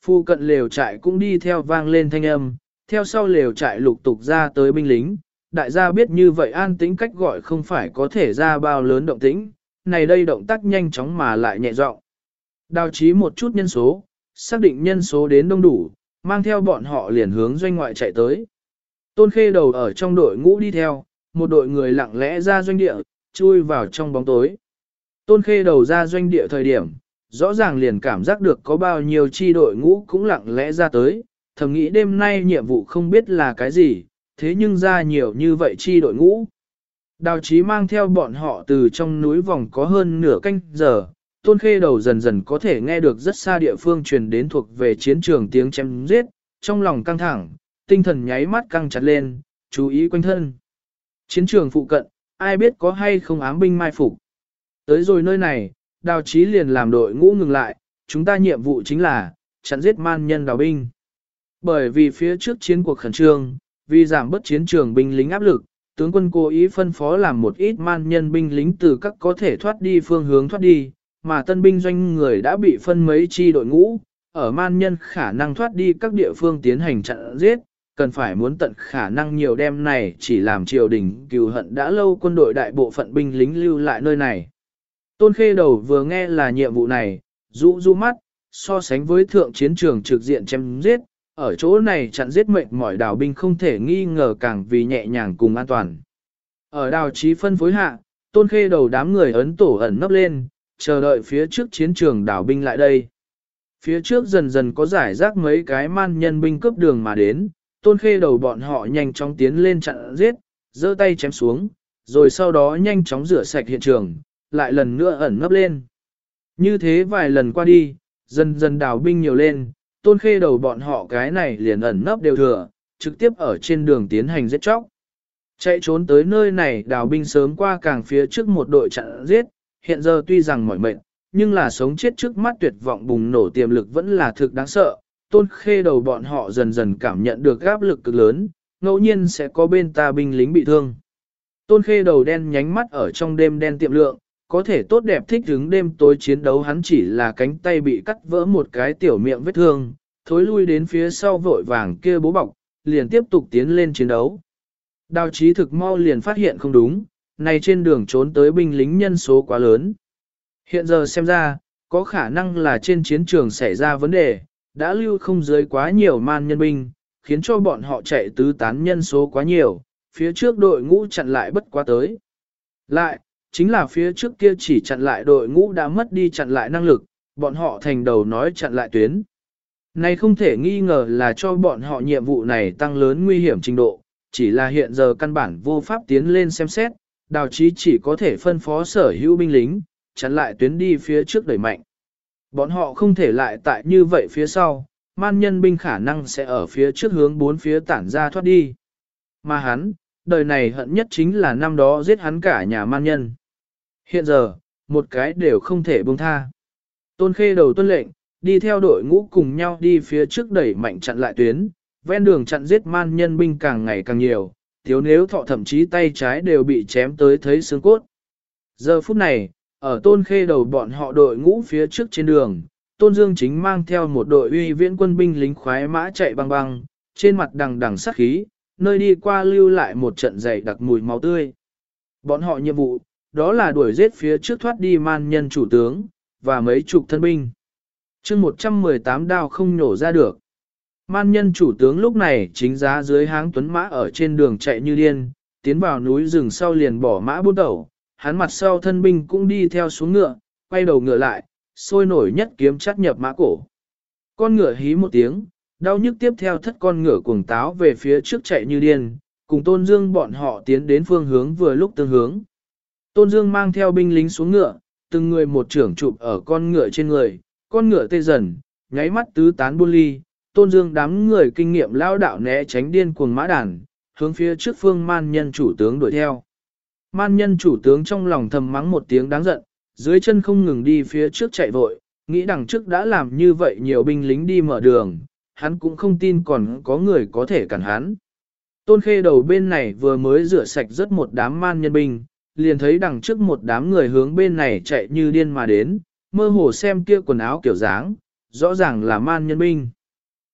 Phu cận lều trại cũng đi theo vang lên thanh âm, theo sau lều trại lục tục ra tới binh lính, đại gia biết như vậy an tĩnh cách gọi không phải có thể ra bao lớn động tĩnh, này đây động tác nhanh chóng mà lại nhẹ giọng. Đào chí một chút nhân số, xác định nhân số đến đông đủ, mang theo bọn họ liền hướng doanh ngoại chạy tới. Tôn Khê Đầu ở trong đội ngũ đi theo, một đội người lặng lẽ ra doanh địa, chui vào trong bóng tối. Tôn Khê Đầu ra doanh địa thời điểm, rõ ràng liền cảm giác được có bao nhiêu chi đội ngũ cũng lặng lẽ ra tới, thầm nghĩ đêm nay nhiệm vụ không biết là cái gì, thế nhưng ra nhiều như vậy chi đội ngũ. Đào chí mang theo bọn họ từ trong núi vòng có hơn nửa canh giờ, Tôn Khê Đầu dần dần có thể nghe được rất xa địa phương truyền đến thuộc về chiến trường tiếng chém giết, trong lòng căng thẳng, tinh thần nháy mắt căng chặt lên, chú ý quanh thân. Chiến trường phụ cận, ai biết có hay không ám binh mai phục. Tới rồi nơi này, Đào chí liền làm đội ngũ ngừng lại, chúng ta nhiệm vụ chính là chặn giết man nhân đào binh. Bởi vì phía trước chiến cuộc khẩn trương, vì giảm bớt chiến trường binh lính áp lực, tướng quân cố ý phân phó làm một ít man nhân binh lính từ các có thể thoát đi phương hướng thoát đi, mà tân binh doanh người đã bị phân mấy chi đội ngũ, ở man nhân khả năng thoát đi các địa phương tiến hành chặn giết, cần phải muốn tận khả năng nhiều đêm này chỉ làm triều đình cừu hận đã lâu quân đội đại bộ phận binh lính lưu lại nơi này. Tôn Khê Đầu vừa nghe là nhiệm vụ này, rũ mắt, so sánh với thượng chiến trường trực diện chém giết, ở chỗ này chặn giết mệnh mỏi đào binh không thể nghi ngờ càng vì nhẹ nhàng cùng an toàn. Ở đào chí phân phối hạ, Tôn Khê Đầu đám người ấn tổ ẩn nấp lên, chờ đợi phía trước chiến trường đào binh lại đây. Phía trước dần dần có giải rác mấy cái man nhân binh cướp đường mà đến, Tôn Khê Đầu bọn họ nhanh chóng tiến lên chặn giết, giơ tay chém xuống, rồi sau đó nhanh chóng rửa sạch hiện trường, lại lần nữa ẩn nấp lên. Như thế vài lần qua đi, dần dần đào binh nhiều lên, Tôn Khê Đầu bọn họ cái này liền ẩn nấp đều thừa, trực tiếp ở trên đường tiến hành giết chóc. Chạy trốn tới nơi này đào binh sớm qua càng phía trước một đội chặn giết, hiện giờ tuy rằng mỏi mệt, nhưng là sống chết trước mắt tuyệt vọng bùng nổ tiềm lực vẫn là thực đáng sợ. Tôn Khê Đầu bọn họ dần dần cảm nhận được áp lực cực lớn, ngẫu nhiên sẽ có bên ta binh lính bị thương. Tôn Khê Đầu đen nhánh mắt ở trong đêm đen tiệm lượng, có thể tốt đẹp thích hứng đêm tối chiến đấu hắn chỉ là cánh tay bị cắt vỡ một cái tiểu miệng vết thương, thối lui đến phía sau vội vàng kia bố bọc, liền tiếp tục tiến lên chiến đấu. Đào chí thực mau liền phát hiện không đúng, này trên đường trốn tới binh lính nhân số quá lớn. Hiện giờ xem ra, có khả năng là trên chiến trường xảy ra vấn đề, đã lưu không dưới quá nhiều man nhân binh, khiến cho bọn họ chạy tứ tán nhân số quá nhiều, phía trước đội ngũ chặn lại bất quá tới. Lại, chính là phía trước kia chỉ chặn lại đội ngũ đã mất đi chặn lại năng lực, bọn họ thành đầu nói chặn lại tuyến. Này không thể nghi ngờ là cho bọn họ nhiệm vụ này tăng lớn nguy hiểm trình độ, chỉ là hiện giờ căn bản vô pháp tiến lên xem xét, Đào chí chỉ có thể phân phó sở hữu binh lính, chặn lại tuyến đi phía trước đẩy mạnh. Bọn họ không thể lại tại như vậy phía sau, man nhân binh khả năng sẽ ở phía trước hướng bốn phía tản ra thoát đi. Mà hắn, đời này hận nhất chính là năm đó giết hắn cả nhà man nhân. Hiện giờ, một cái đều không thể buông tha. Tôn Khê Đầu tuân lệnh, đi theo đội ngũ cùng nhau đi phía trước đẩy mạnh chặn lại tuyến, ven đường chặn giết man nhân binh càng ngày càng nhiều, thiếu nếu thọ thậm chí tay trái đều bị chém tới thấy xương cốt. Giờ phút này, ở Tôn Khê Đầu bọn họ đội ngũ phía trước trên đường, Tôn Dương chính mang theo một đội uy viễn quân binh lính khoái mã chạy băng băng, trên mặt đằng đằng sát khí, nơi đi qua lưu lại một trận dày đặc mùi máu tươi. Bọn họ nhiệm vụ, đó là đuổi giết phía trước thoát đi man nhân chủ tướng, và mấy chục thân binh. chương 118 đao không nhổ ra được. Man nhân chủ tướng lúc này chính giá dưới háng tuấn mã ở trên đường chạy như điên, tiến vào núi rừng sau liền bỏ mã buôn tẩu, hắn mặt sau thân binh cũng đi theo xuống ngựa, quay đầu ngựa lại, sôi nổi nhất kiếm chắt nhập mã cổ. Con ngựa hí một tiếng, đau nhức tiếp theo thất con ngựa cuồng táo về phía trước chạy như điên, cùng Tôn Dương bọn họ tiến đến phương hướng vừa lúc tương hướng. Tôn Dương mang theo binh lính xuống ngựa, từng người một trưởng chụp ở con ngựa trên người, con ngựa tê dần, nháy mắt tứ tán buôn ly. Tôn Dương đám người kinh nghiệm lao đạo né tránh điên cuồng mã đàn, hướng phía trước phương man nhân chủ tướng đuổi theo. Man nhân chủ tướng trong lòng thầm mắng một tiếng đáng giận, dưới chân không ngừng đi phía trước chạy vội, nghĩ đằng trước đã làm như vậy nhiều binh lính đi mở đường, hắn cũng không tin còn có người có thể cản hắn. Tôn Khê Đầu bên này vừa mới rửa sạch rất một đám man nhân binh, liền thấy đằng trước một đám người hướng bên này chạy như điên mà đến, mơ hồ xem kia quần áo kiểu dáng, rõ ràng là man nhân binh.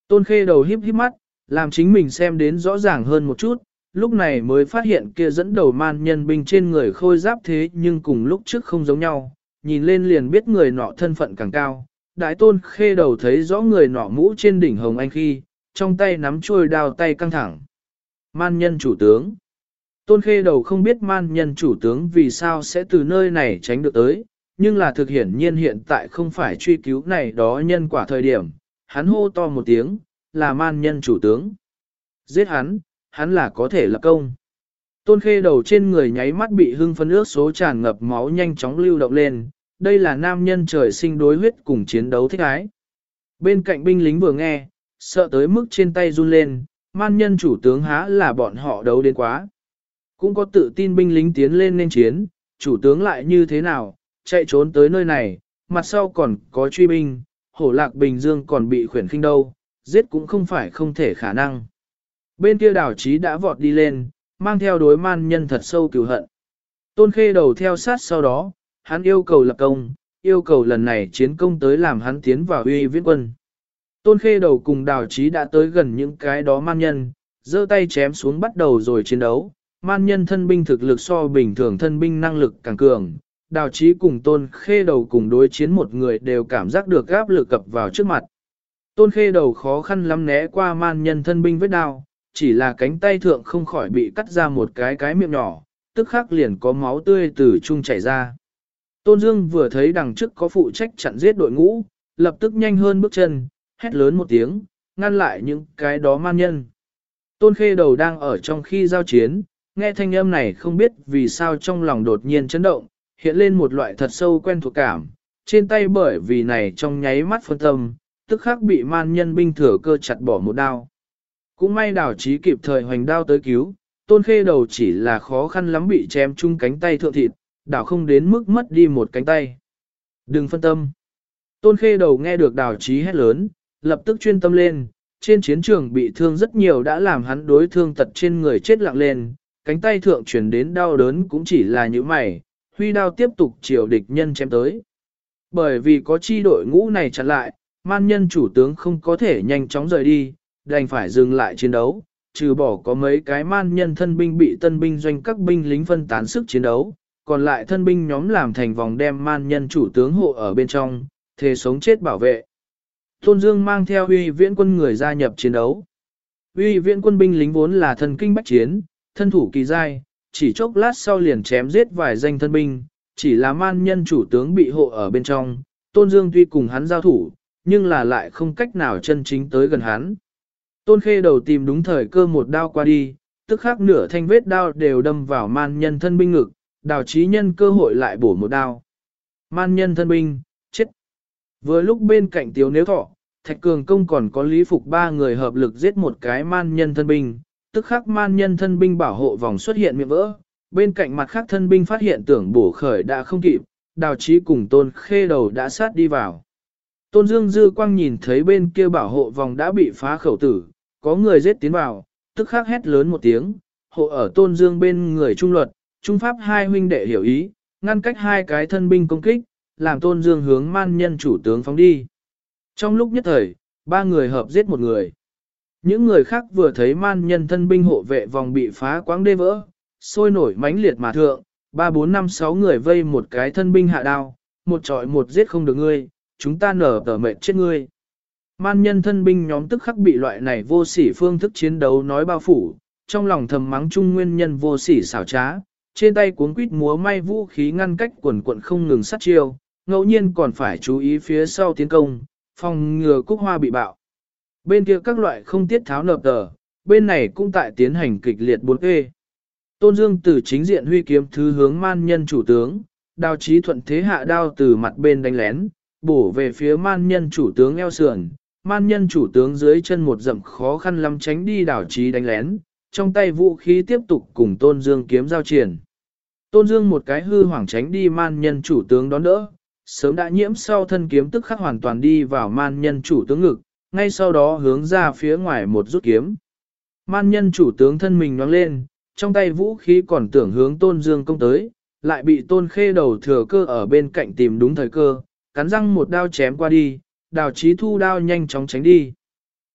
Tôn khê đầu híp híp mắt, làm chính mình xem đến rõ ràng hơn một chút, lúc này mới phát hiện kia dẫn đầu man nhân binh trên người khôi giáp thế nhưng cùng lúc trước không giống nhau, nhìn lên liền biết người nọ thân phận càng cao. Đại tôn khê đầu thấy rõ người nọ mũ trên đỉnh hồng anh khi, trong tay nắm trôi đao tay căng thẳng. Man nhân chủ tướng. Tôn khê đầu không biết man nhân chủ tướng vì sao sẽ từ nơi này tránh được tới, nhưng là thực hiển nhiên hiện tại không phải truy cứu này đó nhân quả thời điểm. Hắn hô to một tiếng, là man nhân chủ tướng. Giết hắn là có thể lập công. Tôn khê đầu trên người nháy mắt bị hưng phấn ước số tràn ngập máu nhanh chóng lưu động lên, đây là nam nhân trời sinh đối huyết cùng chiến đấu thích ái. Bên cạnh binh lính vừa nghe, sợ tới mức trên tay run lên, man nhân chủ tướng há là bọn họ đấu đến quá. Cũng có tự tin binh lính tiến lên nên chiến, chủ tướng lại như thế nào, chạy trốn tới nơi này, mặt sau còn có truy binh, hổ lạc Bình Dương còn bị khuyển khinh đâu, giết cũng không phải không thể khả năng. Bên kia đảo chí đã vọt đi lên, mang theo đối man nhân thật sâu cừu hận. Tôn khê đầu theo sát sau đó, hắn yêu cầu lập công, yêu cầu lần này chiến công tới làm hắn tiến vào uy viễn quân. Tôn khê đầu cùng đào chí đã tới gần những cái đó man nhân, giơ tay chém xuống bắt đầu rồi chiến đấu. Man nhân thân binh thực lực so bình thường thân binh năng lực càng cường, đào chí cùng tôn khê đầu cùng đối chiến một người đều cảm giác được áp lực cập vào trước mặt. Tôn khê đầu khó khăn lắm né qua man nhân thân binh vết đao, chỉ là cánh tay thượng không khỏi bị cắt ra một cái miệng nhỏ, tức khắc liền có máu tươi từ trung chảy ra. Tôn Dương vừa thấy đằng trước có phụ trách chặn giết đội ngũ, lập tức nhanh hơn bước chân, hét lớn một tiếng, ngăn lại những cái đó man nhân. Tôn khê đầu đang ở trong khi giao chiến, nghe thanh âm này không biết vì sao trong lòng đột nhiên chấn động, hiện lên một loại thật sâu quen thuộc cảm, trên tay bởi vì này trong nháy mắt phân tâm, tức khắc bị man nhân binh thừa cơ chặt bỏ một đao. Cũng may đảo chí kịp thời hoành đao tới cứu, tôn khê đầu chỉ là khó khăn lắm bị chém chung cánh tay thượng thịt, đảo không đến mức mất đi một cánh tay. Đừng phân tâm. Tôn khê đầu nghe được đảo chí hét lớn, lập tức chuyên tâm lên, trên chiến trường bị thương rất nhiều đã làm hắn đối thương tật trên người chết lặng lên, cánh tay thượng chuyển đến đau đớn cũng chỉ là như mày, huy đao tiếp tục chiều địch nhân chém tới. Bởi vì có chi đội ngũ này chặn lại, man nhân chủ tướng không có thể nhanh chóng rời đi, đành phải dừng lại chiến đấu, trừ bỏ có mấy cái man nhân thân binh bị tân binh doanh các binh lính phân tán sức chiến đấu, còn lại thân binh nhóm làm thành vòng đem man nhân chủ tướng hộ ở bên trong, thề sống chết bảo vệ. Tôn Dương mang theo uy viễn quân người gia nhập chiến đấu. Uy viễn quân binh lính vốn là thần kinh bách chiến, thân thủ kỳ giai, chỉ chốc lát sau liền chém giết vài danh thân binh, chỉ là man nhân chủ tướng bị hộ ở bên trong, Tôn Dương tuy cùng hắn giao thủ, nhưng là lại không cách nào chân chính tới gần hắn. Tôn khê đầu tìm đúng thời cơ một đao qua đi, tức khắc nửa thanh vết đao đều đâm vào man nhân thân binh ngực, đào chí nhân cơ hội lại bổ một đao. Man nhân thân binh, chết. Vừa lúc bên cạnh Tiếu Nếu Thọ, Thạch Cường Công còn có Lý Phục ba người hợp lực giết một cái man nhân thân binh, tức khắc man nhân thân binh bảo hộ vòng xuất hiện miệng vỡ, bên cạnh mặt khác thân binh phát hiện tưởng bổ khởi đã không kịp, đào chí cùng tôn khê đầu đã sát đi vào. Tôn Dương dư quang nhìn thấy bên kia bảo hộ vòng đã bị phá khẩu tử, có người giết tiến vào, tức khắc hét lớn một tiếng, hộ ở Tôn Dương bên người trung luật, trung pháp hai huynh đệ hiểu ý, ngăn cách hai cái thân binh công kích, làm Tôn Dương hướng man nhân chủ tướng phóng đi. Trong lúc nhất thời, ba người hợp giết một người. Những người khác vừa thấy man nhân thân binh hộ vệ vòng bị phá quáng đê vỡ, sôi nổi mãnh liệt mà thượng, 3, 4, 5, 6 người vây một cái thân binh hạ đao, một trọi một giết không được ngươi, chúng ta nở tờ mệt chết ngươi. Man nhân thân binh nhóm tức khắc bị loại này vô sỉ phương thức chiến đấu nói bao phủ, trong lòng thầm mắng chung nguyên nhân vô sỉ xảo trá, trên tay cuốn quýt múa may vũ khí ngăn cách quần quận không ngừng sát chiêu, ngẫu nhiên còn phải chú ý phía sau tiến công, phòng ngừa cúc hoa bị bạo. Bên kia các loại không tiết tháo nợp tờ, bên này cũng tại tiến hành kịch liệt 4E. Tôn Dương từ chính diện huy kiếm thứ hướng man nhân chủ tướng, đào chí thuận thế hạ đao từ mặt bên đánh lén, bổ về phía man nhân chủ tướng eo sườn, man nhân chủ tướng dưới chân một dậm khó khăn lắm tránh đi đào chí đánh lén, trong tay vũ khí tiếp tục cùng Tôn Dương kiếm giao triển. Tôn Dương một cái hư hoảng tránh đi man nhân chủ tướng đón đỡ, sớm đã nhiễm sau thân kiếm tức khắc hoàn toàn đi vào man nhân chủ tướng ngực, ngay sau đó hướng ra phía ngoài một rút kiếm. Man nhân chủ tướng thân mình nhoáng lên, trong tay vũ khí còn tưởng hướng Tôn Dương công tới, lại bị Tôn khê đầu thừa cơ ở bên cạnh tìm đúng thời cơ, cắn răng một đao chém qua đi, đào chí thu đao nhanh chóng tránh đi.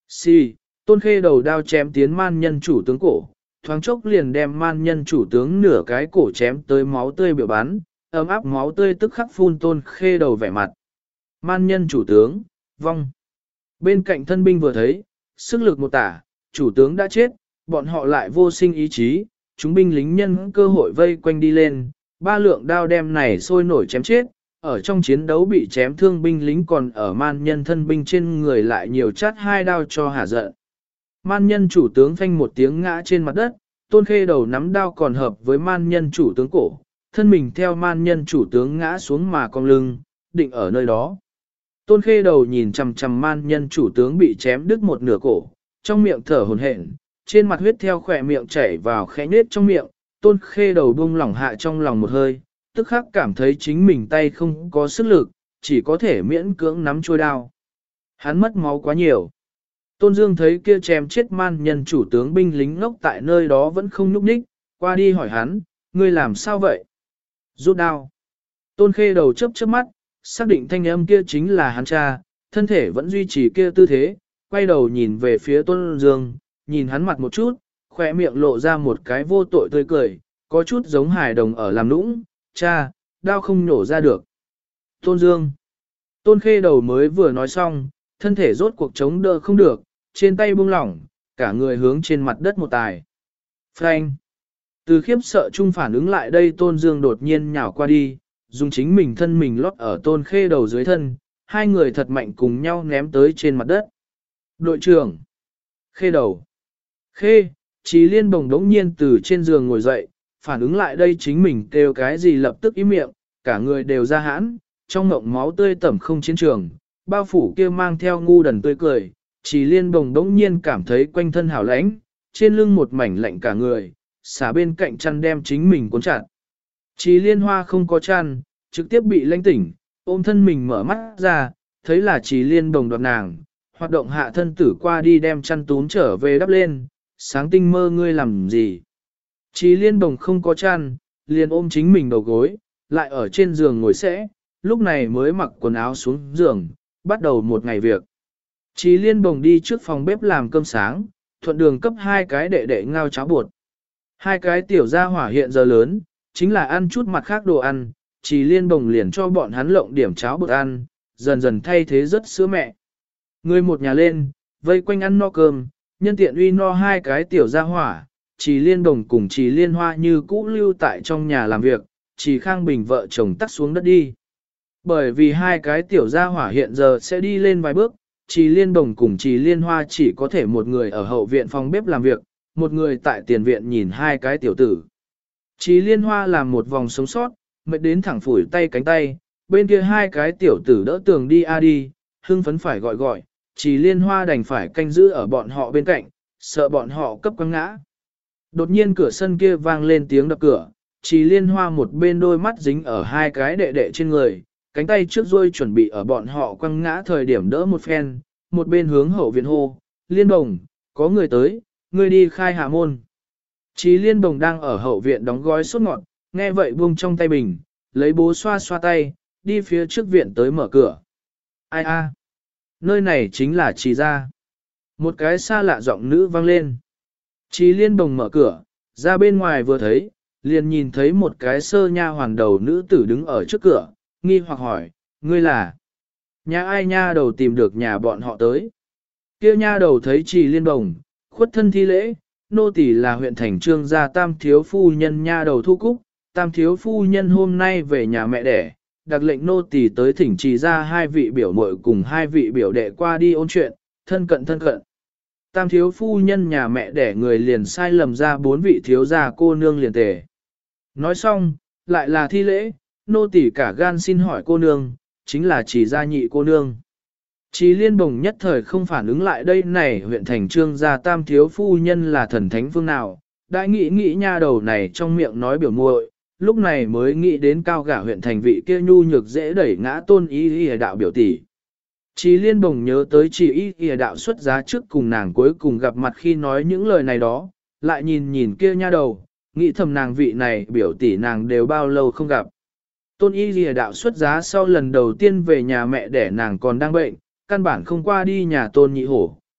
Xì, Tôn Khê đầu đao chém tiến man nhân chủ tướng cổ, thoáng chốc liền đem man nhân chủ tướng nửa cái cổ chém tới máu tươi biểu bắn, ấm áp máu tươi tức khắc phun Tôn Khê đầu vẻ mặt. Man nhân chủ tướng, vong. Bên cạnh thân binh vừa thấy, sức lực một tả, chủ tướng đã chết, bọn họ lại vô sinh ý chí, chúng binh lính nhân cơ hội vây quanh đi lên, ba lượng đao đem này sôi nổi chém chết, ở trong chiến đấu bị chém thương binh lính còn ở man nhân thân binh trên người lại nhiều chát hai đao cho hả giận. Man nhân chủ tướng phanh một tiếng ngã trên mặt đất, Tôn Khê đầu nắm đao còn hợp với man nhân chủ tướng cổ, thân mình theo man nhân chủ tướng ngã xuống mà cong lưng, định ở nơi đó. Tôn Khê đầu nhìn chằm chằm man nhân chủ tướng bị chém đứt một nửa cổ, trong miệng thở hổn hển, trên mặt huyết theo khỏe miệng chảy vào khẽ nết trong miệng, Tôn Khê đầu buông lỏng hạ trong lòng một hơi, tức khắc cảm thấy chính mình tay không có sức lực, chỉ có thể miễn cưỡng nắm chuôi đao. Hắn mất máu quá nhiều. Tôn Dương thấy kia chém chết man nhân chủ tướng binh lính ngốc tại nơi đó vẫn không nhúc nhích, qua đi hỏi hắn, ngươi làm sao vậy? Rút đao. Tôn Khê đầu chớp chớp mắt, xác định thanh âm kia chính là hắn cha, thân thể vẫn duy trì kia tư thế, quay đầu nhìn về phía Tôn Dương, nhìn hắn mặt một chút, khỏe miệng lộ ra một cái vô tội tươi cười, có chút giống hài đồng ở làm nũng, cha, đao không nổ ra được. Tôn Dương. Tôn Khê đầu mới vừa nói xong, thân thể rốt cuộc chống đỡ không được, trên tay buông lỏng, cả người hướng trên mặt đất một tài. Phanh. Từ khiếp sợ chung phản ứng lại đây Tôn Dương đột nhiên nhào qua đi, dùng chính mình thân mình lót ở Tôn Khê đầu dưới thân, hai người thật mạnh cùng nhau ném tới trên mặt đất. Đội trưởng. Khê đầu. Khê, Chí Liên bồng đống nhiên từ trên giường ngồi dậy, phản ứng lại đây chính mình kêu cái gì lập tức im miệng, cả người đều ra hãn, trong ngộng máu tươi tẩm không chiến trường, bao phủ kia mang theo ngu đần tươi cười, Chí Liên bồng đống nhiên cảm thấy quanh thân hảo lãnh, trên lưng một mảnh lạnh cả người, xả bên cạnh chăn đem chính mình cuốn chặt. Chí Liên Hoa không có chăn, trực tiếp bị lãnh tỉnh, ôm thân mình mở mắt ra, thấy là Chí Liên bồng đoạt nàng, hoạt động hạ thân tử qua đi đem chăn túm trở về đắp lên, sáng tinh mơ ngươi làm gì. Chí Liên bồng không có chăn, liền ôm chính mình đầu gối, lại ở trên giường ngồi sẽ, lúc này mới mặc quần áo xuống giường, bắt đầu một ngày việc. Chí Liên bồng đi trước phòng bếp làm cơm sáng, thuận đường cấp hai cái đệ đệ ngao cháo bột. Hai cái tiểu gia hỏa hiện giờ lớn, chính là ăn chút mặt khác đồ ăn, Chí Liên bồng liền cho bọn hắn lộng điểm cháo bột ăn, dần dần thay thế rất sữa mẹ. Người một nhà lên, vây quanh ăn no cơm, nhân tiện uy no hai cái tiểu gia hỏa, Chí Liên Đồng cùng Chí Liên Hoa như cũ lưu tại trong nhà làm việc, Chí Khang Bình vợ chồng tắt xuống đất đi. Bởi vì hai cái tiểu gia hỏa hiện giờ sẽ đi lên vài bước, Chí Liên Đồng cùng Chí Liên Hoa chỉ có thể một người ở hậu viện phòng bếp làm việc, một người tại tiền viện nhìn hai cái tiểu tử. Chí Liên Hoa làm một vòng sống sót, mệt đến thẳng phủi tay cánh tay, bên kia hai cái tiểu tử đỡ tường đi đi, hưng phấn phải gọi, Chí Liên Hoa đành phải canh giữ ở bọn họ bên cạnh, sợ bọn họ cấp quăng ngã. Đột nhiên cửa sân kia vang lên tiếng đập cửa, Chí Liên Hoa một bên đôi mắt dính ở hai cái đệ đệ trên người, cánh tay trước rôi chuẩn bị ở bọn họ quăng ngã thời điểm đỡ một phen, một bên hướng hậu viện hô, Liên Bồng, có người tới, ngươi đi khai hạ môn. Chí Liên Bồng đang ở hậu viện đóng gói sốt ngọt, nghe vậy buông trong tay bình, lấy bố xoa xoa tay, đi phía trước viện tới mở cửa. Ai a? Nơi này chính là Chí gia. Một cái xa lạ giọng nữ vang lên. Chí Liên Bồng mở cửa, ra bên ngoài vừa thấy, liền nhìn thấy một cái sơ nha hoàn đầu nữ tử đứng ở trước cửa, nghi hoặc hỏi, ngươi là? Nhà ai nha đầu tìm được nhà bọn họ tới? Kia nha đầu thấy Chí Liên Bồng, khuất thân thi lễ, nô tỳ là huyện thành trương gia tam thiếu phu nhân nha đầu Thu Cúc, tam thiếu phu nhân hôm nay về nhà mẹ đẻ, đặc lệnh nô tỳ tới thỉnh Chí gia hai vị biểu muội cùng hai vị biểu đệ qua đi ôn chuyện, thân cận. Tam thiếu phu nhân nhà mẹ đẻ người liền sai lầm ra bốn vị thiếu gia cô nương liền tề. Nói xong, lại là thi lễ, nô tỳ cả gan xin hỏi cô nương, chính là Chí gia nhị cô nương. Chí Liên Bồng nhất thời không phản ứng lại đây này huyện thành trương gia tam thiếu phu nhân là thần thánh phương nào, đã nghĩ nha đầu này trong miệng nói biểu muội, lúc này mới nghĩ đến cao gả huyện thành vị kia nhu nhược dễ đẩy ngã tôn ý đạo biểu tỷ. Chí Liên Bồng nhớ tới chỉ ý đạo xuất giá trước cùng nàng cuối cùng gặp mặt khi nói những lời này đó, lại nhìn kia nha đầu, nghĩ thầm nàng vị này biểu tỷ nàng đều bao lâu không gặp. Tôn ý đạo xuất giá sau lần đầu tiên về nhà mẹ để nàng còn đang bệnh, căn bản không qua đi nhà tôn nhị hổ,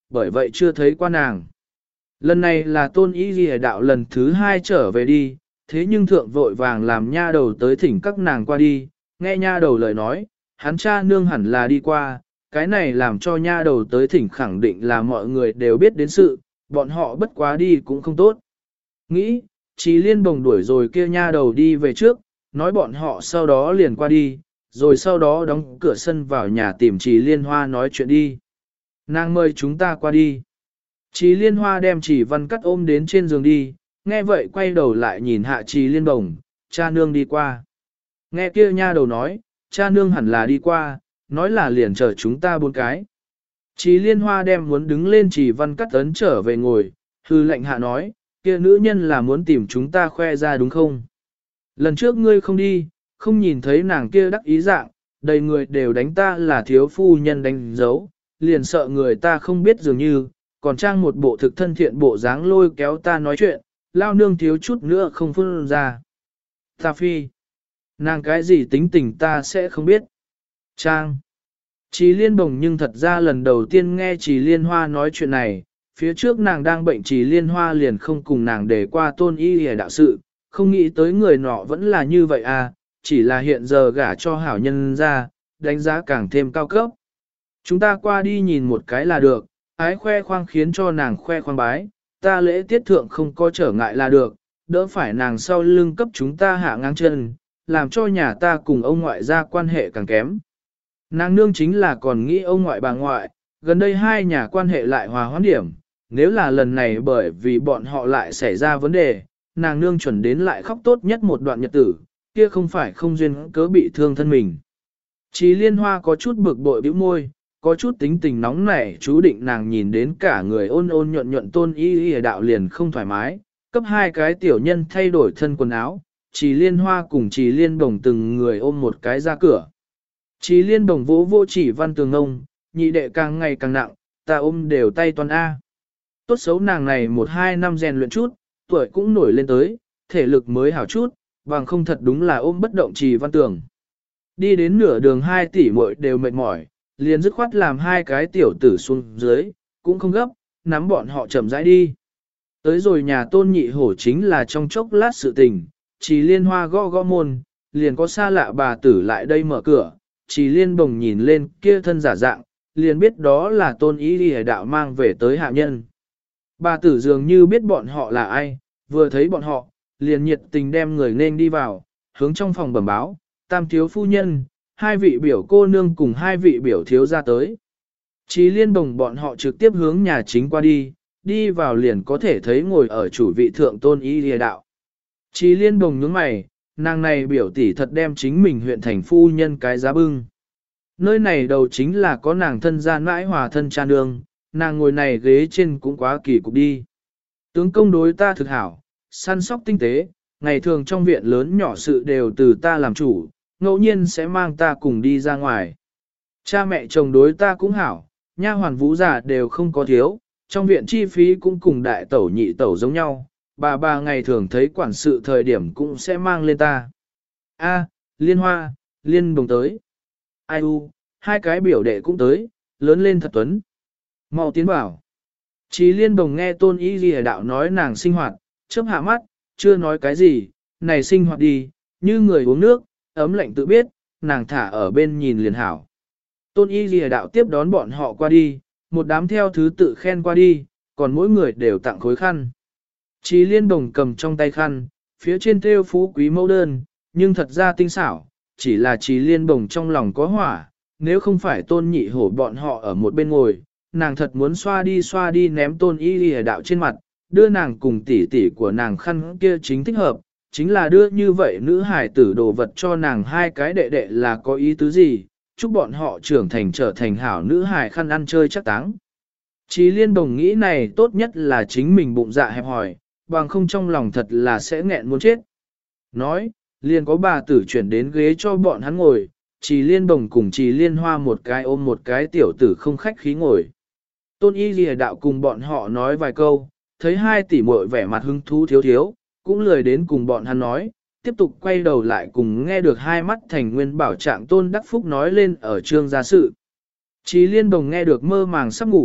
bởi vậy chưa thấy qua nàng. Lần này là tôn y ghi đạo lần thứ 2 trở về đi, thế nhưng thượng vội vàng làm nha đầu tới thỉnh các nàng qua đi, nghe nha đầu lời nói, hắn cha nương hẳn là đi qua, cái này làm cho nha đầu tới thỉnh khẳng định là mọi người đều biết đến sự, bọn họ bất quá đi cũng không tốt. Nghĩ, Trí Liên bồng đuổi rồi kia nha đầu đi về trước, nói bọn họ sau đó liền qua đi, rồi sau đó đóng cửa sân vào nhà tìm Trí Liên Hoa nói chuyện đi. Nàng mời chúng ta qua đi. Trí Liên Hoa đem Chỉ Văn Cắt ôm đến trên giường đi, nghe vậy quay đầu lại nhìn hạ Trí Liên bồng, cha nương đi qua. Nghe kia nha đầu nói, cha nương hẳn là đi qua, nói là liền chờ chúng ta 4 cái. Trí Liên Hoa đem muốn đứng lên Chỉ Văn Cắt ấn trở về ngồi, hư lệnh hạ nói, kia nữ nhân là muốn tìm chúng ta khoe ra đúng không? Lần trước ngươi không đi, không nhìn thấy nàng kia đắc ý dạng, đầy người đều đánh ta là thiếu phu nhân đánh dấu, liền sợ người ta không biết dường như, còn trang một bộ thực thân thiện bộ dáng lôi kéo ta nói chuyện, lao nương thiếu chút nữa không phun ra. Ta phi, nàng cái gì tính tình ta sẽ không biết. Trang. Trí Liên bồng nhưng thật ra lần đầu tiên nghe Trí Liên Hoa nói chuyện này, phía trước nàng đang bệnh Trí Liên Hoa liền không cùng nàng để qua tôn y hề đạo sự, không nghĩ tới người nọ vẫn là như vậy à, chỉ là hiện giờ gả cho hảo nhân ra, đánh giá càng thêm cao cấp. Chúng ta qua đi nhìn một cái là được, ái khoe khoang khiến cho nàng khoe khoang bái, ta lễ tiết thượng không có trở ngại là được, đỡ phải nàng sau lưng cấp chúng ta hạ ngang chân, làm cho nhà ta cùng ông ngoại gia quan hệ càng kém. Nàng nương chính là còn nghĩ ông ngoại bà ngoại, gần đây hai nhà quan hệ lại hòa hoãn điểm, nếu là lần này bởi vì bọn họ lại xảy ra vấn đề, nàng nương chuẩn đến lại khóc tốt nhất một đoạn nhật tử, kia không phải không duyên cớ bị thương thân mình. Chí Liên Hoa có chút bực bội bĩu môi, có chút tính tình nóng nảy, chú định nàng nhìn đến cả người ôn ôn nhuận nhuận tôn y y đạo liền không thoải mái, cấp 2 cái tiểu nhân thay đổi thân quần áo, Chí Liên Hoa cùng Chí Liên Bồng từng người ôm một cái ra cửa. Chí Liên Bồng vỗ vô Chỉ Văn Tường ông, nhị đệ càng ngày càng nặng, ta ôm đều tay toàn A. Tốt xấu nàng này 1-2 năm rèn luyện chút, tuổi cũng nổi lên tới, thể lực mới hảo chút, bằng không thật đúng là ôm bất động Trì Văn Tường. Đi đến nửa đường 2 tỷ muội đều mệt mỏi, liền dứt khoát làm 2 cái tiểu tử xuống dưới, cũng không gấp, nắm bọn họ chậm rãi đi. Tới rồi nhà Tôn Nhị Hổ chính là trong chốc lát sự tình, Trì Liên Hoa gõ gõ môn, liền có xa lạ bà tử lại đây mở cửa, Trì Liên Bồng nhìn lên kia thân giả dạng, liền biết đó là Tôn Ý Đi Đạo mang về tới hạ nhân. Bà tử dường như biết bọn họ là ai, vừa thấy bọn họ, liền nhiệt tình đem người nên đi vào, hướng trong phòng bẩm báo, tam thiếu phu nhân, 2 vị biểu cô nương cùng 2 vị biểu thiếu ra tới. Chí Liên Bồng bọn họ trực tiếp hướng nhà chính qua đi, đi vào liền có thể thấy ngồi ở chủ vị thượng Tôn Y Lìa Đạo. Chí Liên Bồng nhướng mày, nàng này biểu tỷ thật đem chính mình huyện thành phu nhân cái giá bưng. Nơi này đầu chính là có nàng thân gia mãi hòa thân cha nương, nàng ngồi này ghế trên cũng quá kỳ cục đi. Tướng công đối ta thực hảo, săn sóc tinh tế, ngày thường trong viện lớn nhỏ sự đều từ ta làm chủ, ngẫu nhiên sẽ mang ta cùng đi ra ngoài. Cha mẹ chồng đối ta cũng hảo, nha hoàn vũ giả đều không có thiếu, trong viện chi phí cũng cùng đại tẩu nhị tẩu giống nhau, bà ngày thường thấy quản sự thời điểm cũng sẽ mang lên ta. A, Liên Hoa, Liên Bồng tới. Ai u, 2 cái biểu đệ cũng tới, lớn lên thật tuấn. Mau tiến vào. Chí Liên Bồng nghe Tôn Y Lìa Đạo nói nàng sinh hoạt, chớp hạ mắt, chưa nói cái gì, này sinh hoạt đi, như người uống nước, ấm lạnh tự biết, nàng thả ở bên nhìn liền hảo. Tôn Y Lìa Đạo tiếp đón bọn họ qua đi, một đám theo thứ tự khen qua đi, còn mỗi người đều tặng khối khăn. Chí Liên Bồng cầm trong tay khăn, phía trên thêu phú quý mẫu đơn, nhưng thật ra tinh xảo, chỉ là Chí Liên Bồng trong lòng có hỏa, nếu không phải Tôn Nhị Hổ bọn họ ở một bên ngồi, nàng thật muốn xoa đi ném Tôn Y Lìa Đạo trên mặt, đưa nàng cùng tỷ tỷ của nàng khăn kia chính thích hợp, chính là đưa như vậy nữ hải tử đồ vật cho nàng 2 cái đệ đệ là có ý tứ gì, chúc bọn họ trưởng thành trở thành hảo nữ hải khăn ăn chơi chắc táng. Chí Liên Bồng nghĩ này tốt nhất là chính mình bụng dạ hẹp hòi, bằng không trong lòng thật là sẽ nghẹn muốn chết. Nói, liền có bà tử chuyển đến ghế cho bọn hắn ngồi, Chí Liên Bồng cùng Chí Liên Hoa một cái ôm một cái tiểu tử không khách khí ngồi. Tôn Y Lìa Đạo cùng bọn họ nói vài câu, thấy 2 tỷ muội vẻ mặt hứng thú thiếu, cũng lười đến cùng bọn hắn nói, tiếp tục quay đầu lại cùng nghe được 2 mắt thành nguyên bảo trạng Tôn Đắc Phúc nói lên ở trương gia sự. Chí Liên Bồng nghe được mơ màng sắp ngủ,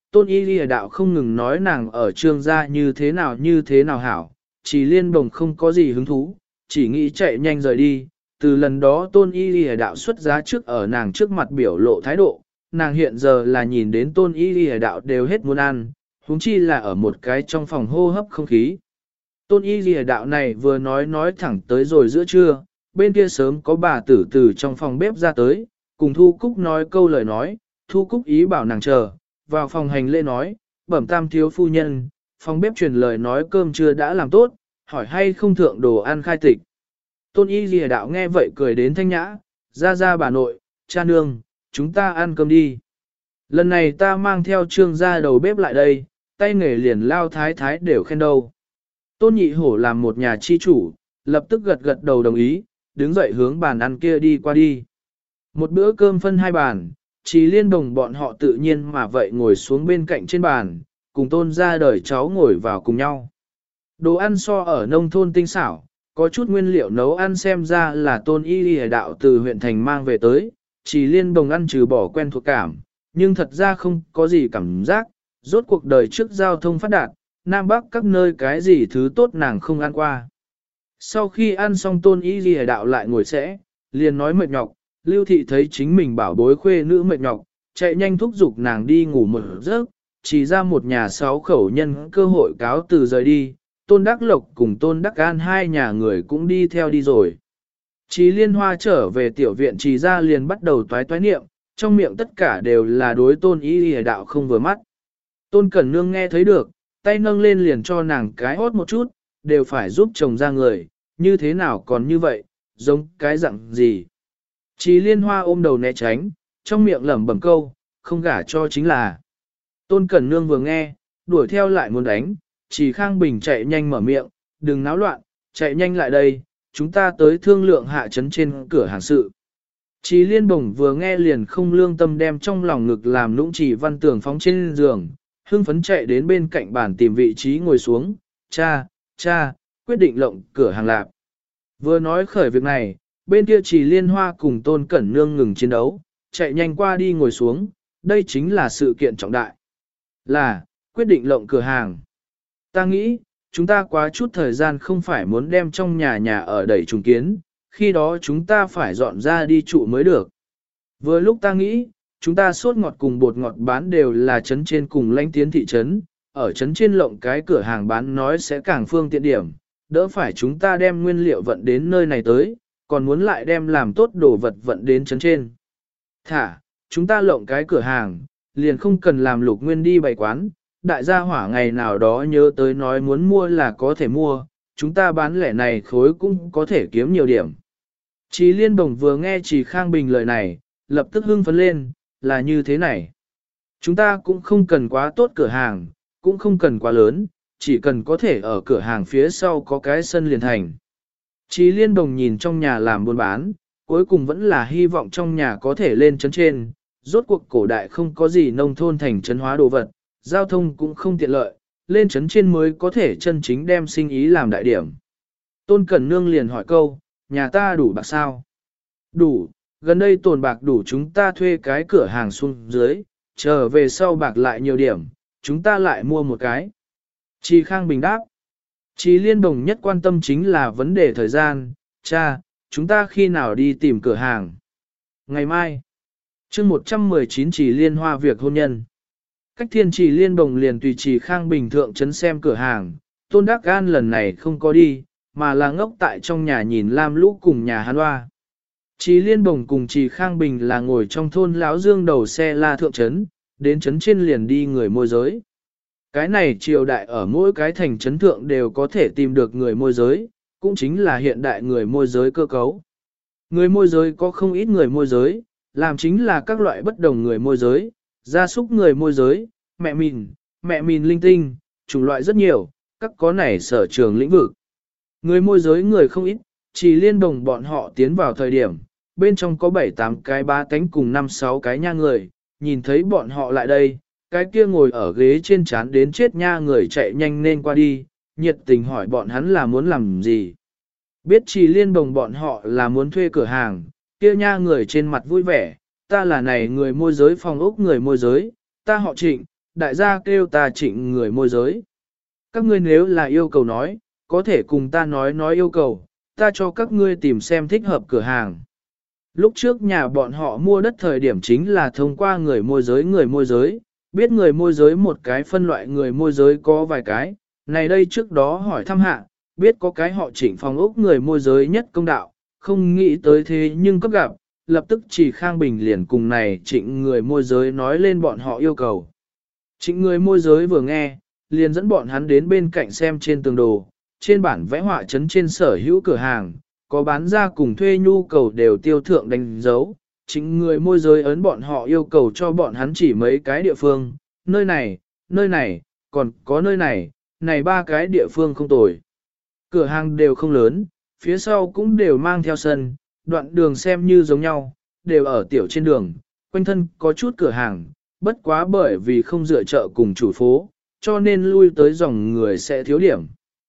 Tôn y lìa đạo không ngừng nói nàng ở trương gia như thế nào hảo, chỉ liên bồng không có gì hứng thú, chỉ nghĩ chạy nhanh rời đi. Từ lần đó tôn y lìa đạo xuất giá trước ở nàng trước mặt biểu lộ thái độ, nàng hiện giờ là nhìn đến tôn y lìa đạo đều hết muốn ăn, huống chi là ở một cái trong phòng hô hấp không khí. Tôn y lìa đạo này vừa nói thẳng tới rồi giữa trưa, bên kia sớm có bà tử từ trong phòng bếp ra tới, cùng Thu Cúc nói câu lời nói, Thu Cúc ý bảo nàng chờ, vào phòng hành lễ nói, bẩm tam thiếu phu nhân, phòng bếp truyền lời nói cơm trưa đã làm tốt, hỏi hay không thượng đồ ăn khai tịch. Tôn y lìa đạo nghe vậy cười đến thanh nhã, ra bà nội, cha nương, chúng ta ăn cơm đi. Lần này ta mang theo trương gia đầu bếp lại đây, tay nghề liền lao thái thái đều khen đâu. Tôn nhị hổ làm một nhà chi chủ, lập tức gật đầu đồng ý, đứng dậy hướng bàn ăn kia đi qua đi. Một bữa cơm phân hai bàn, chỉ liên đồng bọn họ tự nhiên mà vậy ngồi xuống bên cạnh trên bàn, cùng tôn ra đời cháu ngồi vào cùng nhau. Đồ ăn so ở nông thôn tinh xảo, có chút nguyên liệu nấu ăn xem ra là tôn y lìa đạo từ huyện thành mang về tới, chỉ liên đồng ăn trừ bỏ quen thuộc cảm, nhưng thật ra không có gì cảm giác, rốt cuộc đời trước giao thông phát đạt, Nam Bắc các nơi cái gì thứ tốt nàng không ăn qua. Sau khi ăn xong tôn y lìa đạo lại ngồi sẽ, liền nói mệt nhọc, Lưu Thị thấy chính mình bảo bối khuê nữ mệt nhọc, chạy nhanh thúc giục nàng đi ngủ một giấc, chỉ ra một nhà 6 khẩu nhân cơ hội cáo từ rời đi, Tôn Đắc Lộc cùng Tôn Đắc An hai nhà người cũng đi theo đi rồi. Chí Liên Hoa trở về tiểu viện chỉ ra liền bắt đầu toái niệm, trong miệng tất cả đều là đối Tôn Y Lìa đạo không vừa mắt. Tôn Cẩn Nương nghe thấy được, tay nâng lên liền cho nàng cái hót một chút, đều phải giúp chồng ra người, như thế nào còn như vậy, giống cái dạng gì. Chí Liên Hoa ôm đầu né tránh, trong miệng lẩm bẩm câu, không gả cho chính là. Tôn Cẩn Nương vừa nghe, đuổi theo lại muốn đánh, Chỉ Khang Bình chạy nhanh mở miệng, đừng náo loạn, chạy nhanh lại đây, chúng ta tới thương lượng hạ trấn trên cửa hàng sự. Chí Liên Bồng vừa nghe liền không lương tâm đem trong lòng ngực làm nũng chỉ văn tường phóng trên giường, hưng phấn chạy đến bên cạnh bàn tìm vị trí ngồi xuống, cha, quyết định lộng cửa hàng lạp. Vừa nói khởi việc này, bên kia Chỉ Liên Hoa cùng Tôn Cẩn Nương ngừng chiến đấu, chạy nhanh qua đi ngồi xuống, đây chính là sự kiện trọng đại. Là, quyết định lộng cửa hàng. Ta nghĩ, chúng ta quá chút thời gian không phải muốn đem trong nhà ở đẩy trùng kiến, khi đó chúng ta phải dọn ra đi trụ mới được. Vừa lúc ta nghĩ, chúng ta sốt ngọt cùng bột ngọt bán đều là trấn trên cùng lãnh tiến thị trấn, ở trấn trên lộng cái cửa hàng bán nói sẽ càng phương tiện điểm, đỡ phải chúng ta đem nguyên liệu vận đến nơi này tới, còn muốn lại đem làm tốt đồ vật vận đến trấn trên. Thả, chúng ta lộng cái cửa hàng, liền không cần làm lục nguyên đi bày quán, đại gia hỏa ngày nào đó nhớ tới nói muốn mua là có thể mua, chúng ta bán lẻ này khối cũng có thể kiếm nhiều điểm. Chí Liên Bồng vừa nghe Chỉ Khang Bình lời này, lập tức hưng phấn lên, là như thế này. Chúng ta cũng không cần quá tốt cửa hàng, cũng không cần quá lớn, chỉ cần có thể ở cửa hàng phía sau có cái sân liền thành. Chí Liên Bồng nhìn trong nhà làm buôn bán, cuối cùng vẫn là hy vọng trong nhà có thể lên trấn trên, rốt cuộc cổ đại không có gì nông thôn thành trấn hóa đồ vật, giao thông cũng không tiện lợi, lên trấn trên mới có thể chân chính đem sinh ý làm đại điểm. Tôn Cẩn Nương liền hỏi câu, nhà ta đủ bạc sao? Đủ, gần đây tồn bạc đủ chúng ta thuê cái cửa hàng xuống dưới, trở về sau bạc lại nhiều điểm, chúng ta lại mua một cái. Chí Khang Bình đáp. Chí Liên Bồng nhất quan tâm chính là vấn đề thời gian, cha, chúng ta khi nào đi tìm cửa hàng? Ngày mai. Chương 119 Chỉ Liên Hoa việc hôn nhân. Cách Thiên Chỉ Liên Bồng liền tùy Chí Khang Bình thượng trấn xem cửa hàng, Tôn Đắc An lần này không có đi, mà là ngốc tại trong nhà nhìn Lam Lũ cùng nhà Hán Hoa. Chí Liên Bồng cùng Chí Khang Bình là ngồi trong thôn Lão Dương đầu xe la thượng trấn, đến trấn trên liền đi người môi giới. Cái này triều đại ở mỗi cái thành trấn thượng đều có thể tìm được người môi giới, cũng chính là hiện đại người môi giới cơ cấu. Người môi giới có không ít người môi giới, làm chính là các loại bất đồng người môi giới, gia súc người môi giới, mẹ mìn linh tinh, chủng loại rất nhiều, các có nảy sở trường lĩnh vực. Người môi giới người không ít, Chỉ Liên Bồng bọn họ tiến vào thời điểm, bên trong có 7-8 cái ba cánh cùng 5-6 cái nha người, nhìn thấy bọn họ lại đây, cái kia ngồi ở ghế trên chán đến chết nha người chạy nhanh nên qua đi, nhiệt tình hỏi bọn hắn là muốn làm gì. Biết Chỉ Liên Bồng bọn họ là muốn thuê cửa hàng, kia nha người trên mặt vui vẻ, ta là này người môi giới phòng ốc người môi giới, ta họ Trịnh, đại gia kêu ta Trịnh người môi giới. Các ngươi nếu là yêu cầu nói, có thể cùng ta nói yêu cầu, ta cho các ngươi tìm xem thích hợp cửa hàng. Lúc trước nhà bọn họ mua đất thời điểm chính là thông qua người môi giới, biết người môi giới một cái phân loại người môi giới có vài cái, này đây trước đó hỏi thăm hạ, biết có cái họ Trịnh phòng ốc người môi giới nhất công đạo, không nghĩ tới thế nhưng cấp gặp, lập tức chỉ Khang Bình liền cùng này Trịnh người môi giới nói lên bọn họ yêu cầu. Trịnh người môi giới vừa nghe, liền dẫn bọn hắn đến bên cạnh xem trên tường đồ, trên bản vẽ họa chấn trên sở hữu cửa hàng, có bán ra cùng thuê nhu cầu đều tiêu thượng đánh dấu. Chính người môi giới ấn bọn họ yêu cầu cho bọn hắn chỉ mấy cái địa phương, nơi này, còn có nơi này ba cái địa phương không tồi. Cửa hàng đều không lớn, phía sau cũng đều mang theo sân, đoạn đường xem như giống nhau, đều ở tiểu trên đường, quanh thân có chút cửa hàng, bất quá bởi vì không dựa chợ cùng chủ phố, cho nên lui tới dòng người sẽ thiếu điểm.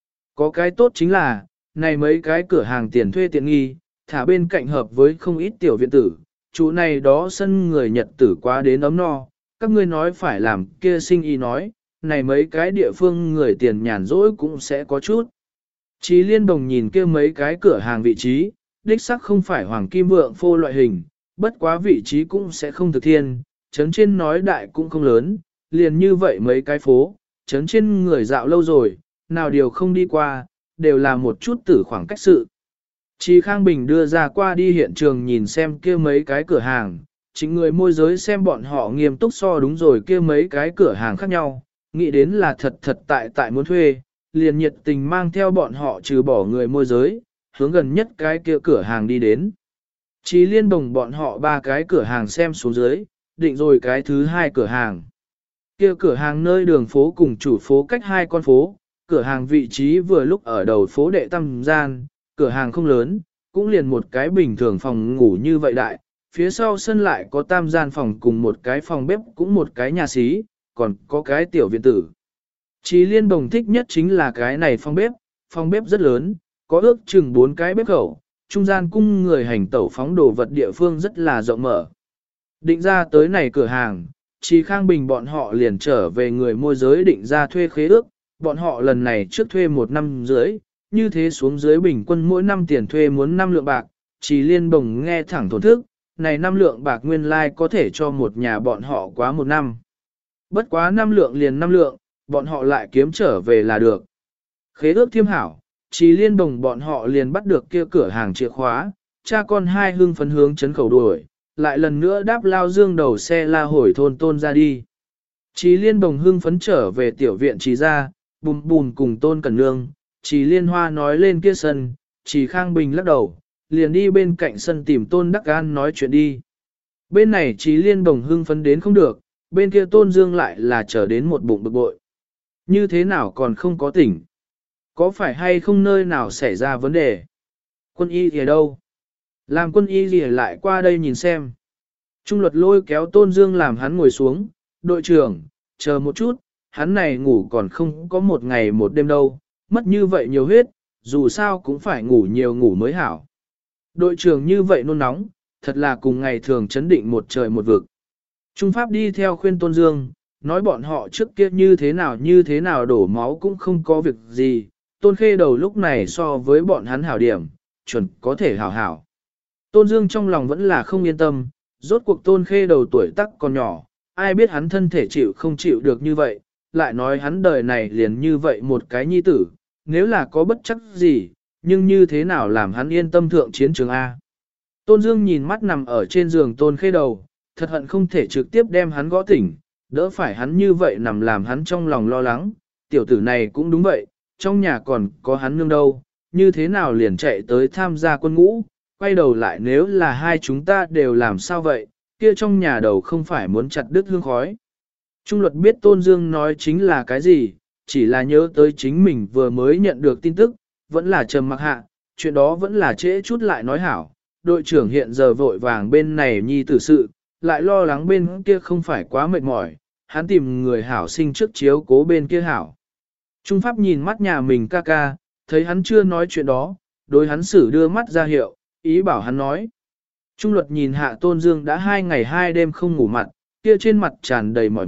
Có cái tốt chính là, này mấy cái cửa hàng tiền thuê tiện nghi, thả bên cạnh hợp với không ít tiểu viện tử, chủ này đó sân người Nhật tử quá đến ấm no, các ngươi nói phải làm kia sinh y nói, này mấy cái địa phương người tiền nhàn rỗi cũng sẽ có chút. Chí Liên Đồng nhìn kia mấy cái cửa hàng vị trí, đích sắc không phải hoàng kim vượng phô loại hình, bất quá vị trí cũng sẽ không thực thiên, trấn trên nói đại cũng không lớn, liền như vậy mấy cái phố, trấn trên người dạo lâu rồi, nào điều không đi qua, đều là một chút tử khoảng cách sự. Chí Khang Bình đưa ra qua đi hiện trường nhìn xem kia mấy cái cửa hàng, chính người môi giới xem bọn họ nghiêm túc so đúng rồi kia mấy cái cửa hàng khác nhau, nghĩ đến là thật tại muốn thuê, liền nhiệt tình mang theo bọn họ trừ bỏ người môi giới, hướng gần nhất cái kia cửa hàng đi đến. Chí Liên Đồng bọn họ ba cái cửa hàng xem xuống dưới, định rồi cái thứ hai cửa hàng. Kia cửa hàng nơi đường phố cùng chủ phố cách hai con phố, cửa hàng vị trí vừa lúc ở đầu phố đệ tam gian, cửa hàng không lớn, cũng liền một cái bình thường phòng ngủ như vậy đại, phía sau sân lại có tam gian phòng cùng một cái phòng bếp cũng một cái nhà xí, còn có cái tiểu viện tử. Chí Liên Đồng thích nhất chính là cái này phòng bếp rất lớn, có ước chừng 4 cái bếp khẩu, trung gian cung người hành tẩu phóng đồ vật địa phương rất là rộng mở. Định ra tới này cửa hàng, Chí Khang Bình bọn họ liền trở về người môi giới định ra thuê khế ước, bọn họ lần này trước thuê 1 năm rưỡi, như thế xuống dưới bình quân mỗi năm tiền thuê muốn 5 lượng bạc, Chí Liên Đồng nghe thẳng thổn thức, này 5 lượng bạc nguyên lai like có thể cho một nhà bọn họ quá 1 năm. Bất quá 5 lượng liền 5 lượng, bọn họ lại kiếm trở về là được. Khế ước thiêm hảo, Chí Liên Đồng bọn họ liền bắt được kia cửa hàng chìa khóa, cha con hai hưng phấn hướng chấn khẩu đuổi, lại lần nữa đáp lao dương đầu xe la hồi thôn Tôn ra đi. Chí Liên Đồng hưng phấn trở về tiểu viện Chí ra, bùm bùm cùng Tôn Cẩn Nương, Chí Liên Hoa nói lên kia sân, Chí Khang Bình lắc đầu, liền đi bên cạnh sân tìm Tôn Đắc An nói chuyện đi. Bên này Chí Liên Đồng hưng phấn đến không được, bên kia Tôn Dương lại là trở đến một bụng bực bội. Như thế nào còn không có tỉnh? Có phải hay không nơi nào xảy ra vấn đề? Quân y thì đâu? Làm quân y gì lại qua đây nhìn xem. Trung Luật lôi kéo Tôn Dương làm hắn ngồi xuống, đội trưởng, chờ một chút, hắn này ngủ còn không có một ngày một đêm đâu, mất như vậy nhiều huyết, dù sao cũng phải ngủ nhiều ngủ mới hảo. Đội trưởng như vậy nôn nóng, thật là cùng ngày thường chấn định một trời một vực. Trung Pháp đi theo khuyên Tôn Dương, nói bọn họ trước kia như thế nào đổ máu cũng không có việc gì, Tôn Khê Đầu lúc này so với bọn hắn hảo điểm, chuẩn có thể hảo hảo. Tôn Dương trong lòng vẫn là không yên tâm, rốt cuộc Tôn Khê Đầu tuổi tác còn nhỏ, ai biết hắn thân thể chịu không chịu được như vậy, lại nói hắn đời này liền như vậy một cái nhi tử, nếu là có bất chắc gì, nhưng như thế nào làm hắn yên tâm thượng chiến trường A. Tôn Dương nhìn mắt nằm ở trên giường Tôn Khê Đầu, thật hận không thể trực tiếp đem hắn gõ tỉnh, đỡ phải hắn như vậy nằm làm hắn trong lòng lo lắng, tiểu tử này cũng đúng vậy, trong nhà còn có hắn nương đâu, như thế nào liền chạy tới tham gia quân ngũ, quay đầu lại nếu là hai chúng ta đều làm sao vậy, kia trong nhà đầu không phải muốn chặt đứt hương khói. Trung Luật biết Tôn Dương nói chính là cái gì, chỉ là nhớ tới chính mình vừa mới nhận được tin tức, vẫn là trầm mặc hạ, chuyện đó vẫn là trễ chút lại nói hảo, đội trưởng hiện giờ vội vàng bên này nhi tử sự, lại lo lắng bên kia không phải quá mệt mỏi, hắn tìm người hảo sinh trước chiếu cố bên kia hảo. Trung Pháp nhìn mắt nhà mình ca ca, thấy hắn chưa nói chuyện đó, đối hắn xử đưa mắt ra hiệu, ý bảo hắn nói. Trung Luật nhìn hạ Tôn Dương đã 2 ngày 2 đêm không ngủ mặt, kia trên mặt tràn đầy mỏi mệt,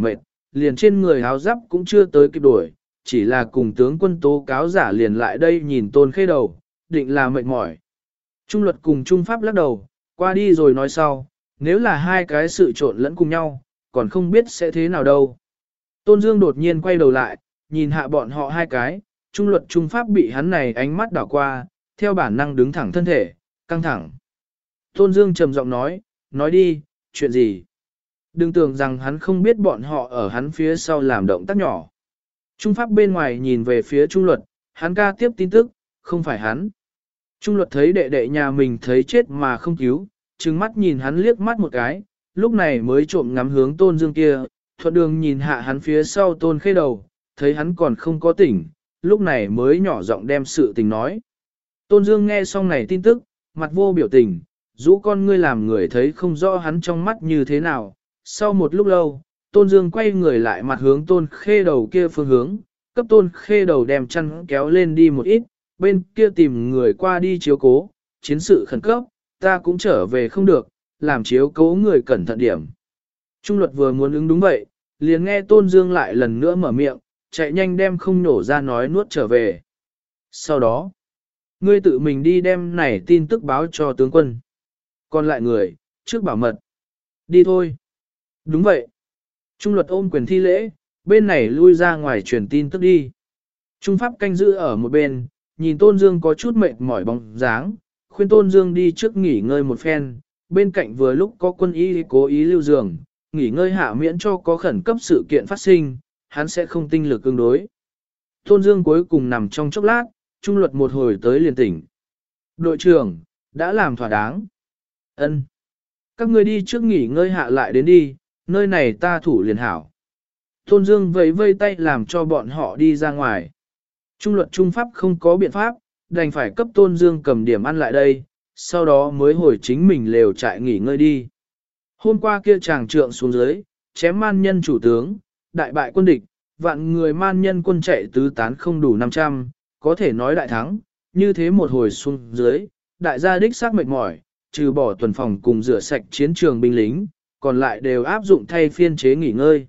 liền trên người áo giáp cũng chưa tới kịp đổi, chỉ là cùng tướng quân tố cáo giả liền lại đây nhìn Tôn Khê Đầu, định là mệt mỏi. Trung luật cùng Trung Pháp lắc đầu, qua đi rồi nói sau, nếu là hai cái sự trộn lẫn cùng nhau, còn không biết sẽ thế nào đâu. Tôn Dương đột nhiên quay đầu lại, nhìn hạ bọn họ hai cái, Trung luật Trung Pháp bị hắn này ánh mắt đảo qua, theo bản năng đứng thẳng thân thể, căng thẳng. Tôn Dương trầm giọng nói đi, chuyện gì? Đừng tưởng rằng hắn không biết bọn họ ở hắn phía sau làm động tác nhỏ. Trung Pháp bên ngoài nhìn về phía Trung luật, hắn ca tiếp tin tức, không phải hắn. Trung luật thấy đệ đệ nhà mình thấy chết mà không cứu, trừng mắt nhìn hắn liếc mắt một cái, lúc này mới trộm ngắm hướng Tôn Dương kia, thuận đường nhìn hạ hắn phía sau Tôn Khê Đầu, thấy hắn còn không có tỉnh, lúc này mới nhỏ giọng đem sự tình nói. Tôn Dương nghe xong này tin tức, mặt vô biểu tình, rũ con ngươi làm người thấy không rõ hắn trong mắt như thế nào. Sau một lúc lâu, Tôn Dương quay người lại mặt hướng Tôn Khê Đầu kia phương hướng, cấp Tôn Khê Đầu đem chăn kéo lên đi một ít, bên kia tìm người qua đi chiếu cố, chiến sự khẩn cấp, ta cũng trở về không được, làm chiếu cố người cẩn thận điểm. Trung luật vừa muốn ứng đúng vậy, liền nghe Tôn Dương lại lần nữa mở miệng, chạy nhanh đem không nổ ra nói nuốt trở về. Sau đó, ngươi tự mình đi đem này tin tức báo cho tướng quân. Còn lại người, trước bảo mật. Đi thôi. Đúng vậy. Trung luật ôm quyền thi lễ, bên này lui ra ngoài truyền tin tức đi. Trung Pháp canh giữ ở một bên, nhìn Tôn Dương có chút mệt mỏi bóng dáng, khuyên Tôn Dương đi trước nghỉ ngơi một phen, bên cạnh vừa lúc có quân y cố ý lưu giường, nghỉ ngơi hạ miễn cho có khẩn cấp sự kiện phát sinh, hắn sẽ không tinh lực ứng đối. Tôn Dương cuối cùng nằm trong chốc lát, Trung luật một hồi tới liền tỉnh. Đội trưởng, đã làm thỏa đáng. Ân, các ngươi đi trước nghỉ ngơi hạ lại đến đi, nơi này ta thủ liền hảo. Tôn Dương vẫy vây tay làm cho bọn họ đi ra ngoài. Trung luật Trung Pháp không có biện pháp, đành phải cấp Tôn Dương cầm điểm ăn lại đây, sau đó mới hồi chính mình lều trại nghỉ ngơi đi. Hôm qua kia chàng trượng xuống dưới, chém man nhân chủ tướng, đại bại quân địch, vạn người man nhân quân chạy tứ tán không đủ 500, có thể nói đại thắng, như thế một hồi xuống dưới, đại gia đích xác mệt mỏi, trừ bỏ tuần phòng cùng rửa sạch chiến trường binh lính, còn lại đều áp dụng thay phiên chế nghỉ ngơi.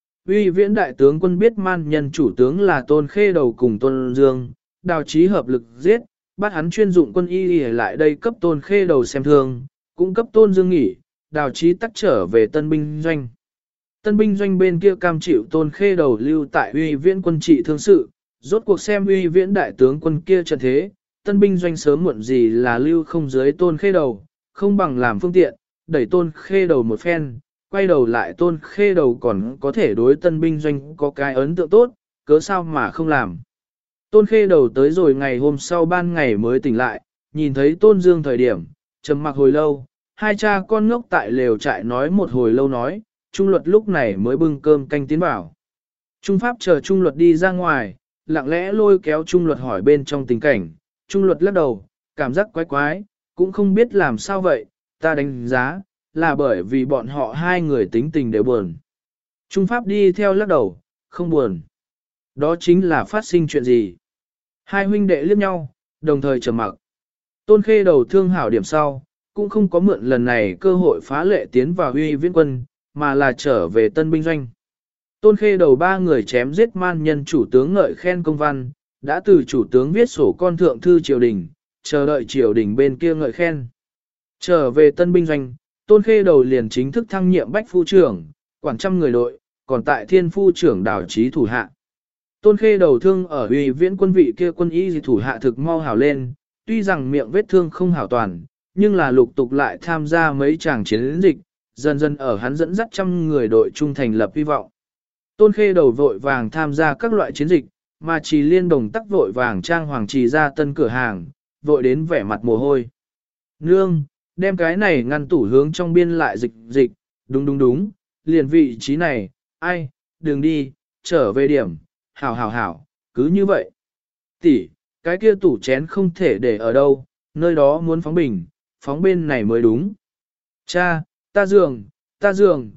Uy viễn đại tướng quân biết man nhân chủ tướng là Tôn Khê Đầu cùng Tôn Dương, đào chí hợp lực giết, bắt hắn chuyên dụng quân y lại đây cấp Tôn Khê Đầu xem thương, cũng cấp Tôn Dương nghỉ, đào chí tắc trở về tân binh doanh. Tân binh doanh bên kia cam chịu Tôn Khê Đầu lưu tại uy viễn quân trị thương sự, rốt cuộc xem uy viễn đại tướng quân kia trận thế, tân binh doanh sớm muộn gì là lưu không dưới Tôn Khê Đầu, không bằng làm phương tiện, đẩy Tôn Khê Đầu một phen, quay đầu lại Tôn Khê Đầu còn có thể đối tân binh doanh có cái ấn tượng tốt, cớ sao mà không làm. Tôn Khê Đầu tới rồi ngày hôm sau ban ngày mới tỉnh lại, nhìn thấy Tôn Dương thời điểm, trầm mặc hồi lâu, hai cha con ngốc tại lều trại nói một hồi lâu nói, Trung luật lúc này mới bưng cơm canh tiến vào. Trung Pháp chờ Trung luật đi ra ngoài, lặng lẽ lôi kéo Trung luật hỏi bên trong tình cảnh, Trung luật lắc đầu, cảm giác quái quái, cũng không biết làm sao vậy, ta đánh giá, là bởi vì bọn họ hai người tính tình đều buồn. Trung Pháp đi theo lắc đầu, không buồn. Đó chính là phát sinh chuyện gì? Hai huynh đệ liếc nhau, đồng thời trầm mặc. Tôn Khê Đầu thương hảo điểm sau, cũng không có mượn lần này cơ hội phá lệ tiến vào uy viễn quân, mà là trở về tân binh doanh. Tôn Khê Đầu ba người chém giết man nhân chủ tướng ngợi khen công văn, đã từ chủ tướng viết sổ con thượng thư triều đình, chờ đợi triều đình bên kia ngợi khen. Trở về tân binh doanh, Tôn Khê Đầu liền chính thức thăng nhiệm bách phu trưởng, quản trăm người đội, còn tại thiên phu trưởng đảo trí thủ hạ. Tôn Khê Đầu thương ở uy viễn quân vị kia quân y thủ hạ thực mau hảo lên, tuy rằng miệng vết thương không hảo toàn, nhưng là lục tục lại tham gia mấy tràng chiến dịch, dần dần ở hắn dẫn dắt trăm người đội trung thành lập hy vọng. Tôn Khê Đầu vội vàng tham gia các loại chiến dịch, mà Trì Liên Đồng tắc vội vàng trang hoàng trì ra tân cửa hàng, vội đến vẻ mặt mồ hôi. Nương, đem cái này ngăn tủ hướng trong biên lại dịch, đúng, liền vị trí này, ai, đừng đi, trở về điểm, hảo, cứ như vậy. Tỷ, cái kia tủ chén không thể để ở đâu, nơi đó muốn phóng bình, phóng bên này mới đúng. Cha, ta giường,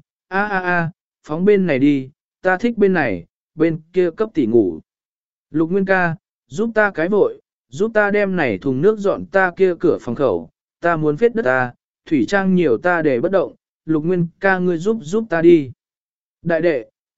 a, phóng bên này đi, ta thích bên này, bên kia cấp tỷ ngủ. Lục Nguyên ca, giúp ta cái vội, giúp ta đem này thùng nước dọn ta kia cửa phòng khẩu, ta muốn phết đất ta, thủy trang nhiều ta để bất động, Lục Nguyên ca ngươi giúp ta đi. Đại đệ,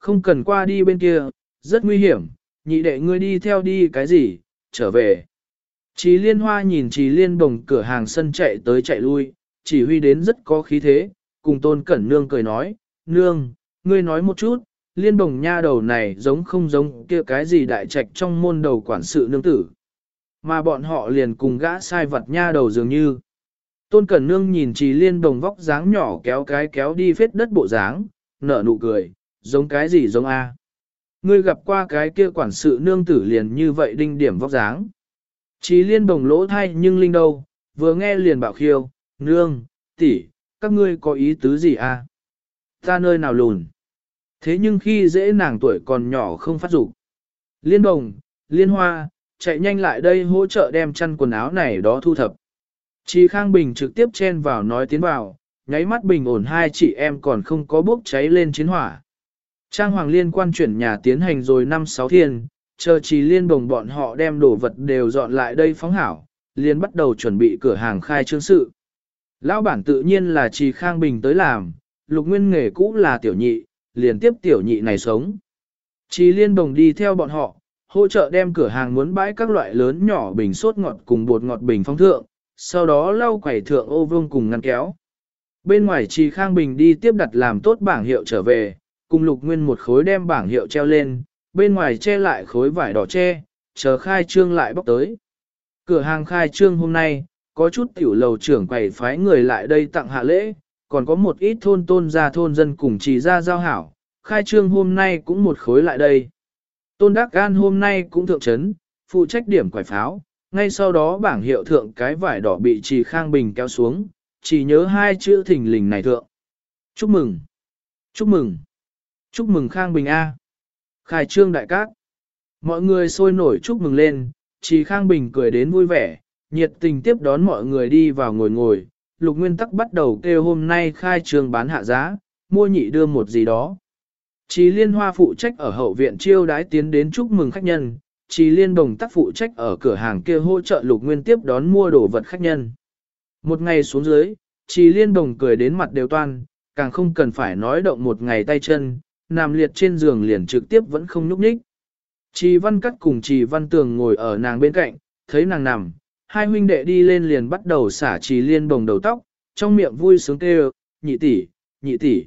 không cần qua đi bên kia, rất nguy hiểm, nhị đệ ngươi đi theo đi cái gì, trở về. Trì Liên Hoa nhìn Trì Liên Bồng cửa hàng sân chạy tới chạy lui, chỉ huy đến rất có khí thế, cùng Tôn Cẩn Nương cười nói, Nương, ngươi nói một chút, Liên Bồng nha đầu này giống không giống kia cái gì đại trạch trong môn đầu quản sự nương tử. Mà bọn họ liền cùng gã sai vật nha đầu dường như. Tôn Cẩn Nương nhìn Trì Liên Bồng vóc dáng nhỏ kéo đi phết đất bộ dáng, nở nụ cười, giống cái gì giống A. Ngươi gặp qua cái kia quản sự nương tử liền như vậy đinh điểm vóc dáng. Trì Liên Bồng lỗ thay nhưng linh đâu, vừa nghe liền bảo khiêu, nương, tỷ, các ngươi có ý tứ gì a? Ta nơi nào lùn? Thế nhưng khi dễ nàng tuổi còn nhỏ không phát dục. Liên Bồng, Liên Hoa, chạy nhanh lại đây hỗ trợ đem chăn quần áo này đó thu thập. Trì Khang Bình trực tiếp chen vào nói tiến vào, nháy mắt bình ổn hai chị em còn không có bốc cháy lên chiến hỏa. Trang Hoàng Liên quan chuyển nhà tiến hành rồi 5-6 thiên, chờ Trì Liên Bồng bọn họ đem đồ vật đều dọn lại đây phóng hảo, liền bắt đầu chuẩn bị cửa hàng khai trương sự. Lão bản tự nhiên là Trì Khang Bình tới làm, Lục Nguyên nghề cũ là tiểu nhị, liền tiếp tiểu nhị này sống. Trì Liên Bồng đi theo bọn họ, hỗ trợ đem cửa hàng muốn bãi các loại lớn nhỏ bình sốt ngọt cùng bột ngọt bình phong thượng, sau đó lau quẩy thượng ô vương cùng ngăn kéo. Bên ngoài Trì Khang Bình đi tiếp đặt làm tốt bảng hiệu trở về, cùng Lục Nguyên một khối đem bảng hiệu treo lên, bên ngoài che lại khối vải đỏ che, chờ khai trương lại bóc tới. Cửa hàng khai trương hôm nay, có chút tiểu lầu trưởng quầy phái người lại đây tặng hạ lễ, còn có một ít thôn tôn gia thôn dân cùng Trì gia giao hảo, khai trương hôm nay cũng một khối lại đây. Tôn Đắc Gan hôm nay cũng thượng trấn, phụ trách điểm quải pháo, ngay sau đó bảng hiệu thượng cái vải đỏ bị Trì Khang Bình kéo xuống, chỉ nhớ hai chữ thình lình này thượng. Chúc mừng! Chúc mừng! Chúc mừng Khang Bình A! Khai trương đại cát! Mọi người sôi nổi chúc mừng lên, Trì Khang Bình cười đến vui vẻ, nhiệt tình tiếp đón mọi người đi vào ngồi. Lục Nguyên Tắc bắt đầu kêu hôm nay khai trương bán hạ giá, mua nhị đưa một gì đó. Trì Liên Hoa phụ trách ở hậu viện chiêu đái tiến đến chúc mừng khách nhân, Trì Liên Bồng Tắc phụ trách ở cửa hàng kia hỗ trợ Lục Nguyên tiếp đón mua đồ vật khách nhân. Một ngày xuống dưới, Trì Liên Bồng cười đến mặt đều toan, càng không cần phải nói động một ngày tay chân, nằm liệt trên giường liền trực tiếp vẫn không nhúc nhích. Trì Văn Cắt cùng Trì Văn Tường ngồi ở nàng bên cạnh, thấy nàng nằm, hai huynh đệ đi lên liền bắt đầu xả Trì Liên Bồng đầu tóc, trong miệng vui sướng kêu, nhị tỷ, nhị tỷ.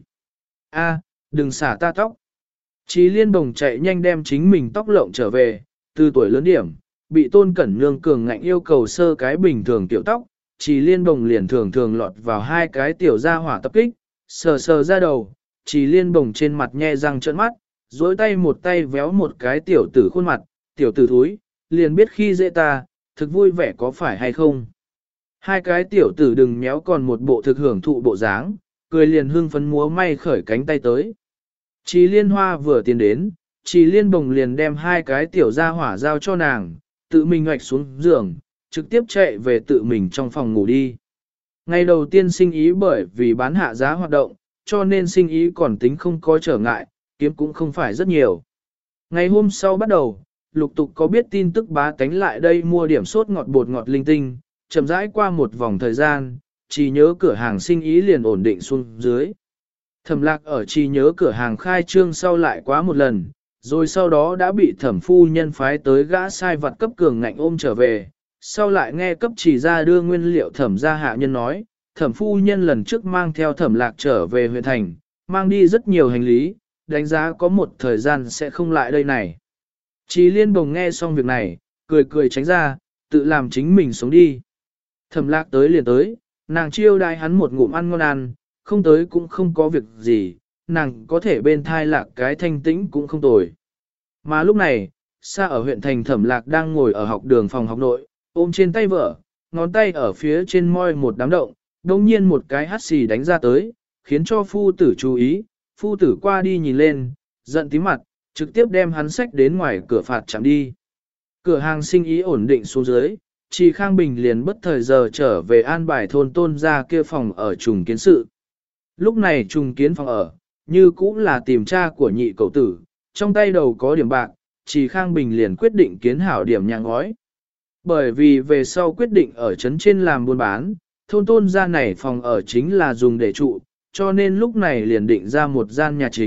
A, đừng xả ta tóc. Trì Liên Bồng chạy nhanh đem chính mình tóc lộng trở về, từ tuổi lớn điểm, bị Tôn Cẩn Nương cường ngạnh yêu cầu sơ cái bình thường tiểu tóc, Trì Liên Bồng liền thường lọt vào hai cái tiểu gia hỏa tập kích, sờ ra đầu, Trì Liên Bồng trên mặt nhe răng trợn mắt, dối tay một tay véo một cái tiểu tử khuôn mặt, tiểu tử thúi, liền biết khi dễ ta, thực vui vẻ có phải hay không. Hai cái tiểu tử đừng méo còn một bộ thực hưởng thụ bộ dáng, cười liền hưng phấn múa may khởi cánh tay tới. Trì Liên Hoa vừa tiến đến, Trì Liên Bồng liền đem hai cái tiểu gia hỏa giao cho nàng, tự mình hoạch xuống giường, trực tiếp chạy về tự mình trong phòng ngủ đi. Ngày đầu tiên sinh ý bởi vì bán hạ giá hoạt động, cho nên sinh ý còn tính không có trở ngại, kiếm cũng không phải rất nhiều. Ngày hôm sau bắt đầu, lục tục có biết tin tức bá tánh lại đây mua điểm sốt ngọt bột ngọt linh tinh, chậm rãi qua một vòng thời gian, Chỉ nhớ cửa hàng sinh ý liền ổn định xuống dưới. Thẩm Lạc ở Chỉ nhớ cửa hàng khai trương sau lại quá một lần, rồi sau đó đã bị thẩm phu nhân phái tới gã sai vặt cấp cường ngạnh ôm trở về, sau lại nghe cấp Chỉ ra đưa nguyên liệu thẩm gia hạ nhân nói, thẩm phu nhân lần trước mang theo Thẩm Lạc trở về huyện thành, mang đi rất nhiều hành lý, đánh giá có một thời gian sẽ không lại đây này. Chỉ Liên Bồng nghe xong việc này, cười tránh ra, tự làm chính mình sống đi. Thẩm Lạc tới liền tới, nàng chiêu đãi hắn một ngụm ăn ngon ăn, không tới cũng không có việc gì, nàng có thể bên thai Lạc cái thanh tĩnh cũng không tồi. Mà lúc này, xa ở huyện thành Thẩm Lạc đang ngồi ở học đường phòng học nội, ôm trên tay vợ, ngón tay ở phía trên môi một đám động, đồng nhiên một cái hắt xì đánh ra tới, khiến cho phu tử chú ý, phu tử qua đi nhìn lên, giận tím mặt, trực tiếp đem hắn xách đến ngoài cửa phạt chạm đi. Cửa hàng sinh ý ổn định xuống dưới, Trì Khang Bình liền bất thời giờ trở về an bài thôn tôn ra kia phòng ở trùng kiến sự. Lúc này trùng kiến phòng ở, như cũng là tìm cha của nhị cậu tử, trong tay đầu có điểm bạc, Trì Khang Bình liền quyết định kiến hảo điểm nhà ngói. Bởi vì về sau quyết định ở trấn trên làm buôn bán, thôn tôn ra này phòng ở chính là dùng để trụ, cho nên lúc này liền định ra một gian nhà chính,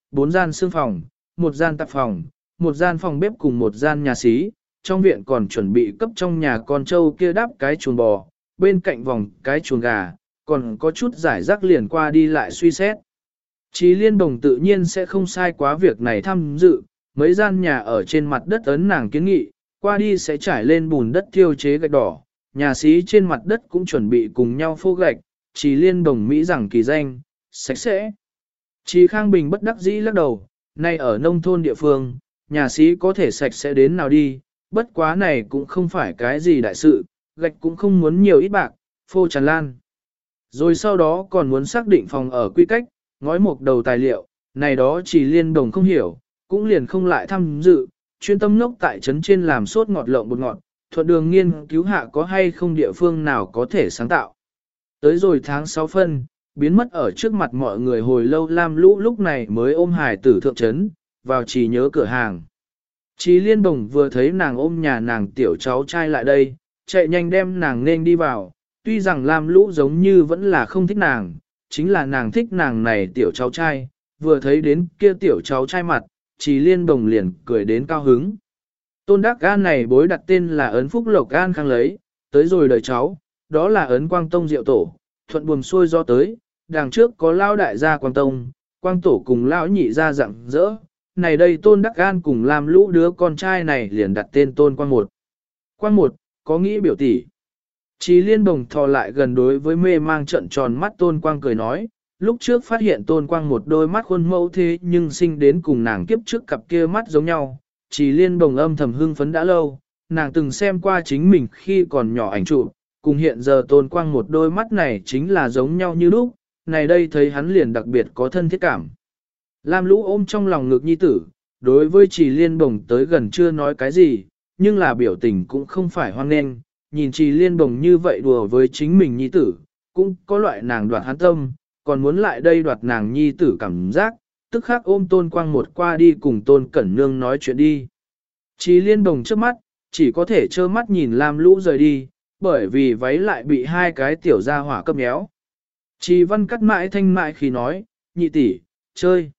4 gian xương phòng, 1 gian tạp phòng, 1 gian phòng bếp cùng 1 gian nhà xí, trong viện còn chuẩn bị cấp trong nhà con trâu kia đáp cái chuồng bò, bên cạnh vòng cái chuồng gà, còn có chút giải rác liền qua đi lại suy xét. Chí Liên Đồng tự nhiên sẽ không sai quá việc này tham dự, mấy gian nhà ở trên mặt đất ấn nàng kiến nghị, qua đi sẽ trải lên bùn đất thiêu chế gạch đỏ, nhà xí trên mặt đất cũng chuẩn bị cùng nhau phô gạch, Chí Liên Đồng Mỹ rằng kỳ danh, sạch sẽ. Chí Khang Bình bất đắc dĩ lắc đầu, nay ở nông thôn địa phương, nhà xí có thể sạch sẽ đến nào đi, bất quá này cũng không phải cái gì đại sự, gạch cũng không muốn nhiều ít bạc, phô tràn lan. Rồi sau đó còn muốn xác định phòng ở quy cách, ngói một đầu tài liệu, này đó chỉ Liên Đồng không hiểu, cũng liền không lại tham dự, chuyên tâm ngốc tại trấn trên làm sốt ngọt lộng bột ngọt, thuận đường nghiên cứu hạ có hay không địa phương nào có thể sáng tạo. Tới rồi tháng 6 phân, biến mất ở trước mặt mọi người hồi lâu Lam Lũ lúc này mới ôm hài tử thượng trấn, vào chỉ nhớ cửa hàng. Chí Liên Đồng vừa thấy nàng ôm nhà nàng tiểu cháu trai lại đây, chạy nhanh đem nàng nên đi vào, tuy rằng Lam Lũ giống như vẫn là không thích nàng, chính là nàng thích nàng này tiểu cháu trai, vừa thấy đến kia tiểu cháu trai mặt, Chí Liên Đồng liền cười đến cao hứng. Tôn Đắc An này bối đặt tên là ấn Phúc Lộc An Khang lấy, tới rồi đời cháu, đó là ấn Quang Tông Diệu Tổ, thuận buồm xuôi do tới, đằng trước có Lao Đại gia Quang Tông, Quang Tổ cùng Lão Nhị gia rạng rỡ, này đây Tôn Đắc An cùng làm lũ đứa con trai này liền đặt tên Tôn Quang Một. Quang Một, có nghĩ biểu tỷ. Chí Liên Đồng thò lại gần đối với mê mang trận tròn mắt Tôn Quang cười nói, lúc trước phát hiện Tôn Quang một đôi mắt khuôn mẫu thế nhưng sinh đến cùng nàng kiếp trước cặp kia mắt giống nhau. Chí Liên Đồng âm thầm hưng phấn đã lâu, nàng từng xem qua chính mình khi còn nhỏ ảnh chụp, cùng hiện giờ Tôn Quang một đôi mắt này chính là giống nhau như lúc, này đây thấy hắn liền đặc biệt có thân thiết cảm. Lam Lũ ôm trong lòng ngực nhi tử, đối với Chí Liên Đồng tới gần chưa nói cái gì, nhưng là biểu tình cũng không phải hoang nghênh, nhìn Chí Liên Đồng như vậy đùa với chính mình nhi tử, cũng có loại nàng đoạt hắn tâm, còn muốn lại đây đoạt nàng nhi tử cảm giác, tức khắc ôm Tôn Quang một qua đi cùng Tôn Cẩn Nương nói chuyện đi. Chí Liên Đồng trước mắt, chỉ có thể trơ mắt nhìn Lam Lũ rời đi, bởi vì váy lại bị hai cái tiểu gia hỏa cấp méo. Chí Văn cắt mãi thanh mại khi nói, nhị tỷ, chơi.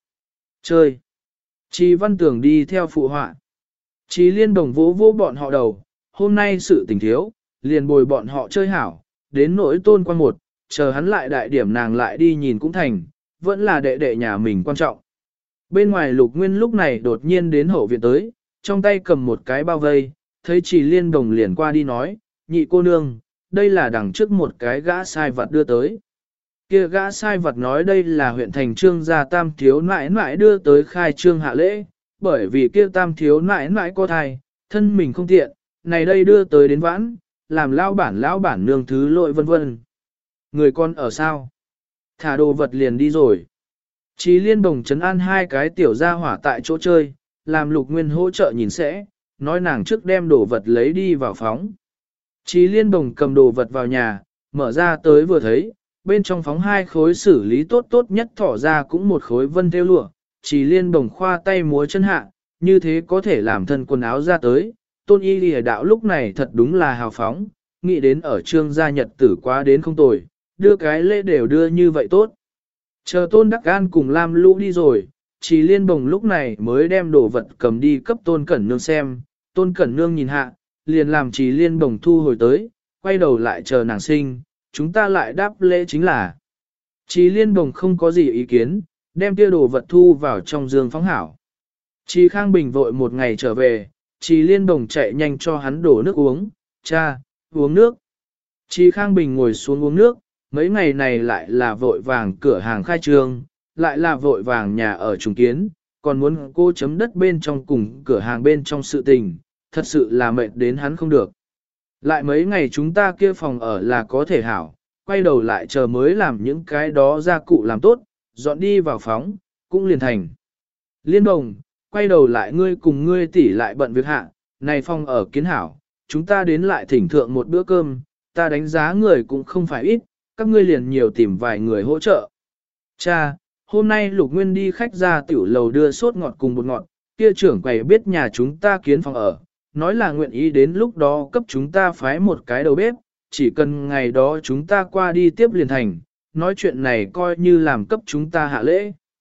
Chí Văn Tưởng đi theo phụ họa. Chí Liên Đồng vỗ vỗ bọn họ đầu, hôm nay sự tình thiếu, liền bồi bọn họ chơi hảo, đến nỗi Tôn Quang một, chờ hắn lại đại điểm nàng lại đi nhìn cũng thành, vẫn là đệ đệ nhà mình quan trọng. Bên ngoài Lục Nguyên lúc này đột nhiên đến hậu viện tới, trong tay cầm một cái bao vây, thấy Chí Liên Đồng liền qua đi nói, nhị cô nương, đây là đằng trước một cái gã sai vật đưa tới. Kia gã sai vật nói đây là huyện thành trương gia tam thiếu nãi nãi đưa tới khai trương hạ lễ, bởi vì kia tam thiếu nãi nãi có thai, thân mình không tiện, này đây đưa tới đến vãn, làm lão bản nương thứ lội vân vân. Người con ở sao? Thả đồ vật liền đi rồi. Chí Liên Đồng trấn an hai cái tiểu gia hỏa tại chỗ chơi, làm Lục Nguyên hỗ trợ nhìn sẽ, nói nàng trước đem đồ vật lấy đi vào phóng. Chí Liên Đồng cầm đồ vật vào nhà, mở ra tới vừa thấy, bên trong phóng hai khối xử lý tốt nhất thỏ ra cũng một khối vân theo lụa, Chí Liên Đồng khoa tay múa chân hạ, như thế có thể làm thân quần áo ra tới. Tôn Y Lìa đạo lúc này thật đúng là hào phóng, nghĩ đến ở trương gia nhật tử quá đến không tồi, đưa cái lễ đều đưa như vậy tốt. Chờ Tôn Đắc An cùng Lam Lũ đi rồi, Chí Liên Đồng lúc này mới đem đồ vật cầm đi cấp Tôn Cẩn Nương xem, Tôn Cẩn Nương nhìn hạ, liền làm Chí Liên Đồng thu hồi tới, quay đầu lại chờ nàng sinh, chúng ta lại đáp lễ chính là. Chí Liên Đồng không có gì ý kiến, đem kia đồ vật thu vào trong giường phóng hảo. Chí Khang Bình vội một ngày trở về, Chí Liên Đồng chạy nhanh cho hắn đổ nước uống, cha, uống nước. Chí Khang Bình ngồi xuống uống nước, mấy ngày này lại là vội vàng cửa hàng khai trương, lại là vội vàng nhà ở trùng kiến, còn muốn cô chấm đất bên trong cùng cửa hàng bên trong sự tình, thật sự là mệt đến hắn không được. Lại mấy ngày chúng ta kia phòng ở là có thể hảo, quay đầu lại chờ mới làm những cái đó gia cụ làm tốt, dọn đi vào phóng, cũng liền thành. Liên Đồng, quay đầu lại ngươi cùng ngươi tỷ lại bận việc hạ, này phòng ở kiến hảo, chúng ta đến lại thỉnh thượng một bữa cơm, ta đánh giá người cũng không phải ít, các ngươi liền nhiều tìm vài người hỗ trợ. Cha, hôm nay Lục Nguyên đi khách ra tiểu lầu đưa sốt ngọt cùng bột ngọt, kia trưởng quầy biết nhà chúng ta kiến phòng ở, nói là nguyện ý đến lúc đó cấp chúng ta phái một cái đầu bếp, chỉ cần ngày đó chúng ta qua đi tiếp liền thành, nói chuyện này coi như làm cấp chúng ta hạ lễ.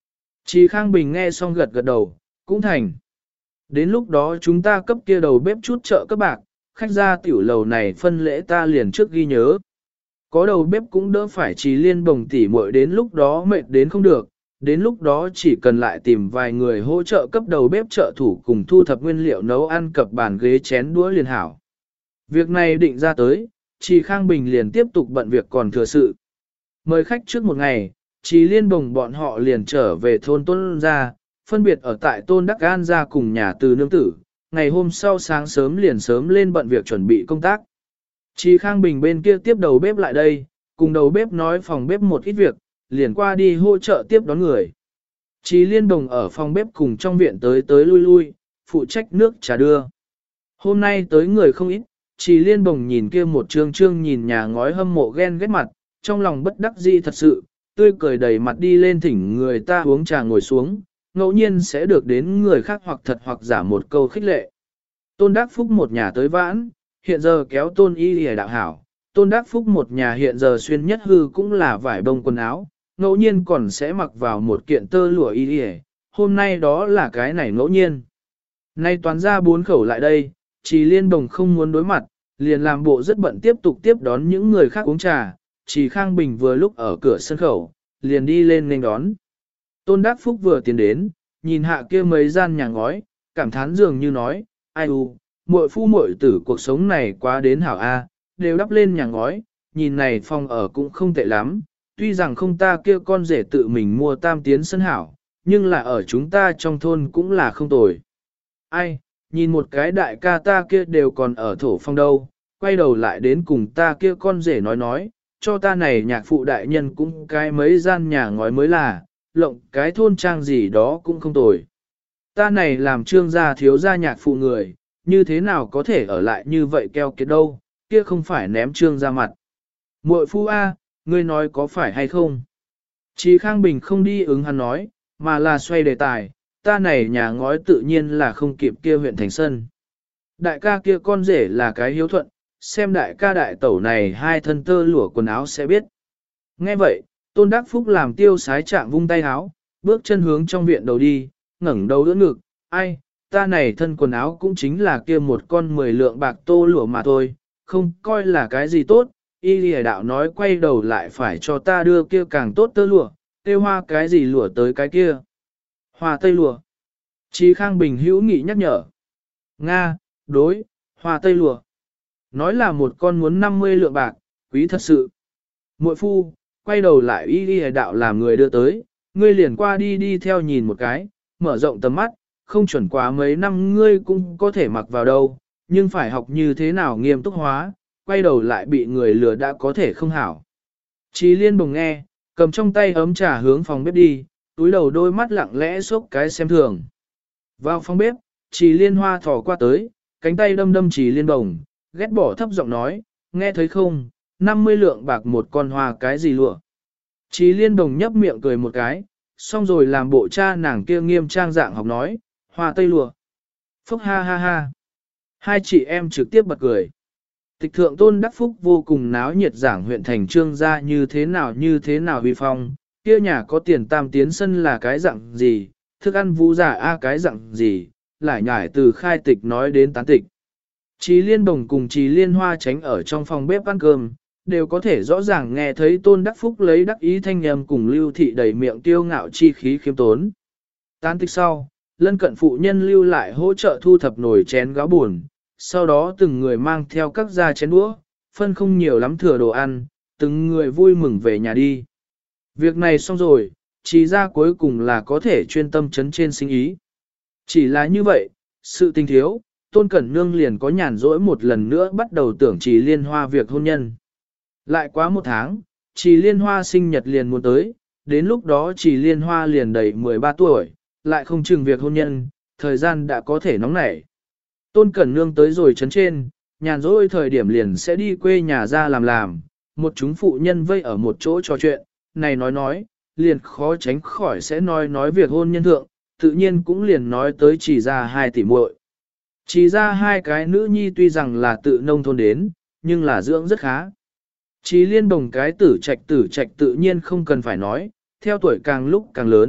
Trì Khang Bình nghe xong gật gật đầu, cũng thành. Đến lúc đó chúng ta cấp kia đầu bếp chút trợ các bạc, khách ra tiểu lầu này phân lễ ta liền trước ghi nhớ. Có đầu bếp cũng đỡ phải Trì Liên Bồng tỉ muội đến lúc đó mệt đến không được, đến lúc đó chỉ cần lại tìm vài người hỗ trợ cấp đầu bếp trợ thủ cùng thu thập nguyên liệu nấu ăn cập bàn ghế chén đũa liền hảo. Việc này định ra tới, Trì Khang Bình liền tiếp tục bận việc còn thừa sự. Mời khách trước một ngày, Trì Liên Bồng bọn họ liền trở về thôn Tôn gia, phân biệt ở tại Tôn Đắc An gia cùng nhà Từ nương tử. Ngày hôm sau sáng sớm liền sớm lên bận việc chuẩn bị công tác. Trì Khang Bình bên kia tiếp đầu bếp lại đây, cùng đầu bếp nói phòng bếp một ít việc, liền qua đi hỗ trợ tiếp đón người. Trì Liên Bồng ở phòng bếp cùng trong viện tới lui lui, phụ trách nước trà đưa. Hôm nay tới người không ít, Trì Liên Bồng nhìn kia một trương nhìn nhà ngói hâm mộ ghen ghét mặt, trong lòng bất đắc dĩ thật sự, tươi cười đầy mặt đi lên thỉnh người ta uống trà ngồi xuống, ngẫu nhiên sẽ được đến người khác hoặc thật hoặc giả một câu khích lệ. Tôn Đắc Phúc một nhà tới vãn, hiện giờ kéo Tôn Y Lìa đạo hảo, Tôn Đắc Phúc một nhà hiện giờ xuyên nhất hư cũng là vải bông quần áo, ngẫu nhiên còn sẽ mặc vào một kiện tơ lụa y lìa, hôm nay đó là cái này ngẫu nhiên. Nay toán ra 4 khẩu lại đây, Trì Liên Bồng không muốn đối mặt, liền làm bộ rất bận tiếp tục tiếp đón những người khác uống trà, Trì Khang Bình vừa lúc ở cửa sân khẩu, liền đi lên nghênh đón. Tôn Đắc Phúc vừa tiến đến, nhìn hạ kia mấy gian nhà ngói, cảm thán dường như nói, ai u, muội phu muội tử cuộc sống này quá đến hảo a, đều đắp lên nhà ngói, nhìn này phòng ở cũng không tệ lắm, tuy rằng không ta kia con rể tự mình mua tam tiến sân hảo, nhưng là ở chúng ta trong thôn cũng là không tồi. Ai, nhìn một cái đại ca ta kia đều còn ở thổ phong đâu, quay đầu lại đến cùng ta kia con rể nói, cho ta này nhạc phụ đại nhân cũng cái mấy gian nhà ngói mới là, lộng cái thôn trang gì đó cũng không tồi. Ta này làm trương gia thiếu gia nhạc phụ người, như thế nào có thể ở lại như vậy keo kiệt đâu, kia không phải ném trương ra mặt. Muội phu A, ngươi nói có phải hay không? Trì Khang Bình không đi ứng hắn nói, mà là xoay đề tài, ta này nhà ngói tự nhiên là không kịp kia huyện thành sân. Đại ca kia con rể là cái hiếu thuận, xem đại ca đại tẩu này hai thân tơ lụa quần áo sẽ biết. Nghe vậy, Tôn Đắc Phúc làm tiêu sái trạng vung tay áo, bước chân hướng trong viện đầu đi, ngẩng đầu đỡ ngực, ai, ta này thân quần áo cũng chính là kia một con 10 lượng bạc tô lụa mà thôi, không coi là cái gì tốt, y lìa đạo nói quay đầu lại phải cho ta đưa kia càng tốt tơ lụa, tiêu hoa cái gì lụa tới cái kia. Hoa tây lụa. Trì Khang Bình hữu nghị nhắc nhở. Nga, đối, hoa tây lụa. Nói là một con muốn 50 lượng bạc, quý thật sự. Muội phu, quay đầu lại y lìa đạo làm người đưa tới, ngươi liền qua đi theo nhìn một cái, mở rộng tầm mắt, không chuẩn quá mấy năm ngươi cũng có thể mặc vào đâu, nhưng phải học như thế nào nghiêm túc hóa, quay đầu lại bị người lừa đã có thể không hảo. Trì Liên Bồng nghe, cầm trong tay ấm trà hướng phòng bếp đi, túi đầu đôi mắt lặng lẽ xốc cái xem thường. Vào phòng bếp, Trì Liên Hoa thò qua tới, cánh tay đâm Trì Liên Bồng, ghét bỏ thấp giọng nói, nghe thấy không, 50 lượng bạc một con hoa cái gì lụa. Trì Liên Bồng nhấp miệng cười một cái, xong rồi làm bộ cha nàng kia nghiêm trang dạng học nói, hoa tây lụa. Phúc ha ha ha. Hai chị em trực tiếp bật cười. Tịch thượng Tôn Đắc Phúc vô cùng náo nhiệt giảng huyện thành trương gia như thế nào vi phong, kia nhà có tiền tam tiến sân là cái dạng gì, thức ăn vũ giả a cái dạng gì, lại nhải từ khai tịch nói đến tán tịch. Trì Liên Bồng cùng Trì Liên Hoa tránh ở trong phòng bếp ăn cơm, đều có thể rõ ràng nghe thấy Tôn Đắc Phúc lấy đắc ý thanh âm cùng Lưu Thị đầy miệng tiêu ngạo chi khí khiêm tốn. Tán tịch sau, lân cận phụ nhân lưu lại hỗ trợ thu thập nồi chén gáo buồn, sau đó từng người mang theo các gia chén đũa, phân không nhiều lắm thừa đồ ăn, từng người vui mừng về nhà đi. Việc này xong rồi, Trì gia cuối cùng là có thể chuyên tâm chấn trên sinh ý. Chỉ là như vậy, sự tình thiếu, Tôn Cẩn Nương liền có nhàn rỗi một lần nữa bắt đầu tưởng Trì Liên Hoa việc hôn nhân. Lại quá một tháng, Trì Liên Hoa sinh nhật liền muốn tới, đến lúc đó Trì Liên Hoa liền đầy 13 tuổi, lại không chừng việc hôn nhân, thời gian đã có thể nóng nảy. Tôn Cẩn Nương tới rồi chấn trên, nhàn rỗi thời điểm liền sẽ đi quê nhà ra làm, một chúng phụ nhân vây ở một chỗ trò chuyện, này nói, liền khó tránh khỏi sẽ nói việc hôn nhân thượng, tự nhiên cũng liền nói tới Trì ra hai tỷ muội. Trì ra hai cái nữ nhi tuy rằng là tự nông thôn đến, nhưng là dưỡng rất khá. Trì Liên Bồng cái tử trạch tự nhiên không cần phải nói, theo tuổi càng lúc càng lớn,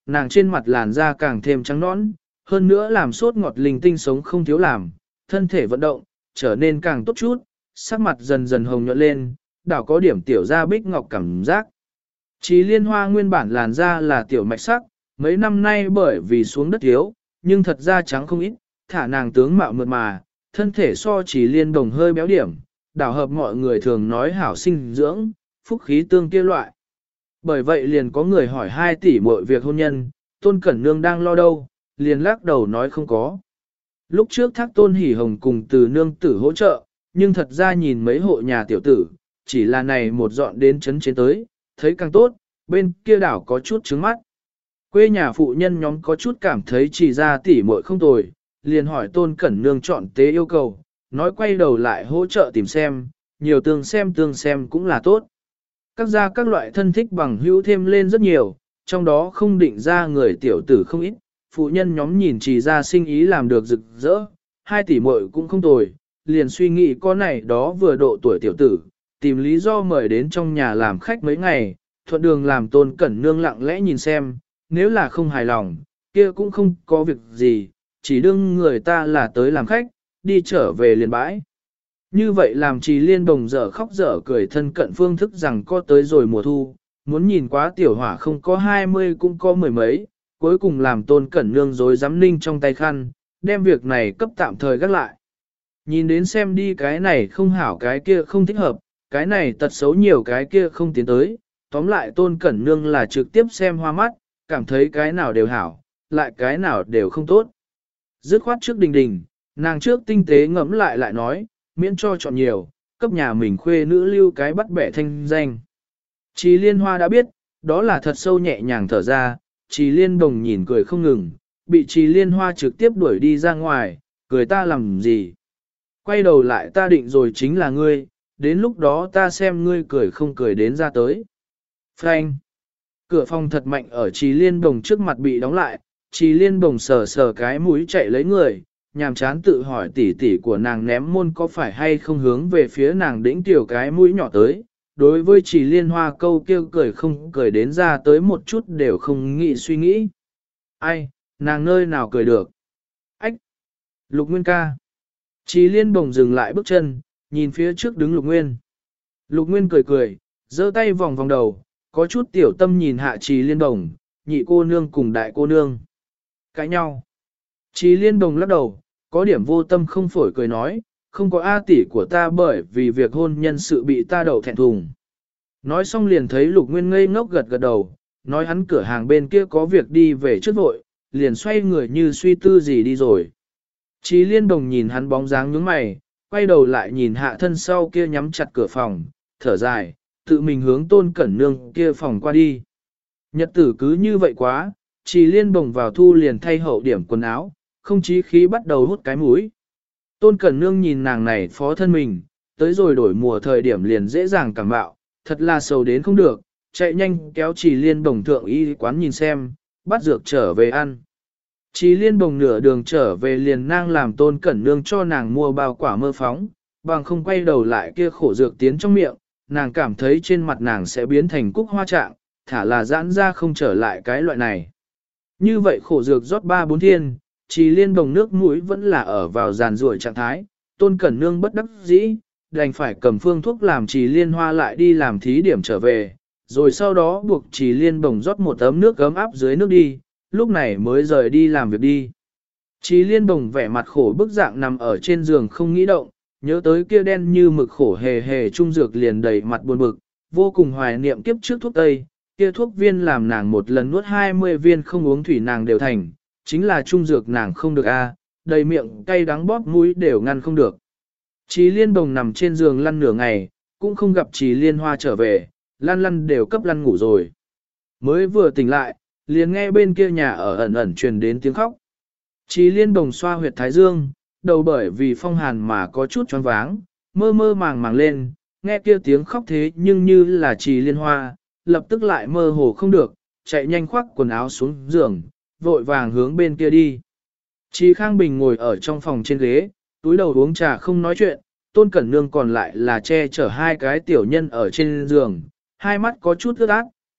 nàng trên mặt làn da càng thêm trắng nõn, hơn nữa làm sốt ngọt linh tinh sống không thiếu làm, thân thể vận động, trở nên càng tốt chút, sắc mặt dần dần hồng nhuận lên, đảo có điểm tiểu da bích ngọc cảm giác. Chí Liên Hoa nguyên bản làn da là tiểu mạch sắc, mấy năm nay bởi vì xuống đất thiếu, nhưng thật ra trắng không ít, thả nàng tướng mạo mượt mà, thân thể so Chí Liên Đồng hơi béo điểm, đảo hợp mọi người thường nói hảo sinh dưỡng, phúc khí tương kia loại. Bởi vậy liền có người hỏi 2 tỷ mọi việc hôn nhân, Tôn Cẩn Nương đang lo đâu, liền lắc đầu nói không có. Lúc trước thác Tôn Hỷ Hồng cùng từ nương tử hỗ trợ, nhưng thật ra nhìn mấy hộ nhà tiểu tử, chỉ là này một dọn đến chấn trên tới, thấy càng tốt, bên kia đảo có chút trứng mắt. Quê nhà phụ nhân nhóm có chút cảm thấy chỉ ra tỷ muội không tồi, liền hỏi Tôn Cẩn Nương chọn tế yêu cầu, nói quay đầu lại hỗ trợ tìm xem, nhiều tương xem cũng là tốt. Các gia các loại thân thích bằng hữu thêm lên rất nhiều, trong đó không định ra người tiểu tử không ít, phụ nhân nhóm nhìn chỉ ra sinh ý làm được rực rỡ, 2 tỷ muội cũng không tồi, liền suy nghĩ có này đó vừa độ tuổi tiểu tử, tìm lý do mời đến trong nhà làm khách mấy ngày, thuận đường làm Tôn Cẩn Nương lặng lẽ nhìn xem, nếu là không hài lòng, kia cũng không có việc gì, chỉ đương người ta là tới làm khách, đi trở về liền bãi. Như vậy làm Trì Liên Đồng dở khóc dở cười thân cận phương thức rằng có tới rồi mùa thu, muốn nhìn quá tiểu hỏa không có 20 cũng có mười mấy, cuối cùng làm Tôn Cẩn Nương dối dám ninh trong tay khăn, đem việc này cấp tạm thời gác lại. Nhìn đến xem đi cái này không hảo cái kia không thích hợp, cái này tật xấu nhiều cái kia không tiến tới, tóm lại Tôn Cẩn Nương là trực tiếp xem hoa mắt, cảm thấy cái nào đều hảo, lại cái nào đều không tốt. Dứt khoát trước đình đình, nàng trước tinh tế ngẫm lại nói, miễn cho chọn nhiều, cấp nhà mình khuê nữ lưu cái bắt bẻ thanh danh. Trì Liên Hoa đã biết, đó là thật sâu nhẹ nhàng thở ra, Trì Liên Đồng nhìn cười không ngừng, bị Trì Liên Hoa trực tiếp đuổi đi ra ngoài, cười ta làm gì. Quay đầu lại ta định rồi chính là ngươi, đến lúc đó ta xem ngươi cười không cười đến ra tới. Frank. Cửa phòng thật mạnh ở Trì Liên Đồng trước mặt bị đóng lại, Trì Liên Đồng sờ sờ cái mũi chạy lấy người, nhàm chán tự hỏi tỉ tỉ của nàng ném môn có phải hay không hướng về phía nàng đĩnh tiểu cái mũi nhỏ tới. Đối với Trì Liên Hoa câu kêu cười không cười đến ra tới một chút đều không nghĩ suy nghĩ. Ai, nàng nơi nào cười được? Ách! Lục Nguyên ca! Trì Liên Đồng dừng lại bước chân, nhìn phía trước đứng Lục Nguyên. Lục Nguyên cười cười, giơ tay vòng vòng đầu, có chút tiểu tâm nhìn hạ Trì Liên Đồng, nhị cô nương cùng đại cô nương. Cãi nhau. Trì Liên Đồng lắc đầu, có điểm vô tâm không phổi cười nói, không có A tỷ của ta bởi vì việc hôn nhân sự bị ta đậu thẹn thùng. Nói xong liền thấy Lục Nguyên ngây ngốc gật gật đầu, nói hắn cửa hàng bên kia có việc đi về trước vội, liền xoay người như suy tư gì đi rồi. Trì Liên Đồng nhìn hắn bóng dáng nhướng mày, quay đầu lại nhìn hạ thân sau kia nhắm chặt cửa phòng, thở dài, tự mình hướng Tôn Cẩn Nương kia phòng qua đi. Nhật tử cứ như vậy quá, Trì Liên Đồng vào thu liền thay hậu điểm quần áo, không chí khí bắt đầu hút cái mũi. Tôn Cẩn Nương nhìn nàng này phó thân mình, tới rồi đổi mùa thời điểm liền dễ dàng cảm bạo, thật là sầu đến không được, chạy nhanh kéo Trì Liên Đồng thượng y quán nhìn xem, bắt dược trở về ăn. Trì Liên Đồng nửa đường trở về liền nang làm Tôn Cẩn Nương cho nàng mua bao quả mơ phóng, bằng không quay đầu lại kia khổ dược tiến trong miệng, nàng cảm thấy trên mặt nàng sẽ biến thành cúc hoa trạng, thả là giãn ra không trở lại cái loại này. Như vậy khổ dược rót 3-4 thiên, Trì Liên Đồng nước mũi vẫn là ở vào giàn ruồi trạng thái, Tôn Cẩn Nương bất đắc dĩ, đành phải cầm phương thuốc làm Trì Liên Hoa lại đi làm thí điểm trở về, rồi sau đó buộc Trì Liên Đồng rót một ấm nước gấm áp dưới nước đi, lúc này mới rời đi làm việc đi. Trì Liên Đồng vẻ mặt khổ bức dạng nằm ở trên giường không nghĩ động, nhớ tới kia đen như mực khổ hề hề trung dược liền đầy mặt buồn bực, vô cùng hoài niệm kiếp trước thuốc tây, kia thuốc viên làm nàng một lần nuốt 20 viên không uống thủy nàng đều thành, chính là trung dược nàng không được a, đầy miệng cay đắng bóp mũi đều ngăn không được. Trì Liên Đồng nằm trên giường lăn nửa ngày, cũng không gặp Trì Liên Hoa trở về, lăn đều cấp lăn ngủ rồi. Mới vừa tỉnh lại, liền nghe bên kia nhà ở ẩn ẩn truyền đến tiếng khóc. Trì Liên Đồng xoa huyệt thái dương, đầu bởi vì phong hàn mà có chút choáng váng, mơ mơ màng lên, nghe kia tiếng khóc thế nhưng như là Trì Liên Hoa, lập tức lại mơ hồ không được, chạy nhanh khoác quần áo xuống giường, vội vàng hướng bên kia đi. Trì Khang Bình ngồi ở trong phòng trên ghế, túi đầu uống trà không nói chuyện, Tôn Cẩn Nương còn lại là che chở 2 cái tiểu nhân ở trên giường, hai mắt có chút ướt át,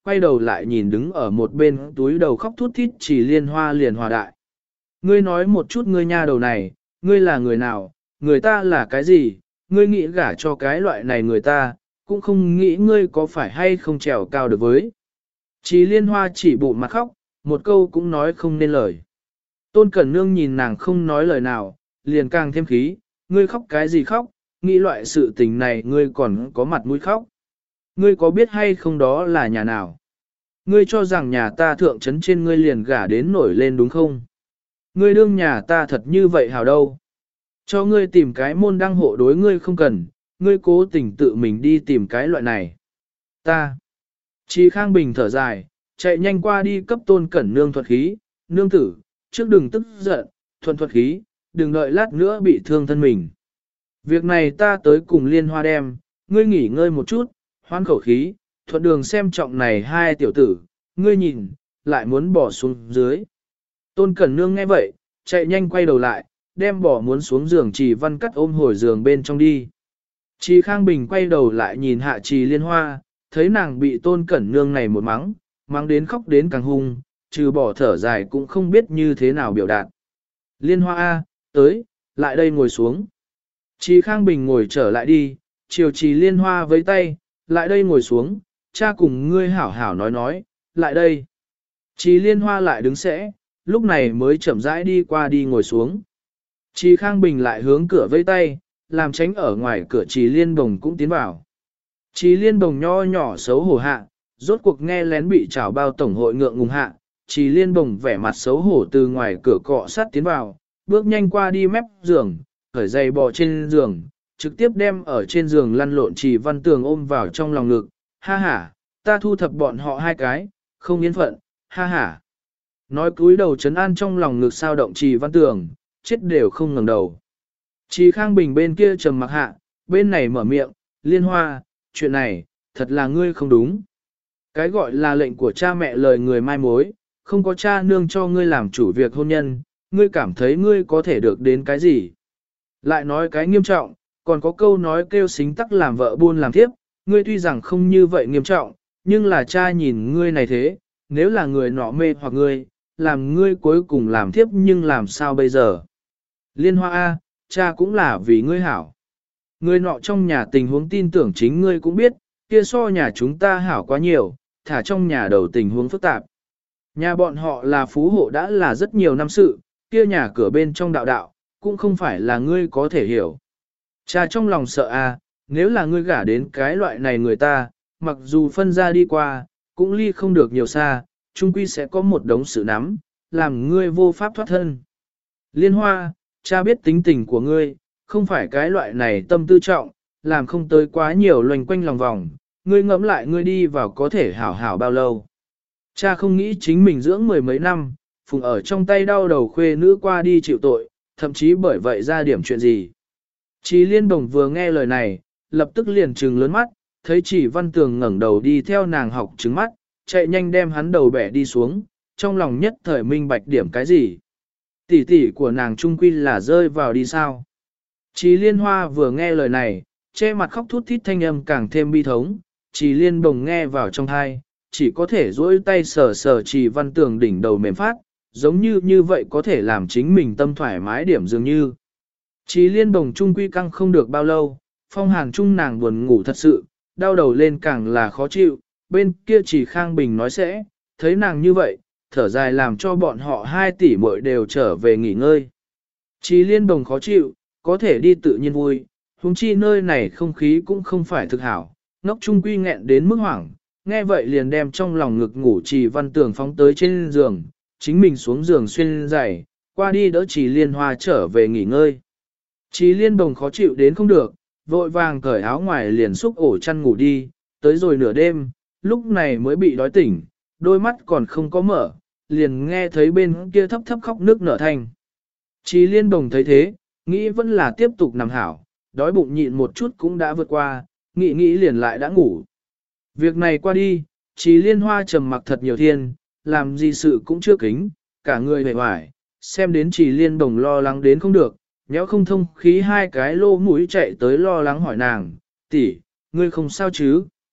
quay đầu lại nhìn đứng ở một bên túi đầu khóc thút thít Chỉ Liên Hoa liền hòa đại. Ngươi nói một chút ngươi nha đầu này, ngươi là người nào, người ta là cái gì, ngươi nghĩ gả cho cái loại này người ta, cũng không nghĩ ngươi có phải hay không trèo cao được với. Chỉ Liên Hoa chỉ bụ mặt khóc, một câu cũng nói không nên lời. Tôn Cẩn Nương nhìn nàng không nói lời nào, liền càng thêm khí, ngươi khóc cái gì khóc, nghĩ loại sự tình này ngươi còn có mặt mũi khóc. Ngươi có biết hay không đó là nhà nào? Ngươi cho rằng nhà ta thượng trấn trên ngươi liền gả đến nổi lên đúng không? Ngươi đương nhà ta thật như vậy hào đâu? Cho ngươi tìm cái môn đăng hộ đối ngươi không cần, ngươi cố tình tự mình đi tìm cái loại này. Ta. Chi Khang Bình thở dài, chạy nhanh qua đi cấp Tôn Cẩn Nương thuật khí, nương tử, trước đừng tức giận, thuận thuật khí, đừng đợi lát nữa bị thương thân mình. Việc này ta tới cùng Liên Hoa đem, ngươi nghỉ ngơi một chút, hoan khẩu khí, thuận đường xem trọng này hai tiểu tử, ngươi nhìn, lại muốn bỏ xuống dưới. Tôn Cẩn Nương nghe vậy, chạy nhanh quay đầu lại, đem bỏ muốn xuống giường Trì Văn Cắt ôm hồi giường bên trong đi. Trì Khang Bình quay đầu lại nhìn hạ Trì Liên Hoa, thấy nàng bị Tôn Cẩn Nương này một mắng, mắng đến khóc đến càng hung, trừ bỏ thở dài cũng không biết như thế nào biểu đạt. Liên Hoa A, tới, lại đây ngồi xuống. Trì Khang Bình ngồi trở lại đi, chiều Trì Liên Hoa với tay, lại đây ngồi xuống, cha cùng ngươi hảo hảo nói, lại đây. Trì Liên Hoa lại đứng sẽ, lúc này mới chậm rãi đi qua đi ngồi xuống. Trì Khang Bình lại hướng cửa vây tay, làm tránh ở ngoài cửa Trì Liên Bồng cũng tiến vào. Trì Liên Bồng nho nhỏ xấu hổ hạ, rốt cuộc nghe lén bị trảo bao tổng hội ngượng ngùng hạ, Trì Liên Bồng vẻ mặt xấu hổ từ ngoài cửa cọ sát tiến vào, bước nhanh qua đi mép giường, khởi giày bò trên giường, trực tiếp đem ở trên giường lăn lộn Trì Văn Tường ôm vào trong lòng ngực, ha ha, ta thu thập bọn họ hai cái, không yên phận, ha ha. Nói cúi đầu trấn an trong lòng ngực sao động Trì Văn Tường, chết đều không ngẩng đầu. Trì Khang Bình bên kia trầm mặc hạ, bên này mở miệng, Liên Hoa, chuyện này, thật là ngươi không đúng. Cái gọi là lệnh của cha mẹ lời người mai mối, không có cha nương cho ngươi làm chủ việc hôn nhân, ngươi cảm thấy ngươi có thể được đến cái gì. Lại nói cái nghiêm trọng, còn có câu nói kêu xính tắc làm vợ buôn làm thiếp, ngươi tuy rằng không như vậy nghiêm trọng, nhưng là cha nhìn ngươi này thế, nếu là người nọ mê hoặc ngươi, làm ngươi cuối cùng làm thiếp nhưng làm sao bây giờ. Liên Hoa A, cha cũng là vì ngươi hảo. Ngươi nọ trong nhà tình huống tin tưởng chính ngươi cũng biết, kia so nhà chúng ta hảo quá nhiều, thả trong nhà đầu tình huống phức tạp. Nhà bọn họ là phú hộ đã là rất nhiều năm sự, kia nhà cửa bên trong đạo đạo, cũng không phải là ngươi có thể hiểu. Cha trong lòng sợ a, nếu là ngươi gả đến cái loại này người ta, mặc dù phân ra đi qua, cũng ly không được nhiều xa, chung quy sẽ có một đống sự nắm, làm ngươi vô pháp thoát thân. Liên Hoa, cha biết tính tình của ngươi, không phải cái loại này tâm tư trọng, làm không tới quá nhiều loanh quanh lòng vòng, ngươi ngẫm lại ngươi đi vào có thể hảo hảo bao lâu. Cha không nghĩ chính mình dưỡng mười mấy năm, phùng ở trong tay đau đầu khuê nữ qua đi chịu tội, thậm chí bởi vậy ra điểm chuyện gì. Chỉ Liên Đồng vừa nghe lời này, lập tức liền trừng lớn mắt, thấy Chỉ Văn Tường ngẩng đầu đi theo nàng học trứng mắt, chạy nhanh đem hắn đầu bẻ đi xuống, trong lòng nhất thời minh bạch điểm cái gì. Tỷ tỷ của nàng trung quy là rơi vào đi sao. Chỉ Liên Hoa vừa nghe lời này, che mặt khóc thút thít thanh âm càng thêm bi thống, Chỉ Liên Đồng nghe vào trong thai, chỉ có thể duỗi tay sờ sờ Chỉ Văn Tường đỉnh đầu mềm phát, giống như vậy có thể làm chính mình tâm thoải mái điểm dường như. Chỉ Liên Đồng trung quy căng không được bao lâu, phong hàn trung nàng buồn ngủ thật sự, đau đầu lên càng là khó chịu, bên kia Chỉ Khang Bình nói sẽ, thấy nàng như vậy, thở dài làm cho bọn họ 2 tỷ muội đều trở về nghỉ ngơi. Chỉ Liên Đồng khó chịu, có thể đi tự nhiên vui, huống chi nơi này không khí cũng không phải thực hảo, ngốc trung quy nghẹn đến mức hoảng, nghe vậy liền đem trong lòng ngực ngủ Chỉ Văn Tường phóng tới trên giường, chính mình xuống giường xuyên giày, qua đi đỡ Chỉ Liên Hoa trở về nghỉ ngơi. Chỉ Liên Đồng khó chịu đến không được, vội vàng cởi áo ngoài liền xúc ổ chăn ngủ đi, tới rồi nửa đêm, lúc này mới bị đói tỉnh, đôi mắt còn không có mở, liền nghe thấy bên kia thấp thấp khóc nước nở thanh. Chỉ Liên Đồng thấy thế, nghĩ vẫn là tiếp tục nằm hảo, đói bụng nhịn một chút cũng đã vượt qua, nghĩ liền lại đã ngủ. Việc này qua đi, Chỉ Liên Hoa trầm mặc thật nhiều thiên, làm gì sự cũng chưa kính, cả người vẻ vải, xem đến Chỉ Liên Đồng lo lắng đến không được, nhéo không thông khí 2 cái lô mũi chạy tới lo lắng hỏi nàng, tỷ, ngươi không sao chứ?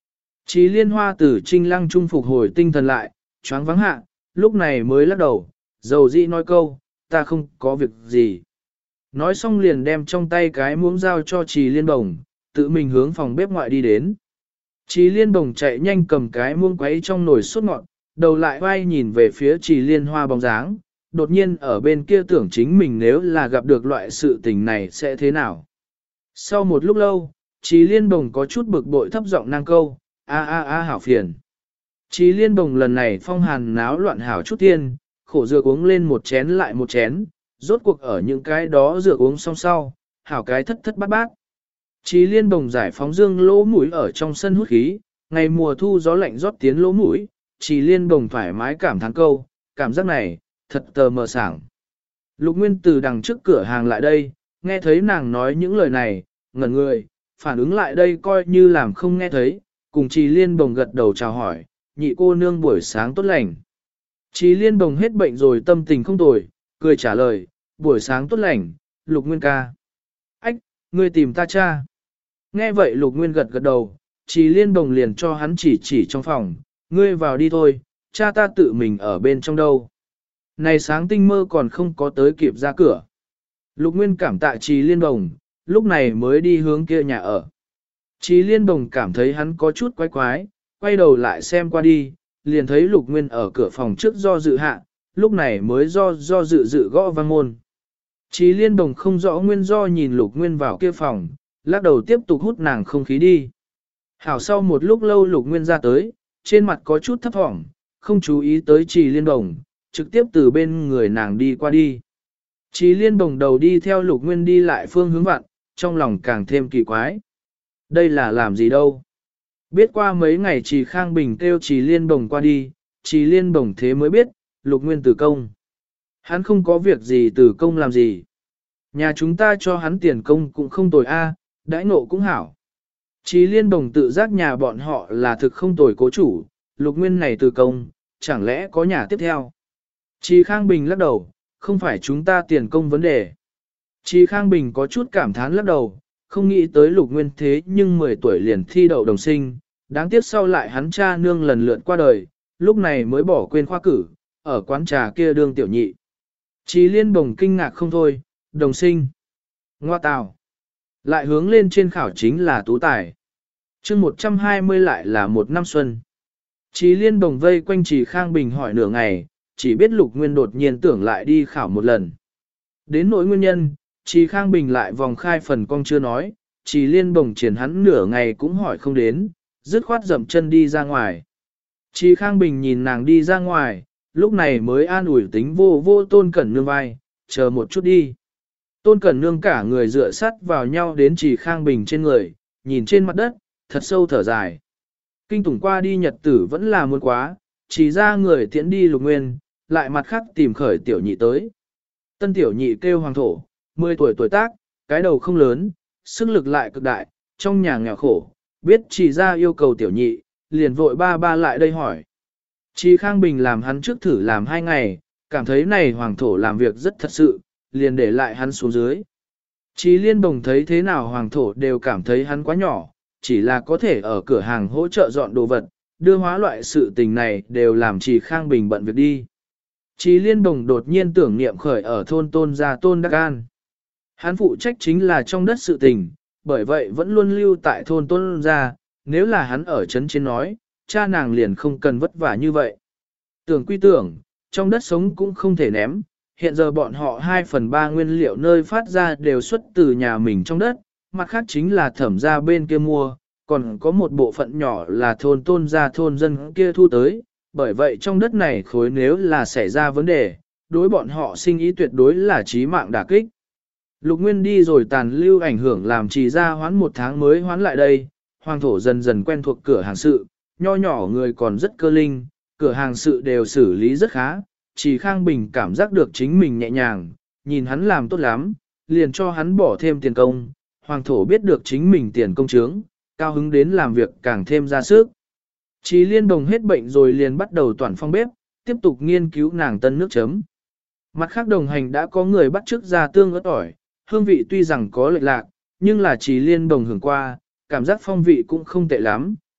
Chí Liên Hoa từ Trinh Lăng trung phục hồi tinh thần lại, choáng vắng hạ, lúc này mới lắc đầu, dầu dĩ nói câu, ta không có việc gì. Nói xong liền đem trong tay cái muỗng dao cho Trì Liên Bồng, tự mình hướng phòng bếp ngoại đi đến. Trì Liên Bồng chạy nhanh cầm cái muỗng quấy trong nồi sốt ngọt, đầu lại vai nhìn về phía Trì Liên Hoa bóng dáng, đột nhiên ở bên kia tưởng chính mình nếu là gặp được loại sự tình này sẽ thế nào. Sau một lúc lâu, Trì Liên Bồng có chút bực bội thấp giọng nang câu, a hảo phiền. Trì Liên Bồng lần này phong hàn náo loạn hảo chút tiên, khổ dược uống lên một chén lại một chén, rốt cuộc ở những cái đó dược uống xong sau, hảo cái thất thất bát bát. Trì Liên Bồng giải phóng dương lỗ mũi ở trong sân hút khí, ngày mùa thu gió lạnh rót tiến lỗ mũi, Trì Liên Bồng thoải mái cảm thán câu, cảm giác này, thật tờ mờ sảng. Lục Nguyên từ đằng trước cửa hàng lại đây, nghe thấy nàng nói những lời này, ngẩn người, phản ứng lại đây coi như làm không nghe thấy, cùng Trì Liên Bồng gật đầu chào hỏi, nhị cô nương buổi sáng tốt lành. Trì Liên Bồng hết bệnh rồi tâm tình không tồi, cười trả lời, buổi sáng tốt lành, Lục Nguyên ca. Ách, ngươi tìm ta cha. Nghe vậy Lục Nguyên gật gật đầu, Trì Liên Bồng liền cho hắn chỉ trong phòng, ngươi vào đi thôi, cha ta tự mình ở bên trong đâu. Này sáng tinh mơ còn không có tới kịp ra cửa. Lục Nguyên cảm tạ Trì Liên Bồng, lúc này mới đi hướng kia nhà ở. Trì Liên Bồng cảm thấy hắn có chút quái quái, quay đầu lại xem qua đi, liền thấy Lục Nguyên ở cửa phòng trước do dự hạ, lúc này mới do dự gõ vang môn. Trì Liên Bồng không rõ nguyên do nhìn Lục Nguyên vào kia phòng, lắc đầu tiếp tục hút nàng không khí đi. Hảo sau một lúc lâu Lục Nguyên ra tới, trên mặt có chút thấp thỏm, không chú ý tới Trì Liên Bồng, trực tiếp từ bên người nàng đi qua đi. Trì Liên Bồng đầu đi theo Lục Nguyên đi lại phương hướng vặn, trong lòng càng thêm kỳ quái. Đây là làm gì đâu? Biết qua mấy ngày Trì Khang Bình kêu Trì Liên Bồng qua đi, Trì Liên Bồng thế mới biết, Lục Nguyên từ công. Hắn không có việc gì từ công làm gì. Nhà chúng ta cho hắn tiền công cũng không tồi a, đãi ngộ cũng hảo. Trì Liên Bồng tự giác nhà bọn họ là thực không tồi cố chủ, Lục Nguyên này từ công, chẳng lẽ có nhà tiếp theo. Trì Khang Bình lắc đầu, không phải chúng ta tiền công vấn đề. Trì Khang Bình có chút cảm thán lắc đầu, không nghĩ tới Lục Nguyên thế nhưng 10 tuổi liền thi đậu đồng sinh, đáng tiếc sau lại hắn cha nương lần lượt qua đời, lúc này mới bỏ quên khoa cử, ở quán trà kia đương tiểu nhị. Trì Liên Bồng kinh ngạc không thôi, đồng sinh. Ngoa tào. Lại hướng lên trên khảo chính là tú tài. chương 120 lại là một năm xuân. Trì Liên Bồng vây quanh Trì Khang Bình hỏi nửa ngày, chỉ biết Lục Nguyên đột nhiên tưởng lại đi khảo một lần. Đến nỗi nguyên nhân, Trì Khang Bình lại vòng khai phần cong chưa nói, Trì Liên Bồng triển hắn nửa ngày cũng hỏi không đến, dứt khoát dậm chân đi ra ngoài. Trì Khang Bình nhìn nàng đi ra ngoài, lúc này mới an ủi tính vô Tôn Cẩn Nương vai, chờ một chút đi. Tôn Cẩn Nương cả người dựa sắt vào nhau đến Trì Khang Bình trên người, nhìn trên mặt đất, thật sâu thở dài. Kinh tủng qua đi nhật tử vẫn là muốn quá, chỉ ra người tiễn đi Lục Nguyên, lại mặt khác tìm khởi tiểu nhị tới. Tân tiểu nhị kêu Hoàng Thổ, 10 tuổi tuổi tác, cái đầu không lớn, sức lực lại cực đại, trong nhà nghèo khổ, biết chỉ ra yêu cầu tiểu nhị, liền vội ba lại đây hỏi. Trì Khang Bình làm hắn trước thử làm 2 ngày, cảm thấy này Hoàng Thổ làm việc rất thật sự, liền để lại hắn xuống dưới. Trì Liên Bồng thấy thế nào Hoàng Thổ đều cảm thấy hắn quá nhỏ, chỉ là có thể ở cửa hàng hỗ trợ dọn đồ vật, đưa hóa loại sự tình này đều làm Trì Khang Bình bận việc đi. Trì Liên Bồng đột nhiên tưởng niệm khởi ở thôn Tôn gia Tôn Đắc An. Hắn phụ trách chính là trong đất sự tình, bởi vậy vẫn luôn lưu tại thôn Tôn gia, nếu là hắn ở trấn trên nói, cha nàng liền không cần vất vả như vậy. Tưởng quy tưởng, trong đất sống cũng không thể ném, hiện giờ bọn họ 2/3 nguyên liệu nơi phát ra đều xuất từ nhà mình trong đất, mặt khác chính là thẩm ra bên kia mua, còn có một bộ phận nhỏ là thôn Tôn gia thôn dân kia thu tới, bởi vậy trong đất này khối nếu là xảy ra vấn đề, đối bọn họ sinh ý tuyệt đối là chí mạng đả kích. Lục Nguyên đi rồi tàn lưu ảnh hưởng làm Trì ra hoán 1 tháng mới hoán lại đây, Hoàng Thổ dần dần quen thuộc cửa hàng sự, nho nhỏ người còn rất cơ linh, cửa hàng sự đều xử lý rất khá, Trì Khang Bình cảm giác được chính mình nhẹ nhàng, nhìn hắn làm tốt lắm, liền cho hắn bỏ thêm tiền công, Hoàng Thổ biết được chính mình tiền công trướng, cao hứng đến làm việc càng thêm ra sức. Trì Liên Bồng hết bệnh rồi liền bắt đầu toàn phong bếp, tiếp tục nghiên cứu nàng tân nước chấm. Mặt khác đồng hành đã có người bắt chước ra tương ớt ỏi, hương vị tuy rằng có lệch lạc, nhưng là Trì Liên Bồng hưởng qua, cảm giác phong vị cũng không tệ lắm,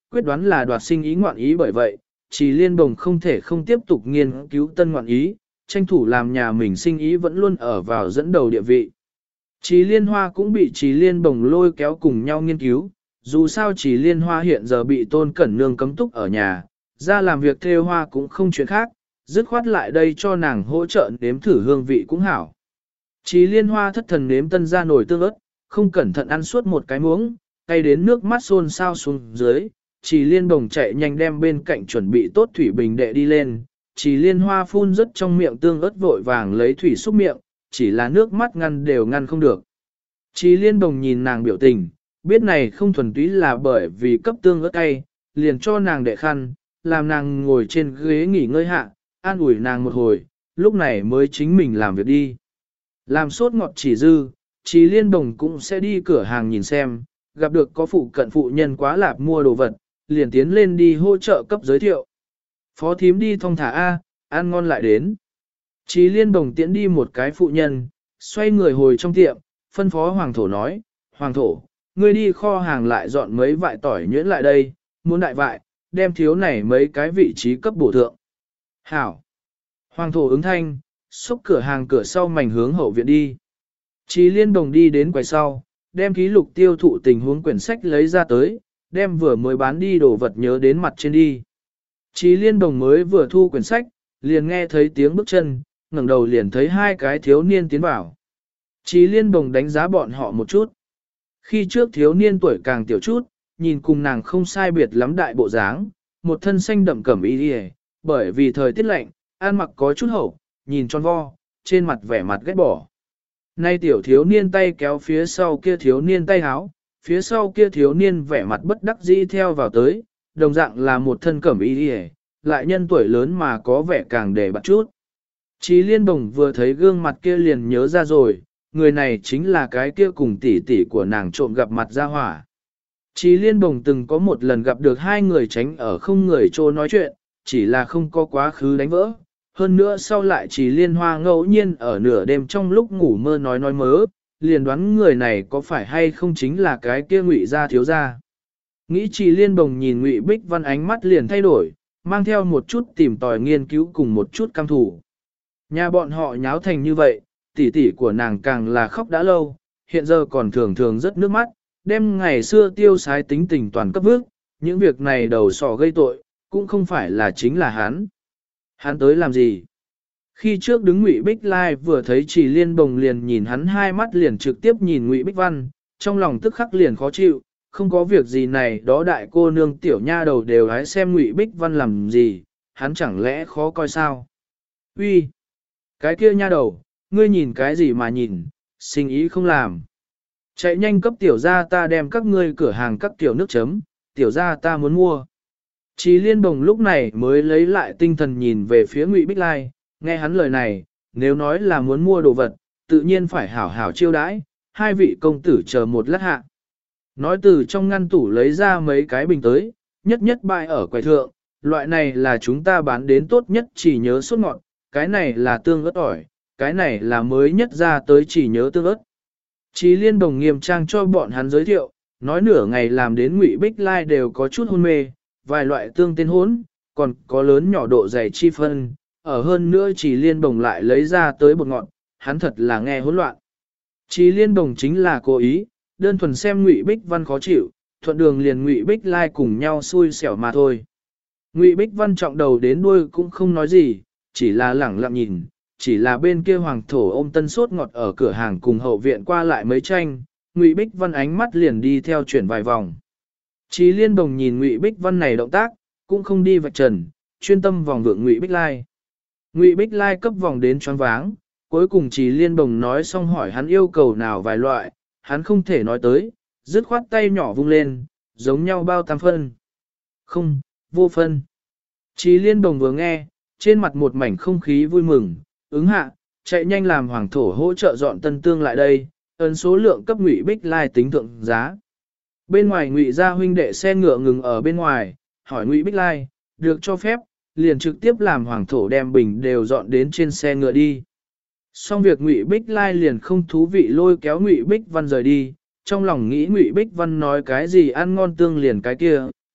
quyết đoán là đoạt sinh ý ngoạn ý, bởi vậy, Trì Liên Bồng không thể không tiếp tục nghiên cứu tân ngoạn ý, tranh thủ làm nhà mình sinh ý vẫn luôn ở vào dẫn đầu địa vị. Trì Liên Hoa cũng bị Trì Liên Bồng lôi kéo cùng nhau nghiên cứu, dù sao Trì Liên Hoa hiện giờ bị Tôn Cẩn Nương cấm túc ở nhà, ra làm việc thêu hoa cũng không chuyện khác, dứt khoát lại đây cho nàng hỗ trợ nếm thử hương vị cũng hảo. Trì Liên Hoa thất thần nếm tân ra nổi tương ớt, không cẩn thận ăn suốt một cái muỗng, cay đến nước mắt xôn xao xuống dưới. Trì Liên Bồng chạy nhanh đem bên cạnh chuẩn bị tốt thủy bình đệ đi lên. Trì Liên Hoa phun rất trong miệng tương ớt vội vàng lấy thủy xúc miệng, chỉ là nước mắt ngăn đều ngăn không được. Trì Liên Bồng nhìn nàng biểu tình, biết này không thuần túy là bởi vì cấp tương ớt cay, liền cho nàng đệ khăn, làm nàng ngồi trên ghế nghỉ ngơi hạ, an ủi nàng một hồi, lúc này mới chính mình làm việc đi. Làm sốt ngọt chỉ dư, Trì Liên Bồng cũng sẽ đi cửa hàng nhìn xem, gặp được có phụ cận phụ nhân quá lạp mua đồ vật, liền tiến lên đi hỗ trợ cấp giới thiệu. Phó thím đi thong thả A, ăn ngon lại đến. Trì Liên Bồng tiễn đi một cái phụ nhân, xoay người hồi trong tiệm, phân phó Hoàng Thổ nói, Hoàng Thổ, ngươi đi kho hàng lại dọn mấy vại tỏi nhuyễn lại đây, muốn đại vại, đem thiếu này mấy cái vị trí cấp bổ thượng. Hảo. Hoàng Thổ ứng thanh, xúc cửa hàng cửa sau mảnh hướng hậu viện đi. Trì Liên Bồng đi đến quầy sau, đem ký lục tiêu thụ tình huống quyển sách lấy ra tới, đem vừa mới bán đi đồ vật nhớ đến mặt trên đi. Trì Liên Bồng mới vừa thu quyển sách, liền nghe thấy tiếng bước chân, ngẩng đầu liền thấy hai cái thiếu niên tiến vào. Trì Liên Bồng đánh giá bọn họ một chút. Khi trước thiếu niên tuổi càng tiểu chút, nhìn cùng nàng không sai biệt lắm đại bộ dáng, một thân xanh đậm cẩm y đi, bởi vì thời tiết lạnh, ăn mặc có chút hậu, nhìn tròn vo, trên mặt vẻ mặt ghét bỏ. Nay tiểu thiếu niên tay kéo phía sau kia thiếu niên tay háo, phía sau kia thiếu niên vẻ mặt bất đắc dĩ theo vào tới, đồng dạng là một thân cẩm y đi, lại nhân tuổi lớn mà có vẻ càng để bạc chút. Trì Liên Bồng vừa thấy gương mặt kia liền nhớ ra rồi, người này chính là cái kia cùng tỷ tỷ của nàng trộm gặp mặt ra hỏa. Trì Liên Bồng từng có một lần gặp được hai người tránh ở không người trô nói chuyện, chỉ là không có quá khứ đánh vỡ. Hơn nữa sau lại Trì Liên Hoa ngẫu nhiên ở nửa đêm trong lúc ngủ mơ nói mớ, liền đoán người này có phải hay không chính là cái kia Ngụy gia thiếu gia. Nghĩ Trì Liên Bồng nhìn Ngụy Bích Văn ánh mắt liền thay đổi, mang theo một chút tìm tòi nghiên cứu cùng một chút cam thủ. Nhà bọn họ nháo thành như vậy, tỷ tỷ của nàng càng là khóc đã lâu, hiện giờ còn thường thường rất nước mắt, đem ngày xưa tiêu sái tính tình toàn cấp vước, những việc này đầu sỏ gây tội, cũng không phải là chính là hắn. Hắn tới làm gì? Khi trước đứng Ngụy Bích Lai vừa thấy Trì Liên Bồng liền nhìn hắn hai mắt liền trực tiếp nhìn Ngụy Bích Văn, trong lòng tức khắc liền khó chịu, không có việc gì này đó đại cô nương tiểu nha đầu đều hái xem Ngụy Bích Văn làm gì, hắn chẳng lẽ khó coi sao? Uy, cái kia nha đầu, ngươi nhìn cái gì mà nhìn, sinh ý không làm. Chạy nhanh cấp tiểu gia ta đem các ngươi cửa hàng các tiểu nước chấm, tiểu gia ta muốn mua. Trì Liên Bồng lúc này mới lấy lại tinh thần nhìn về phía Ngụy Bích Lai, nghe hắn lời này, nếu nói là muốn mua đồ vật, tự nhiên phải hảo hảo chiêu đãi, hai vị công tử chờ một lát hạ. Nói từ trong ngăn tủ lấy ra mấy cái bình tới, nhất nhất bại ở quầy thượng, loại này là chúng ta bán đến tốt nhất chỉ nhớ sốt ngọt, cái này là tương ớt ỏi, cái này là mới nhất ra tới chỉ nhớ tương ớt. Trì Liên Bồng nghiêm trang cho bọn hắn giới thiệu, nói nửa ngày làm đến Ngụy Bích Lai đều có chút hôn mê, vài loại tương tên hỗn, còn có lớn nhỏ độ dày chi phân, ở hơn nữa Trì Liên Bồng lại lấy ra tới bột ngọt, hắn thật là nghe hỗn loạn. Trì Liên Bồng chính là cố ý, đơn thuần xem Ngụy Bích Văn khó chịu, thuận đường liền Ngụy Bích Lai cùng nhau xui xẻo mà thôi. Ngụy Bích Văn trọng đầu đến đuôi cũng không nói gì, chỉ là lẳng lặng nhìn, chỉ là bên kia Hoàng Thổ ôm tân sốt ngọt ở cửa hàng cùng hậu viện qua lại mấy tranh, Ngụy Bích Văn ánh mắt liền đi theo chuyển vài vòng. Trì Liên Bồng nhìn Ngụy Bích Văn này động tác, cũng không đi vạch trần, chuyên tâm vòng vượng Ngụy Bích Lai. Ngụy Bích Lai cấp vòng đến choáng váng, cuối cùng Trì Liên Bồng nói xong hỏi hắn yêu cầu nào vài loại, hắn không thể nói tới, dứt khoát tay nhỏ vung lên, giống nhau bao tam phân. Không, vô phân. Trì Liên Bồng vừa nghe, trên mặt một mảnh không khí vui mừng, ứng hạ, chạy nhanh làm Hoàng Thổ hỗ trợ dọn tân tương lại đây, ấn số lượng cấp Ngụy Bích Lai tính thượng giá. Bên ngoài Ngụy gia huynh đệ xe ngựa ngừng ở bên ngoài, hỏi Ngụy Bích Lai, được cho phép, liền trực tiếp làm Hoàng Thổ đem bình đều dọn đến trên xe ngựa đi. Xong việc Ngụy Bích Lai liền không thú vị lôi kéo Ngụy Bích Văn rời đi, trong lòng nghĩ Ngụy Bích Văn nói cái gì ăn ngon tương liền cái kia,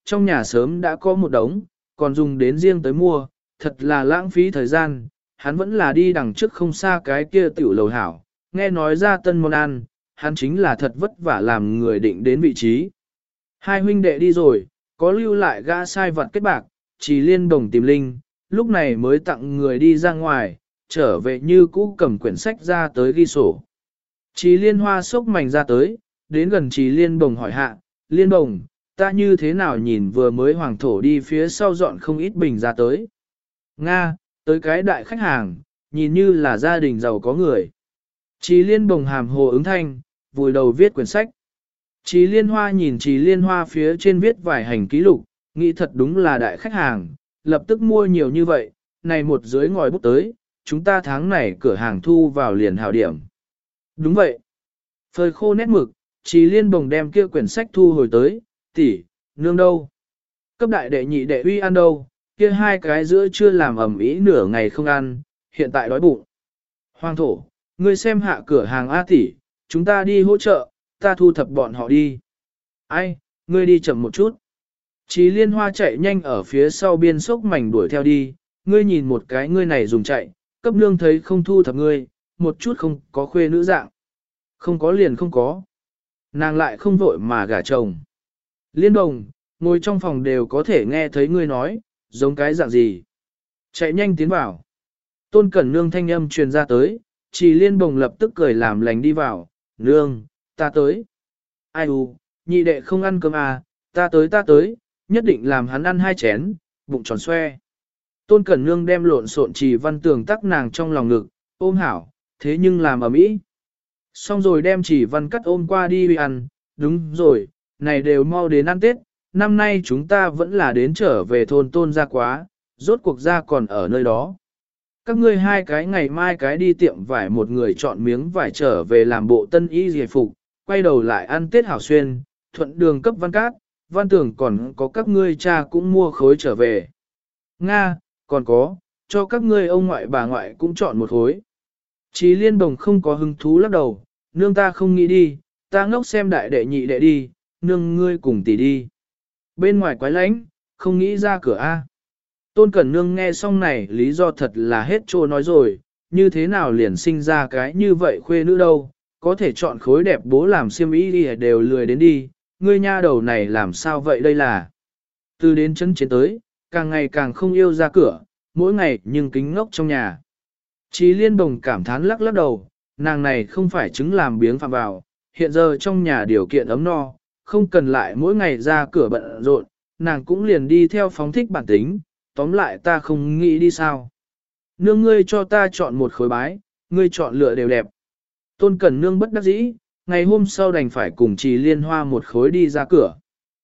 trong nhà sớm đã có một đống, còn dùng đến riêng tới mua, thật là lãng phí thời gian, hắn vẫn là đi đằng trước không xa cái kia tiểu lầu hảo, nghe nói ra tân món ăn, hắn chính là thật vất vả làm người định đến vị trí. Hai huynh đệ đi rồi, có lưu lại gã sai vật kết bạc, chỉ liên đồng tìm linh, lúc này mới tặng người đi ra ngoài, trở về như cũ cầm quyển sách ra tới ghi sổ. Chỉ liên hoa sốc mảnh ra tới, đến gần chỉ liên bồng hỏi hạ, liên bồng, ta như thế nào nhìn vừa mới hoàng thổ đi phía sau dọn không ít bình ra tới. Nga, tới cái đại khách hàng, nhìn như là gia đình giàu có người. Chỉ liên bồng hàm hồ ứng thanh, vùi đầu viết quyển sách. Chỉ liên hoa nhìn chỉ liên hoa phía trên viết vài hành ký lục, nghĩ thật đúng là đại khách hàng, lập tức mua nhiều như vậy, này một dưới ngòi bút tới, chúng ta tháng này cửa hàng thu vào liền hào điểm. Đúng vậy. Phơi khô nét mực, chỉ liên bồng đem kia quyển sách thu hồi tới, tỷ, nương đâu? Cấp đại đệ nhị đệ uy ăn đâu? Kia hai cái giữa chưa làm ẩm ý nửa ngày không ăn, hiện tại đói bụng. Hoàng thổ, ngươi xem hạ cửa hàng A tỷ, chúng ta đi hỗ trợ, ta thu thập bọn họ đi. Ai, ngươi đi chậm một chút. Chí liên hoa chạy nhanh ở phía sau biên sốc mảnh đuổi theo đi, ngươi nhìn một cái ngươi này dùng chạy, cấp nương thấy không thu thập ngươi, một chút không có khuê nữ dạng. Không có liền không có. Nàng lại không vội mà gả chồng. Liên đồng, ngồi trong phòng đều có thể nghe thấy ngươi nói, giống cái dạng gì. Chạy nhanh tiến vào. Tôn Cẩn Nương thanh âm truyền ra tới, chỉ liên bồng lập tức cười làm lành đi vào, nương, ta tới. Ai u, nhị đệ không ăn cơm à, ta tới, nhất định làm hắn ăn hai chén, bụng tròn xoe. Tôn Cẩn Nương đem lộn xộn Trì Văn Tường tắc nàng trong lòng ngực, ôm hảo, thế nhưng làm ầm ĩ. Xong rồi đem Trì Văn cắt ôm qua đi ăn, đúng rồi, này đều mau đến ăn Tết, năm nay chúng ta vẫn là đến trở về thôn Tôn gia quá, rốt cuộc gia còn ở nơi đó. Các ngươi hai cái ngày mai cái đi tiệm vải một người chọn miếng vải trở về làm bộ tân y giải phục, quay đầu lại ăn Tết hảo xuyên, thuận đường cấp Văn Cát, Văn Tường còn có các ngươi cha cũng mua khối trở về. Nga, còn có, cho các ngươi ông ngoại bà ngoại cũng chọn một khối. Chí liên bồng không có hứng thú lắc đầu, nương ta không nghĩ đi, ta ngốc xem đại đệ nhị đệ đi, nương ngươi cùng tỷ đi. Bên ngoài quái lánh, không nghĩ ra cửa A. Tôn Cẩn Nương nghe xong này lý do thật là hết trô nói rồi, như thế nào liền sinh ra cái như vậy khuê nữ đâu, có thể chọn khối đẹp bố làm xiêm y đi đều lười đến đi, ngươi nha đầu này làm sao vậy đây là. Từ đến chân chiến tới, càng ngày càng không yêu ra cửa, mỗi ngày nhưng kính ngốc trong nhà. Chí liên bồng cảm thán lắc lắc đầu, nàng này không phải chứng làm biếng phạm vào, hiện giờ trong nhà điều kiện ấm no, không cần lại mỗi ngày ra cửa bận rộn, nàng cũng liền đi theo phóng thích bản tính, tóm lại ta không nghĩ đi sao. Nương ngươi cho ta chọn một khối bái, ngươi chọn lựa đều đẹp. Tôn Cẩn Nương bất đắc dĩ, ngày hôm sau đành phải cùng Trì Liên Hoa một khối đi ra cửa.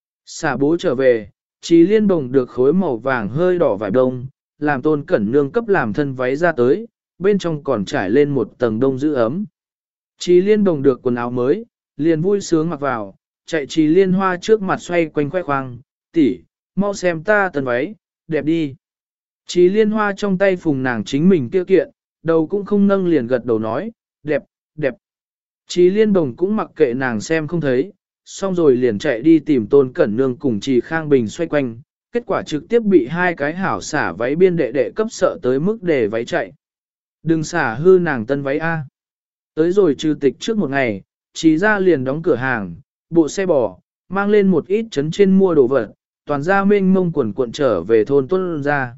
Xả bố trở về, Trì Liên bồng được khối màu vàng hơi đỏ vải đông, làm Tôn Cẩn Nương cấp làm thân váy ra tới, bên trong còn trải lên một tầng đông giữ ấm. Trì Liên bồng được quần áo mới, liền vui sướng mặc vào, chạy Trì Liên Hoa trước mặt xoay quanh khoe khoang, tỷ, mau xem ta tần váy, đẹp đi. Trì Liên Hoa trong tay phùng nàng chính mình kia kiện, đầu cũng không nâng liền gật đầu nói, đẹp, đẹp. Trì Liên bồng cũng mặc kệ nàng xem không thấy, xong rồi liền chạy đi tìm Tôn Cẩn Nương cùng Trì Khang Bình xoay quanh, kết quả trực tiếp bị hai cái hảo xả váy biên đệ đệ cấp sợ tới mức để váy chạy. Đừng xả hư nàng tân váy A. Tới rồi trừ tịch trước một ngày, Trì ra liền đóng cửa hàng, bộ xe bò, mang lên một ít trấn trên mua đồ vật, toàn ra mênh mông quần cuộn trở về thôn Tôn gia.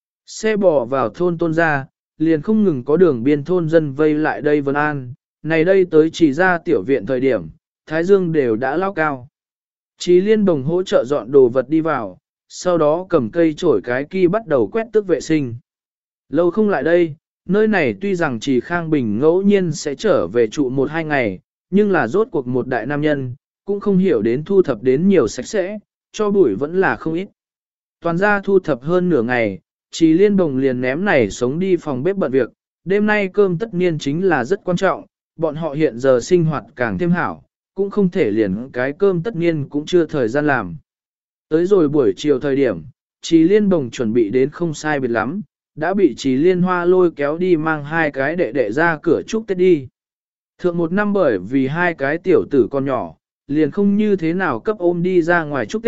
Xe bò vào thôn Tôn gia, liền không ngừng có đường biên thôn dân vây lại đây vân an, này đây tới Trì ra tiểu viện thời điểm, Thái Dương đều đã lao cao. Trì liên bồng hỗ trợ dọn đồ vật đi vào, sau đó cầm cây chổi cái kia bắt đầu quét tước vệ sinh. Lâu không lại đây, nơi này tuy rằng Trì Khang Bình ngẫu nhiên sẽ trở về trụ 1-2 ngày, nhưng là rốt cuộc một đại nam nhân, cũng không hiểu đến thu thập đến nhiều sạch sẽ, cho bụi vẫn là không ít. Toàn ra thu thập hơn nửa ngày, Trì liên bồng liền ném này sống đi phòng bếp bận việc, đêm nay cơm tất niên chính là rất quan trọng, bọn họ hiện giờ sinh hoạt càng thêm hảo, cũng không thể liền cái cơm tất niên cũng chưa thời gian làm. Tới rồi buổi chiều thời điểm, Trì liên bồng chuẩn bị đến không sai biệt lắm, đã bị Trì liên hoa lôi kéo đi mang hai cái đệ đệ ra cửa chúc Tết đi. Thượng một năm bởi vì hai cái tiểu tử con nhỏ, liền không như thế nào cấp ôm đi ra ngoài chúc Tết,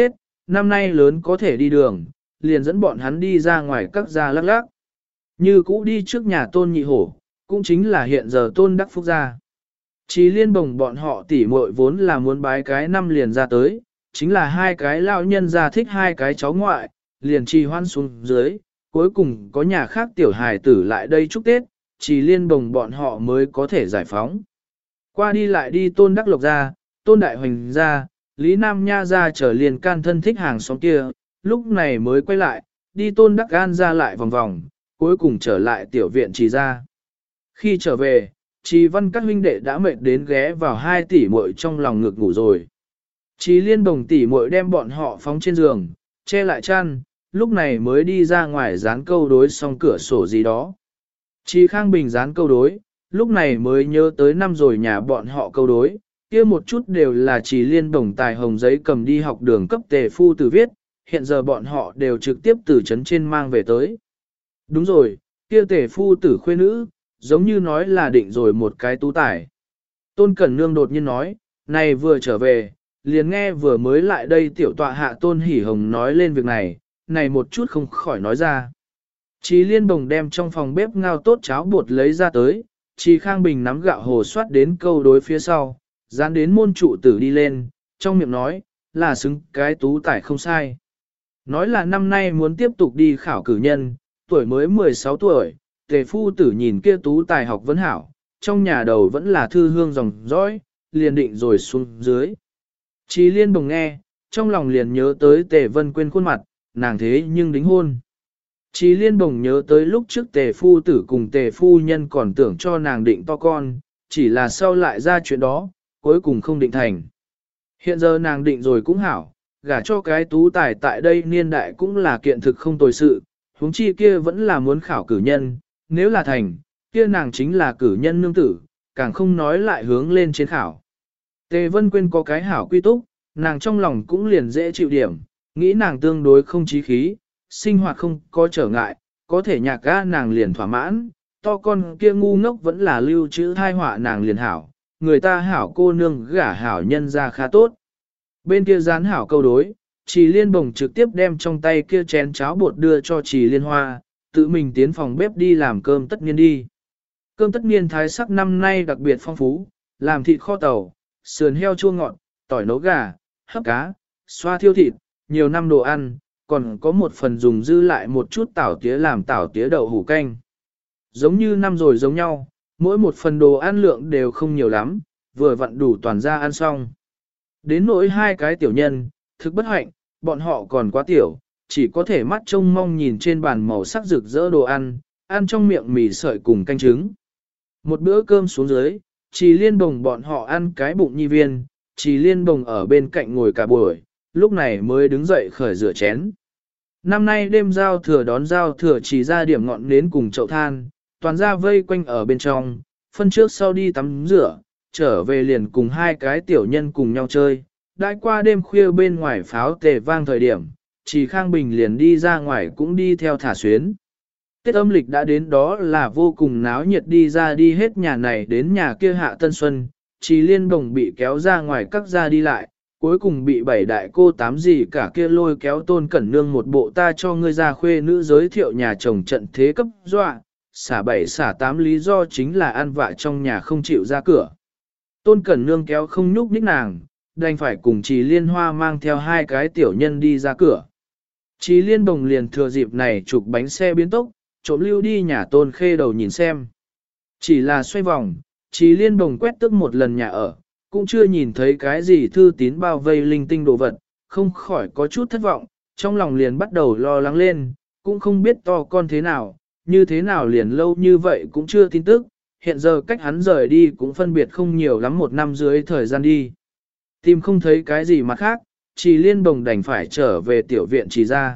năm nay lớn có thể đi đường, liền dẫn bọn hắn đi ra ngoài các gia lắc lắc. Như cũ đi trước nhà Tôn Nhị Hổ, cũng chính là hiện giờ Tôn Đắc Phúc gia. Chí Liên Bồng bọn họ tỉ muội vốn là muốn bái cái năm liền ra tới, chính là hai cái lão nhân gia thích hai cái cháu ngoại, liền trì hoan xuống dưới, cuối cùng có nhà khác tiểu hài tử lại đây chúc Tết, Chí Liên Bồng bọn họ mới có thể giải phóng. Qua đi lại đi Tôn Đắc Lộc gia, Tôn Đại Hoành gia, Lý Nam Nha gia trở liền can thân thích hàng xóm kia, lúc này mới quay lại, đi Tôn Đắc Gan ra lại vòng vòng, cuối cùng trở lại tiểu viện Trì gia. Khi trở về, Trì Văn các huynh đệ đã mệt đến ghé vào hai tỷ muội trong lòng ngực ngủ rồi. Trì Liên Bồng tỷ muội đem bọn họ phóng trên giường, che lại chăn, lúc này mới đi ra ngoài dán câu đối xong cửa sổ gì đó. Trì Khang Bình dán câu đối, lúc này mới nhớ tới năm rồi nhà bọn họ câu đối, kia một chút đều là Trì Liên Bồng tài hồng giấy cầm đi học đường cấp tề phu tử viết, hiện giờ bọn họ đều trực tiếp từ trấn trên mang về tới. Đúng rồi, kia tề phu tử khuê nữ, giống như nói là định rồi một cái tú tài. Tôn Cẩn Nương đột nhiên nói, này vừa trở về, liền nghe vừa mới lại đây tiểu tọa hạ Tôn Hỷ Hồng nói lên việc này, này một chút không khỏi nói ra. Chí Liên Bồng đem trong phòng bếp ngao tốt cháo bột lấy ra tới, Chí Khang Bình nắm gạo hồ xoát đến câu đối phía sau, dán đến môn trụ tử đi lên, trong miệng nói, là xứng cái tú tài không sai. Nói là năm nay muốn tiếp tục đi khảo cử nhân, tuổi mới 16 tuổi, tề phu tử nhìn kia tú tài học vẫn hảo, trong nhà đầu vẫn là thư hương dòng dõi, liền định rồi xuống dưới. Chí Liên Bồng nghe, trong lòng liền nhớ tới tề vân quên khuôn mặt, nàng thế nhưng đính hôn. Chí Liên Bồng nhớ tới lúc trước tề phu tử cùng tề phu nhân còn tưởng cho nàng định to con, chỉ là sau lại ra chuyện đó, cuối cùng không định thành. Hiện giờ nàng định rồi cũng hảo, gả cho cái tú tài tại đây niên đại cũng là kiện thực không tồi sự, huống chi kia vẫn là muốn khảo cử nhân, nếu là thành, kia nàng chính là cử nhân nương tử, càng không nói lại hướng lên trên khảo. Tề Vân Quyên có cái hảo quy túc, nàng trong lòng cũng liền dễ chịu điểm, nghĩ nàng tương đối không chí khí, sinh hoạt không có trở ngại, có thể nhạc ga nàng liền thỏa mãn, to con kia ngu ngốc vẫn là lưu trữ thai họa nàng liền hảo, người ta hảo cô nương gả hảo nhân ra khá tốt. Bên kia dán hảo câu đối, Trì Liên Bồng trực tiếp đem trong tay kia chén cháo bột đưa cho Trì Liên Hoa, tự mình tiến phòng bếp đi làm cơm tất niên đi. Cơm tất niên thái sắc năm nay đặc biệt phong phú, làm thịt kho tàu, sườn heo chua ngọt, tỏi nấu gà, hấp cá, xoa thiêu thịt, nhiều năm đồ ăn, còn có một phần dùng dư lại một chút tảo tía làm tảo tía đậu hủ canh. Giống như năm rồi giống nhau, mỗi một phần đồ ăn lượng đều không nhiều lắm, vừa vặn đủ toàn ra ăn xong. Đến nỗi hai cái tiểu nhân, thực bất hạnh, bọn họ còn quá tiểu, chỉ có thể mắt trông mong nhìn trên bàn màu sắc rực rỡ đồ ăn, ăn trong miệng mì sợi cùng canh trứng. Một bữa cơm xuống dưới, Trì Liên Bồng bọn họ ăn cái bụng nhi viên, Trì Liên Bồng ở bên cạnh ngồi cả buổi, lúc này mới đứng dậy khởi rửa chén. Năm nay đêm giao thừa đón giao thừa chỉ ra điểm ngọn nến cùng chậu than, toàn ra vây quanh ở bên trong, phân trước sau đi tắm rửa, trở về liền cùng hai cái tiểu nhân cùng nhau chơi. Đãi qua đêm khuya bên ngoài pháo tề vang thời điểm, Trì Khang Bình liền đi ra ngoài cũng đi theo thả xuyến. Tết âm lịch đã đến đó là vô cùng náo nhiệt đi ra đi hết nhà này đến nhà kia hạ tân xuân, Trì Liên Bồng bị kéo ra ngoài các gia đi lại, cuối cùng bị bảy đại cô tám gì cả kia lôi kéo Tôn Cẩn Nương một bộ ta cho ngươi ra khuê nữ giới thiệu nhà chồng trận thế cấp dọa, xả bảy xả tám lý do chính là ăn vạ trong nhà không chịu ra cửa. Tôn Cẩn Nương kéo không nhúc nhích nàng, đành phải cùng Trì Liên Hoa mang theo hai cái tiểu nhân đi ra cửa. Trì Liên Bồng liền thừa dịp này chụp bánh xe biến tốc, trộm lưu đi nhà Tôn Khê đầu nhìn xem. Chỉ là xoay vòng, Trì Liên Bồng quét tức một lần nhà ở, cũng chưa nhìn thấy cái gì thư tín bao vây linh tinh đồ vật, không khỏi có chút thất vọng, trong lòng liền bắt đầu lo lắng lên, cũng không biết to con thế nào, như thế nào liền lâu như vậy cũng chưa tin tức, hiện giờ cách hắn rời đi cũng phân biệt không nhiều lắm một năm dưới thời gian đi. Tìm không thấy cái gì mặt khác, Trì Liên Bồng đành phải trở về tiểu viện Trì gia.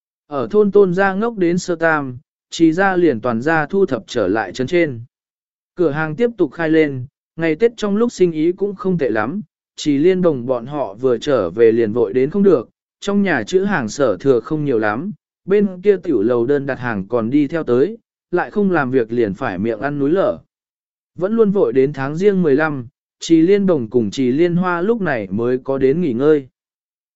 Ở thôn Tôn Gia ngốc đến Sơ Tam, Trì gia liền toàn gia thu thập trở lại trấn trên. Cửa hàng tiếp tục khai lên, ngày Tết trong lúc sinh ý cũng không tệ lắm, Trì Liên Bồng bọn họ vừa trở về liền vội đến không được, trong nhà chữ hàng sở thừa không nhiều lắm, bên kia tiểu lầu đơn đặt hàng còn đi theo tới, lại không làm việc liền phải miệng ăn núi lở. Vẫn luôn vội đến tháng riêng 15, Trì Liên Bồng cùng Trì Liên Hoa lúc này mới có đến nghỉ ngơi.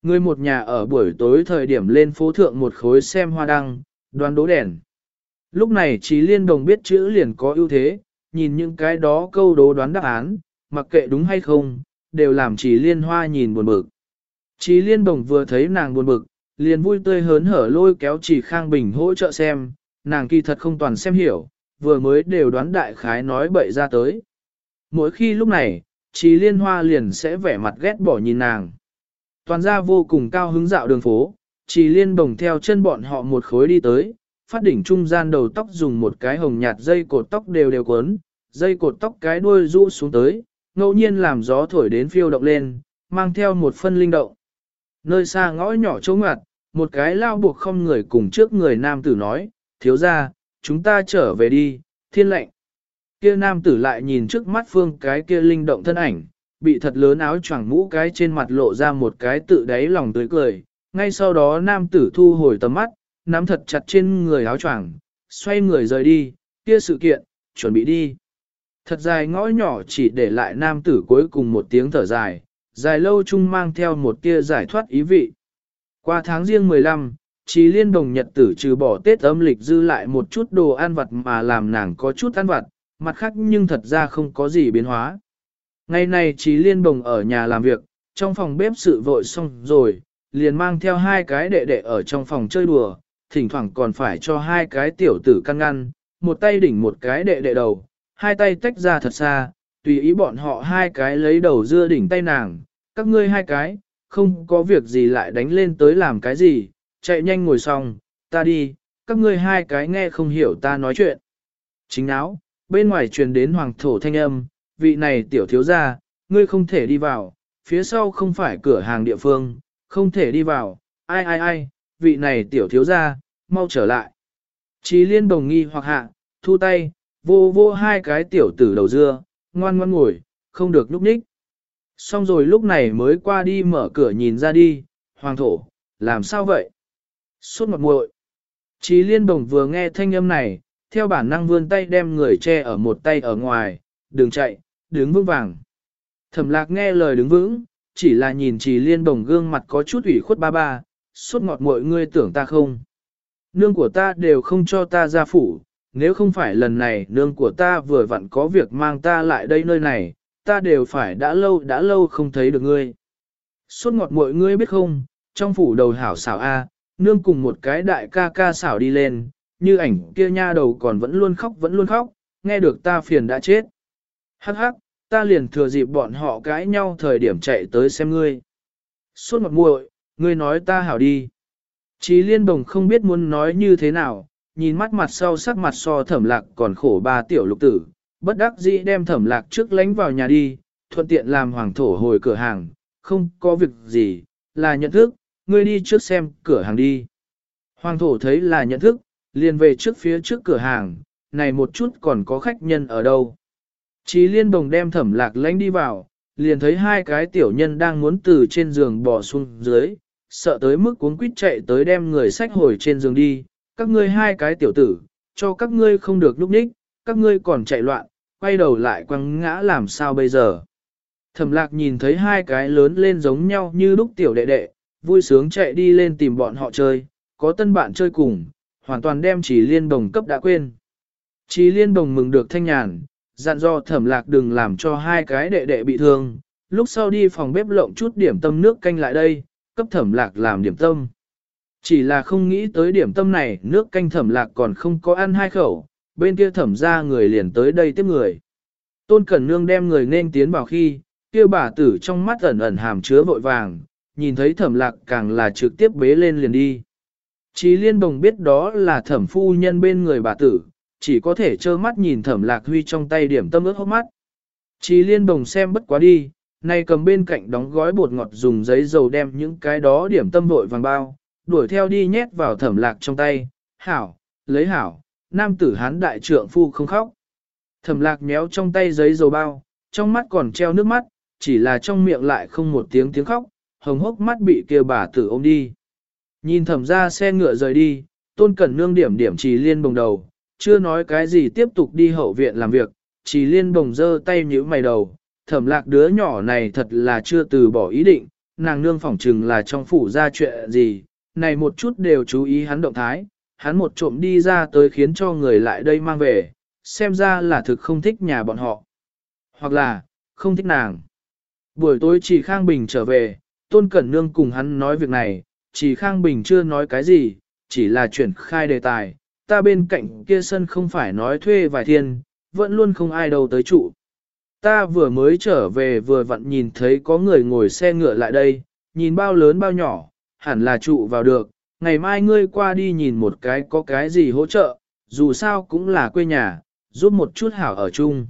Người một nhà ở buổi tối thời điểm lên phố thượng một khối xem hoa đăng, đoán đố đèn. Lúc này Trí Liên Đồng biết chữ liền có ưu thế, nhìn những cái đó câu đố đoán đáp án, mặc kệ đúng hay không, đều làm Trí Liên Hoa nhìn buồn bực. Trí Liên Đồng vừa thấy nàng buồn bực, liền vui tươi hớn hở lôi kéo Trí Khang Bình hỗ trợ xem, nàng kỳ thật không toàn xem hiểu, vừa mới đều đoán đại khái nói bậy ra tới. Mỗi khi lúc này, Trí Liên Hoa liền sẽ vẻ mặt ghét bỏ nhìn nàng. Toàn ra vô cùng cao hứng dạo đường phố, Trí Liên Đồng theo chân bọn họ một khối đi tới, phát đỉnh trung gian đầu tóc dùng một cái hồng nhạt dây cột tóc đều quấn, dây cột tóc cái đuôi rũ xuống tới, ngẫu nhiên làm gió thổi đến phiêu động lên, mang theo một phân linh động. Nơi xa ngõ nhỏ chỗ ngoặt, một cái lao buộc không người cùng trước người nam tử nói, thiếu ra, chúng ta trở về đi, thiên lệnh. Kia nam tử lại nhìn trước mắt phương cái kia linh động thân ảnh, bị thật lớn áo choàng mũ cái trên mặt lộ ra một cái tự đáy lòng tươi cười. Ngay sau đó nam tử thu hồi tầm mắt, nắm thật chặt trên người áo choàng, xoay người rời đi, kia sự kiện, chuẩn bị đi. Thật dài ngõ nhỏ chỉ để lại nam tử cuối cùng một tiếng thở dài, dài lâu chung mang theo một tia giải thoát ý vị. Qua tháng riêng 15, Trí Liên Đồng nhật tử trừ bỏ Tết âm lịch dư lại một chút đồ ăn vặt mà làm nàng có chút ăn vặt, mặt khác nhưng thật ra không có gì biến hóa. Ngày này Trí Liên Đồng ở nhà làm việc, trong phòng bếp sự vội xong rồi, liền mang theo hai cái đệ đệ ở trong phòng chơi đùa, thỉnh thoảng còn phải cho hai cái tiểu tử căn ngăn, một tay đỉnh một cái đệ đệ đầu, hai tay tách ra thật xa, tùy ý bọn họ hai cái lấy đầu dưa đỉnh tay nàng, các ngươi hai cái, không có việc gì lại đánh lên tới làm cái gì, chạy nhanh ngồi xong, ta đi, các ngươi hai cái nghe không hiểu ta nói chuyện. Chính áo, bên ngoài truyền đến hoàng thổ thanh âm, vị này tiểu thiếu gia, ngươi không thể đi vào, phía sau không phải cửa hàng địa phương, không thể đi vào, ai, vị này tiểu thiếu gia, mau trở lại. Trí Liên Đồng nghi hoặc hạ, thu tay, vô hai cái tiểu tử đầu dưa, ngoan ngoan ngồi, không được núp ních. Xong rồi lúc này mới qua đi mở cửa nhìn ra đi, hoàng thổ, làm sao vậy? Sốt ngọt muội. Trí Liên Đồng vừa nghe thanh âm này, theo bản năng vươn tay đem người che ở một tay ở ngoài, đừng chạy, đứng vững vàng. Thẩm Lạc nghe lời đứng vững, chỉ là nhìn Trí Liên Đồng gương mặt có chút ủy khuất ba, sốt ngọt muội ngươi tưởng ta không? Nương của ta đều không cho ta ra phủ, nếu không phải lần này nương của ta vừa vặn có việc mang ta lại đây nơi này, ta đều phải đã lâu không thấy được ngươi. Sốt ngọt muội ngươi biết không, trong phủ đầu hảo xảo A, nương cùng một cái đại ca ca xảo đi lên, như ảnh kia nha đầu còn vẫn luôn khóc, nghe được ta phiền đã chết. Hắc hắc, ta liền thừa dịp bọn họ cãi nhau thời điểm chạy tới xem ngươi. Sốt ngọt muội, ngươi nói ta hảo đi. Trí Liên Đồng không biết muốn nói như thế nào, nhìn mắt mặt sau sắc mặt so Thẩm Lạc còn khổ ba tiểu lục tử, bất đắc dĩ đem Thẩm Lạc trước lánh vào nhà đi, thuận tiện làm hoàng thổ hồi cửa hàng, không có việc gì, là nhận thức, ngươi đi trước xem cửa hàng đi. Hoàng thổ thấy là nhận thức, liền về trước phía trước cửa hàng, này một chút còn có khách nhân ở đâu. Trí Liên Đồng đem Thẩm Lạc lánh đi vào, liền thấy hai cái tiểu nhân đang muốn từ trên giường bò xuống dưới, sợ tới mức cuống quýt chạy tới đem người sách hồi trên giường đi, các ngươi hai cái tiểu tử, cho các ngươi không được núp ních, các ngươi còn chạy loạn, quay đầu lại quăng ngã làm sao bây giờ. Thẩm Lạc nhìn thấy hai cái lớn lên giống nhau như lúc tiểu đệ đệ, vui sướng chạy đi lên tìm bọn họ chơi, có tân bạn chơi cùng, hoàn toàn đem Trí Liên Đồng cấp đã quên. Trí Liên Đồng mừng được thanh nhàn, dặn dò Thẩm Lạc đừng làm cho hai cái đệ đệ bị thương, lúc sau đi phòng bếp lộng chút điểm tâm nước canh lại đây, cấp Thẩm Lạc làm điểm tâm. Chỉ là không nghĩ tới điểm tâm này, nước canh Thẩm Lạc còn không có ăn hai khẩu, bên kia Thẩm ra người liền tới đây tiếp người. Tôn Cẩn Nương đem người nên tiến vào khi, kia bà tử trong mắt ẩn ẩn hàm chứa vội vàng, nhìn thấy Thẩm Lạc càng là trực tiếp bế lên liền đi. Trí Liên Đồng biết đó là Thẩm phu nhân bên người bà tử, chỉ có thể trơ mắt nhìn Thẩm Lạc huy trong tay điểm tâm ướt hốc mắt. Trí Liên Đồng xem bất quá đi, nay cầm bên cạnh đóng gói bột ngọt dùng giấy dầu đem những cái đó điểm tâm vội vàng bao, đuổi theo đi nhét vào Thẩm Lạc trong tay, hảo, lấy hảo, nam tử hán đại trượng phu không khóc. Thẩm Lạc méo trong tay giấy dầu bao, trong mắt còn treo nước mắt, chỉ là trong miệng lại không một tiếng tiếng khóc, hồng hốc mắt bị kia bà tử ôm đi. Nhìn Thẩm ra xe ngựa rời đi, Tôn Cẩn Nương điểm điểm Trí Liên Bồng đầu, chưa nói cái gì tiếp tục đi hậu viện làm việc, Trí Liên Bồng giơ tay nhíu mày đầu, Thẩm Lạc đứa nhỏ này thật là chưa từ bỏ ý định, nàng nương phỏng chừng là trong phủ ra chuyện gì, này một chút đều chú ý hắn động thái, hắn một trộm đi ra tới khiến cho người lại đây mang về, xem ra là thực không thích nhà bọn họ. Hoặc là, không thích nàng. Buổi tối Trì Khang Bình trở về, Tôn Cẩn Nương cùng hắn nói việc này, Trì Khang Bình chưa nói cái gì, chỉ là chuyển khai đề tài, ta bên cạnh kia sân không phải nói thuê vài thiên, vẫn luôn không ai đâu tới trụ. Ta vừa mới trở về vừa vặn nhìn thấy có người ngồi xe ngựa lại đây, nhìn bao lớn bao nhỏ, hẳn là trụ vào được, ngày mai ngươi qua đi nhìn một cái có cái gì hỗ trợ, dù sao cũng là quê nhà, giúp một chút hảo ở chung.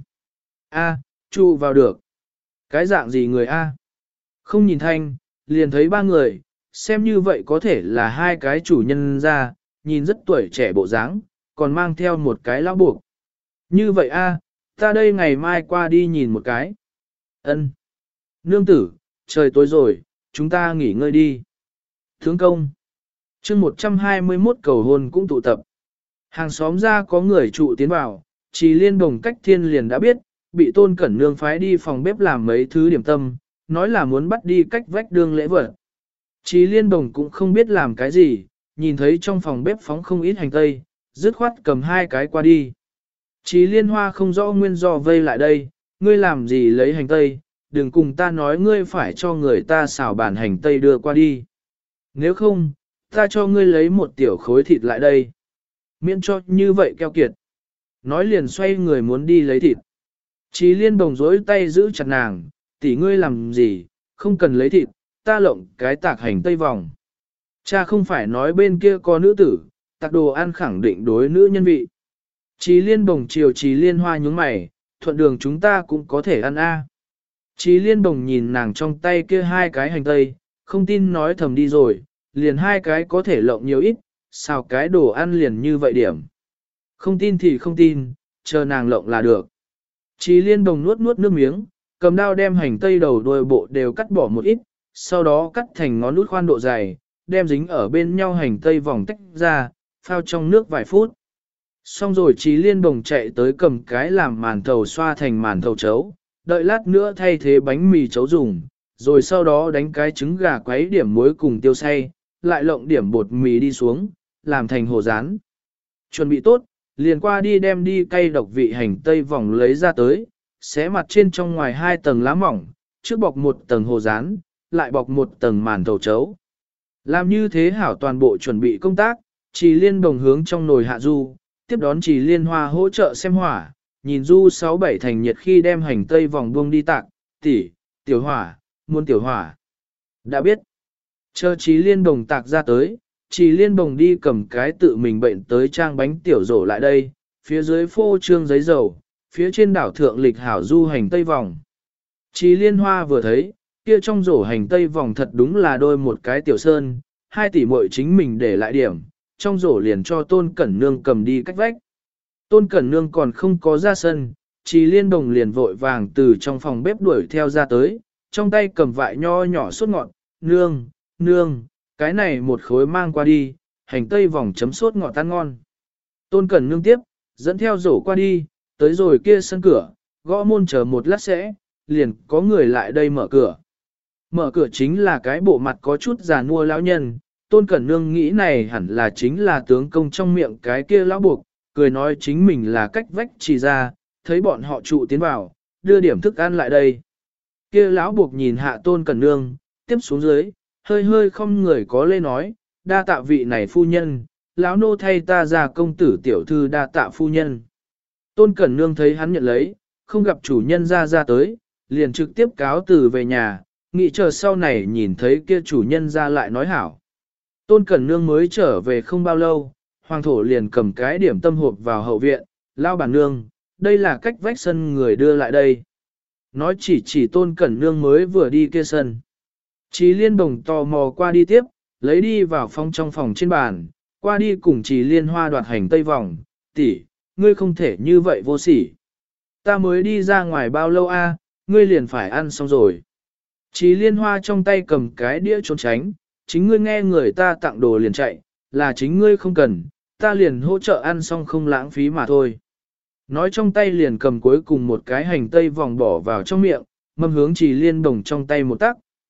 A, trụ vào được. Cái dạng gì người A? Không nhìn thanh, liền thấy ba người, xem như vậy có thể là hai cái chủ nhân ra, nhìn rất tuổi trẻ bộ dáng, còn mang theo một cái lão buộc. Như vậy A, ta đây ngày mai qua đi nhìn một cái. Ân. Nương tử, trời tối rồi, chúng ta nghỉ ngơi đi. Thướng công. chương 121 cầu hôn cũng tụ tập. Hàng xóm ra có người trụ tiến vào, Trì Liên Đồng cách thiên liền đã biết, bị Tôn Cẩn Nương phái đi phòng bếp làm mấy thứ điểm tâm, nói là muốn bắt đi cách vách đương lễ vật. Trì Liên Đồng cũng không biết làm cái gì, nhìn thấy trong phòng bếp phóng không ít hành tây, dứt khoát cầm hai cái qua đi. Trì Liên Hoa không rõ nguyên do vây lại đây, ngươi làm gì lấy hành tây, đừng cùng ta nói ngươi phải cho người ta xào bản hành tây đưa qua đi. Nếu không, ta cho ngươi lấy một tiểu khối thịt lại đây. Miễn cho như vậy keo kiệt. Nói liền xoay người muốn đi lấy thịt. Trì Liên Đồng dối tay giữ chặt nàng, tỷ ngươi làm gì, không cần lấy thịt, ta lộng cái tạc hành tây vòng. Cha không phải nói bên kia có nữ tử, tạc đồ ăn khẳng định đối nữ nhân vị. Trì Liên Đồng chiều Trì Liên Hoa nhướng mày, thuận đường chúng ta cũng có thể ăn a. Trì Liên Đồng nhìn nàng trong tay kia hai cái hành tây, không tin nói thầm đi rồi, liền hai cái có thể lộng nhiều ít, sao cái đồ ăn liền như vậy điểm. Không tin thì không tin, chờ nàng lộng là được. Trì Liên Đồng nuốt nuốt nước miếng, cầm dao đem hành tây đầu đuôi bộ đều cắt bỏ một ít, sau đó cắt thành ngón út khoan độ dày, đem dính ở bên nhau hành tây vòng tách ra, phao trong nước vài phút. Xong rồi Trì Liên Đồng chạy tới cầm cái làm màn thầu xoa thành màn thầu chấu, đợi lát nữa thay thế bánh mì chấu dùng, rồi sau đó đánh cái trứng gà quấy điểm muối cùng tiêu xay, lại lộng điểm bột mì đi xuống, làm thành hồ rán. Chuẩn bị tốt, liền qua đi đem đi cay độc vị hành tây vòng lấy ra tới, xé mặt trên trong ngoài hai tầng lá mỏng, trước bọc một tầng hồ rán, lại bọc một tầng màn thầu chấu. Làm như thế hảo toàn bộ chuẩn bị công tác, Trì Liên Đồng hướng trong nồi hạ du, tiếp đón Trì Liên Hoa hỗ trợ xem hỏa, nhìn du 6-7 thành nhiệt khi đem hành tây vòng buông đi tạc, tỷ, tiểu hỏa, muốn tiểu hỏa. Đã biết, chờ Trì Liên Đồng tạc ra tới, Trì Liên Đồng đi cầm cái tự mình bệnh tới trang bánh tiểu rổ lại đây, phía dưới phô trương giấy dầu, phía trên đảo thượng lịch hảo du hành tây vòng. Trì Liên Hoa vừa thấy, kia trong rổ hành tây vòng thật đúng là đôi một cái tiểu sơn, 2 tỷ muội chính mình để lại điểm, trong rổ liền cho Tôn Cẩn Nương cầm đi cách vách. Tôn Cẩn Nương còn không có ra sân, Trì Liên Đồng liền vội vàng từ trong phòng bếp đuổi theo ra tới, trong tay cầm vại nho nhỏ sốt ngọt, nương, nương, cái này một khối mang qua đi, hành tây vòng chấm sốt ngọt tan ngon. Tôn Cẩn Nương tiếp, dẫn theo rổ qua đi, tới rồi kia sân cửa, gõ môn chờ một lát sẽ, liền có người lại đây mở cửa. Mở cửa chính là cái bộ mặt có chút già nua lão nhân, Tôn Cẩn Nương nghĩ này hẳn là chính là tướng công trong miệng cái kia lão buộc, cười nói chính mình là cách vách Trì ra, thấy bọn họ trụ tiến vào, đưa điểm thức ăn lại đây. Kia lão buộc nhìn hạ Tôn Cẩn Nương, tiếp xuống dưới, hơi hơi không người có lê nói, đa tạ vị này phu nhân, lão nô thay ta ra công tử tiểu thư đa tạ phu nhân. Tôn Cẩn Nương thấy hắn nhận lấy, không gặp chủ nhân ra tới, liền trực tiếp cáo từ về nhà, nghĩ chờ sau này nhìn thấy kia chủ nhân ra lại nói hảo. Tôn Cẩn Nương mới trở về không bao lâu, hoàng thổ liền cầm cái điểm tâm hộp vào hậu viện, lao bản nương, đây là cách vách sân người đưa lại đây. Nói chỉ Tôn Cẩn Nương mới vừa đi kia sân. Trì Liên Đồng tò mò qua đi tiếp, lấy đi vào phòng trong phòng trên bàn, qua đi cùng Trì Liên Hoa đoạt hành tây vòng, tỷ, ngươi không thể như vậy vô sỉ. Ta mới đi ra ngoài bao lâu a, ngươi liền phải ăn xong rồi. Trì Liên Hoa trong tay cầm cái đĩa trốn tránh, chính ngươi nghe người ta tặng đồ liền chạy, là chính ngươi không cần, ta liền hỗ trợ ăn xong không lãng phí mà thôi. Nói trong tay liền cầm cuối cùng một cái hành tây vòng bỏ vào trong miệng, mâm hướng Trì Liên Đồng trong tay một tắc,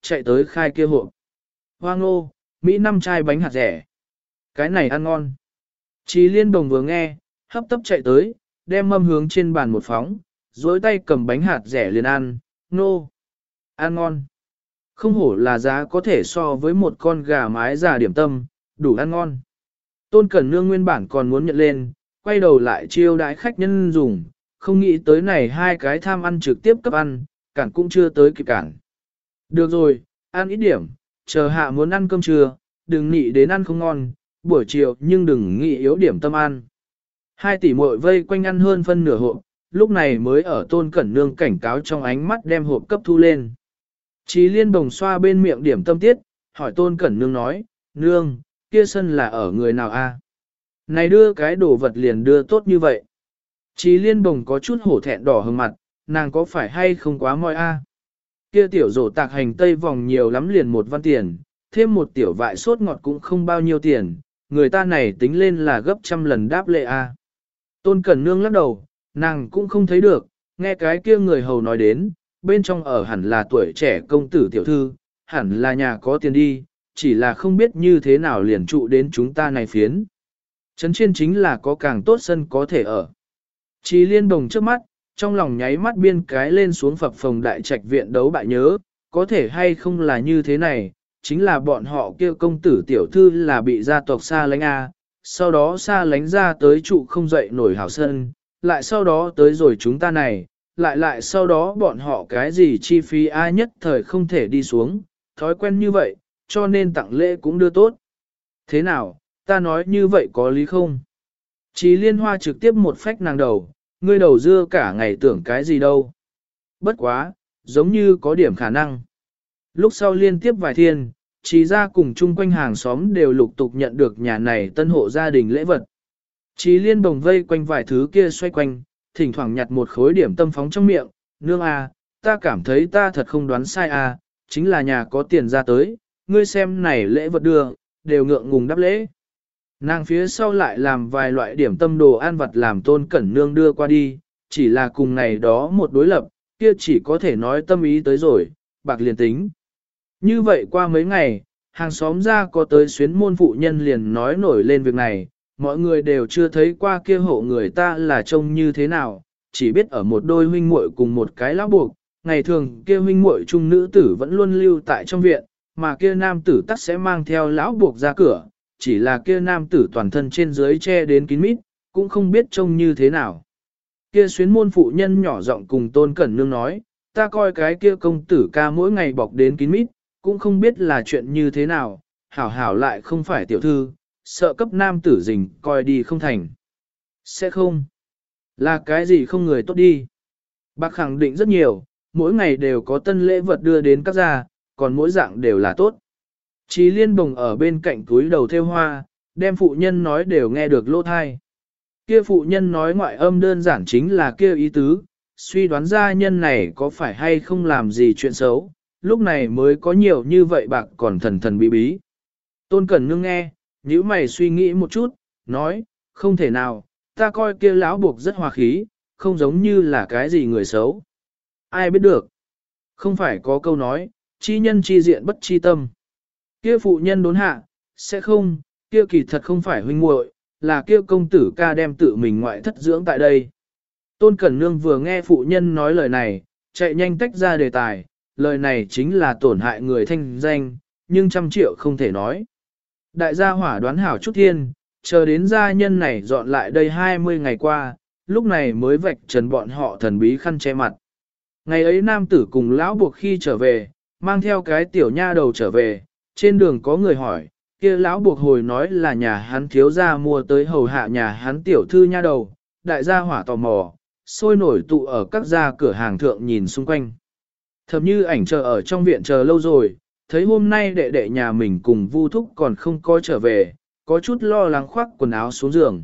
chạy tới khai kia hộp. Hoa ngô, Mỹ 5 chai bánh hạt rẻ. Cái này ăn ngon. Chí Liên Đồng vừa nghe, hấp tấp chạy tới, đem mâm hướng trên bàn một phóng, duỗi tay cầm bánh hạt rẻ liền ăn, nô. Ăn ngon. Không hổ là giá có thể so với một con gà mái già điểm tâm, đủ ăn ngon. Tôn Cẩn Nương nguyên bản còn muốn nhận lên, quay đầu lại chiêu đãi khách nhân dùng, không nghĩ tới này hai cái tham ăn trực tiếp cấp ăn, cản cũng chưa tới kịp cản. Được rồi, ăn ít điểm, chờ hạ muốn ăn cơm trưa, đừng nghĩ đến ăn không ngon, buổi chiều nhưng đừng nghĩ yếu điểm tâm ăn. Hai tỷ muội vây quanh ăn hơn phân nửa hộp, lúc này mới ở Tôn Cẩn Nương cảnh cáo trong ánh mắt đem hộp cấp thu lên. Chí Liên Đồng xoa bên miệng điểm tâm tiết, hỏi Tôn Cẩn Nương nói, Nương, kia sân là ở người nào a? Này đưa cái đồ vật liền đưa tốt như vậy. Chí Liên Đồng có chút hổ thẹn đỏ hừng mặt, nàng có phải hay không quá moi a? Kia tiểu rổ tạc hành tây vòng nhiều lắm liền 1 văn tiền, thêm một tiểu vại sốt ngọt cũng không bao nhiêu tiền, người ta này tính lên là gấp trăm lần đáp lệ a. Tôn Cẩn Nương lắc đầu, nàng cũng không thấy được, nghe cái kia người hầu nói đến, bên trong ở hẳn là tuổi trẻ công tử tiểu thư, hẳn là nhà có tiền đi, chỉ là không biết như thế nào liền trụ đến chúng ta này phiến. Trấn trên chính là có càng tốt sân có thể ở. Chí Liên Đồng trước mắt, trong lòng nháy mắt biên cái lên xuống phập phồng đại trạch viện đấu bại nhớ, có thể hay không là như thế này, chính là bọn họ kêu công tử tiểu thư là bị gia tộc xa lánh A, sau đó xa lánh ra tới trụ không dậy nổi hảo sân, lại sau đó tới rồi chúng ta này, lại sau đó bọn họ cái gì chi phí ai nhất thời không thể đi xuống, thói quen như vậy, cho nên tặng lễ cũng đưa tốt. Thế nào, ta nói như vậy có lý không? Chí Liên Hoa trực tiếp một phách nàng đầu, ngươi đầu dưa cả ngày tưởng cái gì đâu. Bất quá, giống như có điểm khả năng. Lúc sau liên tiếp vài thiên, Chí ra cùng chung quanh hàng xóm đều lục tục nhận được nhà này tân hộ gia đình lễ vật. Chí Liên Đồng vây quanh vài thứ kia xoay quanh, thỉnh thoảng nhặt một khối điểm tâm phóng trong miệng, nương à, ta cảm thấy ta thật không đoán sai à, chính là nhà có tiền ra tới, ngươi xem này lễ vật đưa, đều ngượng ngùng đáp lễ. Nàng phía sau lại làm vài loại điểm tâm đồ ăn vặt làm Tôn Cẩn Nương đưa qua đi, chỉ là cùng này đó một đối lập, kia chỉ có thể nói tâm ý tới rồi, bạc liền tính. Như vậy qua mấy ngày, hàng xóm ra có tới xuyến môn phụ nhân liền nói nổi lên việc này, mọi người đều chưa thấy qua kia hộ người ta là trông như thế nào, chỉ biết ở một đôi huynh muội cùng một cái lão buộc, ngày thường kia huynh muội trung nữ tử vẫn luôn lưu tại trong viện, mà kia nam tử tắc sẽ mang theo lão buộc ra cửa, chỉ là kia nam tử toàn thân trên dưới che đến kín mít, cũng không biết trông như thế nào. Kia xuyến môn phụ nhân nhỏ giọng cùng Tôn Cẩn Nương nói, ta coi cái kia công tử ca mỗi ngày bọc đến kín mít, cũng không biết là chuyện như thế nào, hảo hảo lại không phải tiểu thư, sợ cấp nam tử rình coi đi không thành. Sẽ không. Là cái gì không người tốt đi. Bác khẳng định rất nhiều, mỗi ngày đều có tân lễ vật đưa đến các gia, còn mỗi dạng đều là tốt. Chí Liên Bồng ở bên cạnh túi đầu theo hoa, đem phụ nhân nói đều nghe được lỗ thai. Kia phụ nhân nói ngoại âm đơn giản chính là kia ý tứ, suy đoán ra nhân này có phải hay không làm gì chuyện xấu, lúc này mới có nhiều như vậy bạc còn thần thần bí bí. Tôn Cẩn Nương nghe, nhíu mày suy nghĩ một chút, nói, không thể nào, ta coi kia lão buộc rất hòa khí, không giống như là cái gì người xấu. Ai biết được? Không phải có câu nói, chi nhân chi diện bất chi tâm. Kia phụ nhân đốn hạ, sẽ không, kia kỳ thật không phải huynh muội, là kia công tử ca đem tự mình ngoại thất dưỡng tại đây. Tôn Cẩn Nương vừa nghe phụ nhân nói lời này, chạy nhanh tách ra đề tài, lời này chính là tổn hại người thanh danh, nhưng 100 triệu không thể nói. Đại gia hỏa đoán hảo chút thiên, chờ đến gia nhân này dọn lại đây 20 ngày qua, lúc này mới vạch trần bọn họ thần bí khăn che mặt. Ngày ấy nam tử cùng lão buộc khi trở về, mang theo cái tiểu nha đầu trở về, trên đường có người hỏi, kia lão buộc hồi nói là nhà hắn thiếu gia mua tới hầu hạ nhà hắn tiểu thư nha đầu, đại gia hỏa tò mò, sôi nổi tụ ở các gia cửa hàng thượng nhìn xung quanh. Thậm như ảnh chờ ở trong viện chờ lâu rồi, thấy hôm nay đệ đệ nhà mình cùng Vu Thúc còn không có trở về, có chút lo lắng khoác quần áo xuống giường.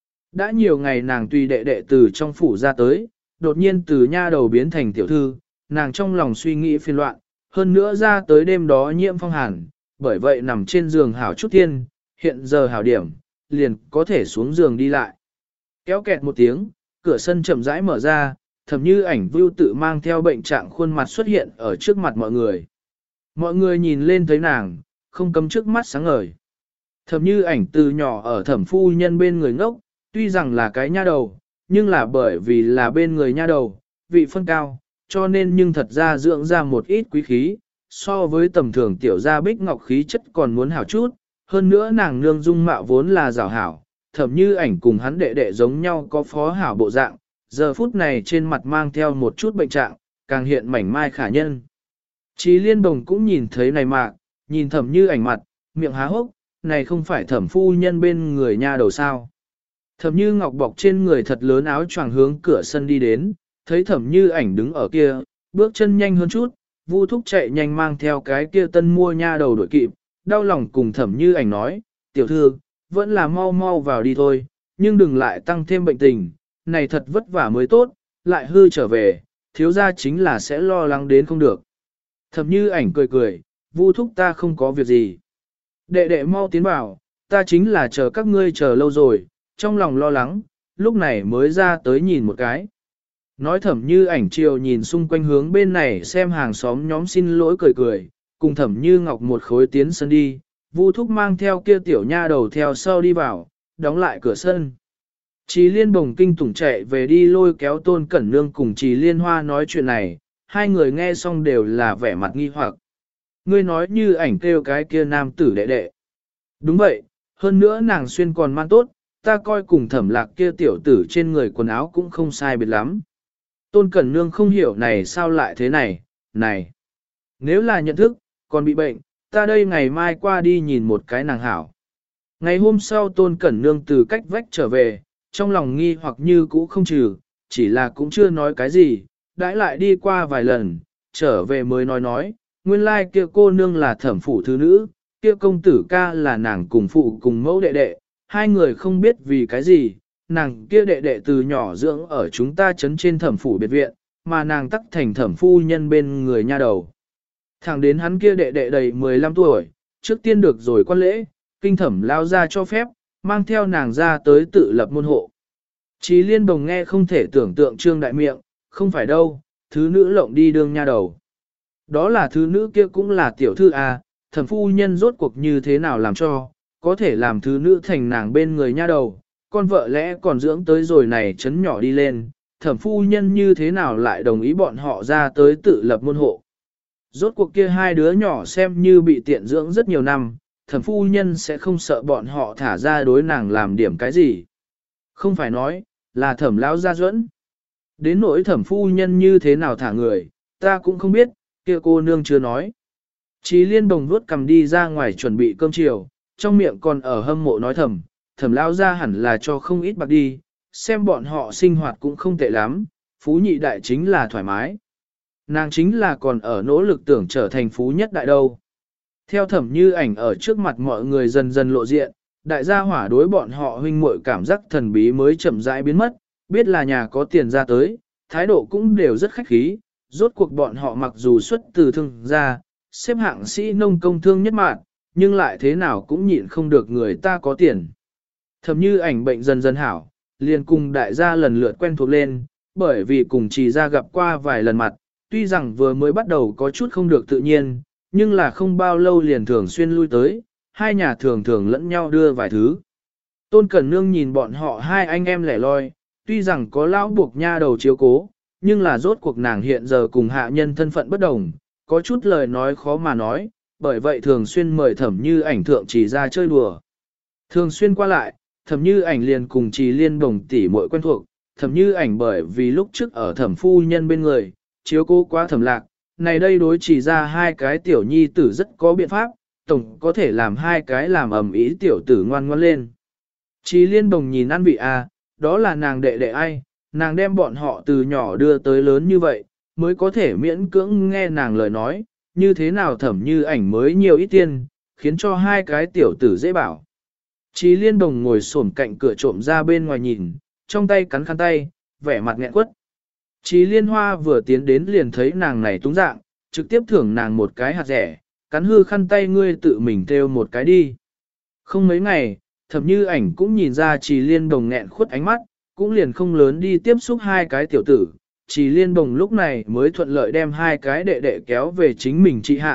Đã nhiều ngày nàng tùy đệ đệ từ trong phủ ra tới, đột nhiên từ nha đầu biến thành tiểu thư, nàng trong lòng suy nghĩ phiền loạn, hơn nữa ra tới đêm đó nhiễm phong hàn, bởi vậy nằm trên giường hảo chút thiên, hiện giờ hảo điểm, liền có thể xuống giường đi lại. Kéo kẹt một tiếng, cửa sân chậm rãi mở ra, Thẩm Như Ảnh Vưu tự mang theo bệnh trạng khuôn mặt xuất hiện ở trước mặt mọi người. Mọi người nhìn lên thấy nàng, không cấm trước mắt sáng ngời. Thẩm Như Ảnh từ nhỏ ở thẩm phu nhân bên người ngốc, tuy rằng là cái nha đầu, nhưng là bởi vì là bên người nha đầu, vị phân cao, cho nên nhưng thật ra dưỡng ra một ít quý khí, so với tầm thường tiểu gia bích ngọc khí chất còn muốn hảo chút, hơn nữa nàng nương dung mạo vốn là rào hảo, Thẩm Như Ảnh cùng hắn đệ đệ giống nhau có phó hảo bộ dạng, giờ phút này trên mặt mang theo một chút bệnh trạng, càng hiện mảnh mai khả nhân. Chí Liên Đồng cũng nhìn thấy này mạc, nhìn Thẩm Như Ảnh mặt, miệng há hốc, này không phải thẩm phu nhân bên người nha đầu sao. Thẩm Như Ngọc bọc trên người thật lớn áo choàng hướng cửa sân đi đến, thấy Thẩm Như Ảnh đứng ở kia, bước chân nhanh hơn chút, Vu Thúc chạy nhanh mang theo cái kia tân mua nha đầu đuổi kịp, đau lòng cùng Thẩm Như Ảnh nói, tiểu thư, vẫn là mau mau vào đi thôi, nhưng đừng lại tăng thêm bệnh tình, này thật vất vả mới tốt, lại hư trở về, thiếu gia chính là sẽ lo lắng đến không được. Thẩm Như Ảnh cười cười, Vu Thúc ta không có việc gì. Đệ đệ mau tiến vào, ta chính là chờ các ngươi chờ lâu rồi, trong lòng lo lắng, lúc này mới ra tới nhìn một cái. Nói Thẩm Như Ảnh chiều nhìn xung quanh hướng bên này xem hàng xóm nhóm xin lỗi cười cười, cùng Thẩm Như Ngọc một khối tiến sân đi, Vu Thúc mang theo kia tiểu nha đầu theo sau đi vào, đóng lại cửa sân. Chí Liên bồng kinh tủng chạy về đi lôi kéo Tôn Cẩn Nương cùng Chí Liên Hoa nói chuyện này, hai người nghe xong đều là vẻ mặt nghi hoặc. Ngươi nói Như Ảnh kêu cái kia nam tử đệ đệ. Đúng vậy, hơn nữa nàng xuyên còn man tốt, ta coi cùng Thẩm Lạc kia tiểu tử trên người quần áo cũng không sai biệt lắm. Tôn Cẩn Nương không hiểu này sao lại thế này, này. Nếu là nhận thức, còn bị bệnh, ta đây ngày mai qua đi nhìn một cái nàng hảo. Ngày hôm sau Tôn Cẩn Nương từ cách vách trở về, trong lòng nghi hoặc như cũ không trừ, chỉ là cũng chưa nói cái gì, đãi lại đi qua vài lần, trở về mới nói, nguyên lai kia cô nương là thẩm phủ thứ nữ, kia công tử ca là nàng cùng phụ cùng mẫu đệ đệ, hai người không biết vì cái gì, nàng kia đệ đệ từ nhỏ dưỡng ở chúng ta trấn trên thẩm phủ biệt viện, mà nàng tắc thành thẩm phu nhân bên người nha đầu. Thẳng đến hắn kia đệ đệ đầy 15 tuổi, trước tiên được rồi quan lễ, kinh thẩm lao ra cho phép, mang theo nàng ra tới tự lập môn hộ. Chí Liên Đồng nghe không thể tưởng tượng trương đại miệng, không phải đâu, thứ nữ lộng đi đương nha đầu. Đó là thứ nữ kia cũng là tiểu thư à, thẩm phu nhân rốt cuộc như thế nào làm cho, có thể làm thứ nữ thành nàng bên người nha đầu, con vợ lẽ còn dưỡng tới rồi này chấn nhỏ đi lên, thẩm phu nhân như thế nào lại đồng ý bọn họ ra tới tự lập môn hộ. Rốt cuộc kia hai đứa nhỏ xem như bị tiện dưỡng rất nhiều năm, thẩm phu nhân sẽ không sợ bọn họ thả ra đối nàng làm điểm cái gì. Không phải nói, là thẩm lão gia duẫn. Đến nỗi thẩm phu nhân như thế nào thả người, ta cũng không biết, kia cô nương chưa nói. Chí Liên Đồng vuốt cầm đi ra ngoài chuẩn bị cơm chiều, trong miệng còn ở hâm mộ nói thẩm lão gia hẳn là cho không ít bạc đi, xem bọn họ sinh hoạt cũng không tệ lắm, phú nhị đại chính là thoải mái. Nàng chính là còn ở nỗ lực tưởng trở thành phú nhất đại đâu. Theo Thẩm Như Ảnh ở trước mặt mọi người dần dần lộ diện, đại gia hỏa đối bọn họ huynh muội cảm giác thần bí mới chậm rãi biến mất, biết là nhà có tiền ra tới, thái độ cũng đều rất khách khí, rốt cuộc bọn họ mặc dù xuất từ thương gia, xếp hạng sĩ nông công thương nhất mạng, nhưng lại thế nào cũng nhịn không được người ta có tiền. Thẩm Như Ảnh bệnh dần dần hảo, liền cùng đại gia lần lượt quen thuộc lên, bởi vì cùng Trì gia gặp qua vài lần mặt, tuy rằng vừa mới bắt đầu có chút không được tự nhiên, nhưng là không bao lâu liền thường xuyên lui tới, hai nhà thường thường lẫn nhau đưa vài thứ. Tôn Cẩn Nương nhìn bọn họ hai anh em lẻ loi, tuy rằng có lão buộc nha đầu chiếu cố, nhưng là rốt cuộc nàng hiện giờ cùng hạ nhân thân phận bất đồng, có chút lời nói khó mà nói, bởi vậy thường xuyên mời Thẩm Như Ảnh thượng Trì ra chơi đùa. Thường xuyên qua lại, Thẩm Như Ảnh liền cùng Trì Liên Đồng tỷ muội quen thuộc, Thẩm Như Ảnh bởi vì lúc trước ở Thẩm phu nhân bên người, chiếu cố quá Thẩm Lạc, này đây đối Trì ra hai cái tiểu nhi tử rất có biện pháp, tổng có thể làm hai cái làm ầm ĩ tiểu tử ngoan ngoãn lên. Trì Liên Đồng nhìn ăn vị đó là nàng đệ đệ ai, nàng đem bọn họ từ nhỏ đưa tới lớn như vậy, mới có thể miễn cưỡng nghe nàng lời nói, như thế nào Thẩm Như Ảnh mới nhiều ít tiền, khiến cho hai cái tiểu tử dễ bảo. Trì Liên Đồng ngồi xổm cạnh cửa trộm ra bên ngoài nhìn, trong tay cắn khăn tay, vẻ mặt nghẹn quất. Trì Liên Hoa vừa tiến đến liền thấy nàng này túng dạng, trực tiếp thưởng nàng một cái hạt rẻ, cắn hư khăn tay ngươi tự mình theo một cái đi. Không mấy ngày, Thẩm Như Ảnh cũng nhìn ra Trì Liên Đồng nghẹn khuất ánh mắt, cũng liền không lớn đi tiếp xúc hai cái tiểu tử. Trì Liên Đồng lúc này mới thuận lợi đem hai cái đệ đệ kéo về chính mình trị hạ,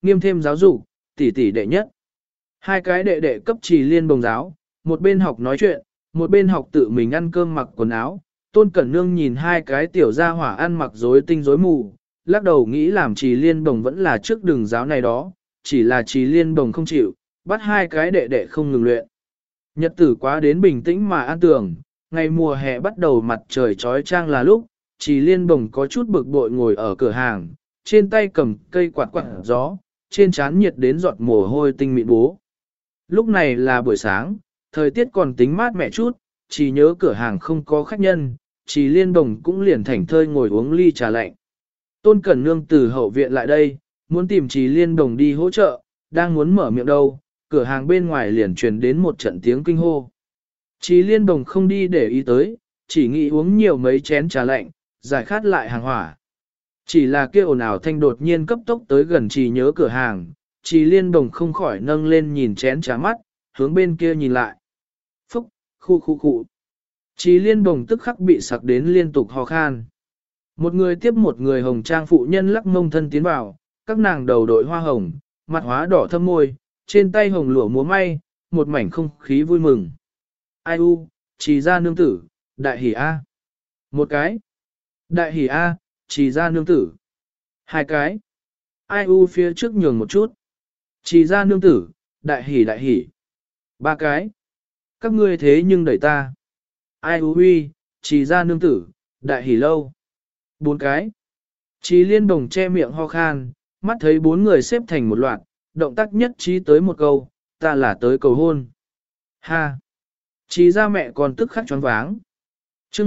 nghiêm thêm giáo dục, tỷ tỷ đệ nhất. Hai cái đệ đệ cấp Trì Liên Bồng giáo, một bên học nói chuyện, một bên học tự mình ăn cơm mặc quần áo. Tôn Cẩn Nương nhìn hai cái tiểu gia hỏa ăn mặc rối tinh rối mù, lắc đầu nghĩ làm Trì Liên Bồng vẫn là trước đường giáo này đó, chỉ là Trì Liên Bồng không chịu, bắt hai cái đệ đệ không ngừng luyện. Nhật tử quá đến bình tĩnh mà an tường, ngày mùa hè bắt đầu mặt trời trói trang là lúc, Trì Liên Bồng có chút bực bội ngồi ở cửa hàng, trên tay cầm cây quạt quạt gió, trên trán nhiệt đến giọt mồ hôi tinh mịn bố. Lúc này là buổi sáng, thời tiết còn tính mát mẻ chút, chỉ nhớ cửa hàng không có khách nhân, Trì Liên Bồng cũng liền thảnh thơi ngồi uống ly trà lạnh. Tôn Cẩn Nương từ hậu viện lại đây, muốn tìm Trì Liên Bồng đi hỗ trợ, đang muốn mở miệng đâu, cửa hàng bên ngoài liền truyền đến một trận tiếng kinh hô. Trì Liên Bồng không đi để ý tới, chỉ nghĩ uống nhiều mấy chén trà lạnh, giải khát lại hàng hỏa. Chỉ là kia ồn ào thanh đột nhiên cấp tốc tới gần Trì nhớ cửa hàng, Trì Liên Bồng không khỏi nâng lên nhìn chén trà mắt, hướng bên kia nhìn lại. Phúc, khu khu khu. Trì Liên Bồng tức khắc bị sặc đến liên tục ho khan. Một người tiếp một người hồng trang phụ nhân lắc mông thân tiến vào, các nàng đầu đội hoa hồng, mặt hóa đỏ thâm môi, trên tay hồng lụa múa may, một mảnh không khí vui mừng. Ai u, Trì gia nương tử, đại hỉ A. Một cái. Đại hỉ A, Trì gia nương tử. Hai cái. Ai u phía trước nhường một chút. Trì gia nương tử, đại hỉ đại hỉ. Ba cái. Các ngươi thế nhưng đẩy ta. Ai u huy, Trì gia nương tử, đại hỉ lâu. Bốn cái. Trì Liên Bồng che miệng ho khan, mắt thấy bốn người xếp thành một loạt, động tác nhất trí tới một câu, ta là tới cầu hôn. Ha! Trì gia mẹ con tức khắc choáng váng. chương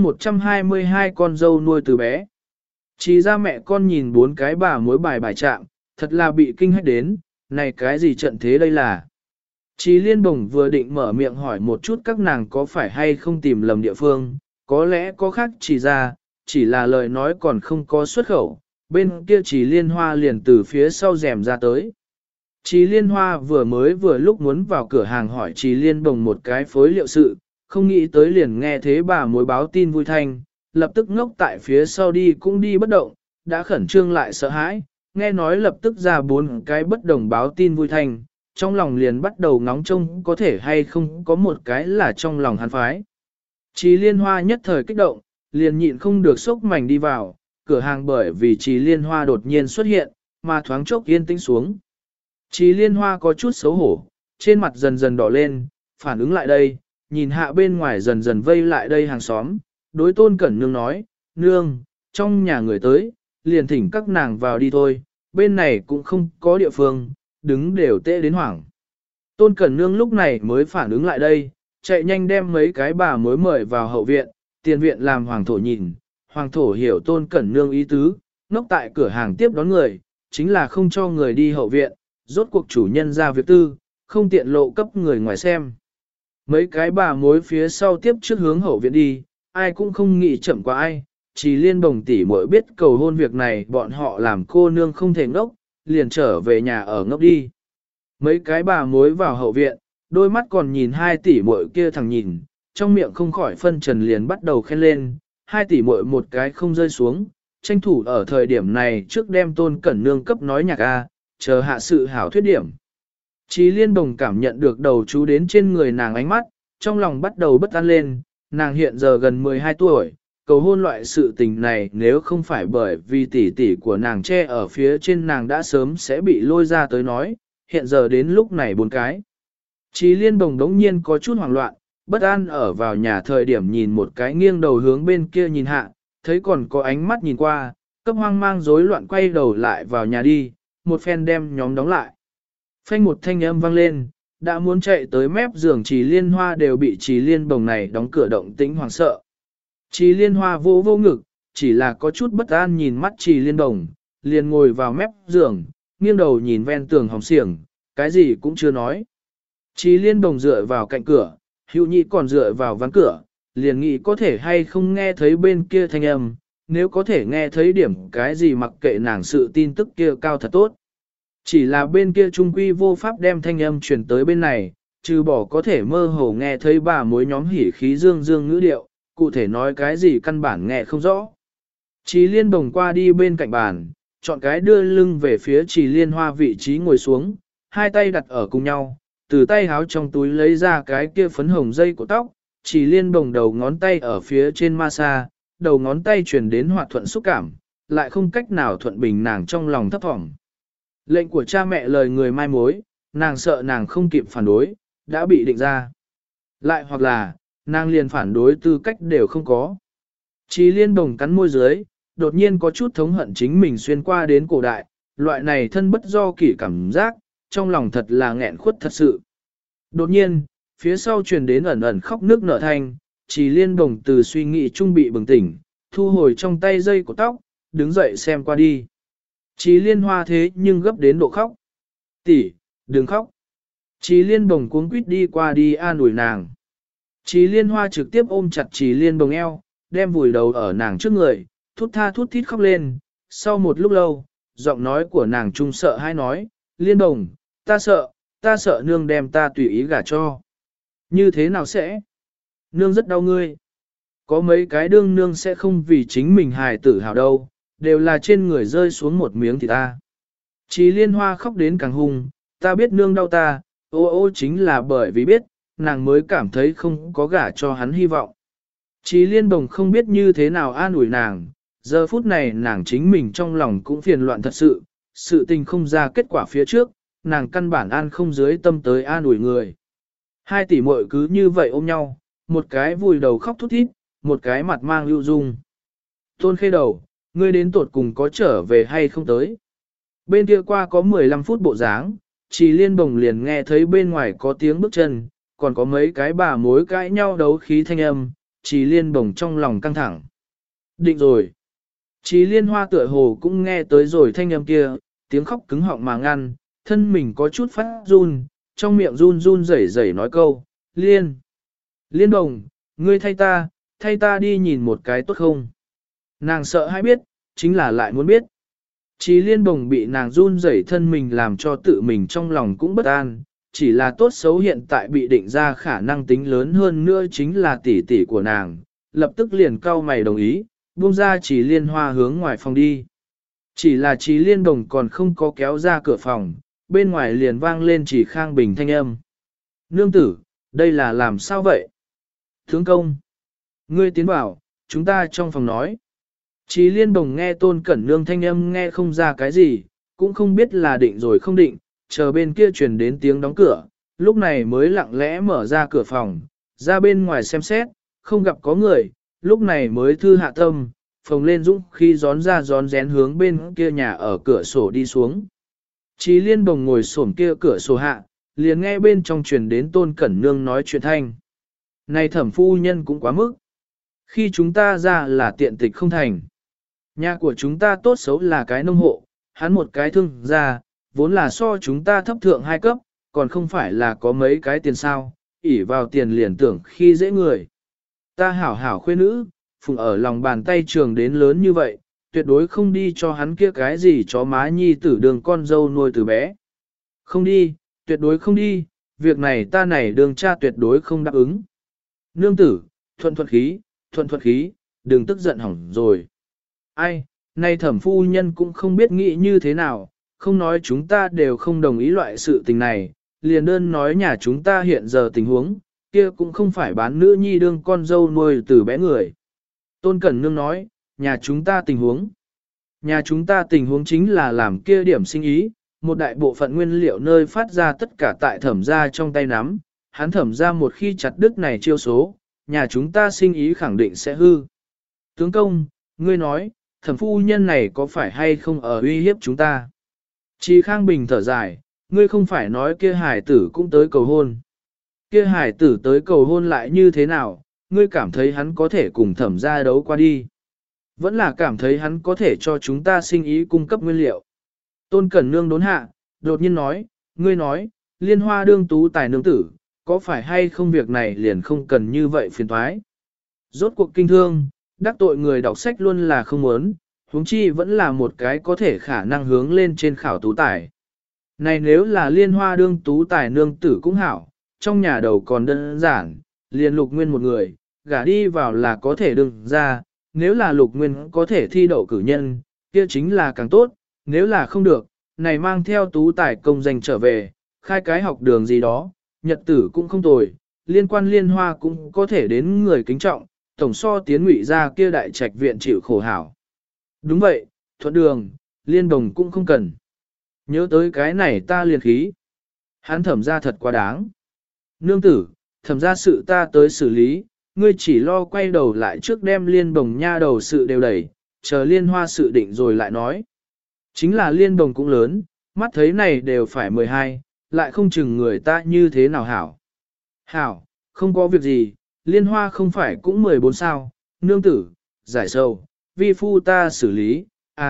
122 con dâu nuôi từ bé. Trì gia mẹ con nhìn bốn cái bà mối bài chạm, thật là bị kinh hách đến, này cái gì trận thế đây là. Trì Liên Bồng vừa định mở miệng hỏi một chút các nàng có phải hay không tìm lầm địa phương, có lẽ có khác Trì gia, chỉ là lời nói còn không có xuất khẩu, bên kia Trì Liên Hoa liền từ phía sau rèm ra tới. Trì Liên Hoa vừa lúc muốn vào cửa hàng hỏi Trì Liên Bồng một cái phối liệu sự, không nghĩ tới liền nghe thế bà mối báo tin vui thanh, lập tức ngốc tại phía sau đi cũng đi bất động, đã khẩn trương lại sợ hãi, nghe nói lập tức ra bốn cái bất đồng báo tin vui thanh, trong lòng liền bắt đầu ngóng trông có thể hay không có một cái là trong lòng hắn phái. Trì Liên Hoa nhất thời kích động, liền nhịn không được sốc mảnh đi vào, cửa hàng bởi vì Trì Liên Hoa đột nhiên xuất hiện, mà thoáng chốc yên tĩnh xuống. Trì Liên Hoa có chút xấu hổ, trên mặt dần dần đỏ lên, phản ứng lại đây, nhìn hạ bên ngoài dần dần vây lại đây hàng xóm, đối Tôn Cẩn Nương nói, nương, trong nhà người tới, liền thỉnh các nàng vào đi thôi, bên này cũng không có địa phương, đứng đều tệ đến hoảng. Tôn Cẩn Nương lúc này mới phản ứng lại đây, chạy nhanh đem mấy cái bà mối mời vào hậu viện, tiền viện làm hoàng thổ nhìn, hoàng thổ hiểu Tôn Cẩn Nương ý tứ, ngốc tại cửa hàng tiếp đón người, chính là không cho người đi hậu viện, rốt cuộc chủ nhân ra việc tư, không tiện lộ cấp người ngoài xem. Mấy cái bà mối phía sau tiếp trước hướng hậu viện đi, ai cũng không nghĩ chậm qua ai, Trì Liên Bồng tỷ muội biết cầu hôn việc này bọn họ làm cô nương không thể ngốc, liền trở về nhà ở ngốc đi. Mấy cái bà mối vào hậu viện, đôi mắt còn nhìn hai tỷ muội kia thằng nhìn, trong miệng không khỏi phân trần liền bắt đầu khen lên, hai tỷ muội một cái không rơi xuống, tranh thủ ở thời điểm này trước đem Tôn Cẩn Nương cấp nói nhạc A, chờ hạ sự hảo thuyết điểm. Trì Liên Bồng cảm nhận được đầu chú đến trên người nàng ánh mắt, trong lòng bắt đầu bất an lên, nàng hiện giờ gần 12 tuổi, cầu hôn loại sự tình này nếu không phải bởi vì tỷ tỷ của nàng che ở phía trên nàng đã sớm sẽ bị lôi ra tới nói, hiện giờ đến lúc này bốn cái. Trì Liên Bồng đống nhiên có chút hoảng loạn, bất an ở vào nhà thời điểm nhìn một cái nghiêng đầu hướng bên kia nhìn hạ, thấy còn có ánh mắt nhìn qua, cấp hoang mang rối loạn quay đầu lại vào nhà đi, một phen đem nhóm đóng lại. Phanh một thanh âm vang lên, đã muốn chạy tới mép giường Trì Liên Hoa đều bị Trì Liên Bồng này đóng cửa động tĩnh hoảng sợ. Trì Liên Hoa vô ngực, chỉ là có chút bất an nhìn mắt Trì Liên Bồng, liền ngồi vào mép giường, nghiêng đầu nhìn ven tường hồng xiềng, cái gì cũng chưa nói. Trì Liên Bồng dựa vào cạnh cửa, Hữu Nhị còn dựa vào ván cửa, liền nghĩ có thể hay không nghe thấy bên kia thanh âm, nếu có thể nghe thấy điểm cái gì mặc kệ nàng sự tin tức kia cao thật tốt. Chỉ là bên kia trung quy vô pháp đem thanh âm truyền tới bên này, trừ bỏ có thể mơ hồ nghe thấy bà mối nhóm hỉ khí dương dương ngữ điệu, cụ thể nói cái gì căn bản nghe không rõ. Trì Liên Bồng qua đi bên cạnh bàn, chọn cái đưa lưng về phía Trì Liên Hoa vị trí ngồi xuống, hai tay đặt ở cùng nhau, từ tay háo trong túi lấy ra cái kia phấn hồng dây của tóc, Trì Liên bồng đầu ngón tay ở phía trên massage, đầu ngón tay truyền đến hòa thuận xúc cảm, lại không cách nào thuận bình nàng trong lòng thấp thỏm. Lệnh của cha mẹ lời người mai mối, nàng sợ nàng không kịp phản đối, đã bị định ra. Lại hoặc là, nàng liền phản đối tư cách đều không có. Trì Liên bồng cắn môi dưới, đột nhiên có chút thống hận chính mình xuyên qua đến cổ đại, loại này thân bất do kỷ cảm giác, trong lòng thật là nghẹn khuất thật sự. Đột nhiên, phía sau truyền đến ẩn ẩn khóc nước nở thanh, Trì Liên bồng từ suy nghĩ trung bị bừng tỉnh, thu hồi trong tay dây của tóc, đứng dậy xem qua đi. Trì Liên Hoa thế nhưng gấp đến độ khóc. Tỷ, đừng khóc. Trì Liên bồng cuống quýt đi qua đi an ủi nàng. Trì Liên Hoa trực tiếp ôm chặt Trì Liên bồng eo, đem vùi đầu ở nàng trước người, thút tha thút thít khóc lên. Sau một lúc lâu, giọng nói của nàng trung sợ hay nói, Liên bồng, ta sợ nương đem ta tùy ý gả cho. Như thế nào sẽ? Nương rất đau ngươi. Có mấy cái đương nương sẽ không vì chính mình hài tử hào đâu, đều là trên người rơi xuống một miếng thì ta. Trì Liên Hoa khóc đến càng hung, ta biết nương đau ta, ô chính là bởi vì biết, nàng mới cảm thấy không có gả cho hắn hy vọng. Trì Liên bồng không biết như thế nào an ủi nàng, giờ phút này nàng chính mình trong lòng cũng phiền loạn thật sự tình không ra kết quả phía trước, nàng căn bản an không dưới tâm tới an ủi người. Hai tỷ muội cứ như vậy ôm nhau, một cái vùi đầu khóc thút thít, một cái mặt mang lưu dung. Tôn Khê Đầu, ngươi đến tột cùng có trở về hay không tới? Bên kia qua có 15 phút bộ dáng, Trì Liên bồng liền nghe thấy bên ngoài có tiếng bước chân, còn có mấy cái bà mối cãi nhau đấu khí thanh âm, Trì Liên bồng trong lòng căng thẳng. Định rồi. Trì Liên Hoa tựa hồ cũng nghe tới rồi thanh âm kia, tiếng khóc cứng họng mà ngăn, thân mình có chút phát run, trong miệng run run rẩy rẩy nói câu, Liên bồng, ngươi thay ta đi nhìn một cái tốt không? Nàng sợ hay biết, chính là lại muốn biết. Trì Liên bồng bị nàng run rẩy thân mình làm cho tự mình trong lòng cũng bất an, chỉ là tốt xấu hiện tại bị định ra khả năng tính lớn hơn nữa chính là tỷ tỷ của nàng, lập tức liền cau mày đồng ý, buông ra Trì Liên Hoa hướng ngoài phòng đi. Chỉ là Trì Liên bồng còn không có kéo ra cửa phòng, bên ngoài liền vang lên Trì Khang Bình thanh âm. Nương tử, đây là làm sao vậy? Tướng công, ngươi tiến vào, chúng ta trong phòng nói. Trì Liên bồng nghe Tôn Cẩn Nương thanh âm nghe không ra cái gì, cũng không biết là định rồi không định, chờ bên kia truyền đến tiếng đóng cửa, lúc này mới lặng lẽ mở ra cửa phòng, ra bên ngoài xem xét, không gặp có người, lúc này mới thư hạ tâm, phồng lên dũng khi gión ra gión rén hướng bên kia nhà ở cửa sổ đi xuống. Trì Liên bồng ngồi xổm kia cửa sổ hạ, liền nghe bên trong truyền đến Tôn Cẩn Nương nói chuyện thanh. Này thẩm phu nhân cũng quá mức. Khi chúng ta ra là tiện tịch không thành. Nhà của chúng ta tốt xấu là cái nông hộ, hắn một cái thương gia, vốn là so chúng ta thấp thượng hai cấp, còn không phải là có mấy cái tiền sao, ỉ vào tiền liền tưởng khi dễ người. Ta hảo hảo khuê nữ, phùng ở lòng bàn tay trường đến lớn như vậy, tuyệt đối không đi cho hắn kia cái gì chó má nhi tử đường con dâu nuôi từ bé. Không đi, tuyệt đối không đi, việc này ta này đường cha tuyệt đối không đáp ứng. Nương tử, thuận thuận khí, đừng tức giận hỏng rồi. Ai, nay thẩm phu nhân cũng không biết nghĩ như thế nào, không nói chúng ta đều không đồng ý loại sự tình này, liền đơn nói nhà chúng ta hiện giờ tình huống, kia cũng không phải bán nữ nhi đương con dâu nuôi từ bé người. Tôn Cẩn Nương nói, nhà chúng ta tình huống. Nhà chúng ta tình huống chính là làm kia điểm sinh ý, một đại bộ phận nguyên liệu nơi phát ra tất cả tại thẩm gia trong tay nắm, hắn thẩm gia một khi chặt đứt này chiêu số, nhà chúng ta sinh ý khẳng định sẽ hư. Tướng công, ngươi nói, thẩm phu nhân này có phải hay không ở uy hiếp chúng ta? Trì Khang Bình thở dài, ngươi không phải nói kia hải tử cũng tới cầu hôn. Kia hải tử tới cầu hôn lại như thế nào, ngươi cảm thấy hắn có thể cùng thẩm gia đấu qua đi. Vẫn là cảm thấy hắn có thể cho chúng ta sinh ý cung cấp nguyên liệu. Tôn Cẩn Nương đốn hạ, đột nhiên nói, ngươi nói, Liên Hoa đương tú tài nương tử, có phải hay không việc này liền không cần như vậy phiền thoái. Rốt cuộc kinh thương, đắc tội người đọc sách luôn là không muốn, huống chi vẫn là một cái có thể khả năng hướng lên trên khảo tú tài. Này nếu là Liên Hoa đương tú tài nương tử cũng hảo, trong nhà đầu còn đơn giản, liền Lục Nguyên một người, gả đi vào là có thể đương ra, nếu là Lục Nguyên có thể thi đậu cử nhân, kia chính là càng tốt, nếu là không được, này mang theo tú tài công danh trở về, khai cái học đường gì đó, nhật tử cũng không tồi, liên quan liên hoa cũng có thể đến người kính trọng, tổng so tiến ngụy ra kia đại trạch viện chịu khổ hảo. Đúng vậy, thuận đường, liên đồng cũng không cần. Nhớ tới cái này ta liền khí. Hắn thẩm ra thật quá đáng. Nương tử, thẩm ra sự ta tới xử lý, ngươi chỉ lo quay đầu lại trước đem liên đồng nha đầu sự đều đẩy, chờ liên hoa sự định rồi lại nói. Chính là liên đồng cũng lớn, mắt thấy này đều phải 12, lại không chừng người ta như thế nào hảo. Hảo, không có việc gì, liên hoa không phải cũng 14 sao, nương tử, giải sầu, vi phu ta xử lý,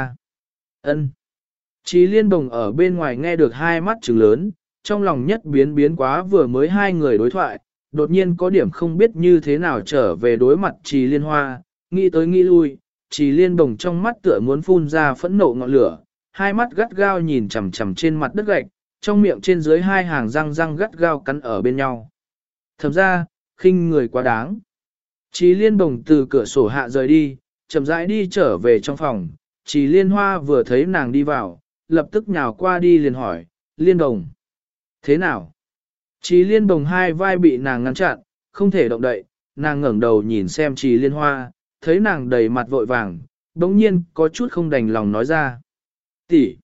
ân. Chí liên đồng ở bên ngoài nghe được hai mắt trừng lớn, trong lòng nhất biến quá vừa mới hai người đối thoại, đột nhiên có điểm không biết như thế nào trở về đối mặt trì liên hoa, nghĩ tới nghĩ lui, trì liên đồng trong mắt tựa muốn phun ra phẫn nộ ngọn lửa, hai mắt gắt gao nhìn chằm chằm trên mặt đất gạch, trong miệng trên dưới hai hàng răng gắt gao cắn ở bên nhau. Thẩm ra, khinh người quá đáng. Trì liên đồng từ cửa sổ hạ rời đi, chậm rãi đi trở về trong phòng, trì liên hoa vừa thấy nàng đi vào, lập tức nhào qua đi liền hỏi, liên đồng. Thế nào? Trì liên đồng hai vai bị nàng ngăn chặn, không thể động đậy, nàng ngẩng đầu nhìn xem trì liên hoa, thấy nàng đầy mặt vội vàng, đống nhiên có chút không đành lòng nói ra. Tỷ,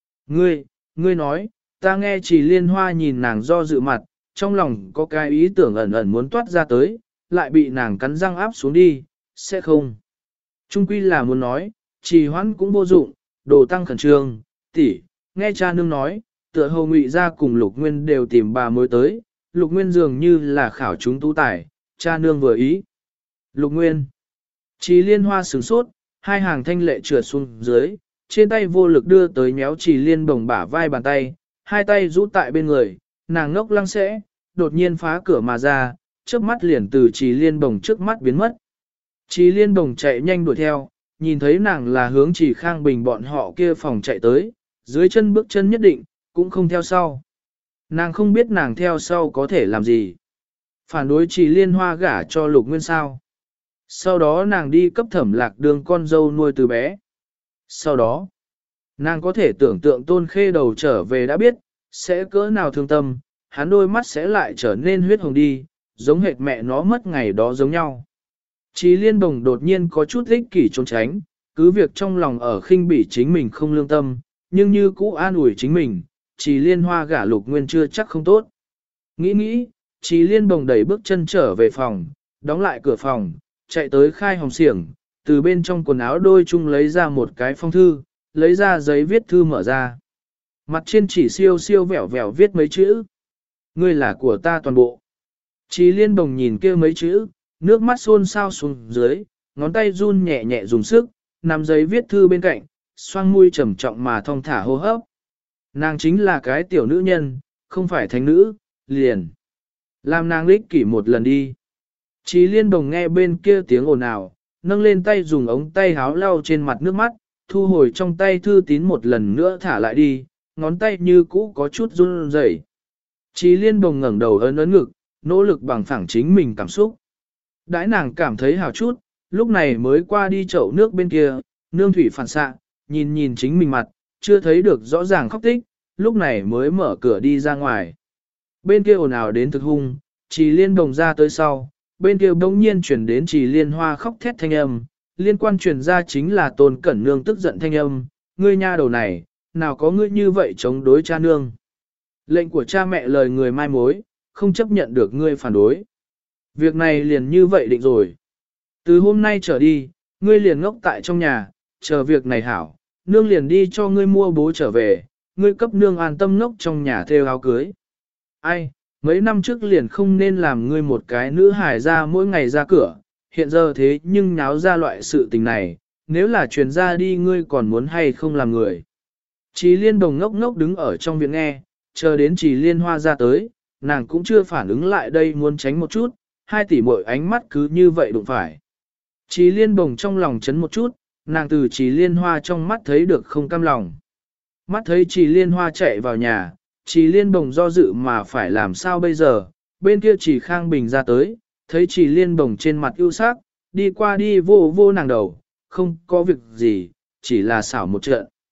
ngươi nói, ta nghe trì liên hoa nhìn nàng do dự mặt, trong lòng có cái ý tưởng ẩn ẩn muốn toát ra tới, lại bị nàng cắn răng áp xuống đi, sẽ không. Trung quy là muốn nói, trì hoãn cũng vô dụng, đồ tăng khẩn trương, tỷ, nghe cha nương nói, tựa hồ ngụy ra cùng Lục Nguyên đều tìm bà mối tới, Lục Nguyên dường như là khảo chúng tú tài, cha nương vừa ý. Lục Nguyên. Trì liên hoa sửng sốt, hai hàng thanh lệ trượt xuống dưới, trên tay vô lực đưa tới méo trì liên bồng bả vai bàn tay, hai tay rũ tại bên người, nàng ngốc lăng sẽ, đột nhiên phá cửa mà ra, trước mắt liền từ trì liên bồng trước mắt biến mất. Trì liên bồng chạy nhanh đuổi theo, nhìn thấy nàng là hướng trì khang bình bọn họ kia phòng chạy tới, dưới chân bước chân nhất định, cũng không theo sau. Nàng không biết nàng theo sau có thể làm gì. Phản đối trì liên hoa gả cho Lục Nguyên sao. Sau đó nàng đi cấp thẩm lạc đường con dâu nuôi từ bé. Sau đó, nàng có thể tưởng tượng Tôn Khê đầu trở về đã biết, sẽ cỡ nào thương tâm, hắn đôi mắt sẽ lại trở nên huyết hồng đi, giống hệt mẹ nó mất ngày đó giống nhau. Trì liên đồng đột nhiên có chút ích kỷ trốn tránh, cứ việc trong lòng ở khinh bỉ chính mình không lương tâm, nhưng như cũ an ủi chính mình, Trì liên hoa gả Lục Nguyên chưa chắc không tốt. Nghĩ, Trì liên đồng đẩy bước chân trở về phòng, đóng lại cửa phòng, chạy tới khai hồng xiển, từ bên trong quần áo đôi chung lấy ra một cái phong thư, lấy ra giấy viết thư mở ra. Mặt trên chỉ siêu vẹo vẹo viết mấy chữ. Ngươi là của ta toàn bộ. Trì liên đồng nhìn kia mấy chữ, nước mắt xôn xao xuống dưới, ngón tay run nhẹ nhẹ dùng sức, nắm giấy viết thư bên cạnh, xoang mũi trầm trọng mà thong thả hô hấp. Nàng chính là cái tiểu nữ nhân, không phải thánh nữ, liền. Làm nàng lích kỷ một lần đi. Trì liên đồng nghe bên kia tiếng ồn ào, nâng lên tay dùng ống tay háo lau trên mặt nước mắt, thu hồi trong tay thư tín một lần nữa thả lại đi, ngón tay như cũ có chút run rẩy. Trì liên đồng ngẩng đầu ấn ngực, nỗ lực bằng phẳng chính mình cảm xúc. Đãi nàng cảm thấy hào chút, lúc này mới qua đi chậu nước bên kia, nương thủy phản xạ, nhìn chính mình mặt, chưa thấy được rõ ràng khóc tích, lúc này mới mở cửa đi ra ngoài. Bên kia ồn ào đến thực hung, Trì liên đồng ra tới sau, bên kia bỗng nhiên chuyển đến Trì liên hoa khóc thét thanh âm, liên quan truyền ra chính là Tôn Cẩn Nương tức giận thanh âm, ngươi nha đầu này, nào có ngươi như vậy chống đối cha nương. Lệnh của cha mẹ lời người mai mối, không chấp nhận được ngươi phản đối. Việc này liền như vậy định rồi. Từ hôm nay trở đi, ngươi liền ngốc tại trong nhà, chờ việc này hảo, nương liền đi cho ngươi mua bố trở về, ngươi cấp nương an tâm ngốc trong nhà theo áo cưới. Ai, mấy năm trước liền không nên làm ngươi một cái nữ hài ra mỗi ngày ra cửa, hiện giờ thế nhưng nháo ra loại sự tình này, nếu là truyền ra đi ngươi còn muốn hay không làm người. Trì liên đồng ngốc đứng ở trong viện nghe, chờ đến Trì liên hoa ra tới, nàng cũng chưa phản ứng lại đây muốn tránh một chút, hai tỷ muội ánh mắt cứ như vậy đụng phải. Trì liên đồng trong lòng chấn một chút, nàng từ Trì liên hoa trong mắt thấy được không cam lòng. Mắt thấy Trì liên hoa chạy vào nhà, Trì liên đồng do dự mà phải làm sao bây giờ, bên kia Trì Khang Bình ra tới, thấy Trì liên đồng trên mặt ưu sắc, đi qua đi vô nàng đầu, không có việc gì, chỉ là xảo một trận.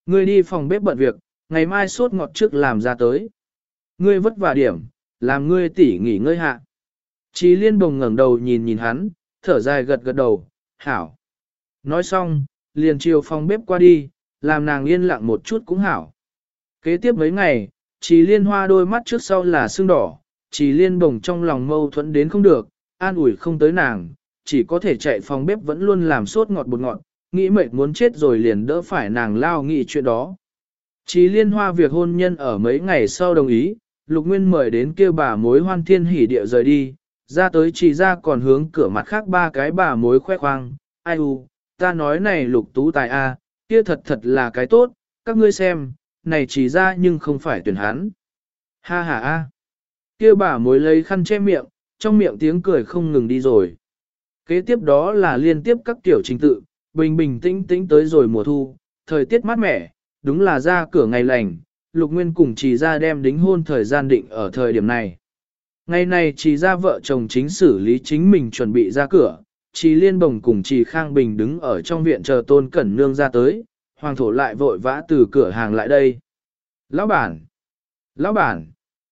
Ngươi đi phòng bếp bận việc, ngày mai sốt ngọt trước làm ra tới. Ngươi vất vả điểm, làm ngươi tỉ nghỉ ngơi hạ. Chí Liên Bồng ngẩng đầu nhìn nhìn hắn, thở dài gật gật đầu, hảo. Nói xong, liền chiều phòng bếp qua đi, làm nàng yên lặng một chút cũng hảo. Kế tiếp mấy ngày, Chí Liên Hoa đôi mắt trước sau là sưng đỏ, Chí Liên Bồng trong lòng mâu thuẫn đến không được, an ủi không tới nàng, chỉ có thể chạy phòng bếp vẫn luôn làm sốt ngọt bột ngọt, nghĩ mệt muốn chết rồi liền đỡ phải nàng lao nghĩ chuyện đó. Chí Liên Hoa việc hôn nhân ở mấy ngày sau đồng ý, Lục Nguyên mời đến kêu bà mối hoan thiên hỉ địa rời đi, ra tới chỉ ra còn hướng cửa mặt khác ba cái bà mối khoe khoang, ai u, ta nói này Lục Tú Tài a, kia thật thật là cái tốt, các ngươi xem, này chỉ ra nhưng không phải tuyển hắn. Ha ha a. Kia bà mối lấy khăn che miệng, trong miệng tiếng cười không ngừng đi rồi. Kế tiếp đó là liên tiếp các kiểu trình tự, bình bình tĩnh tĩnh tới rồi mùa thu, thời tiết mát mẻ, đúng là ra cửa ngày lành, Lục Nguyên cùng Trì Gia đem đính hôn thời gian định ở thời điểm này. Ngày này Trì Gia vợ chồng chính xử lý chính mình chuẩn bị ra cửa, Trì Liên Bồng cùng Trì Khang Bình đứng ở trong viện chờ Tôn Cẩn Nương ra tới, Hoàng thổ lại vội vã từ cửa hàng lại đây. Lão bản! Lão bản!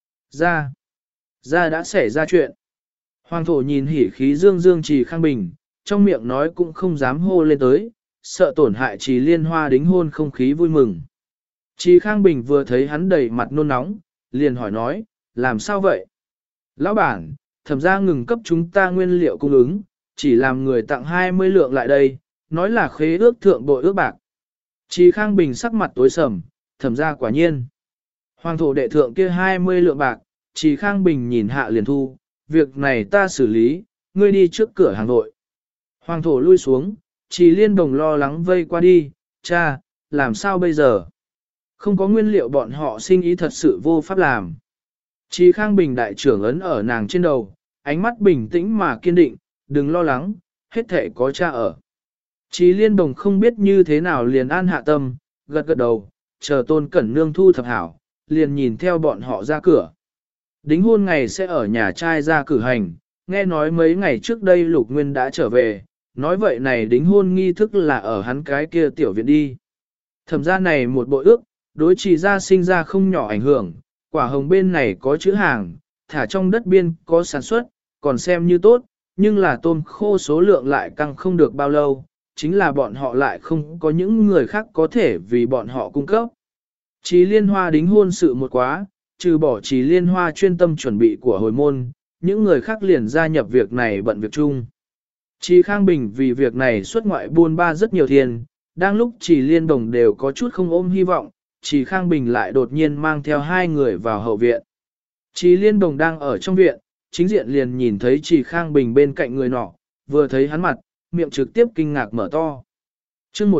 Ra đã xảy ra chuyện. Hoàng thổ nhìn hỉ khí dương dương Trì Khang Bình, trong miệng nói cũng không dám hô lên tới, sợ tổn hại Trì Liên Hoa đính hôn không khí vui mừng. Trì Khang Bình vừa thấy hắn đầy mặt nôn nóng, liền hỏi nói, làm sao vậy? Lão bản, thẩm ra ngừng cấp chúng ta nguyên liệu cung ứng, chỉ làm người tặng 20 lượng lại đây, nói là khế ước thượng bội ước bạc. Trì Khang Bình sắc mặt tối sầm, thẩm ra quả nhiên. Hoàng thổ đệ thượng kia 20 lượng bạc, Trì Khang Bình nhìn hạ liền thu, việc này ta xử lý, ngươi đi trước cửa hàng nội. Hoàng thổ lui xuống, Trì Liên Đồng lo lắng vây qua đi, cha, làm sao bây giờ? Không có nguyên liệu bọn họ sinh ý thật sự vô pháp làm. Trì Khang Bình đại trưởng ấn ở nàng trên đầu, ánh mắt bình tĩnh mà kiên định, đừng lo lắng, hết thể có cha ở. Trì Liên Đồng không biết như thế nào liền an hạ tâm, gật gật đầu, chờ Tôn Cẩn Nương thu thập hảo, liền nhìn theo bọn họ ra cửa. Đính hôn ngày sẽ ở nhà trai ra cử hành, nghe nói mấy ngày trước đây Lục Nguyên đã trở về, nói vậy này đính hôn nghi thức là ở hắn cái kia tiểu viện đi. Thẩm ra này một bộ ước, đối Trì gia sinh ra không nhỏ ảnh hưởng, quả hồng bên này có chữ hàng, thả trong đất biên có sản xuất, còn xem như tốt, nhưng là tôm khô số lượng lại căng không được bao lâu, chính là bọn họ lại không có những người khác có thể vì bọn họ cung cấp. Trì Liên Hoa đính hôn sự một quá, trừ bỏ Trì Liên Hoa chuyên tâm chuẩn bị của hồi môn, những người khác liền gia nhập việc này bận việc chung. Trì Khang Bình vì việc này xuất ngoại buôn ba rất nhiều tiền, đang lúc Trì Liên Đồng đều có chút không ôm hy vọng, Trì Khang Bình lại đột nhiên mang theo hai người vào hậu viện. Trì Liên Đồng đang ở trong viện, chính diện liền nhìn thấy Trì Khang Bình bên cạnh người nọ, vừa thấy hắn mặt, miệng trực tiếp kinh ngạc mở to. chương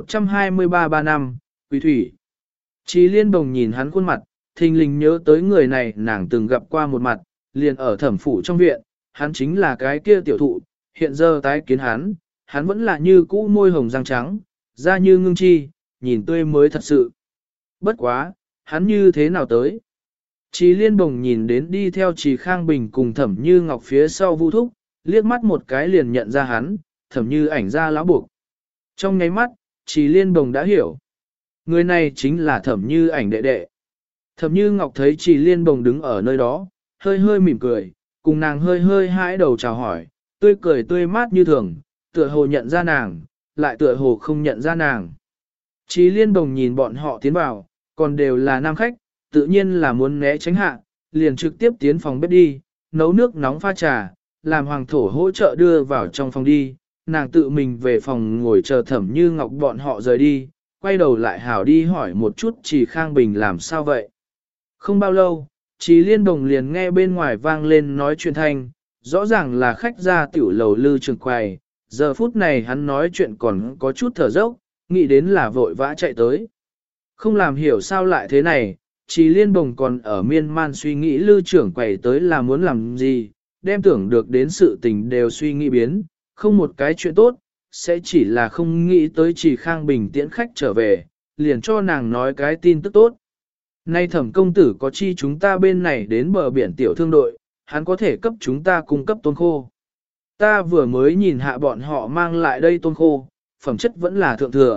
123 năm, Quý Thủy. Trì Liên Đồng nhìn hắn khuôn mặt, thình lình nhớ tới người này nàng từng gặp qua một mặt, liền ở thẩm phủ trong viện, hắn chính là cái kia tiểu thụ, hiện giờ tái kiến hắn vẫn là như cũ môi hồng răng trắng, da như ngưng chi, nhìn tươi mới thật sự. Bất quá, hắn như thế nào tới? Trì Liên Bồng nhìn đến đi theo Trì Khang Bình cùng Thẩm Như Ngọc phía sau Vu Thúc, liếc mắt một cái liền nhận ra hắn, Thẩm Như ảnh ra lão buộc. Trong nháy mắt, Trì Liên Bồng đã hiểu. Người này chính là Thẩm Như ảnh đệ đệ. Thẩm Như Ngọc thấy Trì Liên Bồng đứng ở nơi đó, hơi hơi mỉm cười, cùng nàng hơi hơi hãi đầu chào hỏi, tươi cười tươi mát như thường, tựa hồ nhận ra nàng, lại tựa hồ không nhận ra nàng. Trì Liên Bồng nhìn bọn họ tiến vào, còn đều là nam khách, tự nhiên là muốn né tránh hạ, liền trực tiếp tiến phòng bếp đi, nấu nước nóng pha trà, làm hoàng thổ hỗ trợ đưa vào trong phòng đi, nàng tự mình về phòng ngồi chờ Thẩm Như Ngọc bọn họ rời đi, quay đầu lại hảo đi hỏi một chút Trì Khang Bình làm sao vậy. Không bao lâu, Trì Liên Đồng liền nghe bên ngoài vang lên nói chuyện thanh, rõ ràng là khách ra tiểu lầu lư trường quầy, giờ phút này hắn nói chuyện còn có chút thở dốc, nghĩ đến là vội vã chạy tới. Không làm hiểu sao lại thế này, Trì Liên Bồng còn ở miên man suy nghĩ lư trưởng quầy tới là muốn làm gì, đem tưởng được đến sự tình đều suy nghĩ biến, không một cái chuyện tốt, sẽ chỉ là không nghĩ tới Trì Khang Bình tiễn khách trở về, liền cho nàng nói cái tin tức tốt. Nay Thẩm công tử có chi chúng ta bên này đến bờ biển tiểu thương đội, hắn có thể cấp chúng ta cung cấp tôm khô. Ta vừa mới nhìn hạ bọn họ mang lại đây tôm khô, phẩm chất vẫn là thượng thừa,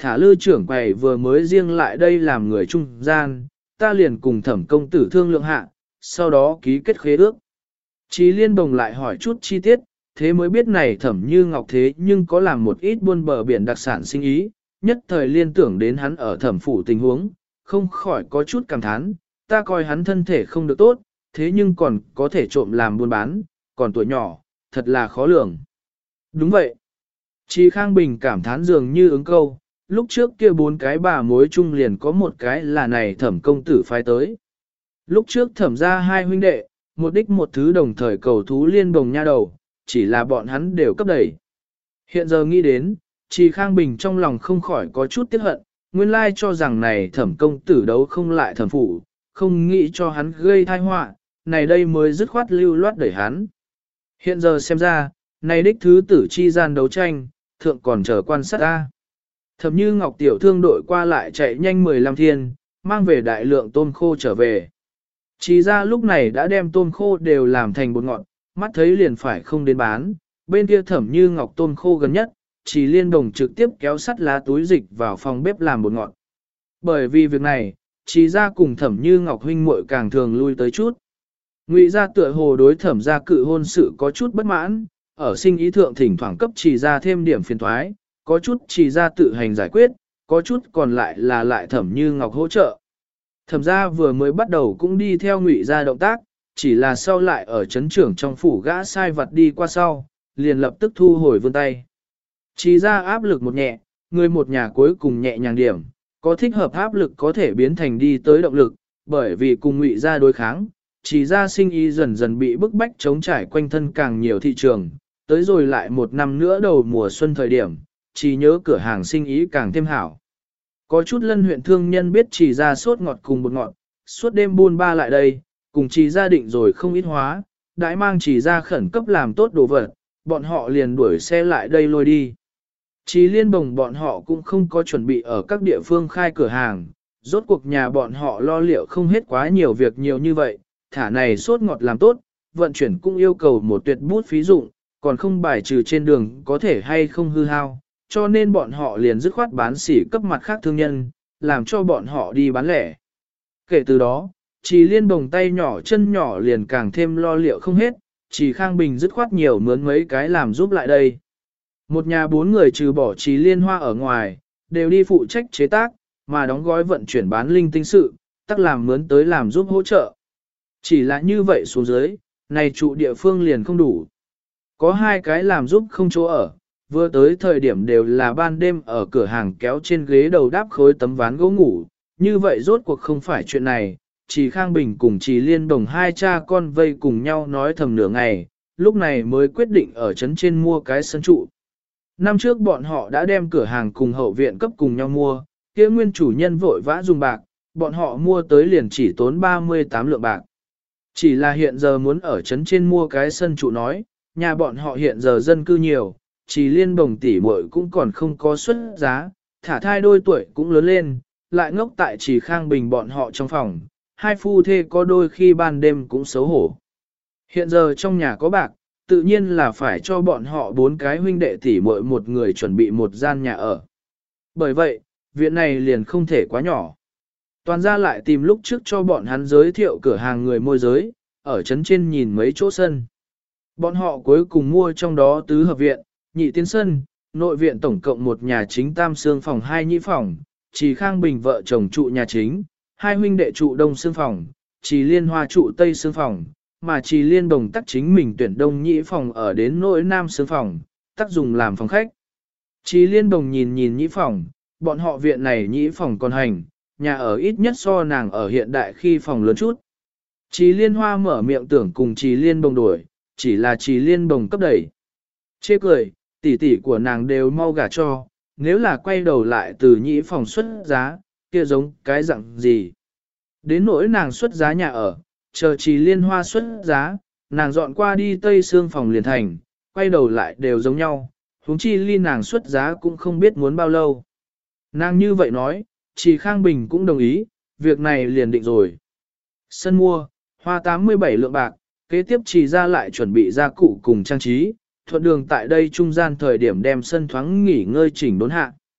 thả Lư trưởng quầy vừa mới riêng lại đây làm người trung gian, ta liền cùng Thẩm công tử thương lượng hạ, sau đó ký kết khế ước. Chí Liên Bồng lại hỏi chút chi tiết, thế mới biết này Thẩm Như Ngọc thế nhưng có làm một ít buôn bờ biển đặc sản sinh ý, nhất thời liên tưởng đến hắn ở Thẩm phủ tình huống, không khỏi có chút cảm thán, ta coi hắn thân thể không được tốt, thế nhưng còn có thể trộm làm buôn bán, còn tuổi nhỏ, thật là khó lường. Đúng vậy. Chí Khang Bình cảm thán dường như ứng câu, lúc trước kia 4 cái bà mối chung liền có một cái là này Thẩm công tử phái tới. Lúc trước Thẩm ra 2 huynh đệ, một đích một thứ đồng thời cầu thú Liên Bồng nha đầu, chỉ là bọn hắn đều cấp đẩy. Hiện giờ nghĩ đến, Chí Khang Bình trong lòng không khỏi có chút tiếc hận, nguyên lai cho rằng này Thẩm công tử đấu không lại Thẩm phủ, không nghĩ cho hắn gây tai họa, này đây mới dứt khoát lưu loát đẩy hắn. Hiện giờ xem ra, này đích thứ tử chi gian đấu tranh, thượng còn chờ quan sát ta. Thẩm Như Ngọc tiểu thương đội qua lại chạy nhanh 15 thiên, mang về đại lượng tôm khô trở về. Chỉ ra lúc này đã đem tôm khô đều làm thành bột ngọt, mắt thấy liền phải không đến bán, bên kia Thẩm Như Ngọc tôm khô gần nhất, chỉ Liên Đồng trực tiếp kéo sắt lá túi dịch vào phòng bếp làm bột ngọt. Bởi vì việc này, chỉ ra cùng Thẩm Như Ngọc huynh muội càng thường lui tới chút. Ngụy gia tựa hồ đối Thẩm gia cự hôn sự có chút bất mãn, ở sinh ý thượng thỉnh thoảng cấp chỉ ra thêm điểm phiền toái, có chút chỉ ra tự hành giải quyết, có chút còn lại là lại Thẩm Như Ngọc hỗ trợ. Thẩm gia vừa mới bắt đầu cũng đi theo Ngụy gia động tác, chỉ là sau lại ở chấn trưởng trong phủ gã sai vật đi qua sau, liền lập tức thu hồi vươn tay. Chỉ ra áp lực một nhẹ, người một nhà cuối cùng nhẹ nhàng điểm, có thích hợp áp lực có thể biến thành đi tới động lực, bởi vì cùng Ngụy gia đối kháng, chỉ ra sinh ý dần dần bị bức bách chống trải quanh thân càng nhiều thị trường, tới rồi lại một năm nữa đầu mùa xuân thời điểm, chỉ nhớ cửa hàng sinh ý càng thêm hảo. Có chút lân huyện thương nhân biết chỉ ra sốt ngọt cùng bột ngọt, suốt đêm buôn ba lại đây, cùng chỉ ra định rồi không ít hóa, đãi mang chỉ ra khẩn cấp làm tốt đồ vật, bọn họ liền đuổi xe lại đây lôi đi. Chỉ Liên Bồng bọn họ cũng không có chuẩn bị ở các địa phương khai cửa hàng, rốt cuộc nhà bọn họ lo liệu không hết quá nhiều việc nhiều như vậy, thả này sốt ngọt làm tốt, vận chuyển cũng yêu cầu một tuyệt bút phí dụng, còn không bài trừ trên đường có thể hay không hư hao, cho nên bọn họ liền dứt khoát bán sỉ cấp mặt khác thương nhân, làm cho bọn họ đi bán lẻ. Kể từ đó, Chỉ Liên Bồng tay nhỏ chân nhỏ liền càng thêm lo liệu không hết, Chỉ Khang Bình dứt khoát nhiều mướn mấy cái làm giúp lại đây. Một nhà 4 người trừ bỏ Chỉ Liên Hoa ở ngoài, đều đi phụ trách chế tác, mà đóng gói vận chuyển bán linh tinh sự, tắc làm mướn tới làm giúp hỗ trợ. Chỉ là như vậy xuống dưới, này trụ địa phương liền không đủ. Có 2 cái làm giúp không chỗ ở, vừa tới thời điểm đều là ban đêm ở cửa hàng kéo trên ghế đầu đáp khối tấm ván gỗ ngủ, như vậy rốt cuộc không phải chuyện này, chỉ Khang Bình cùng chỉ Liên Đồng 2 cha con vây cùng nhau nói thầm nửa ngày, lúc này mới quyết định ở trấn trên mua cái sân trụ. Năm trước bọn họ đã đem cửa hàng cùng hậu viện cấp cùng nhau mua, kia nguyên chủ nhân vội vã dùng bạc, bọn họ mua tới liền chỉ tốn 38 lượng bạc. Chỉ là hiện giờ muốn ở trấn trên mua cái sân trụ nói, nhà bọn họ hiện giờ dân cư nhiều, chỉ Liên Bồng tỷ muội cũng còn không có xuất giá, thả thai đôi tuổi cũng lớn lên, lại ngốc tại chỉ Khang Bình bọn họ trong phòng, 2 phu thê có đôi khi ban đêm cũng xấu hổ. Hiện giờ trong nhà có bạc, tự nhiên là phải cho bọn họ 4 cái huynh đệ tỷ muội một người chuẩn bị một gian nhà ở. Bởi vậy, viện này liền không thể quá nhỏ. Toàn ra lại tìm lúc trước cho bọn hắn giới thiệu cửa hàng người môi giới, ở trấn trên nhìn mấy chỗ sân. Bọn họ cuối cùng mua trong đó tứ hợp viện, nhị tiến sân, nội viện tổng cộng một nhà chính tam xương phòng 2 nhị phòng, chỉ Khang Bình vợ chồng trụ nhà chính, 2 huynh đệ trụ đông xương phòng, chỉ Liên Hoa trụ tây xương phòng, mà chỉ Liên Đồng tắc chính mình tuyển đông nhị phòng ở đến nội nam xương phòng, tắc dùng làm phòng khách. Chỉ Liên Đồng nhìn nhị phòng, bọn họ viện này nhị phòng còn hành, nhà ở ít nhất so nàng ở hiện đại khi phòng lớn chút. Chỉ Liên Hoa mở miệng tưởng cùng Chỉ Liên Đồng đổi, chỉ là Chỉ Liên Đồng cấp đẩy. Chê cười, tỷ tỷ của nàng đều mau gả cho, nếu là quay đầu lại từ nhị phòng xuất giá, kia giống cái dạng gì. Đến nỗi nàng xuất giá nhà ở, chờ Chỉ Liên Hoa xuất giá, nàng dọn qua đi tây xương phòng liền thành, quay đầu lại đều giống nhau, huống chi ly nàng xuất giá cũng không biết muốn bao lâu. Nàng như vậy nói, Chỉ Khang Bình cũng đồng ý, việc này liền định rồi. Sân mua, hoa 87 lượng bạc, kế tiếp Chỉ ra lại chuẩn bị gia cụ cùng trang trí, thuận đường tại đây trung gian thời điểm đem sân thoáng nghỉ ngơi chỉnh đốn hạ.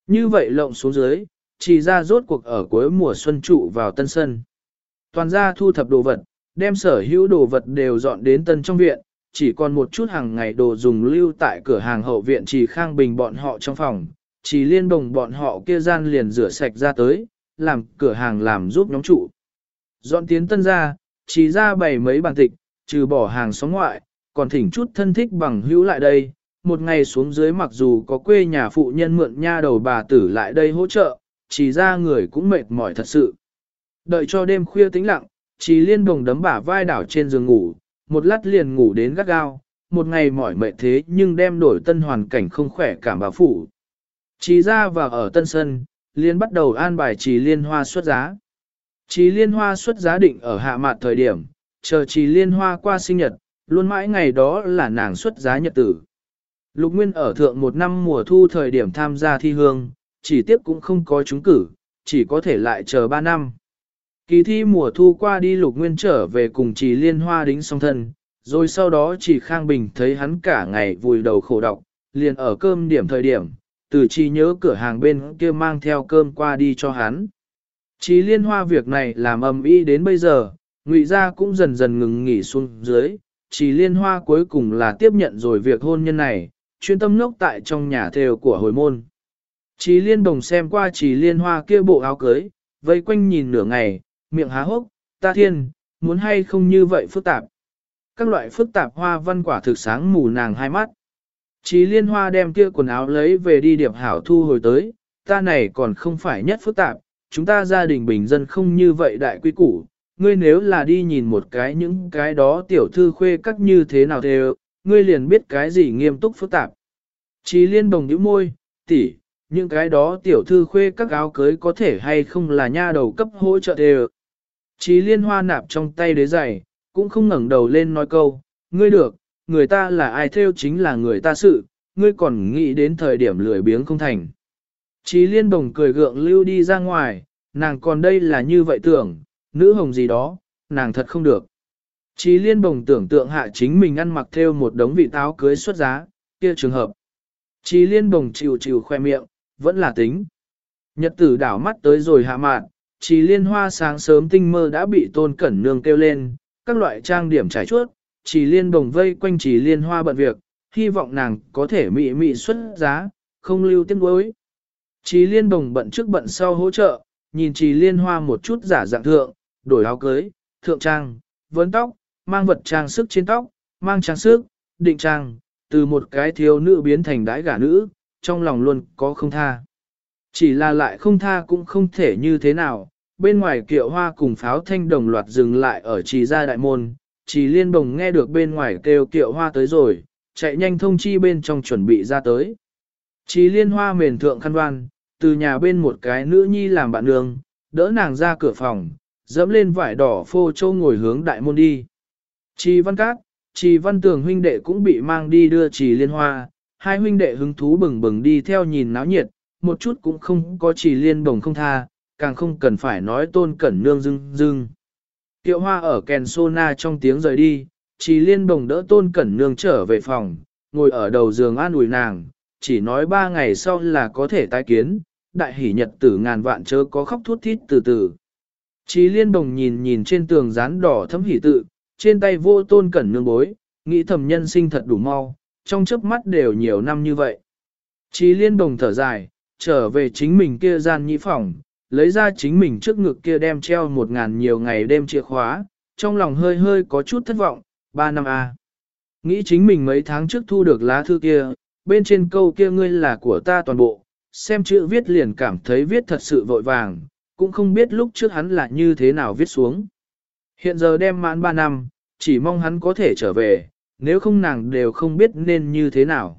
Như vậy lộng xuống dưới, Trì gia rốt cuộc ở cuối mùa xuân trụ vào tân sân. Toàn gia thu thập đồ vật, đem sở hữu đồ vật đều dọn đến tân trong viện, chỉ còn một chút hàng ngày đồ dùng lưu tại cửa hàng hậu viện Trì Khang Bình bọn họ trong phòng, Trì Liên Đồng bọn họ kia gian liền rửa sạch ra tới, làm cửa hàng làm giúp nhóm trụ. Dọn tiến tân gia, Trì gia bày mấy bàn tịch, trừ bỏ hàng xóm ngoại, còn thỉnh chút thân thích bằng hữu lại đây. Một ngày xuống dưới mặc dù có quê nhà phụ nhân mượn nha đầu bà tử lại đây hỗ trợ, Trì gia người cũng mệt mỏi thật sự. Đợi cho đêm khuya tĩnh lặng, Trì Liên Đồng đấm bả vai đảo trên giường ngủ, một lát liền ngủ đến gắt gao, một ngày mỏi mệt thế nhưng đem đổi tân hoàn cảnh không khỏe cảm bà phủ. Trì gia vào ở tân sân, liên bắt đầu an bài Trì Liên Hoa xuất giá. Trì Liên Hoa xuất giá định ở hạ mạt thời điểm, chờ Trì Liên Hoa qua sinh nhật, luôn mãi ngày đó là nàng xuất giá nhật tử. Lục Nguyên ở thượng một năm mùa thu thời điểm tham gia thi hương, chỉ tiếc cũng không có trúng cử, chỉ có thể lại chờ 3 năm. Kỳ thi mùa thu qua đi Lục Nguyên trở về cùng Trì Liên Hoa đính song thân, rồi sau đó Trì Khang Bình thấy hắn cả ngày vùi đầu khổ đọc, liền ở cơm điểm thời điểm, từ Trì nhớ cửa hàng bên kia mang theo cơm qua đi cho hắn. Trì Liên Hoa việc này làm ầm ĩ đến bây giờ, Ngụy gia cũng dần dần ngừng nghỉ xuống dưới, Trì Liên Hoa cuối cùng là tiếp nhận rồi việc hôn nhân này, chuyên tâm ngốc tại trong nhà thêu của hồi môn. Trì Liên Đồng xem qua Trì Liên Hoa kia bộ áo cưới, vây quanh nhìn nửa ngày, miệng há hốc, ta thiên, muốn hay không như vậy phức tạp. Các loại phức tạp hoa văn quả thực sáng mù nàng hai mắt. Trì Liên Hoa đem kia quần áo lấy về đi điệp hảo thu hồi tới, ta này còn không phải nhất phức tạp, chúng ta gia đình bình dân không như vậy đại quy củ, ngươi nếu là đi nhìn một cái những cái đó tiểu thư khuê các như thế nào thì ngươi liền biết cái gì nghiêm túc phức tạp. Trì Liên Đồng nhíu môi, tỷ, những cái đó tiểu thư khuê các áo cưới có thể hay không là nha đầu cấp hỗ trợ đều. Trì Liên Hoa nạp trong tay đế giày, cũng không ngẩng đầu lên nói câu, ngươi được, người ta là ai theo chính là người ta sự, ngươi còn nghĩ đến thời điểm lười biếng không thành. Trì Liên Đồng cười gượng lưu đi ra ngoài, nàng còn đây là như vậy tưởng, nữ hồng gì đó, nàng thật không được. Trì Liên Đồng tưởng tượng hạ chính mình ăn mặc theo một đống vị táo cưới xuất giá, kia trường hợp. Trì Liên Đồng chịu chịu khoe miệng, vẫn là tính. Nhật tử đảo mắt tới rồi hạ mạn, Trì Liên Hoa sáng sớm tinh mơ đã bị Tôn Cẩn Nương kêu lên, các loại trang điểm trải chuốt, Trì Liên Đồng vây quanh Trì Liên Hoa bận việc, hy vọng nàng có thể mị mị xuất giá, không lưu tiếc nuối. Trì Liên Đồng bận trước bận sau hỗ trợ, nhìn Trì Liên Hoa một chút giả dạng thượng, đổi áo cưới, thượng trang, vấn tóc, mang vật trang sức trên tóc, mang trang sức, định trang, từ một cái thiếu nữ biến thành đãi gả nữ, trong lòng luôn có không tha. Chỉ là lại không tha cũng không thể như thế nào, bên ngoài kiệu hoa cùng pháo thanh đồng loạt dừng lại ở Trì gia đại môn, Trì Liên Đồng nghe được bên ngoài kêu kiệu hoa tới rồi, chạy nhanh thông chi bên trong chuẩn bị ra tới. Trì Liên Hoa mền thượng khăn đoan, từ nhà bên một cái nữ nhi làm bạn nương, đỡ nàng ra cửa phòng, dẫm lên vải đỏ phô châu ngồi hướng đại môn đi. Trì Văn Cát, Trì Văn Tường huynh đệ cũng bị mang đi đưa Trì Liên Hoa, hai huynh đệ hứng thú bừng bừng đi theo nhìn náo nhiệt, một chút cũng không có Trì Liên Đồng không tha, càng không cần phải nói Tôn Cẩn Nương dưng. Kiệu hoa ở kèn sona trong tiếng rời đi, Trì Liên Đồng đỡ Tôn Cẩn Nương trở về phòng, ngồi ở đầu giường an ủi nàng, chỉ nói 3 ngày sau là có thể tái kiến, đại hỷ nhật tử ngàn vạn chớ có khóc thút thít từ từ. Trì Liên Đồng nhìn nhìn trên tường dán đỏ thấm hỷ tự, trên tay vô Tôn Cẩn Nương bối, nghĩ thầm nhân sinh thật đủ mau, trong chớp mắt đều nhiều năm như vậy. Trì Liên Đồng thở dài, trở về chính mình kia gian nhĩ phòng, lấy ra chính mình trước ngực kia đem treo 1000 nhiều ngày đêm chìa khóa, trong lòng hơi hơi có chút thất vọng, 3 năm a. Nghĩ chính mình mấy tháng trước thu được lá thư kia, bên trên câu kia ngươi là của ta toàn bộ, xem chữ viết liền cảm thấy viết thật sự vội vàng, cũng không biết lúc trước hắn là như thế nào viết xuống. Hiện giờ đem mãn 3 năm, chỉ mong hắn có thể trở về, nếu không nàng đều không biết nên như thế nào.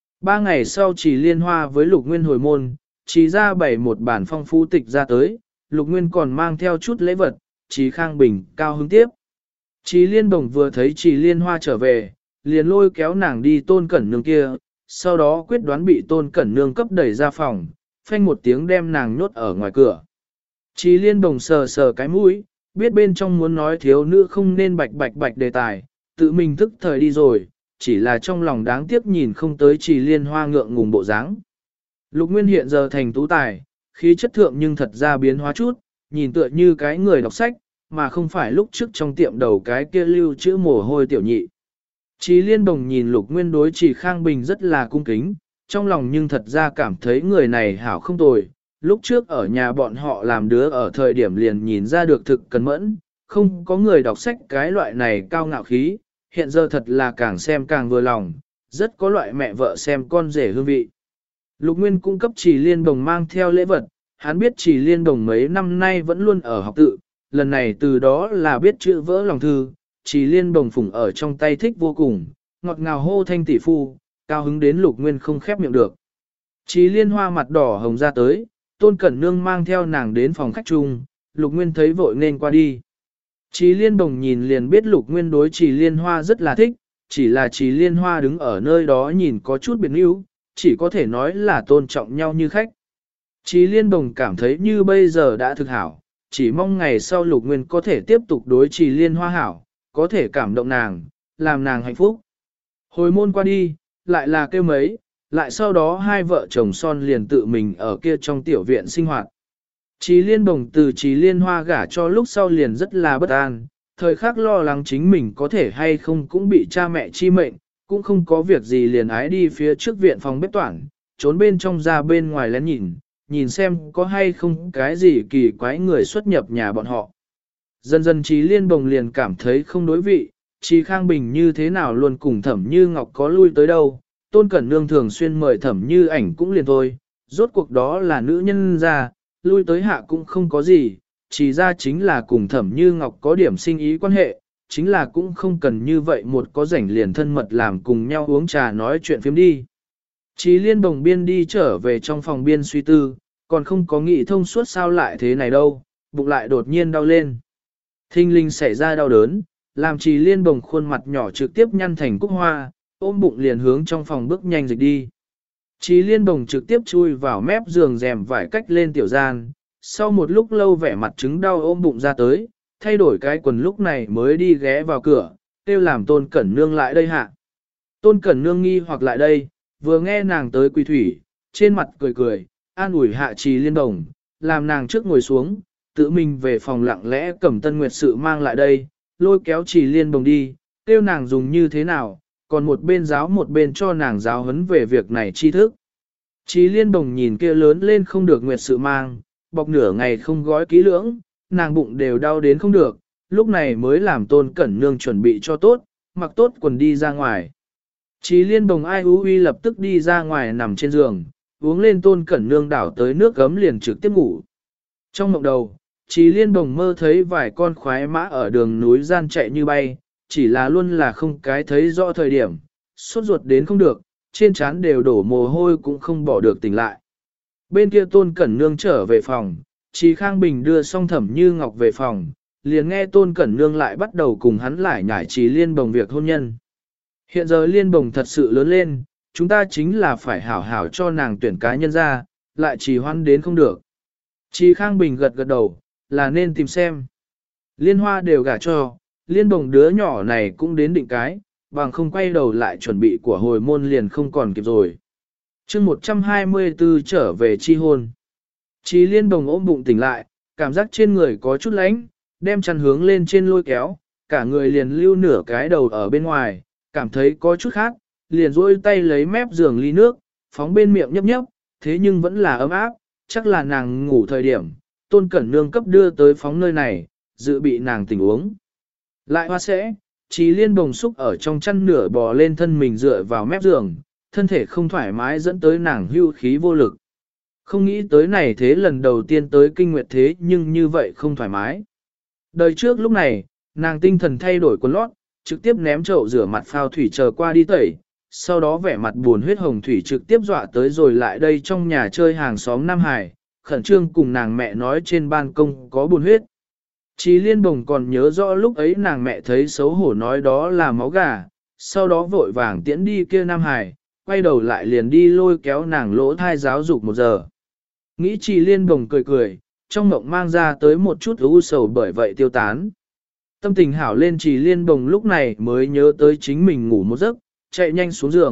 3 ngày sau Trì Liên Hoa với Lục Nguyên hồi môn, Trì ra bày một bản phong phú tịch ra tới, Lục Nguyên còn mang theo chút lễ vật, Trì Khang Bình cao hứng tiếp. Trì Liên Đồng vừa thấy Trì Liên Hoa trở về, liền lôi kéo nàng đi Tôn Cẩn Nương kia, sau đó quyết đoán bị Tôn Cẩn Nương cấp đẩy ra phòng, phanh một tiếng đem nàng nhốt ở ngoài cửa. Trì Liên Đồng sờ sờ cái mũi, biết bên trong muốn nói thiếu nữ không nên bạch đề tài, tự mình thức thời đi rồi, chỉ là trong lòng đáng tiếc nhìn không tới Trì Liên Hoa ngượng ngùng bộ dáng. Lục Nguyên hiện giờ thành tú tài, khí chất thượng nhưng thật ra biến hóa chút, nhìn tựa như cái người đọc sách, mà không phải lúc trước trong tiệm đầu cái kia lưu chữ mồ hôi tiểu nhị. Chí Liên Đồng nhìn Lục Nguyên đối Trì Khang Bình rất là cung kính, trong lòng nhưng thật ra cảm thấy người này hảo không tồi. Lúc trước ở nhà bọn họ làm đứa ở thời điểm liền nhìn ra được thực cẩn mẫn, không có người đọc sách cái loại này cao ngạo khí, hiện giờ thật là càng xem càng vừa lòng, rất có loại mẹ vợ xem con rể hương vị. Lục Nguyên cung cấp Trì Liên Đồng mang theo lễ vật, hắn biết Trì Liên Đồng mấy năm nay vẫn luôn ở học tự, lần này từ đó là biết chữ vỡ lòng thư, Trì Liên Đồng phủng ở trong tay thích vô cùng, ngọt ngào hô thanh tỷ phu, cao hứng đến Lục Nguyên không khép miệng được. Trì Liên Hoa mặt đỏ hồng ra tới, Tôn Cẩn Nương mang theo nàng đến phòng khách chung, Lục Nguyên thấy vội nên qua đi. Trì Liên Đồng nhìn liền biết Lục Nguyên đối Trì Liên Hoa rất là thích, chỉ là Trì Liên Hoa đứng ở nơi đó nhìn có chút biệt níu, chỉ có thể nói là tôn trọng nhau như khách. Trì Liên Đồng cảm thấy như bây giờ đã thực hảo, chỉ mong ngày sau Lục Nguyên có thể tiếp tục đối Trì Liên Hoa hảo, có thể cảm động nàng, làm nàng hạnh phúc. Hồi môn qua đi, lại là kêu mấy, lại sau đó hai vợ chồng son liền tự mình ở kia trong tiểu viện sinh hoạt. Trì Liên Đồng từ Trì Liên Hoa gả cho lúc sau liền rất là bất an, thời khắc lo lắng chính mình có thể hay không cũng bị cha mẹ chi mệnh, cũng không có việc gì liền ái đi phía trước viện phòng bếp toản, trốn bên trong ra bên ngoài lén nhìn xem có hay không cái gì kỳ quái người xuất nhập nhà bọn họ. Dần dần Trì Liên Đồng liền cảm thấy không đối vị, Trì Khang Bình như thế nào luôn cùng Thẩm Như Ngọc có lui tới đâu, Tôn Cẩn Nương thường xuyên mời Thẩm Như Ảnh cũng liền thôi, rốt cuộc đó là nữ nhân ra, lui tới hạ cũng không có gì, chỉ ra chính là cùng Thẩm Như Ngọc có điểm sinh ý quan hệ, chính là cũng không cần như vậy một có rảnh liền thân mật làm cùng nhau uống trà nói chuyện phiếm đi. Trì Liên Đồng biên đi trở về trong phòng biên suy tư, còn không có nghĩ thông suốt sao lại thế này đâu, bụng lại đột nhiên đau lên. Thinh linh xảy ra đau đớn, làm Trì Liên Đồng khuôn mặt nhỏ trực tiếp nhăn thành cúc hoa, ôm bụng liền hướng trong phòng bước nhanh dịch đi. Trì Liên Đồng trực tiếp chui vào mép giường rèm vải cách lên tiểu gian, sau một lúc lâu vẻ mặt chứng đau ôm bụng ra tới, thay đổi cái quần lúc này mới đi ghé vào cửa, kêu làm Tôn Cẩn Nương lại đây hạ. Tôn Cẩn Nương nghi hoặc lại đây, vừa nghe nàng tới quỳ thủy, trên mặt cười cười, an ủi hạ Trì Liên Đồng, làm nàng trước ngồi xuống, tự mình về phòng lặng lẽ cầm Tân Nguyệt sự mang lại đây, lôi kéo Trì Liên Đồng đi, kêu nàng dùng như thế nào, còn một bên giáo một bên cho nàng giáo huấn về việc này tri thức. Trì Liên Đồng nhìn kia lớn lên không được Nguyệt sự mang, bọc nửa ngày không gói kỹ lưỡng, nàng bụng đều đau đến không được, lúc này mới làm Tôn Cẩn Nương chuẩn bị cho tốt, mặc tốt quần đi ra ngoài. Trì Liên Đồng ai hú uy lập tức đi ra ngoài nằm trên giường, uống lên Tôn Cẩn Nương đảo tới nước gấm liền trực tiếp ngủ. Trong mộng đầu, Trì Liên Đồng mơ thấy vài con khoái mã ở đường núi gian chạy như bay, chỉ là luôn là không cái thấy rõ thời điểm, sốt ruột đến không được, trên trán đều đổ mồ hôi cũng không bỏ được tỉnh lại. Bên kia Tôn Cẩn Nương trở về phòng, Trì Khang Bình đưa xong Thẩm Như Ngọc về phòng, liền nghe Tôn Cẩn Nương lại bắt đầu cùng hắn lại nhải Trì Liên Bồng việc hôn nhân. Hiện giờ Liên Bồng thật sự lớn lên, chúng ta chính là phải hảo hảo cho nàng tuyển cá nhân ra, lại trì hoãn đến không được. Trì Khang Bình gật gật đầu, là nên tìm xem. Liên Hoa đều gả cho, Liên Bồng đứa nhỏ này cũng đến định cái, bằng không quay đầu lại chuẩn bị của hồi môn liền không còn kịp rồi. chương 124 trở về chi hôn. Trì Liên Bồng ôm bụng tỉnh lại, cảm giác trên người có chút lánh, đem chăn hướng lên trên lôi kéo, cả người liền lưu nửa cái đầu ở bên ngoài, cảm thấy có chút khác, liền duỗi tay lấy mép giường ly nước, phóng bên miệng nhấp nhấp, thế nhưng vẫn là ấm áp, chắc là nàng ngủ thời điểm, Tôn Cẩn Nương cấp đưa tới phóng nơi này, dự bị nàng tỉnh uống. Lại hoa sẽ, Trì Liên Bồng xúc ở trong chăn nửa bò lên thân mình dựa vào mép giường, thân thể không thoải mái dẫn tới nàng hưu khí vô lực. Không nghĩ tới này thế lần đầu tiên tới kinh nguyệt thế nhưng như vậy không thoải mái. Đời trước lúc này, nàng tinh thần thay đổi quần lót, trực tiếp ném chậu rửa mặt phao thủy chờ qua đi tẩy, sau đó vẻ mặt buồn huyết hồng thủy trực tiếp dọa tới rồi lại đây trong nhà chơi hàng xóm Nam Hải, khẩn trương cùng nàng mẹ nói trên ban công có buồn huyết. Trì Liên Bồng còn nhớ rõ lúc ấy nàng mẹ thấy xấu hổ nói đó là máu gà, sau đó vội vàng tiễn đi kia Nam Hải, quay đầu lại liền đi lôi kéo nàng lỗ thai giáo dục 1 giờ. Nghĩ Trì Liên Bồng cười cười, trong mộng mang ra tới một chút u sầu bởi vậy tiêu tán. Tâm tình hảo lên Trì Liên Bồng lúc này mới nhớ tới chính mình ngủ một giấc, chạy nhanh xuống giường,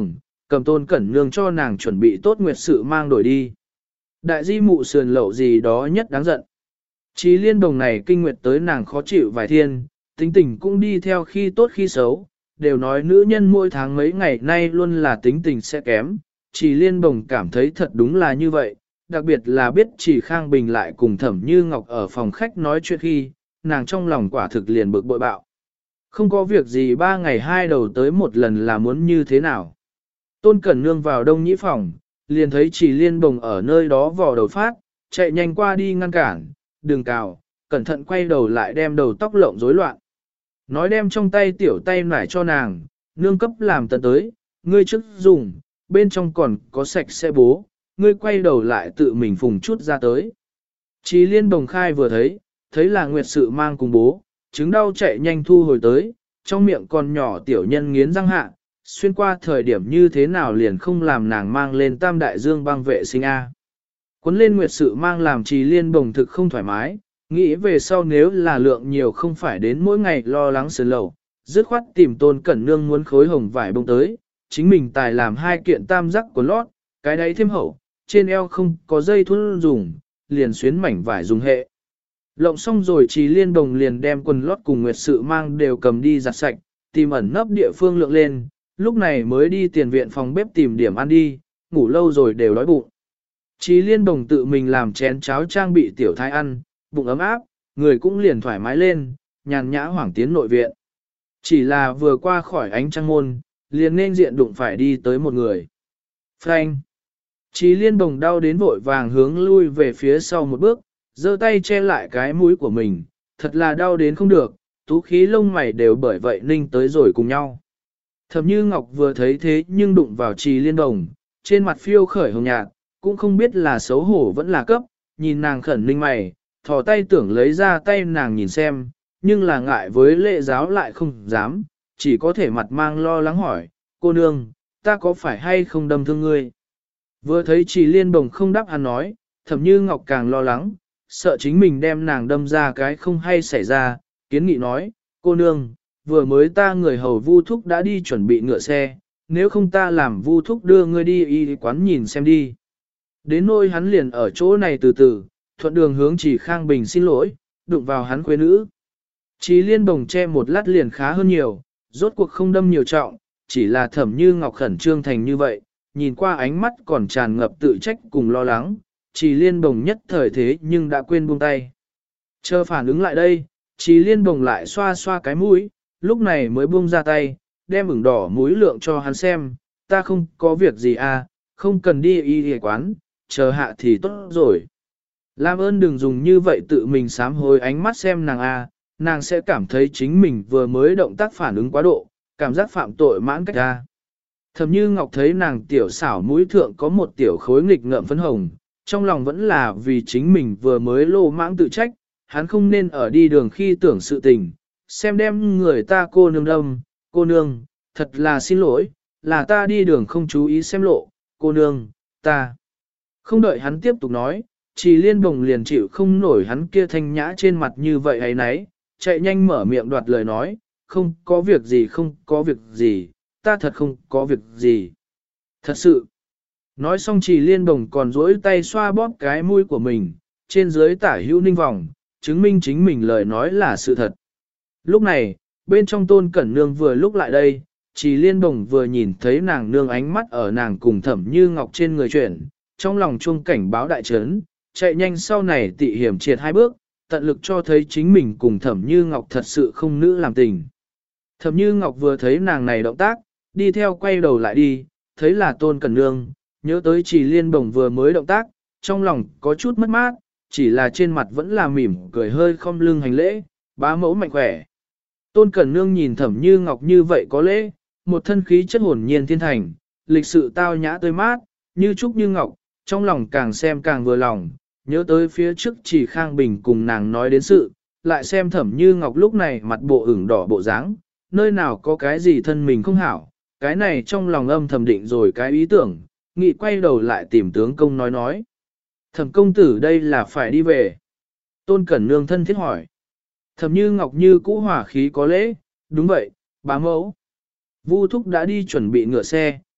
cầm Tôn Cẩn Nương cho nàng chuẩn bị tốt nguyệt sự mang đổi đi. Đại di mụ sườn lậu gì đó nhất đáng giận. Chí Liên Đồng này kinh nguyệt tới nàng khó chịu vài thiên, tính tình cũng đi theo khi tốt khi xấu, đều nói nữ nhân mỗi tháng mấy ngày nay luôn là tính tình sẽ kém. Chí Liên Đồng cảm thấy thật đúng là như vậy, đặc biệt là biết Chỉ Khang Bình lại cùng Thẩm Như Ngọc ở phòng khách nói chuyện khi, nàng trong lòng quả thực liền bực bội bạo. Không có việc gì 3 ngày 2 đầu tới một lần là muốn như thế nào. Tôn Cẩn Nương vào đông nhĩ phòng, liền thấy Chỉ Liên Bồng ở nơi đó vò đầu phát, chạy nhanh qua đi ngăn cản, đừng cào, cẩn thận quay đầu lại đem đầu tóc lộn rối loạn. Nói đem trong tay tiểu tay nải cho nàng, nương cấp làm tận tới, ngươi trước dùng, bên trong còn có sạch sẽ bố, ngươi quay đầu lại tự mình phùng chút ra tới. Chỉ Liên Bồng khai vừa thấy là Nguyệt Sự mang cùng bố, chứng đau chạy nhanh thu hồi tới, trong miệng còn nhỏ tiểu nhân nghiến răng hạ, xuyên qua thời điểm như thế nào liền không làm nàng mang lên tam đại dương băng vệ sinh A. Quấn lên Nguyệt Sự mang làm Trì Liên Bồng thực không thoải mái, nghĩ về sau nếu là lượng nhiều không phải đến mỗi ngày lo lắng sườn lầu, dứt khoát tìm Tôn Cẩn Nương muốn khối hồng vải bông tới, chính mình tài làm 2 kiện tam giác của lót, cái đấy thêm hậu, trên eo không có dây thun dùng, liền xuyến mảnh vải dùng hệ. Lộng xong rồi Trì Liên Bồng liền đem quần lót cùng Nguyệt Sự mang đều cầm đi giặt sạch, tìm ẩn nấp địa phương lượng lên, lúc này mới đi tiền viện phòng bếp tìm điểm ăn đi, ngủ lâu rồi đều đói bụng. Chí Liên Đồng tự mình làm chén cháo trang bị tiểu thái ăn, bụng ấm áp, người cũng liền thoải mái lên, nhàn nhã hoảng tiến nội viện. Chỉ là vừa qua khỏi ánh trăng môn, liền nên diện đụng phải đi tới một người. Phanh! Chí Liên Đồng đau đến vội vàng hướng lui về phía sau một bước, giơ tay che lại cái mũi của mình, thật là đau đến không được, tú khí lông mày đều bởi vậy ninh tới rồi cùng nhau. Thẩm Như Ngọc vừa thấy thế nhưng đụng vào Trì Liên Đồng, trên mặt phiêu khởi hồng nhạt, cũng không biết là xấu hổ vẫn là cấp, nhìn nàng khẩn ninh mày, thò tay tưởng lấy ra tay nàng nhìn xem, nhưng là ngại với lễ giáo lại không dám, chỉ có thể mặt mang lo lắng hỏi, cô nương, ta có phải hay không đâm thương ngươi? Vừa thấy Trì Liên Đồng không đáp hắn nói, Thẩm Như Ngọc càng lo lắng, sợ chính mình đem nàng đâm ra cái không hay xảy ra, kiến nghị nói, cô nương, vừa mới ta người hầu Vu Thúc đã đi chuẩn bị ngựa xe, nếu không ta làm Vu Thúc đưa ngươi đi y quán nhìn xem đi. Đến nôi hắn liền ở chỗ này từ từ, thuận đường hướng Chỉ Khang Bình xin lỗi, đụng vào hắn quê nữ. Chí Liên Bồng che một lát liền khá hơn nhiều, rốt cuộc không đâm nhiều trọng, chỉ là Thẩm Như Ngọc khẩn trương thành như vậy, nhìn qua ánh mắt còn tràn ngập tự trách cùng lo lắng, Chí Liên Bồng nhất thời thế nhưng đã quên buông tay. Chờ phản ứng lại đây, Chí Liên Bồng lại xoa xoa cái mũi, lúc này mới buông ra tay, đem ửng đỏ mũi lượng cho hắn xem, ta không có việc gì à, không cần đi y quán, chờ hạ thì tốt rồi. Làm ơn đừng dùng như vậy tự mình sám hối ánh mắt xem nàng à, nàng sẽ cảm thấy chính mình vừa mới động tác phản ứng quá độ, cảm giác phạm tội mãn cách ra. Thẩm Như Ngọc thấy nàng tiểu xảo mũi thượng có một tiểu khối nghịch ngợm phấn hồng, trong lòng vẫn là vì chính mình vừa mới lô mãng tự trách, hắn không nên ở đi đường khi tưởng sự tình, xem đem người ta cô nương đâm, cô nương, thật là xin lỗi, là ta đi đường không chú ý xem lộ, cô nương, ta. Không đợi hắn tiếp tục nói, Trì Liên Bồng liền chịu không nổi hắn kia thanh nhã trên mặt như vậy ấy nấy, chạy nhanh mở miệng đoạt lời nói, không có việc gì không có việc gì, ta thật không có việc gì. Thật sự. Nói xong Trì Liên Bồng còn duỗi tay xoa bóp cái mũi của mình, trên dưới tả hữu ninh vòng, chứng minh chính mình lời nói là sự thật. Lúc này, bên trong Tôn Cẩn Nương vừa lúc lại đây, Trì Liên Bồng vừa nhìn thấy nàng nương ánh mắt ở nàng cùng Thẩm Như Ngọc trên người chuyển, trong lòng chuông cảnh báo đại chấn, chạy nhanh sau này tị hiểm triệt 2 bước, tận lực cho thấy chính mình cùng Thẩm Như Ngọc thật sự không nữ làm tình. Thẩm Như Ngọc vừa thấy nàng này động tác, đi theo quay đầu lại đi, thấy là Tôn Cẩn Nương, nhớ tới Trì Liên Bồng vừa mới động tác, trong lòng có chút mất mát, chỉ là trên mặt vẫn là mỉm cười hơi khom lưng hành lễ, bá mẫu mạnh khỏe. Tôn Cẩn Nương nhìn Thẩm Như Ngọc như vậy có lễ, một thân khí chất hồn nhiên thiên thành, lịch sự tao nhã tươi mát, như trúc như ngọc, trong lòng càng xem càng vừa lòng, nhớ tới phía trước Chỉ Khang Bình cùng nàng nói đến sự, lại xem Thẩm Như Ngọc lúc này mặt bộ ửng đỏ bộ dáng, nơi nào có cái gì thân mình không hảo, cái này trong lòng âm thầm định rồi cái ý tưởng, nghị quay đầu lại tìm tướng công nói. Thẩm công tử đây là phải đi về. Tôn Cẩn Nương thân thiết hỏi. Thẩm Như Ngọc như cũ hỏa khí có lễ, đúng vậy, bá mẫu. Vu Thúc đã đi chuẩn bị ngựa xe,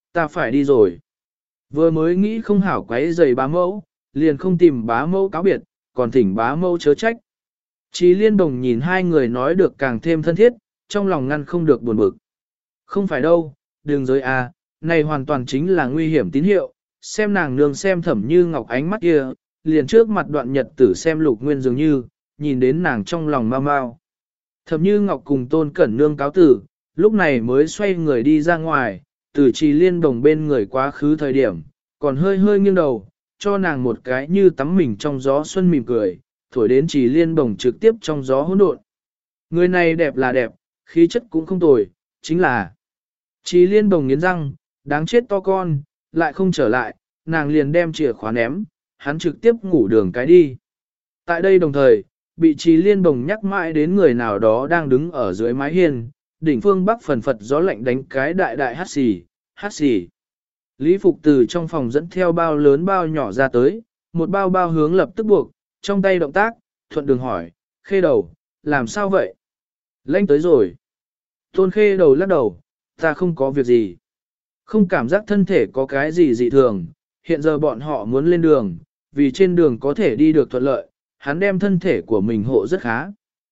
ta phải đi rồi. Vừa mới nghĩ không hảo quấy giày bá mẫu, liền không tìm bá mẫu cáo biệt, còn thỉnh bá mẫu chớ trách. Chí Liên Đồng nhìn hai người nói được càng thêm thân thiết, trong lòng ngăn không được buồn bực. Không phải đâu, đường giới à, này hoàn toàn chính là nguy hiểm tín hiệu, xem nàng nương xem Thẩm Như Ngọc ánh mắt kia, liền trước mặt Đoạn Nhật Tử xem Lục Nguyên dường như, nhìn đến nàng trong lòng mau mau. Thẩm Như Ngọc cùng Tôn Cẩn Nương cáo tử, lúc này mới xoay người đi ra ngoài, từ Trì Liên Đồng bên người quá khứ thời điểm, còn hơi hơi nghiêng đầu, cho nàng một cái như tắm mình trong gió xuân mỉm cười, thổi đến Trì Liên Đồng trực tiếp trong gió hỗn độn. Người này đẹp là đẹp, khí chất cũng không tồi, chính là Trì Liên Đồng nghiến răng, đáng chết to con, lại không trở lại, nàng liền đem chìa khóa ném, hắn trực tiếp ngủ đường cái đi. Tại đây đồng thời, bị Trì Liên Đồng nhắc mãi đến người nào đó đang đứng ở dưới mái hiên, đỉnh phương bắc phần phật gió lạnh đánh cái đại đại hát xì, hát xì. Lý Phục từ trong phòng dẫn theo bao lớn bao nhỏ ra tới, một bao bao hướng lập tức buộc, trong tay động tác, thuận đường hỏi, Khê Đầu, làm sao vậy? Lanh tới rồi. Tôn Khê Đầu lắc đầu, ta không có việc gì. Không cảm giác thân thể có cái gì dị thường, hiện giờ bọn họ muốn lên đường, vì trên đường có thể đi được thuận lợi, hắn đem thân thể của mình hộ rất khá.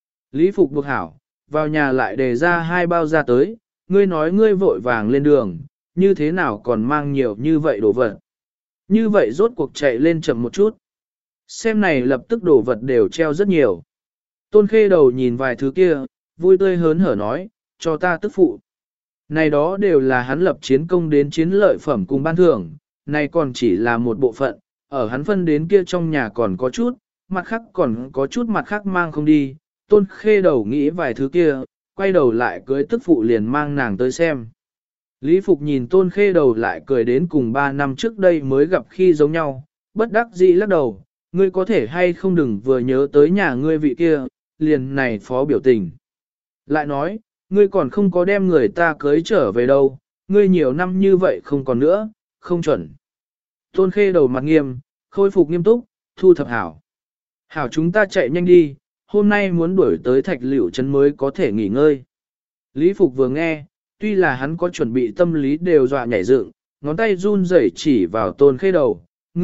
Lý Phục buộc hảo, vào nhà lại đề ra hai bao ra tới, ngươi nói ngươi vội vàng lên đường, như thế nào còn mang nhiều như vậy đồ vật. Như vậy rốt cuộc chạy lên chậm một chút. Xem này lập tức đồ vật đều treo rất nhiều. Tôn Khê Đầu nhìn vài thứ kia, vui tươi hớn hở nói, cho ta tức phụ. Này đó đều là hắn lập chiến công đến chiến lợi phẩm cùng ban thưởng, này còn chỉ là một bộ phận, ở hắn phân đến kia trong nhà còn có chút, mặt khác còn có chút mặt khác mang không đi. Tôn Khê Đầu nghĩ vài thứ kia, quay đầu lại cưới tức phụ liền mang nàng tới xem. Lý Phục nhìn Tôn Khê Đầu lại cười đến cùng 3 năm trước đây mới gặp khi giống nhau, bất đắc dĩ lắc đầu, ngươi có thể hay không đừng vừa nhớ tới nhà ngươi vị kia, liền này phó biểu tình. Lại nói, ngươi còn không có đem người ta cưới trở về đâu, ngươi nhiều năm như vậy không còn nữa, không chuẩn. Tôn Khê Đầu mặt nghiêm, khôi phục nghiêm túc, thu thập hảo. Hảo chúng ta chạy nhanh đi, hôm nay muốn đuổi tới Thạch Liễu trấn mới có thể nghỉ ngơi. Lý Phục vừa nghe, tuy là hắn có chuẩn bị tâm lý đều dọa nhảy dựng, ngón tay run rẩy chỉ vào Tôn Khê Đầu,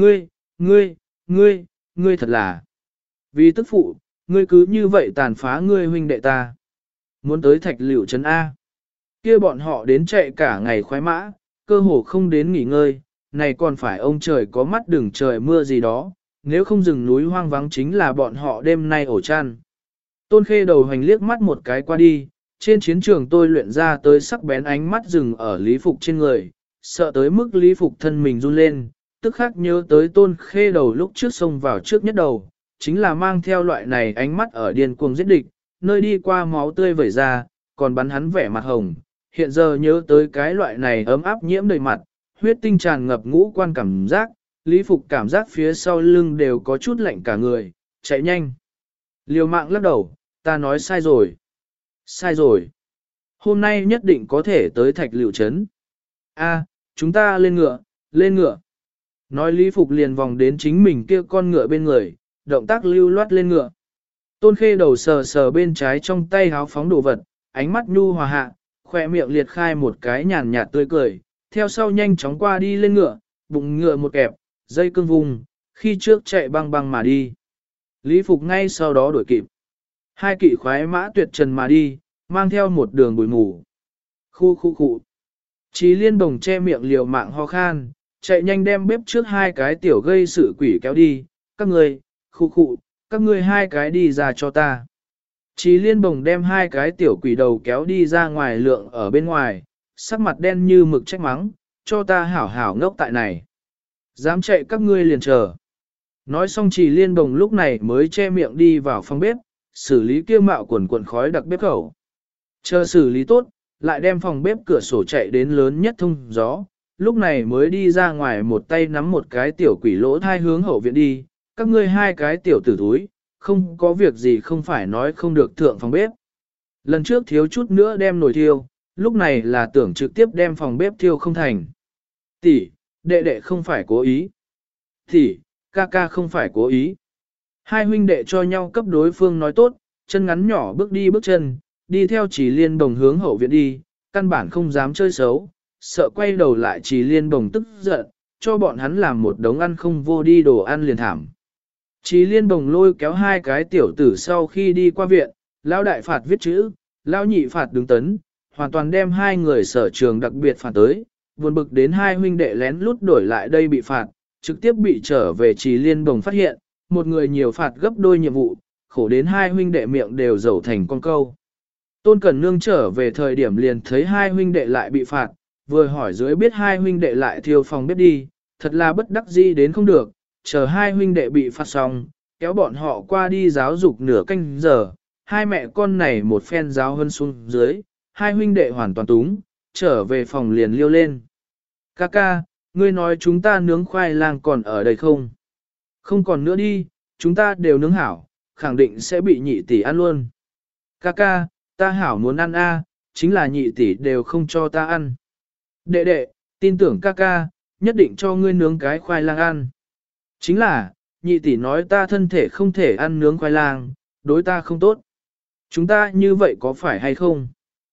ngươi thật là. Vì tức phụ, ngươi cứ như vậy tàn phá ngươi huynh đệ ta. Muốn tới Thạch Liễu trấn A. Kia bọn họ đến chạy cả ngày khoái mã, cơ hồ không đến nghỉ ngơi, này còn phải ông trời có mắt đừng trời mưa gì đó, nếu không rừng núi hoang vắng chính là bọn họ đêm nay ổ chăn. Tôn Khê Đầu hành liếc mắt một cái qua đi, trên chiến trường tôi luyện ra tới sắc bén ánh mắt rừng ở Lý Phục trên người, sợ tới mức Lý Phục thân mình run lên, tức khắc nhớ tới Tôn Khê Đầu lúc trước xông vào trước nhất đầu, chính là mang theo loại này ánh mắt ở điên cuồng giết địch, nơi đi qua máu tươi vẩy ra, còn bắn hắn vẻ mặt hồng, hiện giờ nhớ tới cái loại này ấm áp nhiễm đầy mặt, huyết tinh tràn ngập ngũ quan cảm giác, Lý Phục cảm giác phía sau lưng đều có chút lạnh cả người, chạy nhanh. Liều mạng lắc đầu, ta nói sai rồi. Sai rồi. Hôm nay nhất định có thể tới Thạch Liễu trấn. A, chúng ta lên ngựa, lên ngựa. Nói Lý Phục liền vòng đến chính mình kia con ngựa bên người, động tác lưu loát lên ngựa. Tôn Khê Đầu sờ sờ bên trái trong tay háo phóng đồ vật, ánh mắt nhu hòa hạ, khỏe miệng liệt khai một cái nhàn nhạt tươi cười, theo sau nhanh chóng qua đi lên ngựa, bụng ngựa một kẹp, dây cương vùng, khi trước chạy băng băng mà đi. Lý Phục ngay sau đó đuổi kịp. Hai kỵ khoái mã tuyệt trần mà đi, mang theo một đường bụi mù. Khu. Chí Liên Đồng che miệng liều mạng ho khan, chạy nhanh đem bếp trước hai cái tiểu gây sự quỷ kéo đi, các ngươi, các ngươi hai cái đi ra cho ta. Chí Liên Đồng đem hai cái tiểu quỷ đầu kéo đi ra ngoài lượng ở bên ngoài, sắc mặt đen như mực trách mắng, cho ta hảo hảo ngốc tại này. Dám chạy các ngươi liền chờ. Nói xong Chí Liên Đồng lúc này mới che miệng đi vào phòng bếp, xử lý kia mạo quần khói đặc bếp khẩu. Chờ xử lý tốt, lại đem phòng bếp cửa sổ chạy đến lớn nhất thông gió, lúc này mới đi ra ngoài một tay nắm một cái tiểu quỷ lỗ thai hướng hậu viện đi, các ngươi hai cái tiểu tử thúi, không có việc gì không phải nói không được thượng phòng bếp. Lần trước thiếu chút nữa đem nồi thiêu, lúc này là tưởng trực tiếp đem phòng bếp thiêu không thành. Tỷ, đệ không phải cố ý. Tỷ, ca không phải cố ý. Hai huynh đệ cho nhau cấp đối phương nói tốt, chân ngắn nhỏ bước đi bước chân, đi theo Chỉ Liên Đồng hướng hậu viện đi, căn bản không dám chơi xấu, sợ quay đầu lại Trì Liên Bồng tức giận, cho bọn hắn làm một đống ăn không vô đi đồ ăn liền thảm. Trì Liên Bồng lôi kéo hai cái tiểu tử sau khi đi qua viện, lão đại phạt viết chữ, lão nhị phạt đứng tấn, hoàn toàn đem hai người sở trường đặc biệt phạt tới, buồn bực đến hai huynh đệ lén lút đổi lại đây bị phạt, trực tiếp bị trở về Trì Liên Bồng phát hiện, một người nhiều phạt gấp đôi nhiệm vụ, khổ đến hai huynh đệ miệng đều dầu thành con câu. Tôn Cẩn Nương trở về thời điểm liền thấy hai huynh đệ lại bị phạt, vừa hỏi dưới biết hai huynh đệ lại thiêu phòng bếp đi, thật là bất đắc dĩ đến không được, chờ hai huynh đệ bị phạt xong, kéo bọn họ qua đi giáo dục nửa canh giờ, hai mẹ con này một phen giáo hơn xuống dưới, hai huynh đệ hoàn toàn túng, trở về phòng liền liêu lên. Kaka, ngươi nói chúng ta nướng khoai lang còn ở đây không? Không còn nữa đi, chúng ta đều nướng hảo, khẳng định sẽ bị nhị tỷ ăn luôn. Kaka, ta hảo muốn ăn a, chính là nhị tỷ đều không cho ta ăn. Đệ đệ, tin tưởng Kaka, nhất định cho ngươi nướng cái khoai lang ăn. Chính là, nhị tỷ nói ta thân thể không thể ăn nướng khoai lang, đối ta không tốt. Chúng ta như vậy có phải hay không?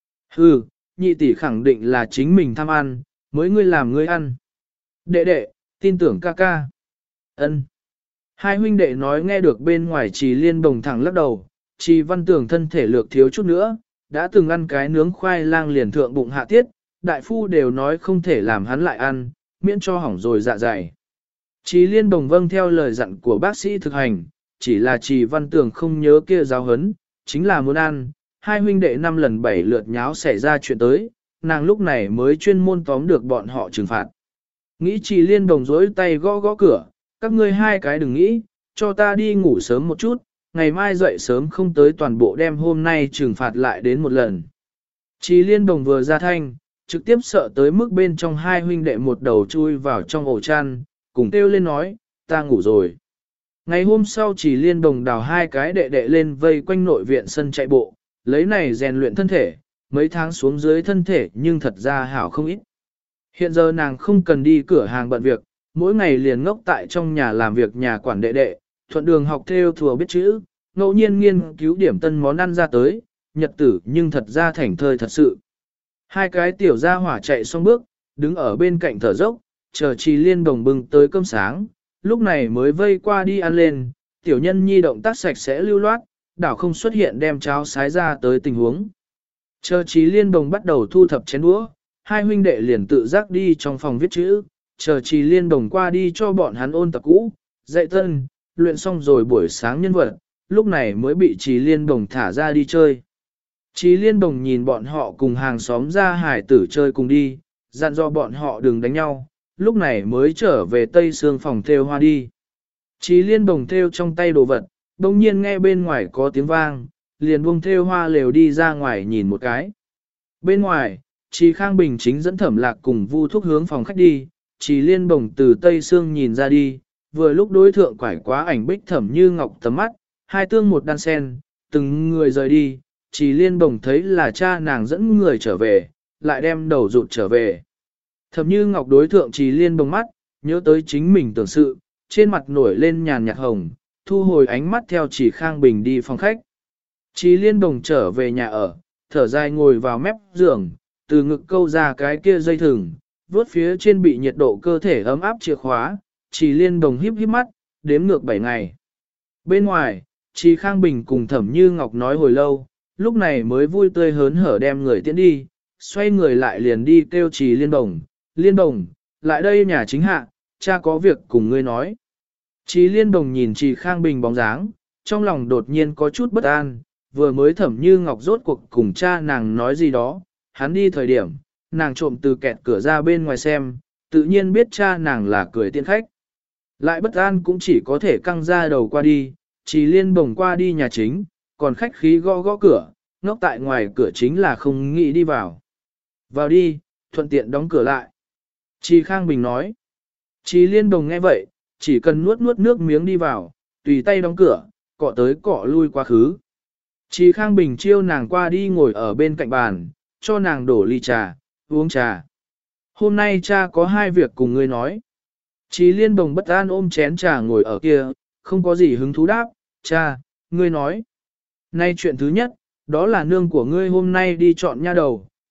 Hừ, nhị tỷ khẳng định là chính mình tham ăn, mới ngươi làm ngươi ăn. Đệ đệ, tin tưởng Kaka. Ân. Hai huynh đệ nói nghe được bên ngoài Trì Liên Bồng thẳng lắc đầu, Trì Văn Tường thân thể lược thiếu chút nữa, đã từng ăn cái nướng khoai lang liền thượng bụng hạ tiết, đại phu đều nói không thể làm hắn lại ăn, miễn cho hỏng rồi dạ dày. Trì Liên Bồng vâng theo lời dặn của bác sĩ thực hành, chỉ là Trì Văn Tường không nhớ kia giáo hấn, chính là muốn ăn, hai huynh đệ 5 lần 7 lượt nháo xảy ra chuyện tới, nàng lúc này mới chuyên môn tóm được bọn họ trừng phạt. Nghĩ Trì Liên Bồng dối tay gõ gõ cửa, các ngươi hai cái đừng nghĩ, cho ta đi ngủ sớm một chút, ngày mai dậy sớm không tới toàn bộ đêm hôm nay trừng phạt lại đến một lần. Trì Liên Bồng vừa ra thanh, trực tiếp sợ tới mức bên trong hai huynh đệ một đầu chui vào trong ổ chăn, cùng kêu lên nói, ta ngủ rồi. Ngày hôm sau Trì Liên Bồng đào hai cái đệ đệ lên vây quanh nội viện sân chạy bộ, lấy này rèn luyện thân thể, mấy tháng xuống dưới thân thể nhưng thật ra hảo không ít. Hiện giờ nàng không cần đi cửa hàng bận việc, mỗi ngày liền ngốc tại trong nhà làm việc nhà quản đệ đệ, thuận đường học theo thừa biết chữ, ngẫu nhiên nghiên cứu điểm tân món ăn ra tới, nhật tử nhưng thật ra thảnh thơi thật sự. Hai cái tiểu gia hỏa chạy xong bước, đứng ở bên cạnh thở dốc, chờ Trì Liên Bồng bưng tới cơm sáng, lúc này mới vây qua đi ăn lên, tiểu nhân nhi động tác sạch sẽ lưu loát, đảo không xuất hiện đem cháo sái ra tới tình huống. Chờ Trì Liên Bồng bắt đầu thu thập chén đũa, hai huynh đệ liền tự giác đi trong phòng viết chữ, chờ Trì Liên Bồng qua đi cho bọn hắn ôn tập cũ, dạy tân, luyện xong rồi buổi sáng nhân vật, lúc này mới bị Trì Liên Bồng thả ra đi chơi. Trì Liên Bồng nhìn bọn họ cùng hàng xóm ra hải tử chơi cùng đi, dặn dò bọn họ đừng đánh nhau, lúc này mới trở về tây xương phòng thêu hoa đi. Trì Liên Bồng thêu trong tay đồ vật, đồng nhiên nghe bên ngoài có tiếng vang, liền buông thêu hoa lều đi ra ngoài nhìn một cái. Bên ngoài, Trì Khang Bình chính dẫn Thẩm Lạc cùng Vu Thúc hướng phòng khách đi, Trì Liên Bồng từ tây xương nhìn ra đi, vừa lúc đối thượng quải quá ảnh bích Thẩm Như Ngọc tầm mắt, hai tương một đan sen, từng người rời đi, Trì Liên Bồng thấy là cha nàng dẫn người trở về, lại đem đầu rụt trở về. Thẩm Như Ngọc đối thượng Trì Liên Bồng mắt, nhớ tới chính mình tưởng sự, trên mặt nổi lên nhàn nhạt hồng, thu hồi ánh mắt theo Trì Khang Bình đi phòng khách. Trì Liên Bồng trở về nhà ở, thở dài ngồi vào mép giường, từ ngực câu ra cái kia dây thừng, vuốt phía trên bị nhiệt độ cơ thể ấm áp chìa khóa, Trì Liên Bồng híp híp mắt, đếm ngược 7 ngày. Bên ngoài, Trì Khang Bình cùng Thẩm Như Ngọc nói hồi lâu, lúc này mới vui tươi hớn hở đem người tiễn đi, xoay người lại liền đi kêu Trì Liên Bồng, Liên Bồng, lại đây nhà chính hạ, cha có việc cùng ngươi nói. Trì Liên Bồng nhìn Trì Khang Bình bóng dáng, trong lòng đột nhiên có chút bất an, vừa mới Thẩm Như Ngọc rốt cuộc cùng cha nàng nói gì đó, hắn đi thời điểm, nàng trộm từ kẹt cửa ra bên ngoài xem, tự nhiên biết cha nàng là cười tiễn khách. Lại bất an cũng chỉ có thể căng ra đầu qua đi, Trì Liên Bồng qua đi nhà chính, còn khách khí gõ gõ cửa, ngốc tại ngoài cửa chính là không nghĩ đi vào. Vào đi, thuận tiện đóng cửa lại. Trì Khang Bình nói. Trì Liên Bồng nghe vậy, chỉ cần nuốt nuốt nước miếng đi vào, tùy tay đóng cửa, cọ tới cọ lui quá khứ. Trì Khang Bình chiêu nàng qua đi ngồi ở bên cạnh bàn, cho nàng đổ ly trà, uống trà. Hôm nay cha có 2 việc cùng ngươi nói. Trì Liên Bồng bất an ôm chén trà ngồi ở kia, không có gì hứng thú đáp, cha, ngươi nói. Nay chuyện thứ nhất, đó là nương của ngươi hôm nay đi chọn nha đầu,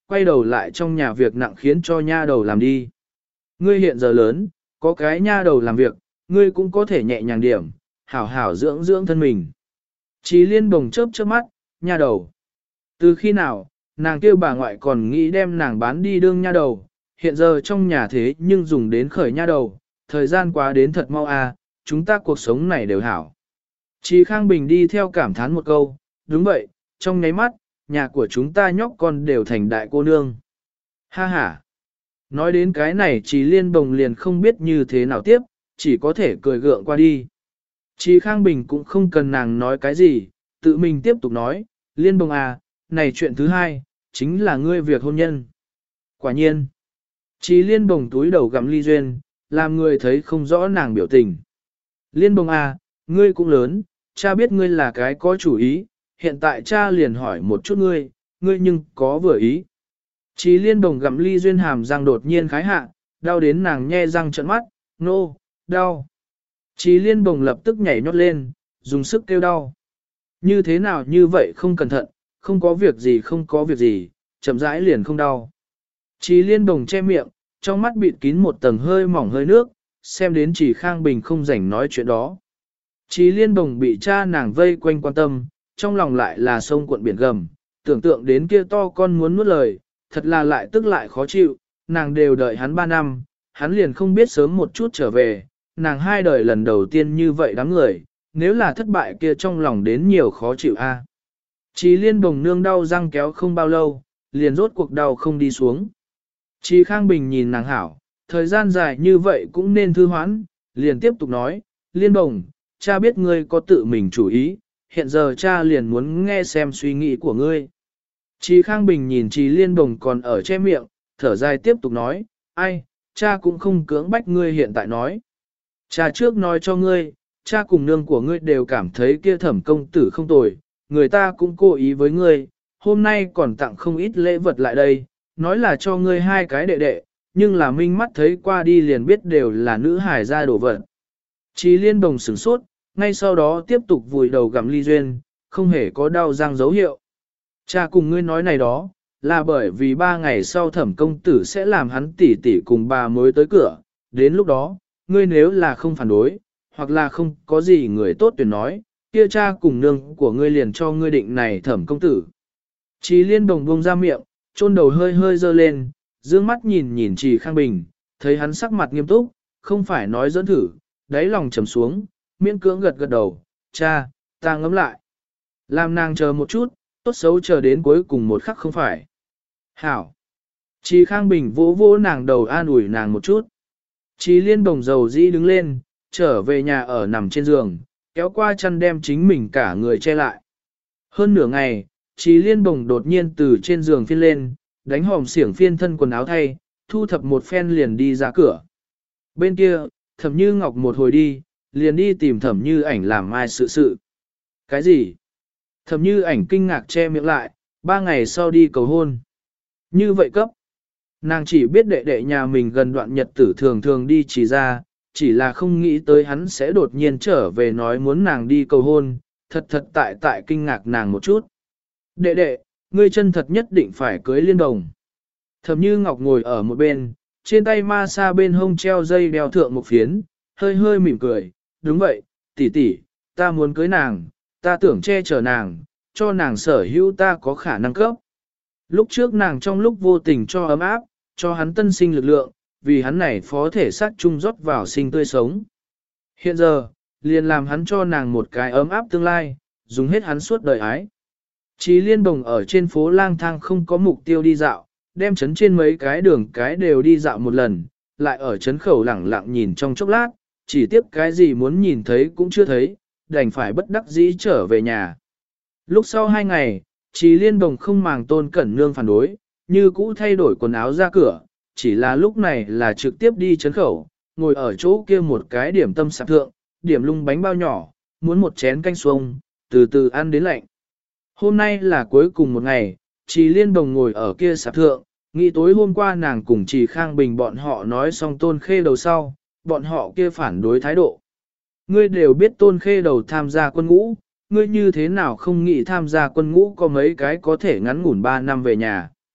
quay đầu lại trong nhà việc nặng khiến cho nha đầu làm đi. Ngươi hiện giờ lớn, có cái nha đầu làm việc, ngươi cũng có thể nhẹ nhàng điểm, hảo hảo dưỡng dưỡng thân mình. Chí Liên bồng chớp chớp mắt, nha đầu. Từ khi nào, nàng kêu bà ngoại còn nghĩ đem nàng bán đi đương nha đầu, hiện giờ trong nhà thế nhưng dùng đến khởi nha đầu, thời gian quá đến thật mau à, chúng ta cuộc sống này đều hảo. Chí Khang Bình đi theo cảm thán một câu, đúng vậy, trong nháy mắt, nhà của chúng ta nhóc con đều thành đại cô nương. Ha ha. Nói đến cái này Chí Liên bồng liền không biết như thế nào tiếp, chỉ có thể cười gượng qua đi. Chí Khang Bình cũng không cần nàng nói cái gì, tự mình tiếp tục nói, Liên bồng à, này chuyện thứ hai, chính là ngươi việc hôn nhân. Quả nhiên, Chí Liên bồng túi đầu gặm ly duyên, làm người thấy không rõ nàng biểu tình. Liên bồng à, ngươi cũng lớn, cha biết ngươi là cái có chủ ý, hiện tại cha liền hỏi một chút ngươi, ngươi nhưng có vừa ý. Chí Liên bồng gặm ly duyên hàm răng đột nhiên khái hạ, đau đến nàng nhe răng trợn mắt, nô, đau. Chí Liên bồng lập tức nhảy nhót lên, dùng sức kêu đau. Như thế nào như vậy không cẩn thận, không có việc gì không có việc gì, chậm rãi liền không đau. Chí Liên bồng che miệng, trong mắt bịt kín một tầng hơi mỏng hơi nước, xem đến Chỉ Khang Bình không rảnh nói chuyện đó. Chí Liên bồng bị cha nàng vây quanh quan tâm, trong lòng lại là sông cuộn biển gầm, tưởng tượng đến kia to con muốn nuốt lời, thật là lại tức lại khó chịu, nàng đều đợi hắn 3 năm, hắn liền không biết sớm một chút trở về, nàng 2 đời lần đầu tiên như vậy đám người, nếu là thất bại kia trong lòng đến nhiều khó chịu a. Chí Liên bồng nương đau răng kéo không bao lâu, liền rốt cuộc đau không đi xuống. Chí Khang Bình nhìn nàng hảo, thời gian dài như vậy cũng nên thư hoãn, liền tiếp tục nói, Liên bồng, cha biết ngươi có tự mình chủ ý, hiện giờ cha liền muốn nghe xem suy nghĩ của ngươi. Chí Khang Bình nhìn Chí Liên bồng còn ở che miệng, thở dài tiếp tục nói, ai, cha cũng không cưỡng bách ngươi hiện tại nói. Cha trước nói cho ngươi, cha cùng nương của ngươi đều cảm thấy kia Thẩm công tử không tồi, người ta cũng cố ý với ngươi, hôm nay còn tặng không ít lễ vật lại đây, nói là cho ngươi 2 cái đệ đệ, nhưng là minh mắt thấy qua đi liền biết đều là nữ hài gia đổ vật. Chí Liên bồng sửng sốt, ngay sau đó tiếp tục vùi đầu gặm ly duyên, không hề có đau răng dấu hiệu. Cha cùng ngươi nói này đó, là bởi vì 3 ngày sau Thẩm công tử sẽ làm hắn tỷ tỷ cùng bà mới tới cửa, đến lúc đó, ngươi nếu là không phản đối, hoặc là không có gì người tốt tuyển nói, kia cha cùng nương của ngươi liền cho ngươi định này Thẩm công tử. Chí Liên bồng bông ra miệng, chôn đầu hơi hơi dơ lên, dương mắt nhìn nhìn Chỉ Khang Bình, thấy hắn sắc mặt nghiêm túc, không phải nói dẫn thử, đáy lòng trầm xuống, miễn cưỡng gật gật đầu, cha, ta ngẫm lại. Làm nàng chờ một chút, tốt xấu chờ đến cuối cùng một khắc không phải. Hảo. Chí Khang Bình vỗ vỗ nàng đầu an ủi nàng một chút. Chí Liên bồng dầu dĩ đứng lên, trở về nhà ở nằm trên giường, kéo qua chăn đem chính mình cả người che lại. Hơn nửa ngày, Chí Liên bồng đột nhiên từ trên giường phiên lên, đánh hòm xiển phiên thân quần áo thay, thu thập một phen liền đi ra cửa. Bên kia, Thẩm Như Ngọc một hồi đi, liền đi tìm Thẩm Như Ảnh làm mai sự. Cái gì? Thẩm Như Ảnh kinh ngạc che miệng lại, 3 ngày sau đi cầu hôn. Như vậy cấp. Nàng chỉ biết đệ đệ nhà mình gần đoạn nhật tử thường thường đi chỉ ra, chỉ là không nghĩ tới hắn sẽ đột nhiên trở về nói muốn nàng đi cầu hôn, thật tại kinh ngạc nàng một chút. Đệ đệ, ngươi chân thật nhất định phải cưới Liên Đồng. Thẩm Như Ngọc ngồi ở một bên, trên tay ma sa bên hông treo dây đeo thượng một phiến, hơi hơi mỉm cười, đúng vậy, tỷ tỷ, ta muốn cưới nàng, ta tưởng che chở nàng, cho nàng sở hữu ta có khả năng cấp. Lúc trước nàng trong lúc vô tình cho ấm áp, cho hắn tân sinh lực lượng, vì hắn này phó thể xác chung rót vào sinh tươi sống. Hiện giờ, liền làm hắn cho nàng một cái ấm áp tương lai, dùng hết hắn suốt đời ái. Chí Liên bồng ở trên phố lang thang không có mục tiêu đi dạo, đem chấn trên mấy cái đường cái đều đi dạo một lần, lại ở chấn khẩu lẳng lặng nhìn trong chốc lát, chỉ tiếc cái gì muốn nhìn thấy cũng chưa thấy, đành phải bất đắc dĩ trở về nhà. Lúc sau 2 ngày, Chí Liên bồng không màng Tôn Cẩn Nương phản đối, như cũ thay đổi quần áo ra cửa, chỉ là lúc này là trực tiếp đi chấn khẩu, ngồi ở chỗ kia một cái điểm tâm sạp thượng, điểm lung bánh bao nhỏ, muốn một chén canh xuông, từ từ ăn đến lạnh. Hôm nay là cuối cùng một ngày, Chí Liên bồng ngồi ở kia sạp thượng, nghĩ tối hôm qua nàng cùng Chỉ Khang Bình bọn họ nói xong Tôn Khê Đầu sau, bọn họ kia phản đối thái độ. Ngươi đều biết Tôn Khê Đầu tham gia quân ngũ, ngươi như thế nào không nghĩ tham gia quân ngũ có mấy cái có thể ngắn ngủn 3 năm về nhà.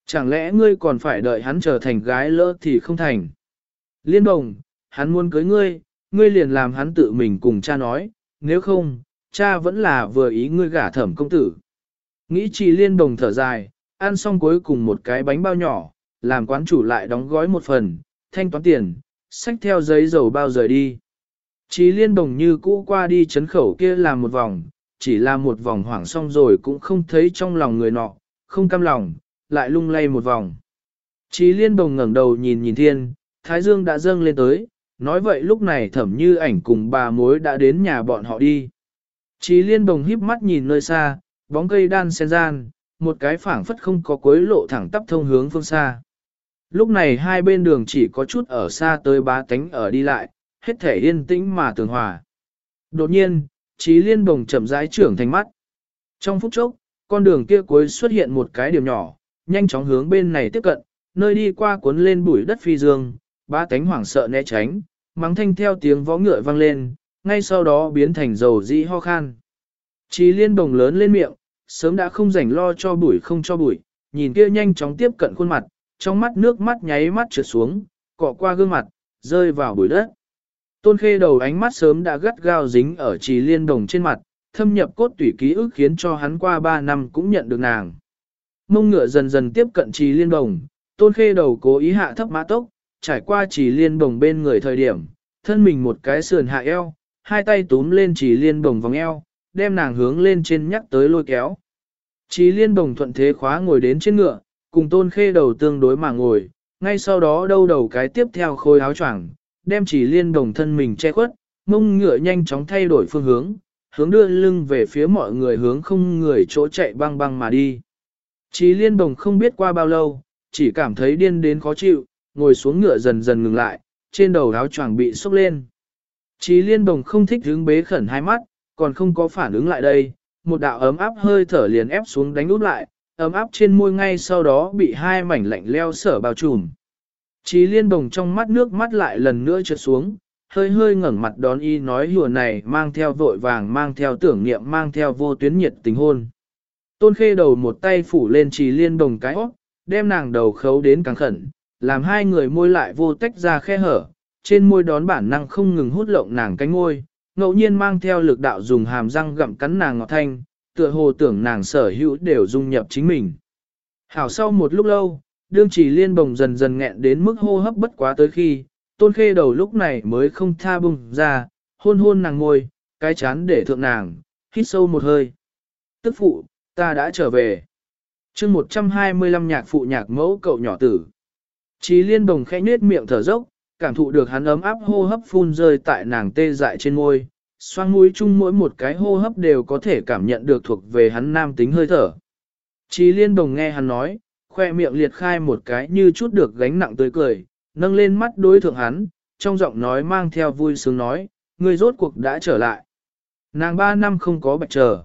Chẳng lẽ ngươi còn phải đợi hắn trở thành gái lỡ thì không thành? Liên Bồng, hắn muốn cưới ngươi, ngươi liền làm hắn tự mình cùng cha nói, nếu không, cha vẫn là vừa ý ngươi gả Thẩm công tử. Nghĩ Trì Liên Bồng thở dài, ăn xong cuối cùng một cái bánh bao nhỏ, làm quán chủ lại đóng gói một phần, thanh toán tiền, xách theo giấy dầu bao rời đi. Trì Liên Bồng như cũ qua đi chấn khẩu kia làm một vòng, chỉ là một vòng hoảng xong rồi cũng không thấy trong lòng người nọ, không cam lòng, lại lung lay một vòng. Trì Liên Bồng ngẩng đầu nhìn nhìn thiên, Thái Dương đã dâng lên tới, nói vậy lúc này Thẩm Như Ảnh cùng bà mối đã đến nhà bọn họ đi. Trì Liên Bồng híp mắt nhìn nơi xa, bóng cây đan xen gian, một cái phảng phất không có cuối lộ thẳng tắp thông hướng phương xa. Lúc này hai bên đường chỉ có chút ở xa tới bá tánh ở đi lại, hết thể yên tĩnh mà tường hòa. Đột nhiên, Trì Liên Bồng chậm rãi trưởng thành mắt. Trong phút chốc, con đường kia cuối xuất hiện một cái điểm nhỏ, nhanh chóng hướng bên này tiếp cận, nơi đi qua cuốn lên bụi đất phi dương, bá tánh hoảng sợ né tránh, mắng thanh theo tiếng vó ngựa vang lên, ngay sau đó biến thành dầu dĩ ho khan. Trì Liên Bồng lớn lên miệng, sớm đã không rảnh lo cho bụi không cho bụi, nhìn kia nhanh chóng tiếp cận khuôn mặt, trong mắt nước mắt nháy mắt trượt xuống, cọ qua gương mặt, rơi vào bụi đất. Tôn Khê Đầu ánh mắt sớm đã gắt gao dính ở Trì Liên Bồng trên mặt, thâm nhập cốt tủy ký ức khiến cho hắn qua 3 năm cũng nhận được nàng. Mông ngựa dần dần tiếp cận Trì Liên Bồng, Tôn Khê Đầu cố ý hạ thấp mã tốc, trải qua Trì Liên Bồng bên người thời điểm, thân mình một cái sườn hạ eo, hai tay túm lên Trì Liên Bồng vòng eo, đem nàng hướng lên trên nhắc tới lôi kéo. Trì Liên Bồng thuận thế khóa ngồi đến trên ngựa, cùng Tôn Khê Đầu tương đối mà ngồi, ngay sau đó đâu đầu cái tiếp theo khôi áo choàng, đem Trì Liên Bồng thân mình che khuất, mông ngựa nhanh chóng thay đổi phương hướng, hướng đưa lưng về phía mọi người hướng không người chỗ chạy băng băng mà đi. Trì Liên Bồng không biết qua bao lâu, chỉ cảm thấy điên đến khó chịu, ngồi xuống ngựa dần dần ngừng lại, trên đầu áo choàng bị xốc lên. Trì Liên Bồng không thích hướng bế khẩn hai mắt, còn không có phản ứng lại đây, một đạo ấm áp hơi thở liền ép xuống đánh úp lại, ấm áp trên môi ngay sau đó bị hai mảnh lạnh leo sở bao trùm. Trì Liên Bồng trong mắt nước mắt lại lần nữa trượt xuống, hơi hơi ngẩng mặt đón y nói hùa này mang theo vội vàng mang theo tưởng niệm mang theo vô tuyến nhiệt tình hôn. Tôn Khê Đầu một tay phủ lên Trì Liên Bồng cái óc, đem nàng đầu khấu đến càng khẩn, làm hai người môi lại vô tách ra khe hở, trên môi đón bản năng không ngừng hút lộng nàng cánh môi, ngẫu nhiên mang theo lực đạo dùng hàm răng gặm cắn nàng ngọt thanh, tựa hồ tưởng nàng sở hữu đều dung nhập chính mình. Hảo sau một lúc lâu, đương Trì Liên Bồng dần dần nghẹn đến mức hô hấp bất quá tới khi, Tôn Khê Đầu lúc này mới không tha bùng ra, hôn hôn nàng ngôi, cái chán để thượng nàng, hít sâu một hơi. Tức phụ, ta đã trở về. chương 125 nhạc phụ nhạc mẫu cậu nhỏ tử. Trì Liên Bồng khẽ nhếch miệng thở dốc, cảm thụ được hắn ấm áp hô hấp phun rơi tại nàng tê dại trên môi, xoang mũi chung mỗi một cái hô hấp đều có thể cảm nhận được thuộc về hắn nam tính hơi thở. Trì Liên Bồng nghe hắn nói, khoe miệng liệt khai một cái như chút được gánh nặng tươi cười, nâng lên mắt đối thượng hắn, trong giọng nói mang theo vui sướng nói, ngươi rốt cuộc đã trở lại. Nàng 3 năm không có bạch chờ.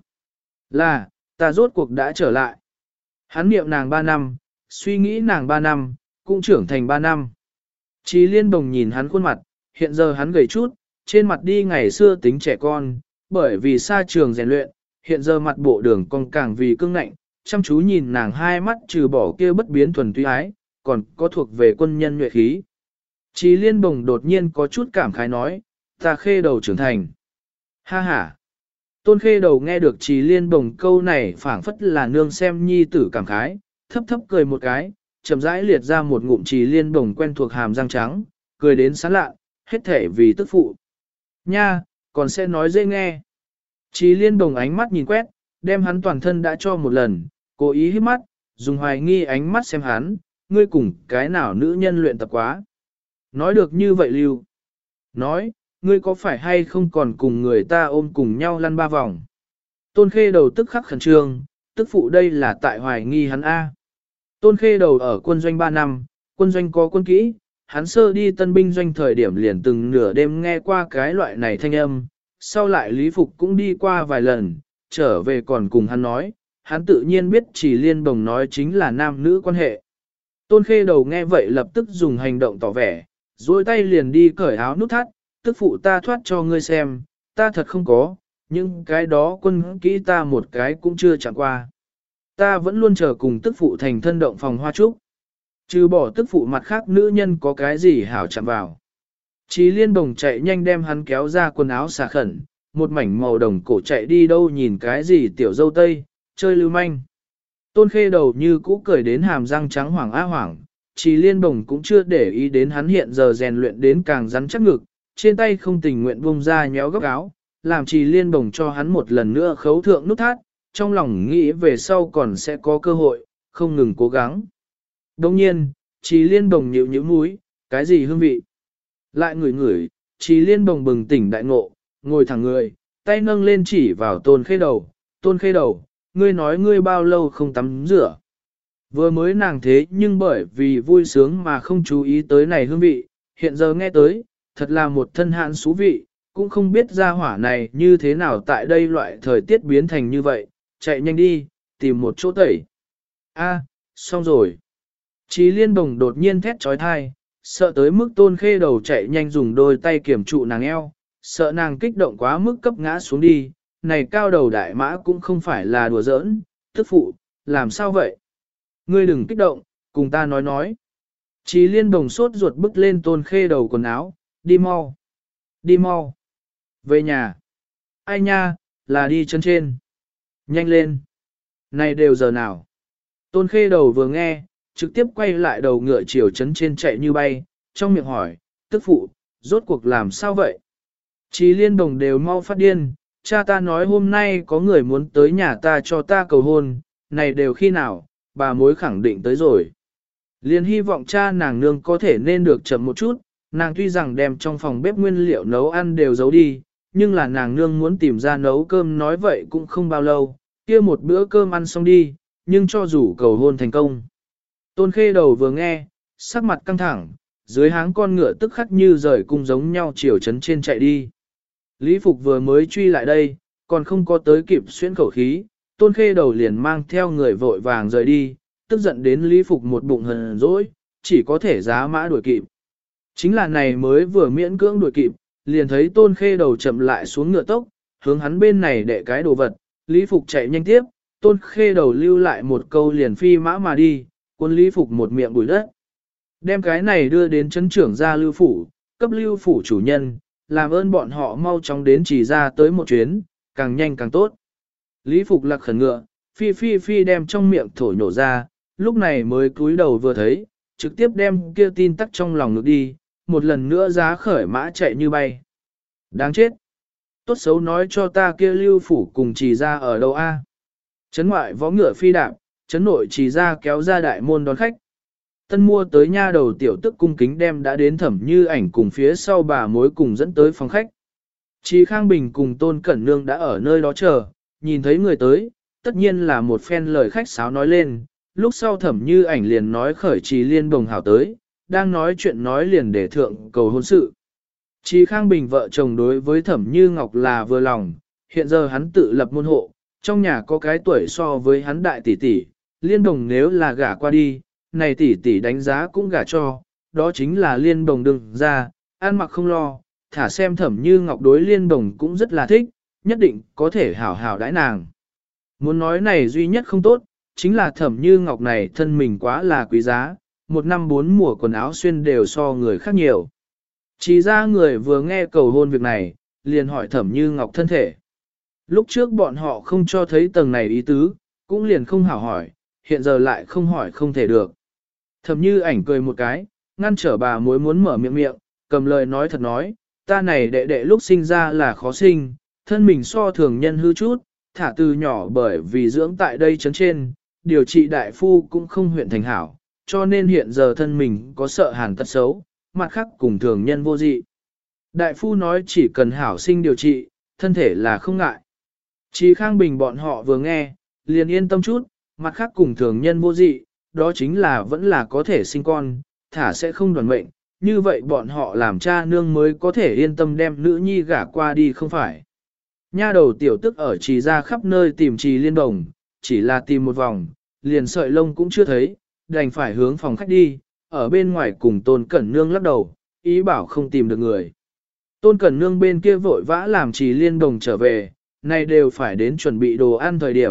Là, ta rốt cuộc đã trở lại. Hắn niệm nàng 3 năm, suy nghĩ nàng 3 năm, cũng trưởng thành 3 năm. Trì Liên Bồng nhìn hắn khuôn mặt, hiện giờ hắn gầy chút, trên mặt đi ngày xưa tính trẻ con, bởi vì xa trường rèn luyện, hiện giờ mặt bộ đường cong càng vì cương ngạnh, chăm chú nhìn nàng hai mắt trừ bỏ kia bất biến thuần túy ái, còn có thuộc về quân nhân nhuệ khí. Trì Liên Bồng đột nhiên có chút cảm khái nói, ta Khê Đầu trưởng thành. Ha ha. Tôn Khê Đầu nghe được Trì Liên Bồng câu này phảng phất là nương xem nhi tử cảm khái, thấp thấp cười một cái, chậm rãi liệt ra một ngụm Trì Liên Bồng quen thuộc hàm răng trắng, cười đến sán lạ, hết thể vì tức phụ. Nha, còn sẽ nói dễ nghe. Trì Liên Bồng ánh mắt nhìn quét, đem hắn toàn thân đã cho một lần, cố ý hít mắt, dùng hoài nghi ánh mắt xem hắn, ngươi cùng cái nào nữ nhân luyện tập quá. Nói được như vậy lưu. Nói, ngươi có phải hay không còn cùng người ta ôm cùng nhau lăn 3 vòng. Tôn Khê Đầu tức khắc khẩn trương, tức phụ đây là tại hoài nghi hắn A. Tôn Khê Đầu ở quân doanh 3 năm, quân doanh có quân kỹ, hắn sơ đi tân binh doanh thời điểm liền từng nửa đêm nghe qua cái loại này thanh âm, sau lại Lý Phục cũng đi qua vài lần, trở về còn cùng hắn nói, hắn tự nhiên biết Trì Liên Bồng nói chính là nam nữ quan hệ. Tôn Khê Đầu nghe vậy lập tức dùng hành động tỏ vẻ, duỗi tay liền đi cởi áo nút thắt, tức phụ ta thoát cho ngươi xem, ta thật không có, nhưng cái đó quân kỹ ta một cái cũng chưa chẳng qua. Ta vẫn luôn chờ cùng tức phụ thành thân động phòng hoa trúc. Trừ bỏ tức phụ mặt khác nữ nhân có cái gì hảo chạm vào. Chí Liên Bồng chạy nhanh đem hắn kéo ra quần áo xà khẩn, một mảnh màu đồng cổ chạy đi đâu nhìn cái gì tiểu dâu tây, chơi lưu manh. Tôn Khê Đầu như cũ cười đến hàm răng trắng hoảng á hoảng, Chí Liên Bồng cũng chưa để ý đến hắn hiện giờ rèn luyện đến càng rắn chắc ngực, trên tay không tình nguyện buông ra nhéo góc áo, làm Chí Liên Bồng cho hắn một lần nữa khấu thượng nút thắt, trong lòng nghĩ về sau còn sẽ có cơ hội, không ngừng cố gắng. Đồng nhiên, Chí Liên Bồng nhíu nhíu mũi, cái gì hương vị? Lại ngửi ngửi, Chí Liên Bồng bừng tỉnh đại ngộ, ngồi thẳng người, tay nâng lên chỉ vào Tôn Khê Đầu. Tôn Khê Đầu, ngươi nói ngươi bao lâu không tắm rửa? Vừa mới nàng thế nhưng bởi vì vui sướng mà không chú ý tới này hương vị, hiện giờ nghe tới, thật là một thân hạn xú vị, cũng không biết ra hỏa này như thế nào tại đây loại thời tiết biến thành như vậy, chạy nhanh đi, tìm một chỗ tẩy. A, xong rồi. Chí Liên Bồng đột nhiên thét trói thai, sợ tới mức Tôn Khê Đầu chạy nhanh dùng đôi tay kiểm trụ nàng eo, sợ nàng kích động quá mức cấp ngã xuống đi, này cao đầu đại mã cũng không phải là đùa giỡn, tức phụ, làm sao vậy? Ngươi đừng kích động, cùng ta nói. Chí Liên Bồng sốt ruột bứt lên Tôn Khê Đầu quần áo, đi mau, đi mau, về nhà. Ai nha, là đi chân trên. Nhanh lên. Này đều giờ nào? Tôn Khê Đầu vừa nghe, trực tiếp quay lại đầu ngựa chiều chấn trên chạy như bay, trong miệng hỏi, tức phụ, rốt cuộc làm sao vậy? Chí Liên Bồng đều mau phát điên, cha ta nói hôm nay có người muốn tới nhà ta cho ta cầu hôn, này đều khi nào, bà mối khẳng định tới rồi. Liên hy vọng cha nàng nương có thể nên được chậm một chút, nàng tuy rằng đem trong phòng bếp nguyên liệu nấu ăn đều giấu đi, nhưng là nàng nương muốn tìm ra nấu cơm nói vậy cũng không bao lâu, kia một bữa cơm ăn xong đi, nhưng cho dù cầu hôn thành công. Tôn Khê Đầu vừa nghe, sắc mặt căng thẳng, dưới háng con ngựa tức khắc như rời cung giống nhau chiều chấn trên chạy đi. Lý Phục vừa mới truy lại đây, còn không có tới kịp xuyên khẩu khí, Tôn Khê Đầu liền mang theo người vội vàng rời đi, tức giận đến Lý Phục một bụng hờn dỗi, chỉ có thể giá mã đuổi kịp. Chính là này mới vừa miễn cưỡng đuổi kịp, liền thấy Tôn Khê Đầu chậm lại xuống ngựa tốc, hướng hắn bên này để cái đồ vật, Lý Phục chạy nhanh tiếp, Tôn Khê Đầu lưu lại một câu liền phi mã mà đi, quân Lý Phục một miệng bùi đất. Đem cái này đưa đến trấn trưởng gia Lưu Phủ, cấp Lưu Phủ chủ nhân, làm ơn bọn họ mau chóng đến chỉ ra tới một chuyến, càng nhanh càng tốt. Lý Phục lạc khẩn ngựa, phi đem trong miệng thổi nổ ra, lúc này mới cúi đầu vừa thấy, trực tiếp đem kia tin tắc trong lòng ngực đi, một lần nữa giá khởi mã chạy như bay. Đáng chết! Tốt xấu nói cho ta kia Lưu Phủ cùng chỉ ra ở đâu a? Trấn ngoại võ ngựa phi đạp, trấn nội chỉ ra kéo ra đại môn đón khách. Tân mua tới nha đầu tiểu tức cung kính đem đã đến Thẩm Như Ảnh cùng phía sau bà mối cùng dẫn tới phòng khách. Chí Khang Bình cùng Tôn Cẩn Nương đã ở nơi đó chờ, nhìn thấy người tới, tất nhiên là một phen lời khách sáo nói lên, lúc sau Thẩm Như Ảnh liền nói khởi Chí Liên Bồng hảo tới, đang nói chuyện nói liền để thượng cầu hôn sự. Chí Khang Bình vợ chồng đối với Thẩm Như Ngọc là vừa lòng, hiện giờ hắn tự lập môn hộ, trong nhà có cái tuổi so với hắn đại tỷ tỷ, Liên Đồng nếu là gả qua đi, này tỷ tỷ đánh giá cũng gả cho, đó chính là Liên Đồng đừng ra, ăn mặc không lo, thả xem Thẩm Như Ngọc đối Liên Đồng cũng rất là thích, nhất định có thể hảo hảo đãi nàng. Muốn nói này duy nhất không tốt, chính là Thẩm Như Ngọc này thân mình quá là quý giá, một năm bốn mùa quần áo xuyên đều so người khác nhiều. Chỉ ra người vừa nghe cầu hôn việc này, liền hỏi Thẩm Như Ngọc thân thể. Lúc trước bọn họ không cho thấy tầng này ý tứ, cũng liền không hảo hỏi, hiện giờ lại không hỏi không thể được. Thẩm Như Ảnh cười một cái, ngăn trở bà mối muốn mở miệng, cầm lời nói thật nói, ta này đệ đệ lúc sinh ra là khó sinh, thân mình so thường nhân hư chút, thả từ nhỏ bởi vì dưỡng tại đây chấn trên, điều trị đại phu cũng không huyện thành hảo, cho nên hiện giờ thân mình có sợ hàn tật xấu, mặt khác cùng thường nhân vô dị. Đại phu nói chỉ cần hảo sinh điều trị, thân thể là không ngại. Chí Khang Bình bọn họ vừa nghe, liền yên tâm chút, mặt khác cùng thường nhân vô dị, đó chính là vẫn là có thể sinh con, thả sẽ không đoàn mệnh, như vậy bọn họ làm cha nương mới có thể yên tâm đem nữ nhi gả qua đi không phải. Nha đầu tiểu tức ở Trì ra khắp nơi tìm Trì Liên Đồng, chỉ là tìm một vòng, liền sợi lông cũng chưa thấy, đành phải hướng phòng khách đi, ở bên ngoài cùng Tôn Cẩn Nương lắc đầu, ý bảo không tìm được người. Tôn Cẩn Nương bên kia vội vã làm Trì Liên Đồng trở về, này đều phải đến chuẩn bị đồ ăn thời điểm,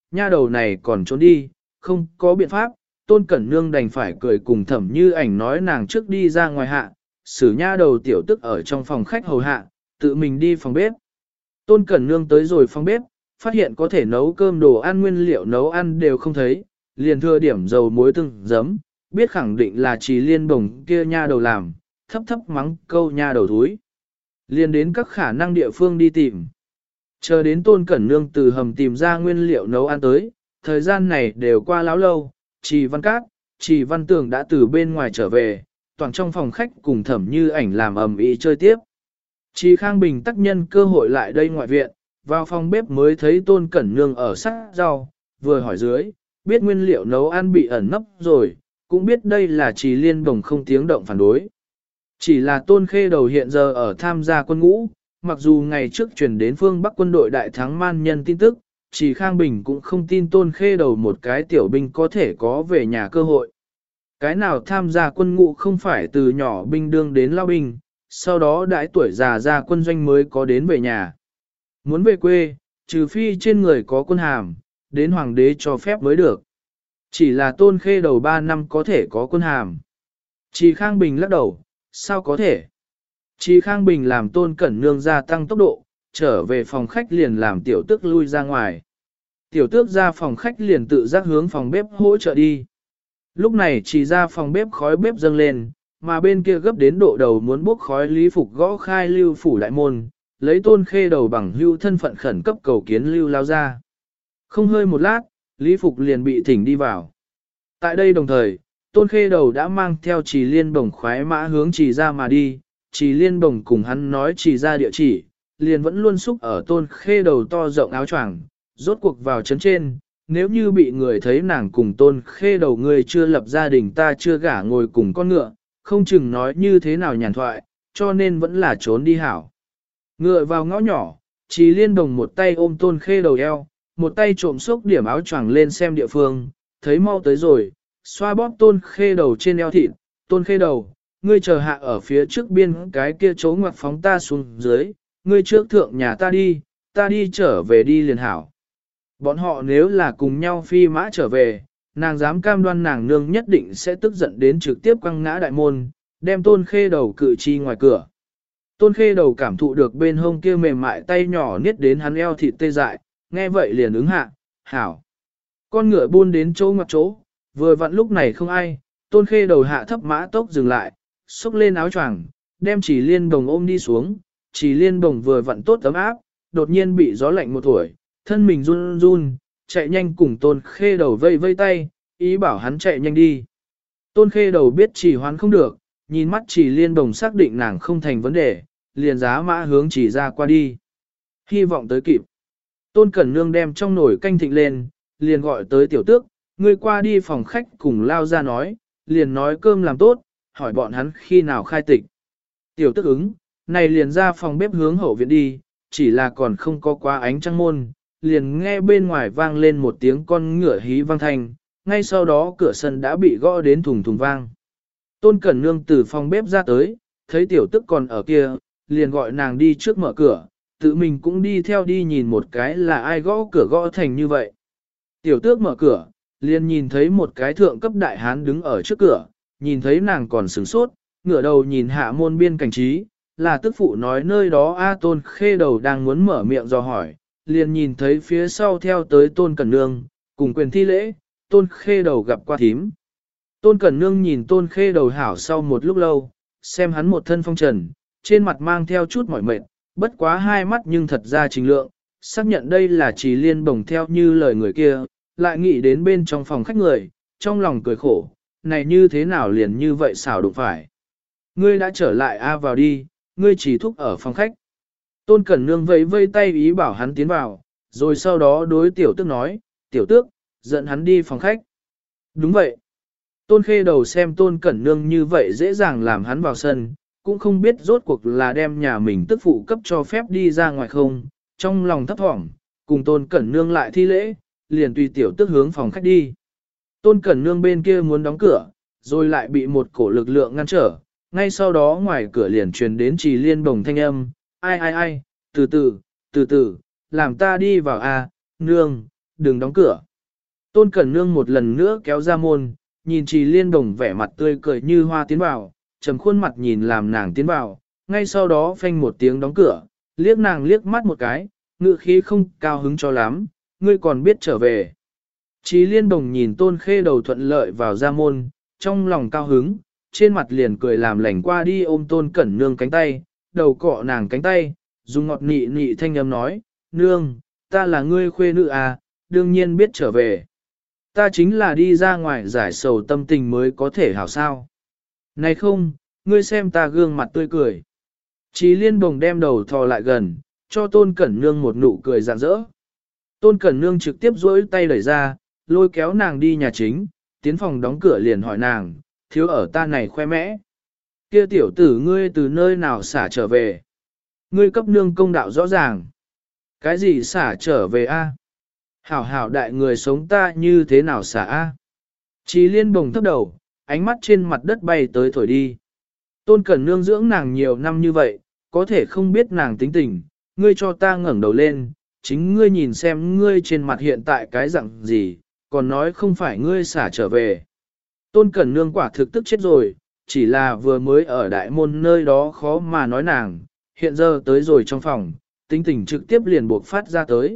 nha đầu này còn trốn đi, không có biện pháp, Tôn Cẩn Nương đành phải cười cùng Thẩm Như Ảnh nói nàng trước đi ra ngoài hạ, xử nha đầu tiểu tức ở trong phòng khách hầu hạ, tự mình đi phòng bếp. Tôn Cẩn Nương tới rồi phòng bếp, phát hiện có thể nấu cơm đồ ăn nguyên liệu nấu ăn đều không thấy, liền thừa điểm dầu muối từng giấm, biết khẳng định là Trì Liên Bồng kia nha đầu làm, thấp thấp mắng câu nha đầu thúi. Liền đến các khả năng địa phương đi tìm. Chờ đến Tôn Cẩn Nương từ hầm tìm ra nguyên liệu nấu ăn tới, thời gian này đều qua láo lâu, Trì Văn Cát, Trì Văn Tường đã từ bên ngoài trở về, toàn trong phòng khách cùng Thẩm Như Ảnh làm ầm ĩ chơi tiếp. Trì Khang Bình tác nhân cơ hội lại đây ngoại viện, vào phòng bếp mới thấy Tôn Cẩn Nương ở sát rau, vừa hỏi dưới, biết nguyên liệu nấu ăn bị ẩn nấp rồi, cũng biết đây là Trì Liên Bồng không tiếng động phản đối. Chỉ là Tôn Khê Đầu hiện giờ ở tham gia quân ngũ, mặc dù ngày trước truyền đến phương Bắc quân đội đại thắng man nhân tin tức, Trì Khang Bình cũng không tin Tôn Khê Đầu một cái tiểu binh có thể có về nhà cơ hội. Cái nào tham gia quân ngũ không phải từ nhỏ binh đương đến lao binh, sau đó đãi tuổi già ra quân doanh mới có đến về nhà. Muốn về quê, trừ phi trên người có quân hàm, đến hoàng đế cho phép mới được. Chỉ là Tôn Khê Đầu 3 năm có thể có quân hàm. Trì Khang Bình lắc đầu, sao có thể? Trì Khang Bình làm Tôn Cẩn Nương gia tăng tốc độ, trở về phòng khách liền làm tiểu tước lui ra ngoài. Tiểu tước ra phòng khách liền tự giác hướng phòng bếp hỗ trợ đi. Lúc này chỉ ra phòng bếp khói bếp dâng lên, mà bên kia gấp đến độ đầu muốn bốc khói Lý Phục gõ khai Lưu phủ đại môn, lấy Tôn Khê Đầu bằng hưu thân phận khẩn cấp cầu kiến Lưu lao ra. Không hơi một lát, Lý Phục liền bị thỉnh đi vào. Tại đây đồng thời, Tôn Khê Đầu đã mang theo Trì Liên Bồng khoái mã hướng Trì ra mà đi, Trì Liên Bồng cùng hắn nói Trì ra địa chỉ, liền vẫn luôn xúc ở Tôn Khê Đầu to rộng áo choàng, rốt cuộc vào trấn trên, nếu như bị người thấy nàng cùng Tôn Khê Đầu người chưa lập gia đình ta chưa gả ngồi cùng con ngựa, không chừng nói như thế nào nhàn thoại, cho nên vẫn là trốn đi hảo. Ngựa vào ngõ nhỏ, Trì Liên Bồng một tay ôm Tôn Khê Đầu eo, một tay trộm xúc điểm áo choàng lên xem địa phương, thấy mau tới rồi, xoa bóp Tôn Khê Đầu trên eo thịt, Tôn Khê Đầu, ngươi chờ hạ ở phía trước biên cái kia chỗ ngoặc phóng ta xuống dưới, ngươi trước thượng nhà ta đi trở về đi liền hảo. Bọn họ nếu là cùng nhau phi mã trở về, nàng dám cam đoan nàng nương nhất định sẽ tức giận đến trực tiếp quăng ngã đại môn, đem Tôn Khê Đầu cự chi ngoài cửa. Tôn Khê Đầu cảm thụ được bên hông kia mềm mại tay nhỏ niết đến hắn eo thịt tê dại, nghe vậy liền ứng hạ, hảo. Con ngựa buôn đến chỗ ngoặc chỗ, vừa vặn lúc này không ai, Tôn Khê Đầu hạ thấp mã tốc dừng lại, xúc lên áo choàng, đem Trì Liên Bồng ôm đi xuống, Trì Liên Bồng vừa vặn tốt ấm áp, đột nhiên bị gió lạnh một thổi, thân mình run run, chạy nhanh cùng Tôn Khê Đầu vây vây tay, ý bảo hắn chạy nhanh đi. Tôn Khê Đầu biết trì hoãn không được, nhìn mắt Trì Liên Bồng xác định nàng không thành vấn đề, liền giá mã hướng Trì ra qua đi. Hy vọng tới kịp. Tôn Cẩn Nương đem trong nồi canh thịnh lên, liền gọi tới tiểu tước, ngươi qua đi phòng khách cùng lao ra nói, liền nói cơm làm tốt, hỏi bọn hắn khi nào khai tịch. Tiểu tước ứng, này liền ra phòng bếp hướng hậu viện đi, chỉ là còn không có quá ánh trăng môn, liền nghe bên ngoài vang lên một tiếng con ngựa hí vang thanh, ngay sau đó cửa sân đã bị gõ đến thùng thùng vang. Tôn Cẩn Nương từ phòng bếp ra tới, thấy tiểu tức còn ở kia, liền gọi nàng đi trước mở cửa, tự mình cũng đi theo đi nhìn một cái là ai gõ cửa gõ thành như vậy. Tiểu tước mở cửa, liền nhìn thấy một cái thượng cấp đại hán đứng ở trước cửa, nhìn thấy nàng còn sửng sốt, ngửa đầu nhìn hạ môn biên cảnh trí, là tức phụ nói nơi đó A Tôn Khê Đầu đang muốn mở miệng dò hỏi, liền nhìn thấy phía sau theo tới Tôn Cẩn Nương, cùng quyền thi lễ, Tôn Khê Đầu gặp qua thím. Tôn Cẩn Nương nhìn Tôn Khê Đầu hảo sau một lúc lâu, xem hắn một thân phong trần, trên mặt mang theo chút mỏi mệt, bất quá hai mắt nhưng thật ra trình lượng, xác nhận đây là Trì Liên Bồng theo như lời người kia, lại nghĩ đến bên trong phòng khách người, trong lòng cười khổ, này như thế nào liền như vậy xảo đụng phải. Ngươi đã trở lại A vào đi, ngươi chỉ thúc ở phòng khách. Tôn Cẩn Nương vẫy vây tay ý bảo hắn tiến vào, rồi sau đó đối tiểu tước nói, tiểu tước, dẫn hắn đi phòng khách. Đúng vậy. Tôn Khê Đầu xem Tôn Cẩn Nương như vậy dễ dàng làm hắn vào sân, cũng không biết rốt cuộc là đem nhà mình tức phụ cấp cho phép đi ra ngoài không, trong lòng thấp thỏm, cùng Tôn Cẩn Nương lại thi lễ, liền tùy tiểu tước hướng phòng khách đi. Tôn Cẩn Nương bên kia muốn đóng cửa, rồi lại bị một cổ lực lượng ngăn trở, ngay sau đó ngoài cửa liền truyền đến Trì Liên Bồng thanh âm, ai, từ từ, làm ta đi vào a, nương, đừng đóng cửa. Tôn Cẩn Nương một lần nữa kéo ra môn, nhìn Trì Liên Đồng vẻ mặt tươi cười như hoa tiến vào, trầm khuôn mặt nhìn làm nàng tiến vào, ngay sau đó phanh một tiếng đóng cửa, liếc nàng liếc mắt một cái, ngự khí không cao hứng cho lắm, ngươi còn biết trở về. Trì Liên Đồng nhìn Tôn Khê Đầu thuận lợi vào ra môn, trong lòng cao hứng, trên mặt liền cười làm lành qua đi ôm Tôn Cẩn Nương cánh tay, đầu cọ nàng cánh tay, dùng ngọt nị nị thanh âm nói, nương, ta là ngươi khuê nữ à, đương nhiên biết trở về. Ta chính là đi ra ngoài giải sầu tâm tình mới có thể hảo sao. Này không, ngươi xem ta gương mặt tươi cười. Chí Liên Bồng đem đầu thò lại gần, cho Tôn Cẩn Nương một nụ cười rạng rỡ. Tôn Cẩn Nương trực tiếp duỗi tay đẩy ra, lôi kéo nàng đi nhà chính, tiến phòng đóng cửa liền hỏi nàng, thiếu ở ta này khoe mẽ. Kia tiểu tử ngươi từ nơi nào xả trở về? Ngươi cấp nương công đạo rõ ràng. Cái gì xả trở về a? Hảo hảo đại người sống ta như thế nào xả a? Chí Liên Bồng thấp đầu, ánh mắt trên mặt đất bay tới thổi đi. Tôn Cẩn Nương dưỡng nàng nhiều năm như vậy, có thể không biết nàng tính tình, ngươi cho ta ngẩng đầu lên, chính ngươi nhìn xem ngươi trên mặt hiện tại cái dạng gì, còn nói không phải ngươi xả trở về. Tôn Cẩn Nương quả thực tức chết rồi, chỉ là vừa mới ở đại môn nơi đó khó mà nói nàng, hiện giờ tới rồi trong phòng, tính tình trực tiếp liền buộc phát ra tới.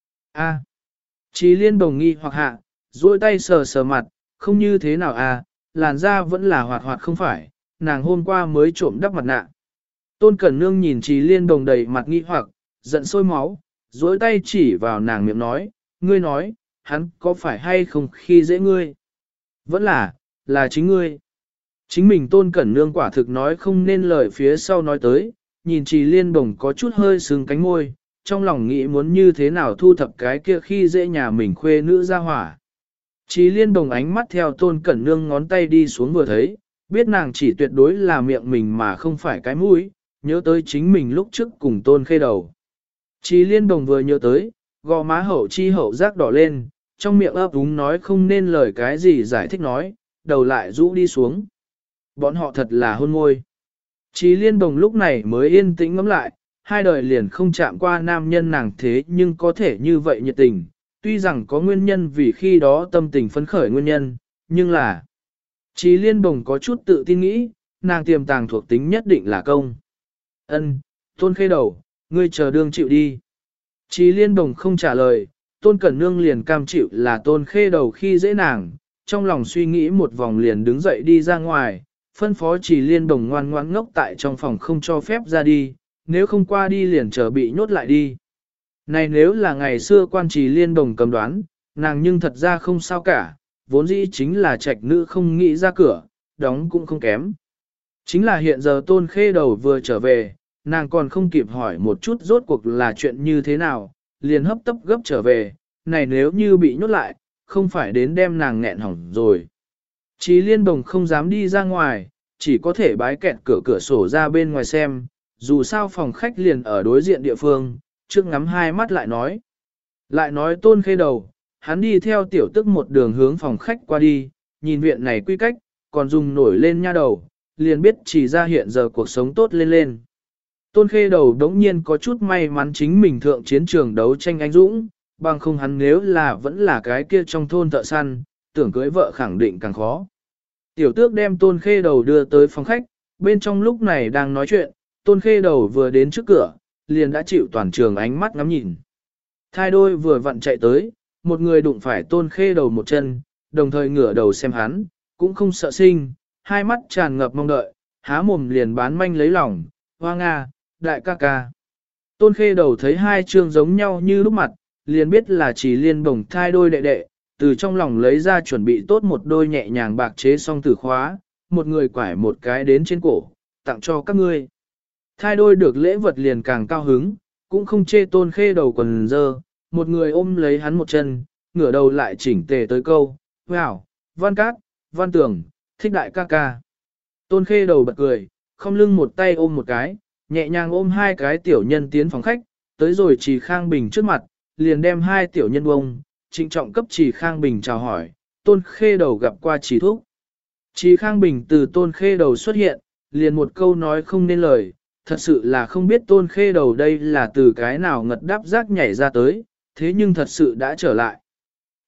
A. Chí Liên Bồng nghi hoặc hạ, duỗi tay sờ sờ mặt, không như thế nào à, làn da vẫn là hoạt hoạt không phải, nàng hôm qua mới trộm đắp mặt nạ. Tôn Cẩn Nương nhìn Chí Liên Bồng đầy mặt nghi hoặc, giận sôi máu, duỗi tay chỉ vào nàng miệng nói, ngươi nói, hắn có phải hay không khi dễ ngươi? Vẫn là chính ngươi. Chính mình Tôn Cẩn Nương quả thực nói không nên lời phía sau nói tới, nhìn Trì Liên Bồng có chút hơi sưng cánh môi, trong lòng nghĩ muốn như thế nào thu thập cái kia khi dễ nhà mình khuê nữ ra hỏa. Trì Liên Bồng ánh mắt theo Tôn Cẩn Nương ngón tay đi xuống vừa thấy, biết nàng chỉ tuyệt đối là miệng mình mà không phải cái mũi, nhớ tới chính mình lúc trước cùng Tôn Khê Đầu. Trì Liên Bồng vừa nhớ tới, gò má hậu chi hậu giác đỏ lên, trong miệng ấp úng nói không nên lời cái gì giải thích nói, đầu lại rũ đi xuống. Bọn họ thật là hôn môi. Chí Liên Bồng lúc này mới yên tĩnh ngẫm lại, hai đời liền không chạm qua nam nhân nàng thế nhưng có thể như vậy nhiệt tình, tuy rằng có nguyên nhân vì khi đó tâm tình phấn khởi nguyên nhân, nhưng là Chí Liên Bồng có chút tự tin nghĩ, nàng tiềm tàng thuộc tính nhất định là công. Ân, Tôn Khê Đầu, ngươi chờ đương chịu đi. Chí Liên Bồng không trả lời, Tôn Cẩn Nương liền cam chịu là Tôn Khê Đầu khi dễ nàng, trong lòng suy nghĩ một vòng liền đứng dậy đi ra ngoài, phân phó Trì Liên Bồng ngoan ngoãn ngốc tại trong phòng không cho phép ra đi, nếu không qua đi liền chờ bị nhốt lại đi. Này nếu là ngày xưa quan Trì Liên Bồng cầm đoán, nàng nhưng thật ra không sao cả, vốn dĩ chính là trạch nữ không nghĩ ra cửa, đóng cũng không kém. Chính là hiện giờ Tôn Khê Đầu vừa trở về, nàng còn không kịp hỏi một chút rốt cuộc là chuyện như thế nào, liền hấp tấp gấp trở về, này nếu như bị nhốt lại, không phải đến đem nàng nghẹn hỏng rồi. Chí Liên Bồng không dám đi ra ngoài, chỉ có thể bái kẹt cửa sổ ra bên ngoài xem, dù sao phòng khách liền ở đối diện địa phương, trước ngắm hai mắt lại nói. Lại nói Tôn Khê Đầu, hắn đi theo tiểu tức một đường hướng phòng khách qua đi, nhìn viện này quy cách, còn dùng nổi lên nha đầu, liền biết chỉ ra hiện giờ cuộc sống tốt lên lên. Tôn Khê Đầu đống nhiên có chút may mắn chính mình thượng chiến trường đấu tranh anh dũng, bằng không hắn nếu là vẫn là cái kia trong thôn thợ săn, tưởng cưới vợ khẳng định càng khó. Tiểu tước đem Tôn Khê Đầu đưa tới phòng khách, bên trong lúc này đang nói chuyện, Tôn Khê Đầu vừa đến trước cửa, liền đã chịu toàn trường ánh mắt ngắm nhìn. Thai đôi vừa vặn chạy tới, một người đụng phải Tôn Khê Đầu một chân, đồng thời ngửa đầu xem hắn, cũng không sợ sinh, hai mắt tràn ngập mong đợi, há mồm liền bán manh lấy lòng, hoa nga, đại ca ca. Tôn Khê Đầu thấy hai trương giống nhau như lúc mặt, liền biết là chỉ Liên Bồng thai đôi đệ đệ, từ trong lòng lấy ra chuẩn bị tốt một đôi nhẹ nhàng bạc chế song tử khóa, một người quải một cái đến trên cổ, tặng cho các ngươi. Thai đôi được lễ vật liền càng cao hứng, cũng không chê Tôn Khê Đầu quần dơ, một người ôm lấy hắn một chân, ngửa đầu lại chỉnh tề tới câu, wow, Văn Cát, Văn Tường, thích đại ca ca. Tôn Khê Đầu bật cười, không lưng một tay ôm một cái, nhẹ nhàng ôm hai cái tiểu nhân tiến phòng khách, tới rồi Trì Khang Bình trước mặt, liền đem hai tiểu nhân bông, trịnh trọng cấp Trì Khang Bình chào hỏi, Tôn Khê Đầu gặp qua Trì Thúc. Trì Khang Bình từ Tôn Khê Đầu xuất hiện, liền một câu nói không nên lời, thật sự là không biết Tôn Khê Đầu đây là từ cái nào ngật đáp giác nhảy ra tới, thế nhưng thật sự đã trở lại.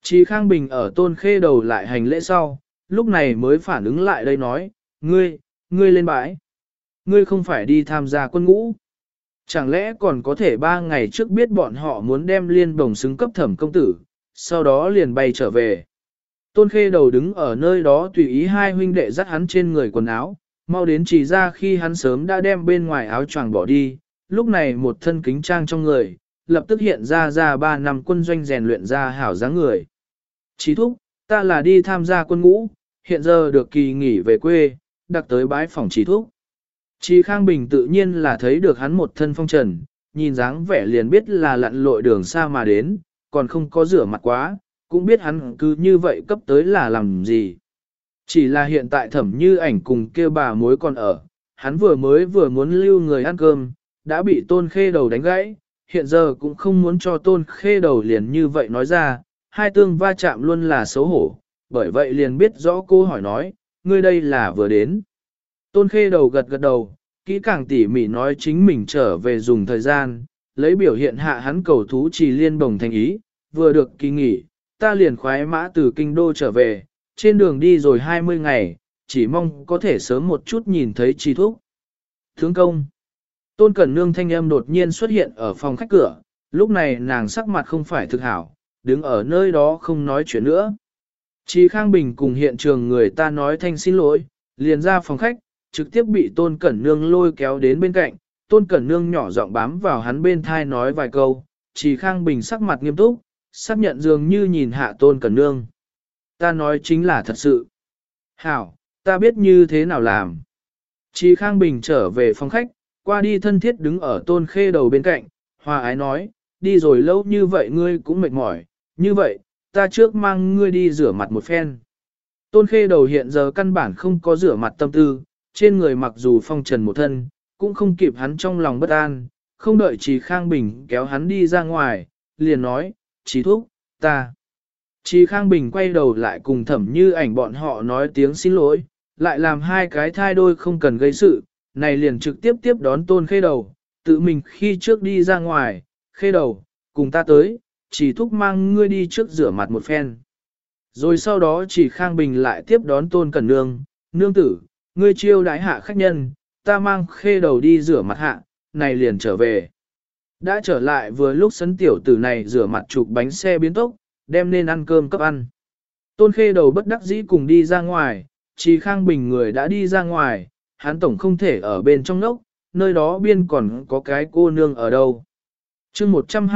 Chí Khang Bình ở Tôn Khê Đầu lại hành lễ sau, lúc này mới phản ứng lại đây nói, ngươi lên bãi. Ngươi không phải đi tham gia quân ngũ. Chẳng lẽ còn có thể 3 ngày trước biết bọn họ muốn đem Liên Bồng xứng cấp Thẩm công tử, sau đó liền bay trở về. Tôn Khê Đầu đứng ở nơi đó tùy ý hai huynh đệ dắt hắn trên người quần áo, mau đến chỉ ra khi hắn sớm đã đem bên ngoài áo choàng bỏ đi, lúc này một thân kính trang trong người, lập tức hiện ra 3 năm quân doanh rèn luyện ra hảo dáng người. Chí thúc, ta là đi tham gia quân ngũ, hiện giờ được kỳ nghỉ về quê, đặc tới bái phòng Chí thúc. Chí Khang Bình tự nhiên là thấy được hắn một thân phong trần, nhìn dáng vẻ liền biết là lặn lội đường xa mà đến, còn không có rửa mặt quá, cũng biết hắn cứ như vậy cấp tới là làm gì. Chỉ là hiện tại Thẩm Như Ảnh cùng kêu bà mối còn ở, hắn vừa muốn lưu người ăn cơm, đã bị Tôn Khê Đầu đánh gãy, hiện giờ cũng không muốn cho Tôn Khê Đầu liền như vậy nói ra, hai tương va chạm luôn là xấu hổ, bởi vậy liền biết rõ cô hỏi nói, ngươi đây là vừa đến. Tôn Khê Đầu gật gật đầu, kỹ càng tỉ mỉ nói chính mình trở về dùng thời gian, lấy biểu hiện hạ hắn cầu thú Trì Liên Bồng thành ý, vừa được kỳ nghỉ, ta liền khoái mã từ kinh đô trở về, trên đường đi rồi 20 ngày, chỉ mong có thể sớm một chút nhìn thấy Trì thúc. Tướng công, Tôn Cẩn Nương thanh âm đột nhiên xuất hiện ở phòng khách cửa, lúc này nàng sắc mặt không phải thực hảo, đứng ở nơi đó không nói chuyện nữa. Trì Khang Bình cùng hiện trường người ta nói thanh xin lỗi, liền ra phòng khách, trực tiếp bị Tôn Cẩn Nương lôi kéo đến bên cạnh, Tôn Cẩn Nương nhỏ giọng bám vào hắn bên thai nói vài câu, Trì Khang Bình sắc mặt nghiêm túc, xác nhận dường như nhìn hạ Tôn Cẩn Nương. Ta nói chính là thật sự. Hảo, ta biết như thế nào làm. Trì Khang Bình trở về phòng khách, qua đi thân thiết đứng ở Tôn Khê Đầu bên cạnh, hòa ái nói, đi rồi lâu như vậy ngươi cũng mệt mỏi, như vậy, ta trước mang ngươi đi rửa mặt một phen. Tôn Khê Đầu hiện giờ căn bản không có rửa mặt tâm tư, trên người mặc dù phong trần một thân, cũng không kịp hắn trong lòng bất an, không đợi Trì Khang Bình kéo hắn đi ra ngoài, liền nói, Trì thúc, ta. Trì Khang Bình quay đầu lại cùng Thẩm Như Ảnh bọn họ nói tiếng xin lỗi, lại làm hai cái thai đôi không cần gây sự, này liền trực tiếp tiếp đón Tôn Khê Đầu, tự mình khi trước đi ra ngoài, Khê Đầu, cùng ta tới, Trì thúc mang ngươi đi trước rửa mặt một phen. Rồi sau đó Trì Khang Bình lại tiếp đón Tôn Cẩn Nương, nương tử, ngươi chiêu đãi hạ khách nhân, ta mang Khê Đầu đi rửa mặt hạ, này liền trở về. Đã trở lại vừa lúc sấn tiểu tử này rửa mặt chụp bánh xe biến tốc, đem nên ăn cơm cấp ăn. Tôn Khê Đầu bất đắc dĩ cùng đi ra ngoài, Trì Khang Bình người đã đi ra ngoài, hắn tổng không thể ở bên trong nốc, nơi đó biên còn có cái cô nương ở đâu. chương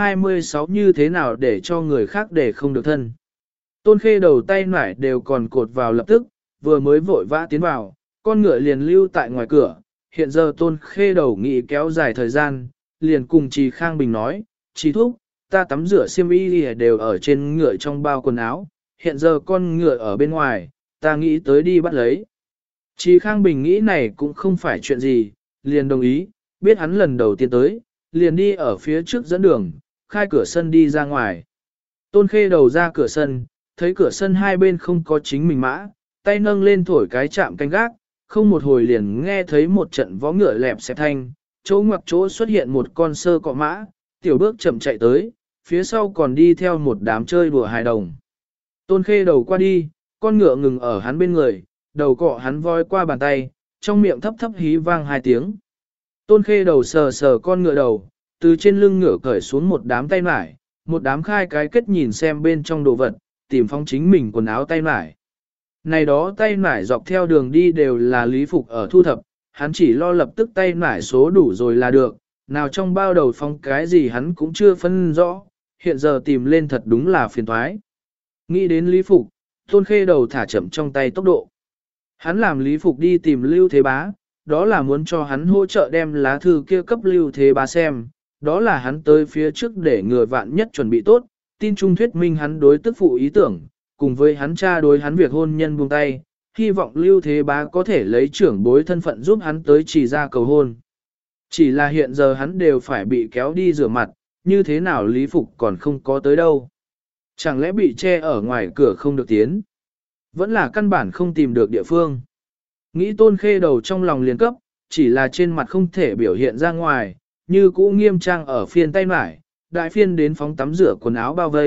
126 như thế nào để cho người khác để không được thân. Tôn Khê Đầu tay nải đều còn cột vào lập tức, vừa mới vội vã tiến vào, con ngựa liền lưu tại ngoài cửa, hiện giờ Tôn Khê Đầu nghĩ kéo dài thời gian, liền cùng Trì Khang Bình nói, Trì thúc, ta tắm rửa xiêm y đều ở trên ngựa trong bao quần áo, hiện giờ con ngựa ở bên ngoài, ta nghĩ tới đi bắt lấy. Trì Khang Bình nghĩ này cũng không phải chuyện gì, liền đồng ý, biết hắn lần đầu tiên tới, liền đi ở phía trước dẫn đường, khai cửa sân đi ra ngoài. Tôn Khê Đầu ra cửa sân, thấy cửa sân hai bên không có chính mình mã, tay nâng lên thổi cái chạm canh gác, không một hồi liền nghe thấy một trận vó ngựa lẹp xẹp thanh, chỗ ngoặc chỗ xuất hiện một con sơ cọ mã, tiểu bước chậm chạy tới, phía sau còn đi theo một đám chơi đùa hài đồng. Tôn Khê Đầu qua đi, con ngựa ngừng ở hắn bên người, đầu cọ hắn voi qua bàn tay, trong miệng thấp thấp hí vang 2 tiếng. Tôn Khê Đầu sờ sờ con ngựa đầu, từ trên lưng ngựa cởi xuống một đám tay mải, một đám khai cái kết nhìn xem bên trong đồ vật, tìm phóng chính mình quần áo tay mải. Này đó tay mải dọc theo đường đi đều là lý phục ở thu thập, hắn chỉ lo lập tức tay mải số đủ rồi là được, nào trong bao đầu phong cái gì hắn cũng chưa phân rõ, hiện giờ tìm lên thật đúng là phiền toái. Nghĩ đến lý phục, Tôn Khê Đầu thả chậm trong tay tốc độ. Hắn làm lý phục đi tìm Lưu Thế Bá, đó là muốn cho hắn hỗ trợ đem lá thư kia cấp Lưu Thế Bá xem, đó là hắn tới phía trước để ngừa vạn nhất chuẩn bị tốt, tin trung thuyết minh hắn đối tức phụ ý tưởng, cùng với hắn cha đối hắn việc hôn nhân buông tay, hy vọng Lưu Thế Bá có thể lấy trưởng bối thân phận giúp hắn tới chỉ ra cầu hôn. Chỉ là hiện giờ hắn đều phải bị kéo đi rửa mặt, như thế nào lý phục còn không có tới đâu. Chẳng lẽ bị che ở ngoài cửa không được tiến? Vẫn là căn bản không tìm được địa phương. Nghĩ Tôn Khê Đầu trong lòng liền cấp, chỉ là trên mặt không thể biểu hiện ra ngoài, như cũ nghiêm trang ở phiên tay mải, đại phiên đến phóng tắm rửa quần áo bao vây,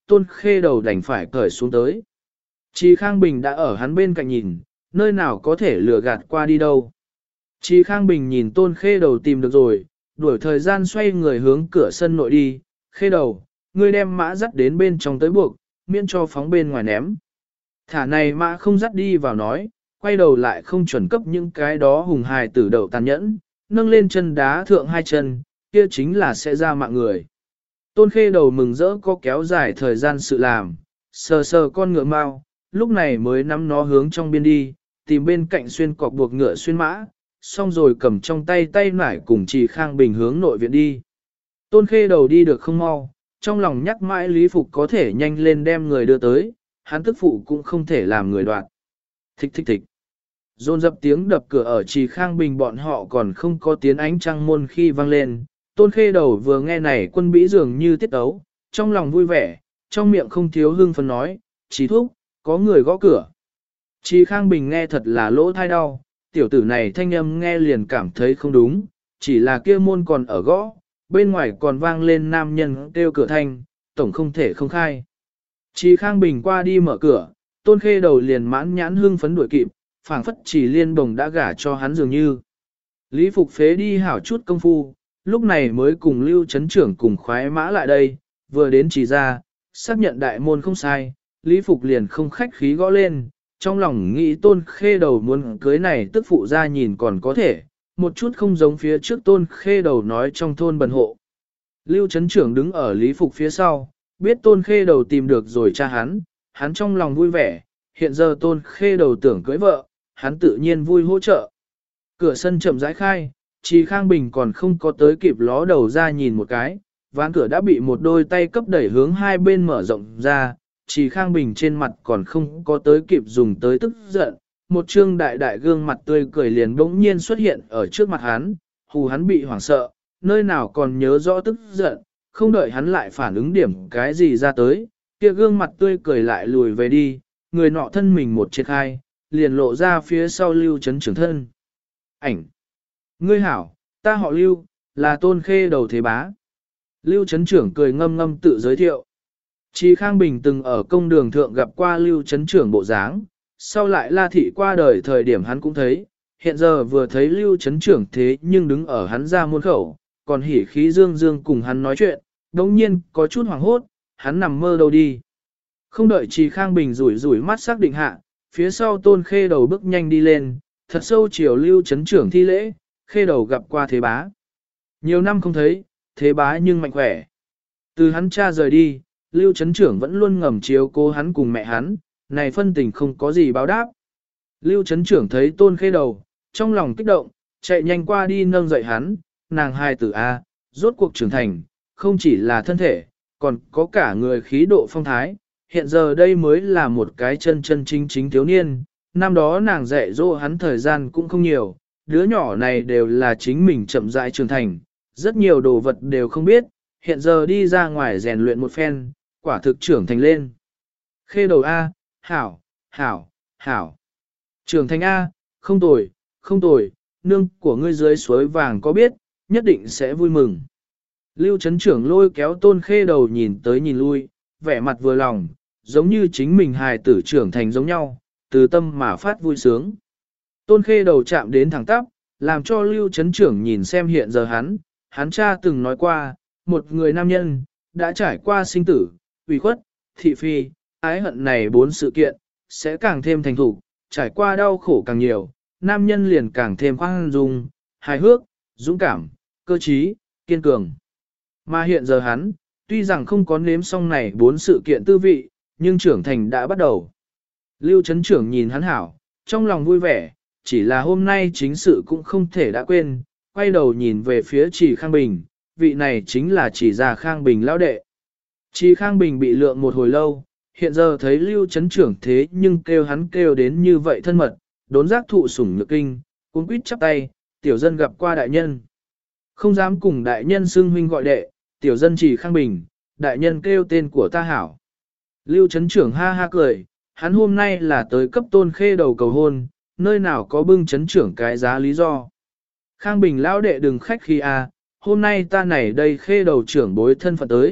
Tôn Khê Đầu đành phải cởi xuống tới. Chi Khang Bình đã ở hắn bên cạnh nhìn, nơi nào có thể lừa gạt qua đi đâu. Chi Khang Bình nhìn Tôn Khê Đầu tìm được rồi, đuổi thời gian xoay người hướng cửa sân nội đi. Khê Đầu, ngươi đem mã dắt đến bên trong tới buộc, miễn cho phóng bên ngoài ném. Thả này mã không dắt đi vào nói, quay đầu lại không chuẩn cấp những cái đó hùng hài tử đậu tàn nhẫn, nâng lên chân đá thượng hai chân, kia chính là sẽ ra mạng người. Tôn Khê Đầu mừng rỡ có kéo dài thời gian sự làm, sờ sờ con ngựa mau, lúc này mới nắm nó hướng trong biên đi, tìm bên cạnh xuyên cọc buộc ngựa xuyên mã, xong rồi cầm trong tay tay nải cùng Trì Khang Bình hướng nội viện đi. Tôn Khê Đầu đi được không mau, trong lòng nhắc mãi Lý Phục có thể nhanh lên đem người đưa tới, hắn tức phụ cũng không thể làm người đoạt. Thích thích thích. Dồn dập tiếng đập cửa ở Trì Khang Bình bọn họ còn không có tiếng ánh trăng môn khi vang lên. Tôn Khê Đầu vừa nghe này quân bĩ dường như tiết ấu, trong lòng vui vẻ, trong miệng không thiếu hương phấn nói, Trì thúc, có người gõ cửa. Trì Khang Bình nghe thật là lỗ thai đau, tiểu tử này thanh âm nghe liền cảm thấy không đúng, chỉ là kia môn còn ở gõ, bên ngoài còn vang lên nam nhân kêu cửa thanh, tổng không thể không khai. Trì Khang Bình qua đi mở cửa, Tôn Khê Đầu liền mãn nhãn hương phấn đuổi kịp, phảng phất Chỉ Liên Bồng đã gả cho hắn dường như. Lý Phục phế đi hảo chút công phu, lúc này mới cùng Lưu Trấn Trưởng cùng khoái mã lại đây, vừa đến Chỉ ra, xác nhận đại môn không sai, Lý Phục liền không khách khí gõ lên, trong lòng nghĩ Tôn Khê Đầu muốn cưới này tức phụ ra nhìn còn có thể, một chút không giống phía trước Tôn Khê Đầu nói trong thôn bần hộ. Lưu Trấn Trưởng đứng ở Lý Phục phía sau, biết Tôn Khê Đầu tìm được rồi cha hắn trong lòng vui vẻ, hiện giờ Tôn Khê Đầu tưởng cưới vợ, hắn tự nhiên vui hỗ trợ. Cửa sân chậm rãi khai, Trì Khang Bình còn không có tới kịp ló đầu ra nhìn một cái, ván cửa đã bị một đôi tay cấp đẩy hướng hai bên mở rộng ra, Trì Khang Bình trên mặt còn không có tới kịp dùng tới tức giận, một trương đại đại gương mặt tươi cười liền bỗng nhiên xuất hiện ở trước mặt hắn, hù hắn bị hoảng sợ, nơi nào còn nhớ rõ tức giận, không đợi hắn lại phản ứng điểm cái gì ra tới, kia gương mặt tươi cười lại lùi về đi, người nọ thân mình một triệt khai, liền lộ ra phía sau Lưu Trấn Trưởng thân. Ảnh! Ngươi hảo, ta họ Lưu, là Tôn Khê Đầu thế bá. Lưu Trấn Trưởng cười ngâm ngâm tự giới thiệu. Trì Khang Bình từng ở công đường thượng gặp qua Lưu Trấn Trưởng bộ dáng, sau lại La Thị qua đời thời điểm hắn cũng thấy, hiện giờ vừa thấy Lưu Trấn Trưởng thế nhưng đứng ở hắn ra môn khẩu, còn hỉ khí dương dương cùng hắn nói chuyện, đồng nhiên có chút hoảng hốt, hắn nằm mơ đâu đi. Không đợi Trì Khang Bình rủi rủi mắt xác định hạ, phía sau Tôn Khê Đầu bước nhanh đi lên, thật sâu chiều Lưu Trấn Trưởng thi lễ, Khê Đầu gặp qua thế bá. Nhiều năm không thấy, thế bá nhưng mạnh khỏe. Từ hắn cha rời đi, Lưu Trấn Trưởng vẫn luôn ngầm chiếu cố hắn cùng mẹ hắn, này phân tình không có gì báo đáp. Lưu Trấn Trưởng thấy Tôn Khê Đầu, trong lòng kích động, chạy nhanh qua đi nâng dậy hắn, nàng hai tử A, rốt cuộc trưởng thành, không chỉ là thân thể, còn có cả người khí độ phong thái, hiện giờ đây mới là một cái chân chân chính chính thiếu niên, năm đó nàng dạy dỗ hắn thời gian cũng không nhiều, đứa nhỏ này đều là chính mình chậm rãi trưởng thành, rất nhiều đồ vật đều không biết, hiện giờ đi ra ngoài rèn luyện một phen, quả thực trưởng thành lên. Khê Đầu A, hảo, hảo, hảo. Trưởng thành A, không tồi, không tồi, nương của ngươi dưới suối vàng có biết, nhất định sẽ vui mừng. Lưu Trấn Trưởng lôi kéo Tôn Khê Đầu nhìn tới nhìn lui, vẻ mặt vừa lòng, giống như chính mình hài tử trưởng thành giống nhau, từ tâm mà phát vui sướng. Tôn Khê Đầu chạm đến thẳng tắp, làm cho Lưu Trấn Trưởng nhìn xem hiện giờ hắn cha từng nói qua, một người nam nhân, đã trải qua sinh tử, ủy khuất, thị phi, ái hận này 4 sự kiện, sẽ càng thêm thành thủ, trải qua đau khổ càng nhiều, nam nhân liền càng thêm khoan dung, hài hước, dũng cảm, cơ trí, kiên cường. Mà hiện giờ hắn, tuy rằng không có nếm xong này 4 sự kiện tư vị, nhưng trưởng thành đã bắt đầu. Lưu Trấn Trưởng nhìn hắn hảo, trong lòng vui vẻ, chỉ là hôm nay chính sự cũng không thể đã quên, quay đầu nhìn về phía Trì Khang Bình, vị này chính là Trì gia Khang Bình lão đệ. Trì Khang Bình bị lượng một hồi lâu, hiện giờ thấy Lưu Trấn Trưởng thế nhưng kêu hắn kêu đến như vậy thân mật, đốn giác thụ sủng nhược kinh, cuốn quýt chắp tay, tiểu dân gặp qua đại nhân. Không dám cùng đại nhân xưng huynh gọi đệ, tiểu dân Trì Khang Bình, đại nhân kêu tên của ta hảo. Lưu Trấn Trưởng ha ha cười, hắn hôm nay là tới cấp Tôn Khê Đầu cầu hôn, nơi nào có bưng Trấn Trưởng cái giá lý do. Khang Bình lão đệ đừng khách khi hôm nay ta này đây Khê Đầu trưởng bối thân phận tới,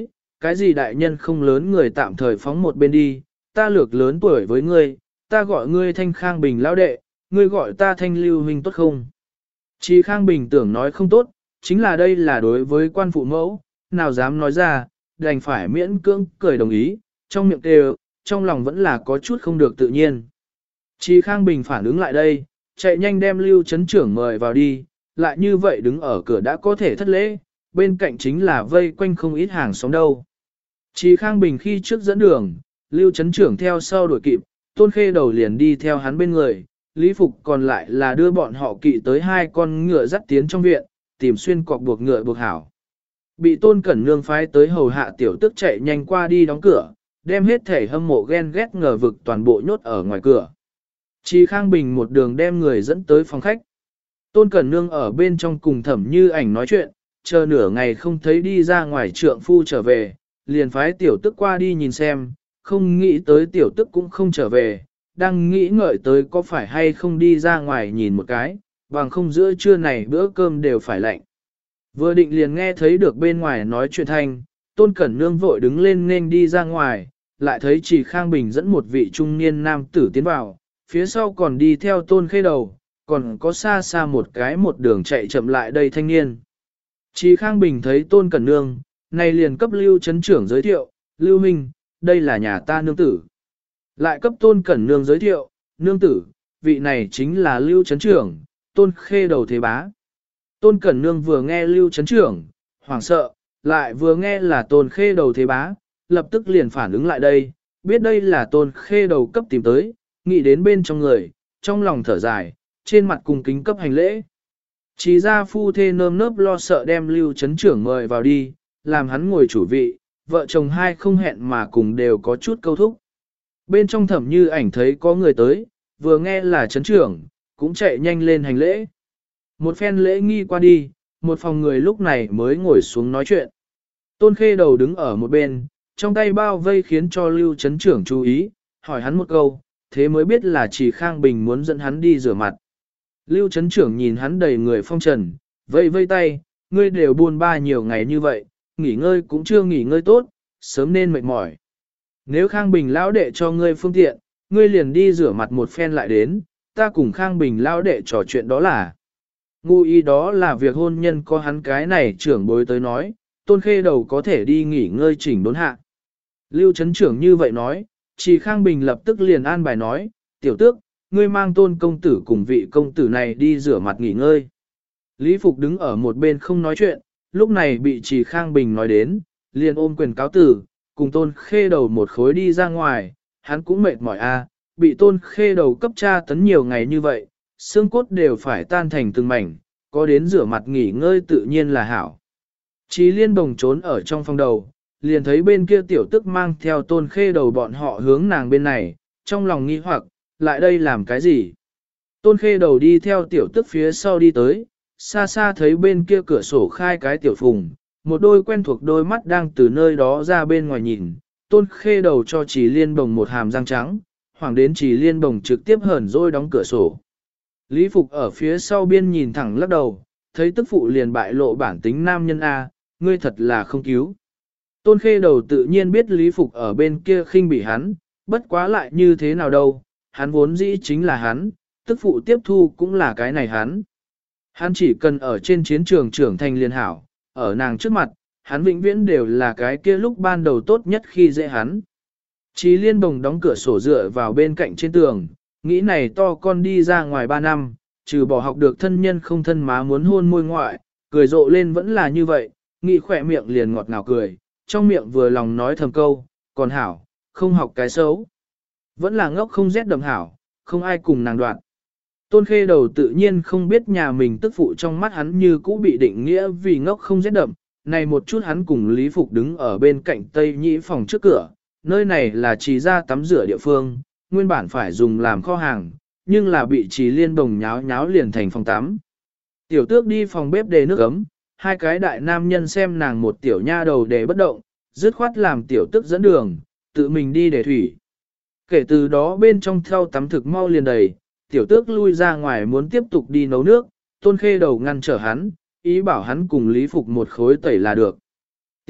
cái gì đại nhân không lớn người tạm thời phóng một bên đi, ta lược lớn tuổi với ngươi, ta gọi ngươi Thanh Khang Bình lão đệ, ngươi gọi ta Thanh Lưu huynh tốt không? Chi Khang Bình tưởng nói không tốt, chính là đây là đối với quan phụ mẫu, nào dám nói ra, đành phải miễn cưỡng cười đồng ý, trong miệng kêu, trong lòng vẫn là có chút không được tự nhiên. Chi Khang Bình phản ứng lại đây, chạy nhanh đem Lưu Trấn Trưởng mời vào đi, lại như vậy đứng ở cửa đã có thể thất lễ, bên cạnh chính là vây quanh không ít hàng xóm đâu. Chi Khang Bình khi trước dẫn đường, Lưu Trấn Trưởng theo sau đuổi kịp, Tôn Khê Đầu liền đi theo hắn bên người, Lý Phục còn lại là đưa bọn họ kỵ tới hai con ngựa dắt tiến trong viện, tìm xuyên cọc buộc ngựa buộc hảo. Bị Tôn Cẩn Nương phái tới hầu hạ tiểu tức chạy nhanh qua đi đóng cửa, đem hết thể hâm mộ ghen ghét ngờ vực toàn bộ nhốt ở ngoài cửa. Chi Khang Bình một đường đem người dẫn tới phòng khách. Tôn Cẩn Nương ở bên trong cùng Thẩm Như Ảnh nói chuyện, chờ nửa ngày không thấy đi ra ngoài trượng phu trở về, liền phái tiểu tức qua đi nhìn xem, không nghĩ tới tiểu tức cũng không trở về, đang nghĩ ngợi tới có phải hay không đi ra ngoài nhìn một cái, bằng không giữa trưa này bữa cơm đều phải lạnh. Vừa định liền nghe thấy được bên ngoài nói chuyện thanh, Tôn Cẩn Nương vội đứng lên nên đi ra ngoài, lại thấy Trì Khang Bình dẫn một vị trung niên nam tử tiến vào, phía sau còn đi theo Tôn Khê Đầu, còn có xa xa một cái một đường chạy chậm lại đây thanh niên. Trì Khang Bình thấy Tôn Cẩn Nương, này liền cấp Lưu Trấn Trưởng giới thiệu, Lưu Minh, đây là nhà ta nương tử. Lại cấp Tôn Cẩn Nương giới thiệu, nương tử, vị này chính là Lưu Trấn Trưởng, Tôn Khê Đầu thế bá. Tôn Cẩn Nương vừa nghe Lưu Trấn Trưởng, hoảng sợ, lại vừa nghe là Tôn Khê Đầu thế bá, lập tức liền phản ứng lại đây, biết đây là Tôn Khê Đầu cấp tìm tới, nghĩ đến bên trong người, trong lòng thở dài, trên mặt cùng kính cấp hành lễ. Chỉ ra phu thê nơm nớp lo sợ đem Lưu Trấn Trưởng mời vào đi, làm hắn ngồi chủ vị, vợ chồng hai không hẹn mà cùng đều có chút câu thúc. Bên trong Thẩm Như Ảnh thấy có người tới, vừa nghe là Trấn Trưởng, cũng chạy nhanh lên hành lễ. Một phen lễ nghi qua đi, một phòng người lúc này mới ngồi xuống nói chuyện. Tôn Khê Đầu đứng ở một bên, trong tay bao vây khiến cho Lưu Trấn Trưởng chú ý, hỏi hắn một câu, thế mới biết là Trì Khang Bình muốn dẫn hắn đi rửa mặt. Lưu Trấn Trưởng nhìn hắn đầy người phong trần, vây vây tay, ngươi đều buôn ba nhiều ngày như vậy, nghỉ ngơi cũng chưa nghỉ ngơi tốt, sớm nên mệt mỏi. Nếu Khang Bình lão đệ cho ngươi phương tiện, ngươi liền đi rửa mặt một phen lại đến, ta cùng Khang Bình lão đệ trò chuyện đó là. Ngụ ý đó là việc hôn nhân có hắn cái này trưởng bối tới nói, Tôn Khê Đầu có thể đi nghỉ ngơi chỉnh đốn hạ. Lưu Trấn Trưởng như vậy nói, Trì Khang Bình lập tức liền an bài nói, tiểu tước, ngươi mang Tôn công tử cùng vị công tử này đi rửa mặt nghỉ ngơi. Lý Phục đứng ở một bên không nói chuyện, lúc này bị Trì Khang Bình nói đến, liền ôm quyền cáo tử, cùng Tôn Khê Đầu một khối đi ra ngoài, hắn cũng mệt mỏi bị Tôn Khê Đầu cấp tra tấn nhiều ngày như vậy, xương cốt đều phải tan thành từng mảnh, có đến rửa mặt nghỉ ngơi tự nhiên là hảo. Chí Liên Bồng trốn ở trong phòng đầu, liền thấy bên kia tiểu tức mang theo Tôn Khê Đầu bọn họ hướng nàng bên này, trong lòng nghi hoặc, lại đây làm cái gì? Tôn Khê Đầu đi theo tiểu tức phía sau đi tới, xa xa thấy bên kia cửa sổ khai cái tiểu phùng, một đôi quen thuộc đôi mắt đang từ nơi đó ra bên ngoài nhìn, Tôn Khê Đầu cho Chí Liên Bồng một hàm răng trắng, hoàng đến Chí Liên Bồng trực tiếp hởn rồi đóng cửa sổ. Lý Phục ở phía sau biên nhìn thẳng lắc đầu, thấy tức phụ liền bại lộ bản tính nam nhân A, ngươi thật là không cứu. Tôn Khê Đầu tự nhiên biết Lý Phục ở bên kia khinh bỉ hắn, bất quá lại như thế nào đâu, hắn vốn dĩ chính là hắn, tức phụ tiếp thu cũng là cái này hắn. Hắn chỉ cần ở trên chiến trường trưởng thành liên hảo, ở nàng trước mặt, hắn vĩnh viễn đều là cái kia lúc ban đầu tốt nhất khi dễ hắn. Chí Liên Bồng đóng cửa sổ dựa vào bên cạnh trên tường, nghĩ này to con đi ra ngoài 3 năm, trừ bỏ học được thân nhân không thân má muốn hôn môi ngoại, cười rộ lên vẫn là như vậy, nghĩ khỏe miệng liền ngọt ngào cười, trong miệng vừa lòng nói thầm câu, còn hảo, không học cái xấu. Vẫn là ngốc không rét đậm hảo, không ai cùng nàng đoạn. Tôn Khê Đầu tự nhiên không biết nhà mình tức phụ trong mắt hắn như cũ bị định nghĩa vì ngốc không rét đậm, này một chút hắn cùng Lý Phục đứng ở bên cạnh Tây Nhĩ phòng trước cửa, nơi này là chỉ ra tắm rửa địa phương, nguyên bản phải dùng làm kho hàng, nhưng là bị Chí Liên Bồng nháo nháo liền thành phòng tắm. Tiểu tước đi phòng bếp đề nước ấm, hai cái đại nam nhân xem nàng một tiểu nha đầu đề bất động, dứt khoát làm tiểu tước dẫn đường, tự mình đi để thủy. Kể từ đó bên trong thau tắm thực mau liền đầy, tiểu tước lui ra ngoài muốn tiếp tục đi nấu nước, Tôn Khê Đầu ngăn trở hắn, ý bảo hắn cùng Lý Phục một khối tẩy là được.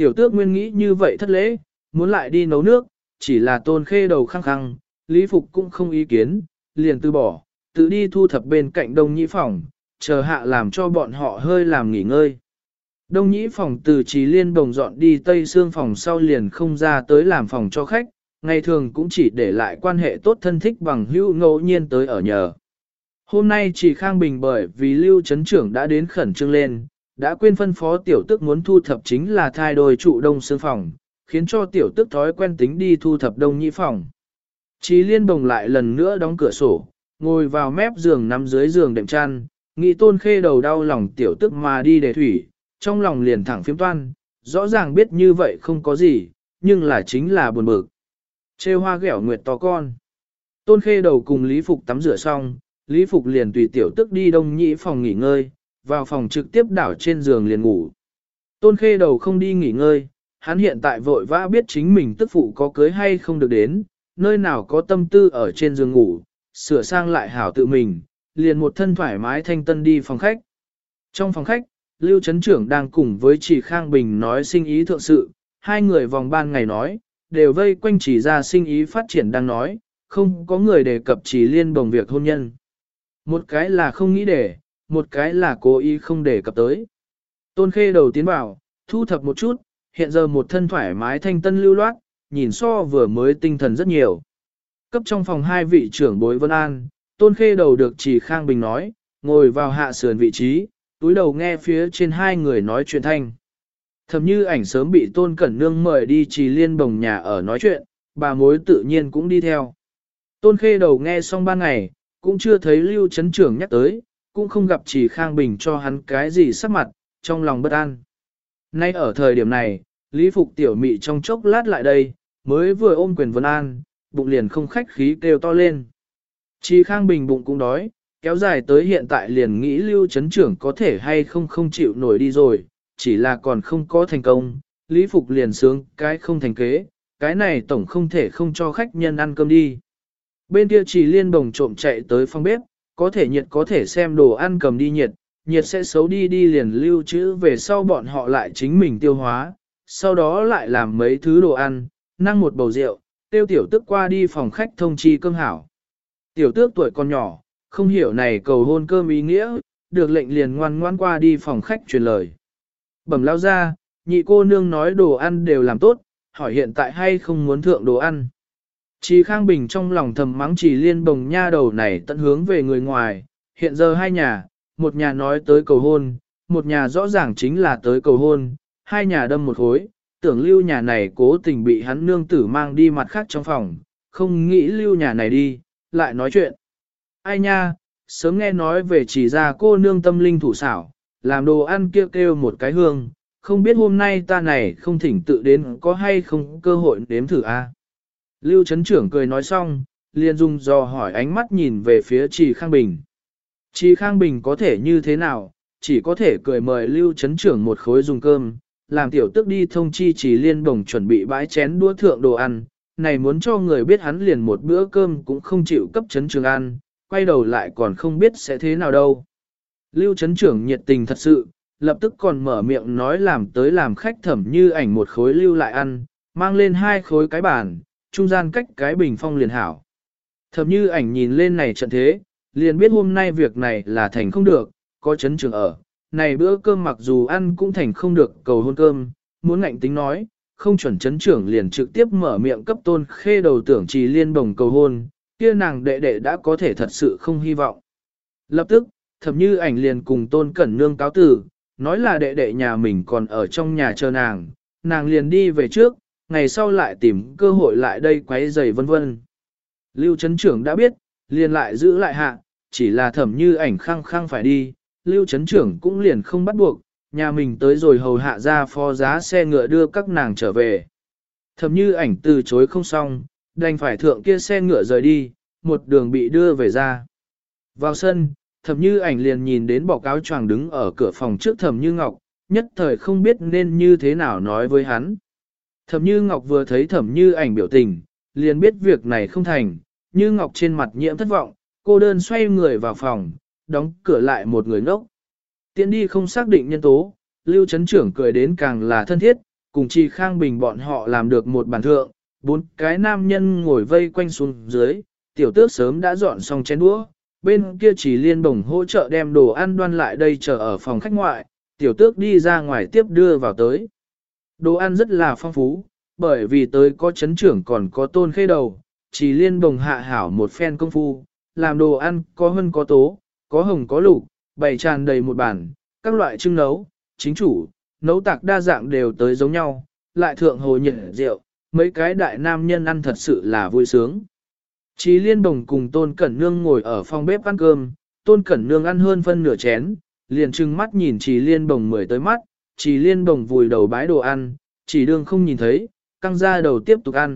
Tiểu tước nguyên nghĩ như vậy thất lễ, muốn lại đi nấu nước, chỉ là Tôn Khê Đầu khăng khăng, Lý Phục cũng không ý kiến, liền từ bỏ, tự đi thu thập bên cạnh Đông Nhĩ phòng, chờ hạ làm cho bọn họ hơi làm nghỉ ngơi. Đông Nhĩ phòng từ Trì Liên Bồng dọn đi Tây Sương phòng sau liền không ra tới làm phòng cho khách, ngày thường cũng chỉ để lại quan hệ tốt thân thích bằng hữu ngẫu nhiên tới ở nhờ. Hôm nay Trì Khang Bình bởi vì Lưu Trấn Trưởng đã đến khẩn trương lên, đã quên phân phó tiểu tức muốn thu thập chính là thay đôi trụ Đông Sương phòng, khiến cho tiểu tức thói quen tính đi thu thập Đông Nhĩ phòng. Trì Liên Bồng lại lần nữa đóng cửa sổ, ngồi vào mép giường nằm dưới giường đệm chăn, nghĩ Tôn Khê Đầu đau lòng tiểu tức mà đi để thủy, trong lòng liền thẳng phiếm toan, rõ ràng biết như vậy không có gì, nhưng là chính là buồn bực. Trêu hoa ghẹo nguyệt to con. Tôn Khê Đầu cùng Lý Phục tắm rửa xong, Lý Phục liền tùy tiểu tức đi Đông Nhĩ phòng nghỉ ngơi, vào phòng trực tiếp đảo trên giường liền ngủ. Tôn Khê Đầu không đi nghỉ ngơi, hắn hiện tại vội vã biết chính mình tức phụ có cưới hay không được đến, nơi nào có tâm tư ở trên giường ngủ, sửa sang lại hảo tự mình, liền một thân thoải mái thanh tân đi phòng khách. Trong phòng khách, Lưu Trấn Trưởng đang cùng với Trì Khang Bình nói sinh ý thượng sự, hai người vòng ban ngày nói, đều vây quanh Trì ra sinh ý phát triển đang nói, không có người đề cập Trì Liên Bồng việc hôn nhân. Một cái là không nghĩ để, một cái là cố ý không đề cập tới. Tôn Khê Đầu tiến vào, thu thập một chút, hiện giờ một thân thoải mái thanh tân lưu loát, nhìn so vừa mới tinh thần rất nhiều. Cấp trong phòng hai vị trưởng bối Vân An, Tôn Khê Đầu được Trì Khang Bình nói, ngồi vào hạ sườn vị trí, túi đầu nghe phía trên hai người nói chuyện thanh. Thầm Như Ảnh sớm bị Tôn Cẩn Nương mời đi Trì Liên Bồng nhà ở nói chuyện, bà mối tự nhiên cũng đi theo. Tôn Khê Đầu nghe xong ban ngày, cũng chưa thấy Lưu Trấn Trưởng nhắc tới, cũng không gặp Trì Khang Bình cho hắn cái gì sắc mặt, trong lòng bất an. Nay ở thời điểm này, Lý Phục tiểu mị trong chốc lát lại đây, mới vừa ôm quyền Vân An, bụng liền không khách khí kêu to lên. Trì Khang Bình bụng cũng đói, kéo dài tới hiện tại liền nghĩ Lưu Trấn Trưởng có thể hay không chịu nổi đi rồi, chỉ là còn không có thành công, Lý Phục liền sướng cái không thành kế, cái này tổng không thể không cho khách nhân ăn cơm đi. Bên kia Trì Liên Bồng trộm chạy tới phòng bếp, có thể nhiệt có thể xem đồ ăn cầm đi nhiệt, nhiệt sẽ xấu đi liền lưu trữ về sau bọn họ lại chính mình tiêu hóa, sau đó lại làm mấy thứ đồ ăn, năng một bầu rượu, tiêu tiểu tức qua đi phòng khách thông chi cơm hảo. Tiểu tước tuổi còn nhỏ, không hiểu này cầu hôn cơm ý nghĩa, được lệnh liền ngoan ngoan qua đi phòng khách truyền lời. Bẩm lao ra, nhị cô nương nói đồ ăn đều làm tốt, hỏi hiện tại hay không muốn thượng đồ ăn. Trì Khang Bình trong lòng thầm mắng Trì Liên Bồng nha đầu này tận hướng về người ngoài, hiện giờ hai nhà, một nhà nói tới cầu hôn, một nhà rõ ràng chính là tới cầu hôn, hai nhà đâm một hối, tưởng lưu nhà này cố tình bị hắn nương tử mang đi mặt khác trong phòng, không nghĩ lưu nhà này đi, lại nói chuyện. Ai nha, sớm nghe nói về Trì ra cô nương tâm linh thủ xảo, làm đồ ăn kêu kêu một cái hương, không biết hôm nay ta này không thỉnh tự đến có hay không cơ hội nếm thử a. Lưu Trấn Trưởng cười nói xong, liền dùng dò hỏi ánh mắt nhìn về phía Trì Khang Bình. Trì Khang Bình có thể như thế nào, chỉ có thể cười mời Lưu Trấn Trưởng một khối dùng cơm, làm tiểu tức đi thông chi Trì Liên Bồng chuẩn bị bãi chén đũa thượng đồ ăn, này muốn cho người biết hắn liền một bữa cơm cũng không chịu cấp Trấn Trưởng ăn, quay đầu lại còn không biết sẽ thế nào đâu. Lưu Trấn Trưởng nhiệt tình thật sự, lập tức còn mở miệng nói làm tới làm khách Thẩm Như Ảnh một khối lưu lại ăn, mang lên hai khối cái bàn, trung gian cách cái bình phong liền hảo. Thẩm Như Ảnh nhìn lên này trận thế, liền biết hôm nay việc này là thành không được, có Trấn Trưởng ở, này bữa cơm mặc dù ăn cũng thành không được cầu hôn cơm, muốn ngạnh tính nói, không chuẩn Trấn Trưởng liền trực tiếp mở miệng cấp Tôn Khê Đầu tưởng Trì Liên Bồng cầu hôn, kia nàng đệ đệ đã có thể thật sự không hy vọng. Lập tức, Thẩm Như Ảnh liền cùng Tôn Cẩn Nương cáo từ, nói là đệ đệ nhà mình còn ở trong nhà chờ nàng, nàng liền đi về trước, ngày sau lại tìm cơ hội lại đây quấy rầy vân vân. Lưu Trấn Trưởng đã biết, liền lại giữ lại hạ, chỉ là Thẩm Như Ảnh khăng khăng phải đi, Lưu Trấn Trưởng cũng liền không bắt buộc, nhà mình tới rồi hầu hạ ra phó giá xe ngựa đưa các nàng trở về. Thẩm Như Ảnh từ chối không xong, đành phải thượng kia xe ngựa rời đi, một đường bị đưa về ra. Vào sân, Thẩm Như Ảnh liền nhìn đến bọc áo choàng đứng ở cửa phòng trước Thẩm Như Ngọc, nhất thời không biết nên như thế nào nói với hắn. Thẩm Như Ngọc vừa thấy Thẩm Như Ảnh biểu tình, liền biết việc này không thành, Như Ngọc trên mặt nhiễm thất vọng, cô đơn xoay người vào phòng, đóng cửa lại một người ngốc. Tiến đi không xác định nhân tố, Lưu Trấn Trưởng cười đến càng là thân thiết, cùng Trì Khang Bình bọn họ làm được một bàn thượng, 4 cái nam nhân ngồi vây quanh xuống dưới, tiểu tước sớm đã dọn xong chén đũa, bên kia Chỉ Liên Bồng hỗ trợ đem đồ ăn đoan lại đây chờ ở phòng khách ngoại, tiểu tước đi ra ngoài tiếp đưa vào tới. Đồ ăn rất là phong phú, bởi vì tới có chấn trưởng còn có Tôn Khê Đầu, Chỉ Liên Bồng hạ hảo một phen công phu, làm đồ ăn có hân có tố, có hồng có lục, bày tràn đầy một bàn, các loại trưng nấu, chính chủ, nấu tạc đa dạng đều tới giống nhau, lại thượng hồ nhiệt rượu, mấy cái đại nam nhân ăn thật sự là vui sướng. Chí Liên Bồng cùng Tôn Cẩn Nương ngồi ở phòng bếp ăn cơm, Tôn Cẩn Nương ăn hơn phân nửa chén, liền trừng mắt nhìn Chí Liên Bồng mười tới mắt, Chí Liên Bồng vùi đầu bái đồ ăn, chỉ đương không nhìn thấy, căng ra đầu tiếp tục ăn.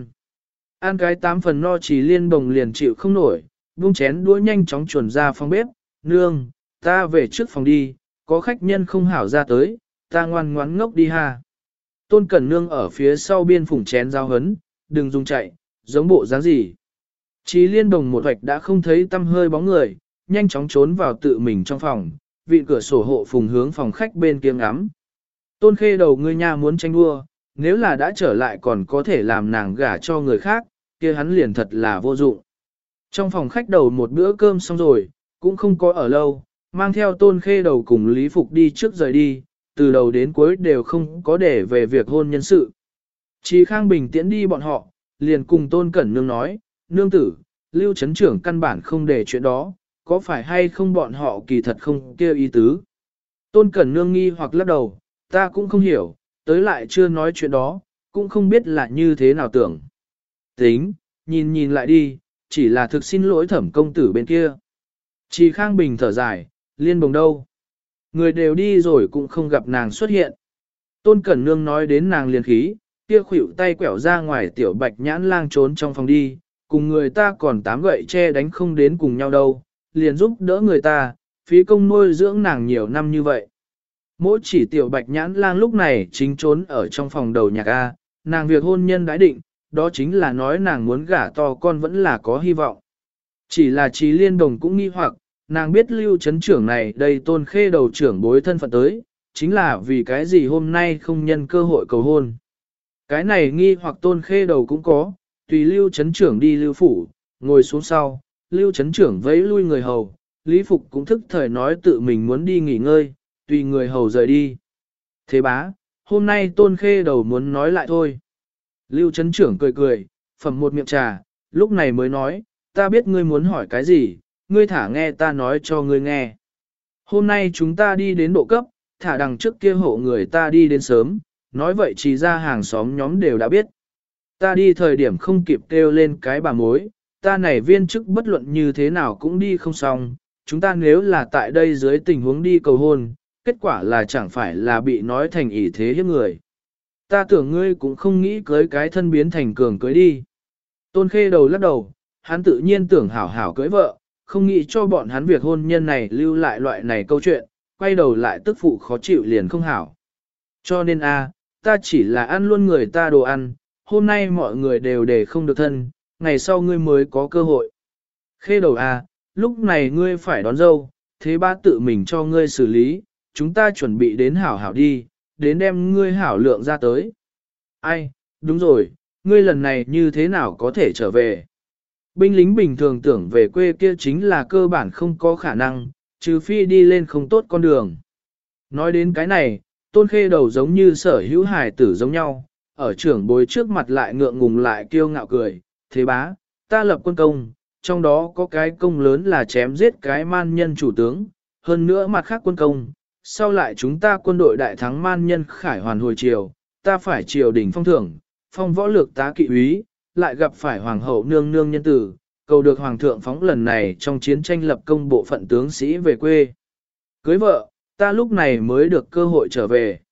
Ăn cái 8 phần no Chí Liên Bồng liền chịu không nổi, buông chén đũa nhanh chóng chuồn ra phòng bếp, nương, ta về trước phòng đi, có khách nhân không hảo ra tới, ta ngoan ngoãn ngốc đi ha. Tôn Cẩn Nương ở phía sau biên phủng chén giao hấn, đừng dùng chạy, giống bộ dáng gì. Chí Liên Bồng một hoạch đã không thấy tâm hơi bóng người, nhanh chóng trốn vào tự mình trong phòng, vịn cửa sổ hộ phùng hướng phòng khách bên kia ngắm. Tôn Khê Đầu ngươi nha muốn tranh đua, nếu là đã trở lại còn có thể làm nàng gả cho người khác, kia hắn liền thật là vô dụng. Trong phòng khách đầu một bữa cơm xong rồi, cũng không có ở lâu, mang theo Tôn Khê Đầu cùng Lý Phục đi trước rời đi, từ đầu đến cuối đều không có để về việc hôn nhân sự. Chí Khang Bình tiễn đi bọn họ, liền cùng Tôn Cẩn Nương nói, nương tử, Lưu Trấn Trưởng căn bản không để chuyện đó, có phải hay không bọn họ kỳ thật không kêu ý tứ. Tôn Cẩn Nương nghi hoặc lắc đầu, ta cũng không hiểu, tới lại chưa nói chuyện đó, cũng không biết là như thế nào tưởng. Tính, nhìn lại đi, chỉ là thực xin lỗi Thẩm công tử bên kia. Chí Khang Bình thở dài, Liên Bồng đâu? Người đều đi rồi cũng không gặp nàng xuất hiện. Tôn Cẩn Nương nói đến nàng liền khí, kia khuỷu tay quẹo ra ngoài tiểu bạch nhãn lang trốn trong phòng đi, cùng người ta còn 8 gậy che đánh không đến cùng nhau đâu, liền giúp đỡ người ta, phí công nuôi dưỡng nàng nhiều năm như vậy. Mỗi chỉ tiểu bạch nhãn lang lúc này chính trốn ở trong phòng đầu nhạc A, nàng việc hôn nhân đãi định, đó chính là nói nàng muốn gả to con vẫn là có hy vọng. Chỉ là Chí Liên Bồng cũng nghi hoặc, nàng biết Lưu Trấn Trưởng này đây Tôn Khê Đầu trưởng bối thân phận tới, chính là vì cái gì hôm nay không nhân cơ hội cầu hôn. Cái này nghi hoặc Tôn Khê Đầu cũng có, tùy Lưu Trấn Trưởng đi Lưu Phủ, ngồi xuống sau, Lưu Trấn Trưởng vẫy lui người hầu, Lý Phục cũng thức thời nói tự mình muốn đi nghỉ ngơi, tùy người hầu rời đi. Thế bá, hôm nay Tôn Khê Đầu muốn nói lại thôi. Lưu Trấn Trưởng cười cười, phẩm một miệng trà, lúc này mới nói, ta biết ngươi muốn hỏi cái gì, ngươi thả nghe ta nói cho ngươi nghe. Hôm nay chúng ta đi đến độ cấp, thả đằng trước kia hộ người ta đi đến sớm, nói vậy chỉ ra hàng xóm nhóm đều đã biết. Ta đi thời điểm không kịp kêu lên cái bà mối, ta này viên chức bất luận như thế nào cũng đi không xong, chúng ta nếu là tại đây dưới tình huống đi cầu hôn, kết quả là chẳng phải là bị nói thành ỷ thế hiếp người. Ta tưởng ngươi cũng không nghĩ cưới cái thân biến thành cường cưới đi. Tôn Khê Đầu lắc đầu, hắn tự nhiên tưởng hảo hảo cưới vợ, không nghĩ cho bọn hắn việc hôn nhân này lưu lại loại này câu chuyện, quay đầu lại tức phụ khó chịu liền không hảo. Cho nên ta chỉ là ăn luôn người ta đồ ăn, hôm nay mọi người đều để không được thân, ngày sau ngươi mới có cơ hội. Khê Đầu lúc này ngươi phải đón dâu, thế ba tự mình cho ngươi xử lý, chúng ta chuẩn bị đến hảo hảo đi, đến đem ngươi hảo lượng ra tới. Ai, đúng rồi, ngươi lần này như thế nào có thể trở về? Binh lính bình thường tưởng về quê kia chính là cơ bản không có khả năng, trừ phi đi lên không tốt con đường. Nói đến cái này, Tôn Khê Đầu giống như sở hữu hài tử giống nhau, ở trưởng bối trước mặt lại ngượng ngùng lại kiêu ngạo cười, thế bá, ta lập quân công, trong đó có cái công lớn là chém giết cái man nhân chủ tướng, hơn nữa mặt khác quân công, sau lại chúng ta quân đội đại thắng man nhân khải hoàn hồi triều, ta phải triều đỉnh phong thưởng, phong võ lược tá kỵ úy, lại gặp phải hoàng hậu nương nương nhân tử, cầu được hoàng thượng phóng lần này trong chiến tranh lập công bộ phận tướng sĩ về quê. Cưới vợ, ta lúc này mới được cơ hội trở về.